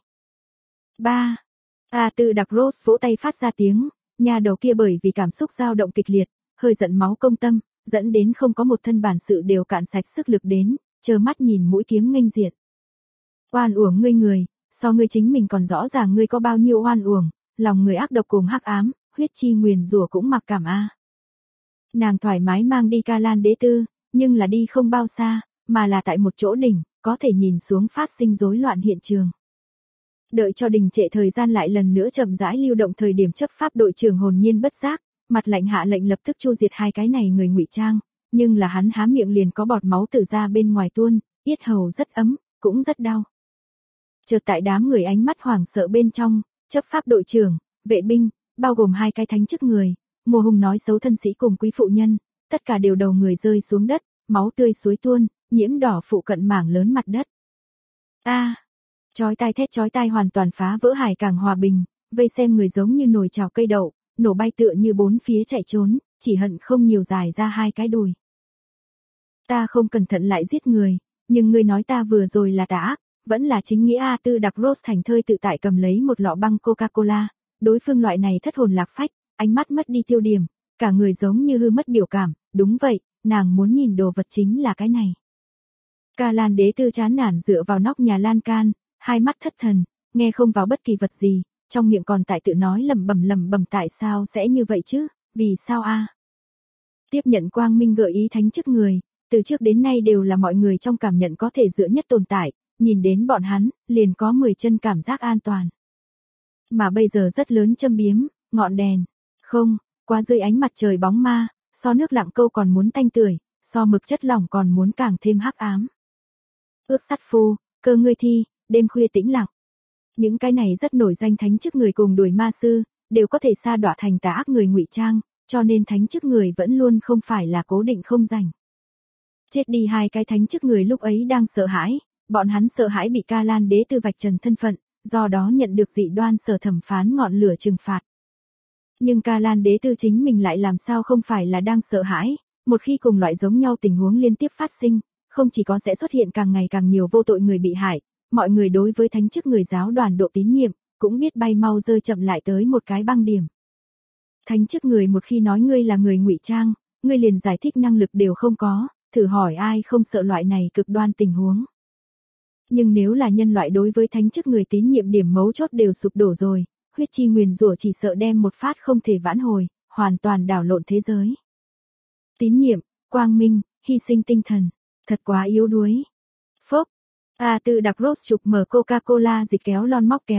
3. Tư Đặc Rose vỗ tay phát ra tiếng, nhà đầu kia bởi vì cảm xúc dao động kịch liệt, hơi giận máu công tâm, dẫn đến không có một thân bản sự đều cạn sạch sức lực đến, trơ mắt nhìn mũi kiếm nghênh diện. Oan uổng ngươi người, so ngươi chính mình còn rõ ràng ngươi có bao nhiêu oan uổng, lòng người ác độc cùng hắc ám, huyết chi nguyền rủa cũng mặc cảm a. Nàng thoải mái mang đi Ca Lan Đế Tư, nhưng là đi không bao xa, mà là tại một chỗ đỉnh, có thể nhìn xuống phát sinh rối loạn hiện trường. Đợi cho đình trệ thời gian lại lần nữa chậm rãi lưu động thời điểm chấp pháp đội trưởng hồn nhiên bất giác, mặt lạnh hạ lệnh lập tức chu diệt hai cái này người ngụy trang, nhưng là hắn há miệng liền có bọt máu từ ra bên ngoài tuôn, yết hầu rất ấm, cũng rất đau. Chợt tại đám người ánh mắt hoảng sợ bên trong, chấp pháp đội trưởng, vệ binh, bao gồm hai cái thánh chức người, mùa hùng nói xấu thân sĩ cùng quý phụ nhân, tất cả đều đầu người rơi xuống đất, máu tươi suối tuôn, nhiễm đỏ phụ cận mảng lớn mặt đất. Chói tai thét chói tai hoàn toàn phá vỡ hải cảng hòa bình, vây xem người giống như nồi chảo cây đậu, nổ bay tựa như bốn phía chạy trốn, chỉ hận không nhiều dài ra hai cái đùi. Ta không cẩn thận lại giết người, nhưng ngươi nói ta vừa rồi là tà ác, vẫn là chính nghĩa. Tư Đặc Rose thành thơi tự tại cầm lấy một lọ băng Coca-Cola, đối phương loại này thất hồn lạc phách, ánh mắt mất đi tiêu điểm, cả người giống như hư mất biểu cảm, đúng vậy, nàng muốn nhìn đồ vật chính là cái này. Ca Lan Đế Tư chán nản dựa vào nóc nhà lan can, hai mắt thất thần, nghe không vào bất kỳ vật gì, trong miệng còn tại tự nói lẩm bẩm tại sao sẽ như vậy chứ, vì sao a? Tiếp nhận quang minh gợi ý thánh chức người, từ trước đến nay đều là mọi người trong cảm nhận có thể dựa nhất tồn tại, nhìn đến bọn hắn, liền có 10 chân cảm giác an toàn. Mà bây giờ rất lớn châm biếm, ngọn đèn, không, qua dưới ánh mặt trời bóng ma, so nước lặng câu còn muốn tanh tưởi, so mực chất lỏng còn muốn càng thêm hắc ám. Ước sắt phu, cơ ngươi thi, đêm khuya tĩnh lặng. Những cái này rất nổi danh thánh chức người cùng đuổi ma sư, đều có thể sa đọa thành tà ác người ngụy trang, cho nên thánh chức người vẫn luôn không phải là cố định không rảnh. Chết đi hai cái thánh chức người lúc ấy đang sợ hãi, bọn hắn sợ hãi bị Ca Lan Đế Tư vạch trần thân phận, do đó nhận được dị đoan sở thẩm phán ngọn lửa trừng phạt. Nhưng Ca Lan Đế Tư chính mình lại làm sao không phải là đang sợ hãi, một khi cùng loại giống nhau tình huống liên tiếp phát sinh, không chỉ có sẽ xuất hiện càng ngày càng nhiều vô tội người bị hại, mọi người đối với thánh chức người giáo đoàn độ tín nhiệm, cũng biết bay mau rơi chậm lại tới một cái băng điểm. Thánh chức người một khi nói ngươi là người ngụy trang, ngươi liền giải thích năng lực đều không có, thử hỏi ai không sợ loại này cực đoan tình huống. Nhưng nếu là nhân loại đối với thánh chức người tín nhiệm điểm mấu chốt đều sụp đổ rồi, huyết chi nguyền rủa chỉ sợ đem một phát không thể vãn hồi, hoàn toàn đảo lộn thế giới. Tín nhiệm, quang minh, hy sinh tinh thần, thật quá yếu đuối. Phốc, Tư Đặc Rose chụp mở Coca-Cola dịch kéo lon móc kéo,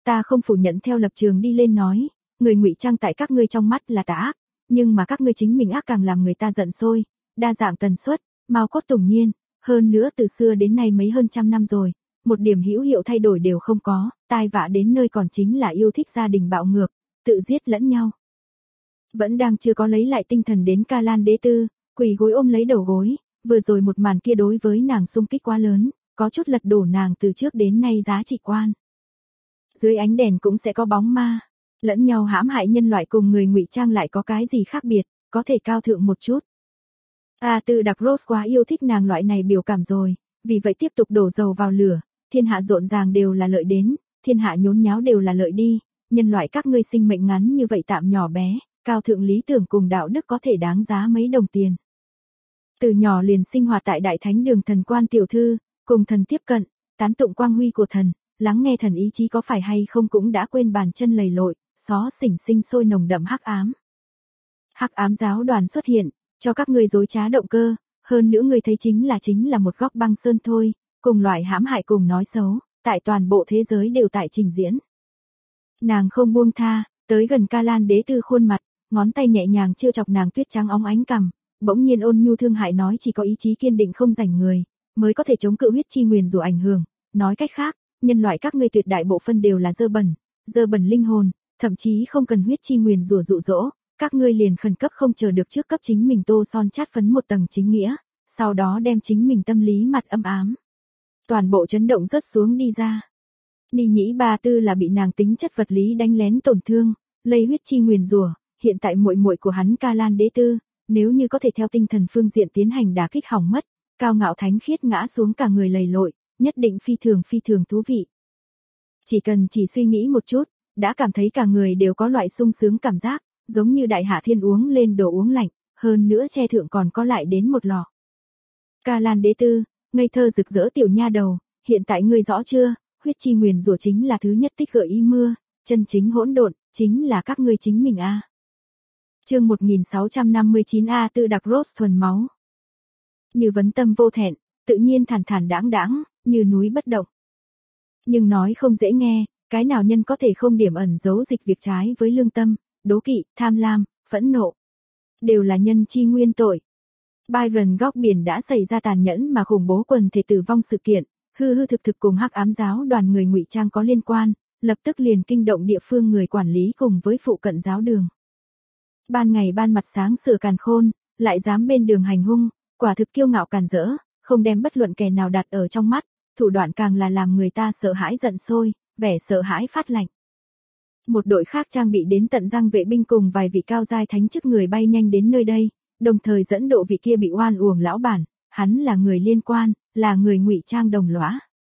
Ta không phủ nhận theo lập trường đi lên nói, người ngụy trang tại các ngươi trong mắt là tà ác, nhưng mà các ngươi chính mình ác càng làm người ta giận sôi, đa dạng tần suất, mao cốt tủng nhiên, hơn nữa từ xưa đến nay mấy hơn trăm năm rồi, một điểm hữu hiệu thay đổi đều không có, tai vạ đến nơi còn chính là yêu thích gia đình bạo ngược, tự giết lẫn nhau. Vẫn đang chưa có lấy lại tinh thần đến Ca Lan Đế Tư, quỳ gối ôm lấy đầu gối, vừa rồi một màn kia đối với nàng xung kích quá lớn, có chút lật đổ nàng từ trước đến nay giá trị quan. Dưới ánh đèn cũng sẽ có bóng ma, lẫn nhau hãm hại nhân loại cùng người ngụy trang lại có cái gì khác biệt, có thể cao thượng một chút. Tư Đặc Rose quá yêu thích nàng loại này biểu cảm rồi, vì vậy tiếp tục đổ dầu vào lửa, thiên hạ rộn ràng đều là lợi đến, thiên hạ nhốn nháo đều là lợi đi, nhân loại các ngươi sinh mệnh ngắn như vậy tạm nhỏ bé, cao thượng lý tưởng cùng đạo đức có thể đáng giá mấy đồng tiền. Từ nhỏ liền sinh hoạt tại Đại Thánh Đường thần quan tiểu thư, cùng thần tiếp cận, tán tụng quang huy của thần, lắng nghe thần ý chí có phải hay không cũng đã quên bàn chân lầy lội, xó xỉnh sinh sôi nồng đậm hắc ám. Hắc ám giáo đoàn xuất hiện, cho các ngươi dối trá động cơ, hơn nữa ngươi thấy chính là một góc băng sơn thôi, cùng loại hãm hại cùng nói xấu, tại toàn bộ thế giới đều tại trình diễn. Nàng không buông tha, tới gần Ca Lan Đế Tư khuôn mặt, ngón tay nhẹ nhàng trêu chọc nàng tuyết trắng óng ánh cằm, bỗng nhiên ôn nhu thương hại nói chỉ có ý chí kiên định không rảnh người, mới có thể chống cự huyết chi nguyền rủa ảnh hưởng, nói cách khác, nhân loại các ngươi tuyệt đại bộ phân đều là dơ bẩn linh hồn, thậm chí không cần huyết chi nguyền rủa dụ dỗ, các ngươi liền khẩn cấp không chờ được trước cấp chính mình tô son chát phấn một tầng chính nghĩa, sau đó đem chính mình tâm lý mặt âm ám. Toàn bộ chấn động rớt xuống đi ra. Ni Nhĩ Ba Tư là bị nàng tính chất vật lý đánh lén tổn thương, lây huyết chi nguyền rủa, hiện tại muội muội của hắn Ca Lan Đế Tư, nếu như có thể theo tinh thần phương diện tiến hành đả kích hỏng mất, cao ngạo thánh khiết ngã xuống cả người lầy lội, nhất định phi thường thú vị. Chỉ cần chỉ suy nghĩ một chút, đã cảm thấy cả người đều có loại sung sướng cảm giác, giống như đại hạ thiên uống lên đồ uống lạnh, hơn nữa che thượng còn có lại đến một lọ. Ca Lan Đế Tư, ngây thơ rực rỡ tiểu nha đầu, hiện tại ngươi rõ chưa, huyết chi nguyền rủa chính là thứ nhất tích gợi ý mưa, chân chính hỗn độn, chính là các ngươi chính mình a. Chương 1659 Tư Đặc Rose thuần máu. Như vấn tâm vô thẹn, tự nhiên thản thản đãng, như núi bất động. Nhưng nói không dễ nghe, cái nào nhân có thể không điểm ẩn giấu dịch việc trái với lương tâm, đố kỵ, tham lam, phẫn nộ. Đều là nhân chi nguyên tội. Byron góc biển đã xảy ra tàn nhẫn mà khủng bố quần thể tử vong sự kiện, hư thực cùng hắc ám giáo đoàn người ngụy trang có liên quan, lập tức liền kinh động địa phương người quản lý cùng với phụ cận giáo đường. Ban ngày ban mặt sáng sủa càn khôn, lại dám bên đường hành hung, quả thực kiêu ngạo càn rỡ, không đem bất luận kẻ nào đặt ở trong mắt, thủ đoạn càng là làm người ta sợ hãi giận sôi, vẻ sợ hãi phát lạnh. Một đội khác trang bị đến tận răng vệ binh cùng vài vị cao giai thánh chức người bay nhanh đến nơi đây, đồng thời dẫn độ vị kia bị oan uổng lão bản, hắn là người liên quan, là người ngụy trang đồng lõa.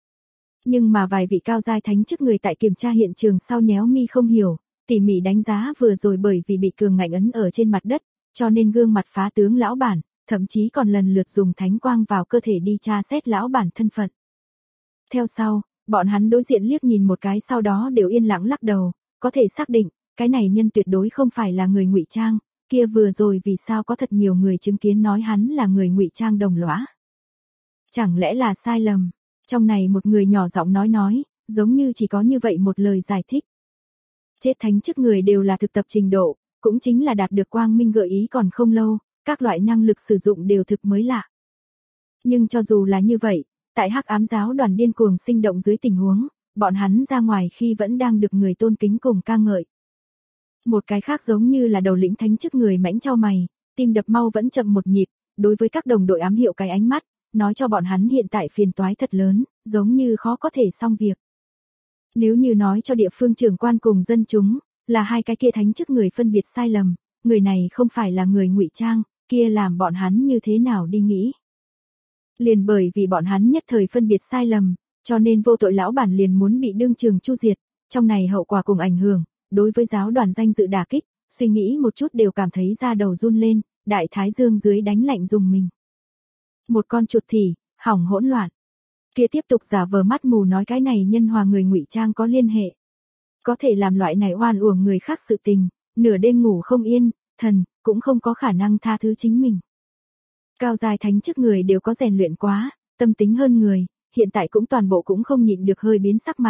Nhưng mà vài vị cao giai thánh chức người tại kiểm tra hiện trường sau nhéo mi không hiểu, tỉ mỉ đánh giá vừa rồi bởi vì bị cường ngạnh ấn ở trên mặt đất, cho nên gương mặt phá tướng lão bản, thậm chí còn lần lượt dùng thánh quang vào cơ thể đi tra xét lão bản thân phận. Theo sau, bọn hắn đối diện liếc nhìn một cái sau đó đều yên lặng lắc đầu, có thể xác định, cái này nhân tuyệt đối không phải là người ngụy trang, kia vừa rồi vì sao có thật nhiều người chứng kiến nói hắn là người ngụy trang đồng lõa. Chẳng lẽ là sai lầm? Trong này một người nhỏ giọng nói, giống như chỉ có như vậy một lời giải thích. Chết thánh chức người đều là thực tập trình độ, cũng chính là đạt được quang minh gợi ý còn không lâu, các loại năng lực sử dụng đều thực mới lạ. Nhưng cho dù là như vậy, tại hắc ám giáo đoàn điên cuồng sinh động dưới tình huống, bọn hắn ra ngoài khi vẫn đang được người tôn kính cùng ca ngợi. Một cái khác giống như là đầu lĩnh thánh chức người mãnh chau mày, tim đập mau vẫn chậm một nhịp, đối với các đồng đội ám hiệu cái ánh mắt, nói cho bọn hắn hiện tại phiền toái thật lớn, giống như khó có thể xong việc. Nếu như nói cho địa phương trưởng quan cùng dân chúng, là hai cái kia thánh chức người phân biệt sai lầm, người này không phải là người ngụy trang, kia làm bọn hắn như thế nào đi nghĩ. Liền bởi vì bọn hắn nhất thời phân biệt sai lầm, cho nên vô tội lão bản liền muốn bị đương trường chu diệt, trong này hậu quả cùng ảnh hưởng, đối với giáo đoàn danh dự đả kích, suy nghĩ một chút đều cảm thấy da đầu run lên, đại thái dương dưới đánh lạnh dùng mình. Một con chuột thì, hỏng hỗn loạn. Kia tiếp tục giả vờ mắt mù nói cái này nhân hòa người ngụy trang có liên hệ. Có thể làm loại này oan uổng người khác sự tình, nửa đêm ngủ không yên, thần, cũng không có khả năng tha thứ chính mình. Cao giai thánh chức người đều có rèn luyện quá, tâm tính hơn người, hiện tại cũng toàn bộ cũng không nhịn được hơi biến sắc mặt,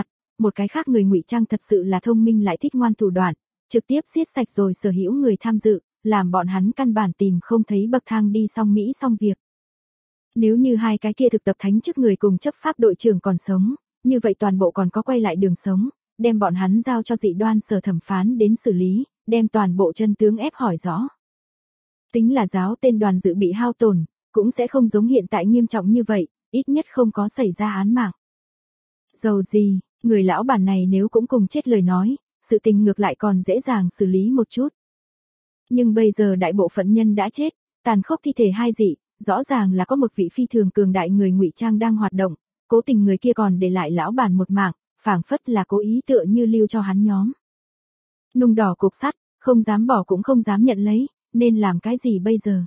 một cái khác người ngụy trang thật sự là thông minh lại thích ngoan thủ đoạn, trực tiếp giết sạch rồi sở hữu người tham dự, làm bọn hắn căn bản tìm không thấy bậc thang đi xong Mỹ xong việc. Nếu như hai cái kia thực tập thánh chức người cùng chấp pháp đội trưởng còn sống, như vậy toàn bộ còn có quay lại đường sống, đem bọn hắn giao cho dị đoan sở thẩm phán đến xử lý, đem toàn bộ chân tướng ép hỏi rõ. Tính là giáo tên đoàn dự bị hao tổn, cũng sẽ không giống hiện tại nghiêm trọng như vậy, ít nhất không có xảy ra án mạng. Dầu gì, người lão bản này nếu cũng cùng chết lời nói, sự tình ngược lại còn dễ dàng xử lý một chút. Nhưng bây giờ đại bộ phận nhân đã chết, tàn khốc thi thể hai dị, rõ ràng là có một vị phi thường cường đại người ngụy trang đang hoạt động, cố tình người kia còn để lại lão bản một mạng, phảng phất là cố ý tựa như lưu cho hắn nhóm. Nung đỏ cục sắt, không dám bỏ cũng không dám nhận lấy, nên làm cái gì bây giờ?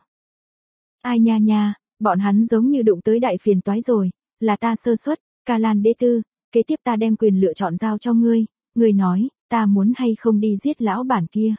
Ai nha nha, bọn hắn giống như đụng tới đại phiền toái rồi, là ta sơ suất, Ca Lan đế tư, kế tiếp ta đem quyền lựa chọn giao cho ngươi, ngươi nói, ta muốn hay không đi giết lão bản kia.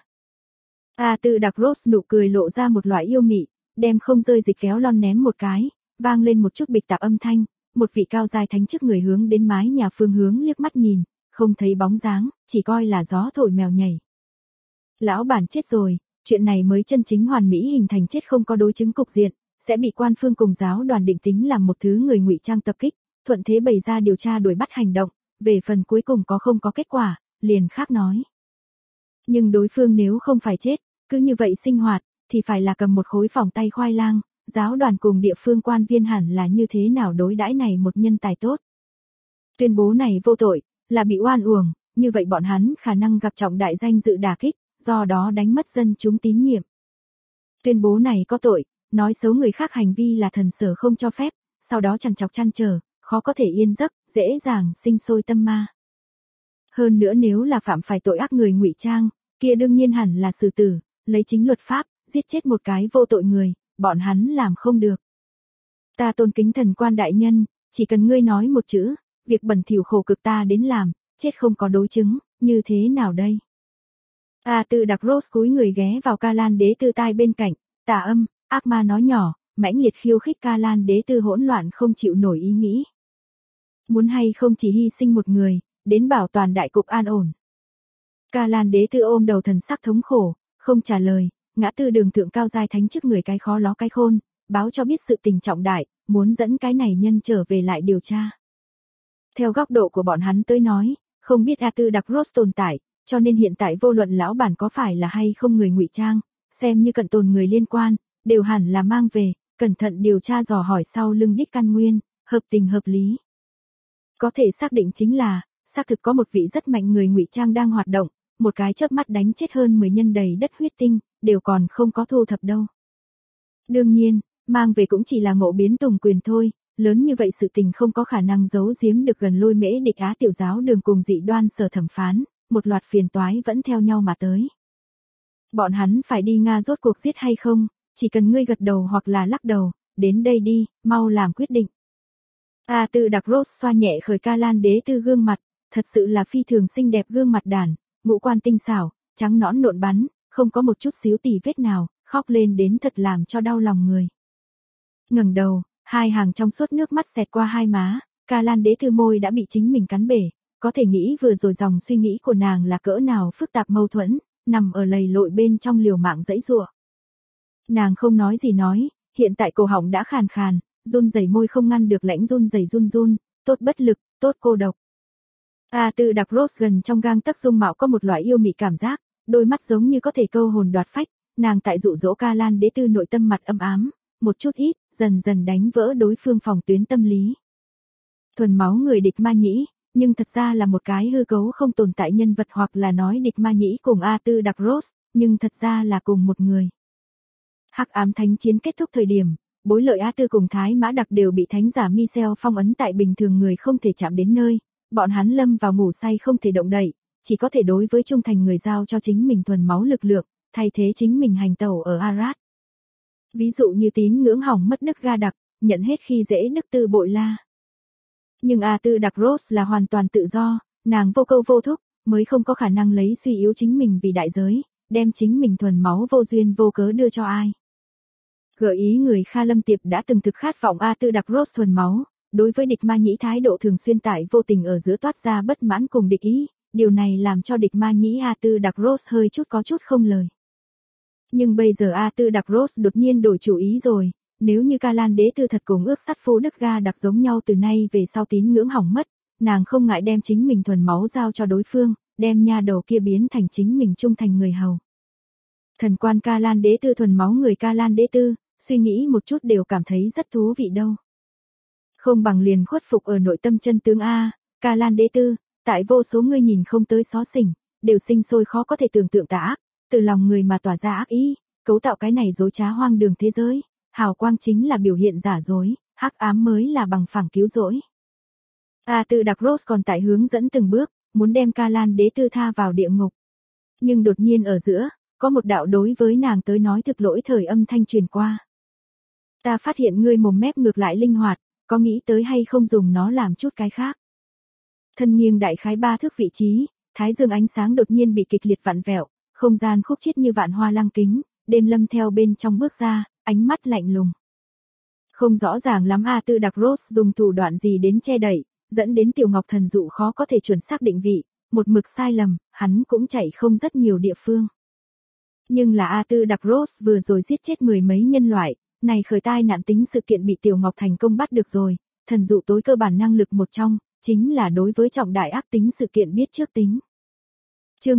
Tư Đặc Rose nụ cười lộ ra một loại yêu mị, đem không rơi dịch kéo lon ném một cái, vang lên một chút bịch tạp âm thanh, một vị cao dài thánh chức người hướng đến mái nhà phương hướng liếc mắt nhìn, không thấy bóng dáng, chỉ coi là gió thổi mèo nhảy. Lão bản chết rồi, chuyện này mới chân chính hoàn mỹ hình thành chết không có đối chứng cục diện, sẽ bị quan phương cùng giáo đoàn định tính làm một thứ người ngụy trang tập kích, thuận thế bày ra điều tra đuổi bắt hành động, về phần cuối cùng có không có kết quả, liền khác nói. Nhưng đối phương nếu không phải chết, cứ như vậy sinh hoạt, thì phải là cầm một khối phỏng tay khoai lang, giáo đoàn cùng địa phương quan viên hẳn là như thế nào đối đãi này một nhân tài tốt. Tuyên bố này vô tội, là bị oan uổng, như vậy bọn hắn khả năng gặp trọng đại danh dự đả kích, do đó đánh mất dân chúng tín nhiệm. Tuyên bố này có tội, nói xấu người khác hành vi là thần sở không cho phép, sau đó chằn chọc chăn trở, khó có thể yên giấc, dễ dàng sinh sôi tâm ma. Hơn nữa nếu là phạm phải tội ác người ngụy trang, kia đương nhiên hẳn là xử tử, lấy chính luật pháp, giết chết một cái vô tội người, bọn hắn làm không được. Ta tôn kính thần quan đại nhân, chỉ cần ngươi nói một chữ, việc bẩn thỉu khổ cực ta đến làm, chết không có đối chứng, như thế nào đây? Tư Đặc Rose cúi người ghé vào Ca Lan đế tư tai bên cạnh, tà âm, ác ma nói nhỏ, mãnh liệt khiêu khích Ca Lan đế tư hỗn loạn không chịu nổi ý nghĩ. Muốn hay không chỉ hy sinh một người, đến bảo toàn đại cục an ổn. Ca Lan đế tư ôm đầu thần sắc thống khổ, không trả lời, ngã tư đường thượng cao giai thánh chức người cái khó ló cái khôn, báo cho biết sự tình trọng đại, muốn dẫn cái này nhân trở về lại điều tra. Theo góc độ của bọn hắn tới nói, không biết Tư Đặc Rose tồn tại, cho nên hiện tại vô luận lão bản có phải là hay không người ngụy trang, xem như cận tồn người liên quan, đều hẳn là mang về, cẩn thận điều tra dò hỏi sau lưng đích căn nguyên, hợp tình hợp lý. Có thể xác định chính là, xác thực có một vị rất mạnh người ngụy trang đang hoạt động, một cái chớp mắt đánh chết hơn 10 nhân đầy đất huyết tinh, đều còn không có thu thập đâu. Đương nhiên, mang về cũng chỉ là ngộ biến tùng quyền thôi, lớn như vậy sự tình không có khả năng giấu giếm được gần lôi mễ địch Á tiểu giáo đường cùng dị đoan sở thẩm phán, một loạt phiền toái vẫn theo nhau mà tới. Bọn hắn phải đi Nga rốt cuộc giết hay không, chỉ cần ngươi gật đầu hoặc là lắc đầu, đến đây đi, mau làm quyết định. Tư Đặc Rose xoa nhẹ khởi Ca Lan đế tư gương mặt, thật sự là phi thường xinh đẹp gương mặt đàn, ngũ quan tinh xảo, trắng nõn nộn bắn, không có một chút xíu tì vết nào, khóc lên đến thật làm cho đau lòng người. Ngẩng đầu, hai hàng trong suốt nước mắt xẹt qua hai má, Ca Lan đế tư môi đã bị chính mình cắn bể, có thể nghĩ vừa rồi dòng suy nghĩ của nàng là cỡ nào phức tạp mâu thuẫn, nằm ở lầy lội bên trong liều mạng dãy giụa. Nàng không nói gì nói, hiện tại cổ họng đã khàn khàn, run rẩy môi không ngăn được lãnh run rẩy run, tốt bất lực, tốt cô độc. Tư Đặc Rose gần trong gang tấc dung mạo có một loại yêu mị cảm giác, đôi mắt giống như có thể câu hồn đoạt phách, nàng tại dụ dỗ Ca Lan đế tư nội tâm mặt âm ám, một chút ít, dần dần đánh vỡ đối phương phòng tuyến tâm lý. Thuần máu người địch ma nhĩ, nhưng thật ra là một cái hư cấu không tồn tại nhân vật hoặc là nói địch ma nhĩ cùng Tư Đặc Rose, nhưng thật ra là cùng một người. Hắc ám thánh chiến kết thúc thời điểm, bối lợi Tư cùng Thái Mã Đặc đều bị thánh giả Michel phong ấn tại bình thường người không thể chạm đến nơi, bọn hắn lâm vào ngủ say không thể động đậy, chỉ có thể đối với trung thành người giao cho chính mình thuần máu lực lượng, thay thế chính mình hành tẩu ở Arad. Ví dụ như tín ngưỡng hỏng mất đức ga đặc, nhận hết khi dễ đức tư bội la. Nhưng Tư Đặc Rose là hoàn toàn tự do, nàng vô câu vô thúc, mới không có khả năng lấy suy yếu chính mình vì đại giới, đem chính mình thuần máu vô duyên vô cớ đưa cho ai. Gợi ý người Kha Lâm Tiệp đã từng thực khát vọng Tư Đặc Rose thuần máu, đối với địch ma nhĩ thái độ thường xuyên tại vô tình ở giữa toát ra bất mãn cùng địch ý, điều này làm cho địch ma nhĩ Arthur Darros hơi có chút không lời. Nhưng bây giờ Arthur Darros đột nhiên đổi chủ ý rồi, nếu như Ca Lan đế tư thật cùng ước sắt phu Đức Ga đặc giống nhau từ nay về sau tín ngưỡng hỏng mất, nàng không ngại đem chính mình thuần máu giao cho đối phương, đem nha đầu kia biến thành chính mình trung thành người hầu. Thần quan Ca Lan đế tư thuần máu người Ca Lan đế tư, suy nghĩ một chút đều cảm thấy rất thú vị đâu. Không bằng liền khuất phục ở nội tâm chân tướng A, Ca Lan đế tư, tại vô số người nhìn không tới xó xỉnh, đều sinh sôi khó có thể tưởng tượng tà ác, từ lòng người mà tỏa ra ác ý, cấu tạo cái này dối trá hoang đường thế giới, hào quang chính là biểu hiện giả dối, hắc ám mới là bằng phẳng cứu rỗi. Arthur Darros còn tại hướng dẫn từng bước, muốn đem Ca Lan đế tư tha vào địa ngục. Nhưng đột nhiên ở giữa, có một đạo đối với nàng tới nói thực lỗi thời âm thanh truyền qua. Ta phát hiện ngươi mồm mép ngược lại linh hoạt, có nghĩ tới hay không dùng nó làm chút cái khác. Thân nghiêng đại khái 3 thước vị trí, thái dương ánh sáng đột nhiên bị kịch liệt vặn vẹo, không gian khúc chiết như vạn hoa lăng kính, Đêm Lâm theo bên trong bước ra, ánh mắt lạnh lùng. Không rõ ràng lắm Arthur Darros dùng thủ đoạn gì đến che đậy, dẫn đến Tiểu Ngọc Thần Dụ khó có thể chuẩn xác định vị, một mực sai lầm, hắn cũng chạy không rất nhiều địa phương. Nhưng là Arthur Darros vừa rồi giết chết mười mấy nhân loại, này khởi tai nạn tính sự kiện bị Tiểu Ngọc thành công bắt được rồi, thần dụ tối cơ bản năng lực một trong, chính là đối với trọng đại ác tính sự kiện biết trước tính. Chương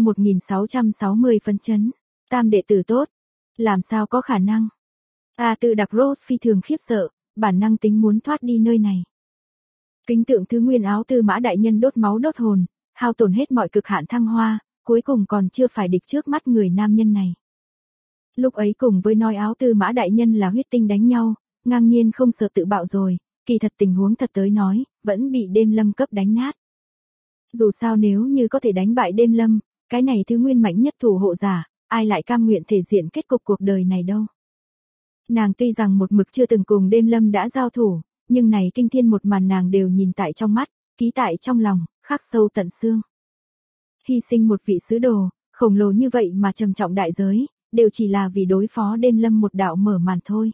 1660 phấn chấn, tam đệ tử tốt, làm sao có khả năng? Arthur Darros phi thường khiếp sợ, bản năng tính muốn thoát đi nơi này. Kính tượng thứ nguyên áo Tư Mã đại nhân đốt máu đốt hồn, hao tổn hết mọi cực hạn thăng hoa, cuối cùng còn chưa phải địch trước mắt người nam nhân này. Lúc ấy cùng với nói áo Tư Mã đại nhân là huyết tinh đánh nhau, ngang nhiên không sợ tự bạo rồi, kỳ thật tình huống thật tới nói, vẫn bị Đêm Lâm cấp đánh nát. Dù sao nếu như có thể đánh bại Đêm Lâm, cái này thứ nguyên mạnh nhất thủ hộ giả, ai lại cam nguyện thể diện kết cục cuộc đời này đâu. Nàng tuy rằng một mực chưa từng cùng Đêm Lâm đã giao thủ, nhưng này kinh thiên một màn nàng đều nhìn tại trong mắt, ký tại trong lòng, khắc sâu tận xương. Hy sinh một vị sứ đồ, khổng lồ như vậy mà trầm trọng đại giới, đều chỉ là vì đối phó Đêm Lâm một đạo mở màn thôi.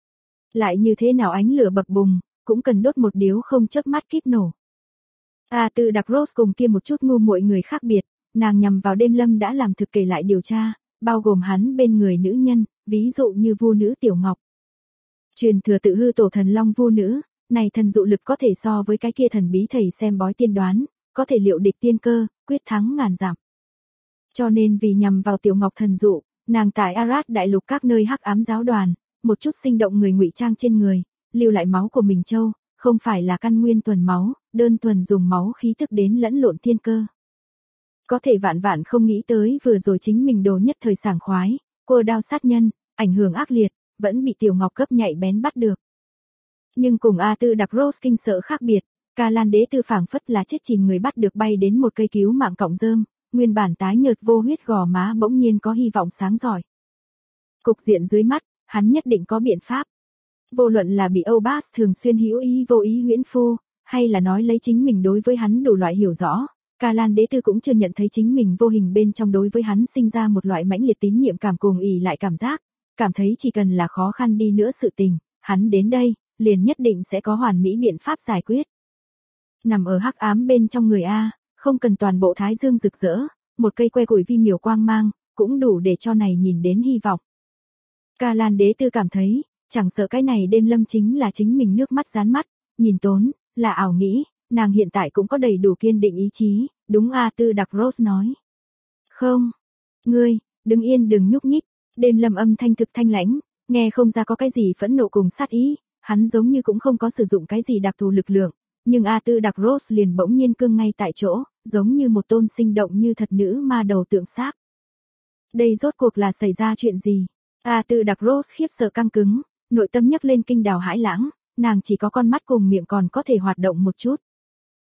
Lại như thế nào ánh lửa bập bùng, cũng cần đốt một điếu không chớp mắt kíp nổ. Arthur Darros cùng kia một chút ngu muội người khác biệt, nàng nhằm vào Đêm Lâm đã làm thực kể lại điều tra, bao gồm hắn bên người nữ nhân, ví dụ như Vu nữ Tiểu Ngọc. Truyền thừa tự hư tổ thần Long Vu nữ, này thần dụ lực có thể so với cái kia thần bí thầy xem bói tiên đoán, có thể liệu địch tiên cơ, quyết thắng ngàn dặm. Cho nên vì nhằm vào Tiểu Ngọc thần dụ, nàng tại Arad đại lục các nơi hắc ám giáo đoàn, một chút sinh động người ngụy trang trên người, lưu lại máu của mình châu, không phải là căn nguyên thuần máu, đơn thuần dùng máu khí thức đến lẫn lộn thiên cơ. Có thể vạn vạn không nghĩ tới vừa rồi chính mình đồ nhất thời sảng khoái, cua đao sát nhân, ảnh hưởng ác liệt, vẫn bị Tiểu Ngọc cấp nhạy bén bắt được. Nhưng cùng Arthur Darros kinh sợ khác biệt, Ca Lan đế tư phảng phất là chết chìm người bắt được bay đến một cây cứu mạng cọng rơm, nguyên bản tái nhợt vô huyết gò má bỗng nhiên có hy vọng sáng giỏi. Cục diện dưới mắt, hắn nhất định có biện pháp. Vô luận là bị Âu Bas thường xuyên hữu ý vô ý huyễn phu, hay là nói lấy chính mình đối với hắn đủ loại hiểu rõ, Ca Lan đế tư cũng chưa nhận thấy chính mình vô hình bên trong đối với hắn sinh ra một loại mãnh liệt tín nhiệm cảm cùng ỷ lại cảm giác, cảm thấy chỉ cần là khó khăn đi nữa sự tình, hắn đến đây, liền nhất định sẽ có hoàn mỹ biện pháp giải quyết. Nằm ở hắc ám bên trong người A, không cần toàn bộ thái dương rực rỡ, một cây que củi vi miểu quang mang, cũng đủ để cho này nhìn đến hy vọng. Ca Lan đế tư cảm thấy, chẳng sợ cái này Đêm Lâm chính là chính mình nước mắt dán mắt, nhìn tốn, là ảo nghĩ, nàng hiện tại cũng có đầy đủ kiên định ý chí, đúng Arthur Darros nói. Không, ngươi, đứng yên đừng nhúc nhích, Đêm Lâm âm thanh thực thanh lãnh, nghe không ra có cái gì phẫn nộ cùng sát ý, hắn giống như cũng không có sử dụng cái gì đặc thù lực lượng, nhưng Arthur Darros liền bỗng nhiên cương ngay tại chỗ, giống như một tôn sinh động như thật nữ ma đầu tượng sáp. Đây rốt cuộc là xảy ra chuyện gì? Arthur Darros khiếp sợ căng cứng, nội tâm nhấc lên kinh đào hãi lãng, nàng chỉ có con mắt cùng miệng còn có thể hoạt động một chút.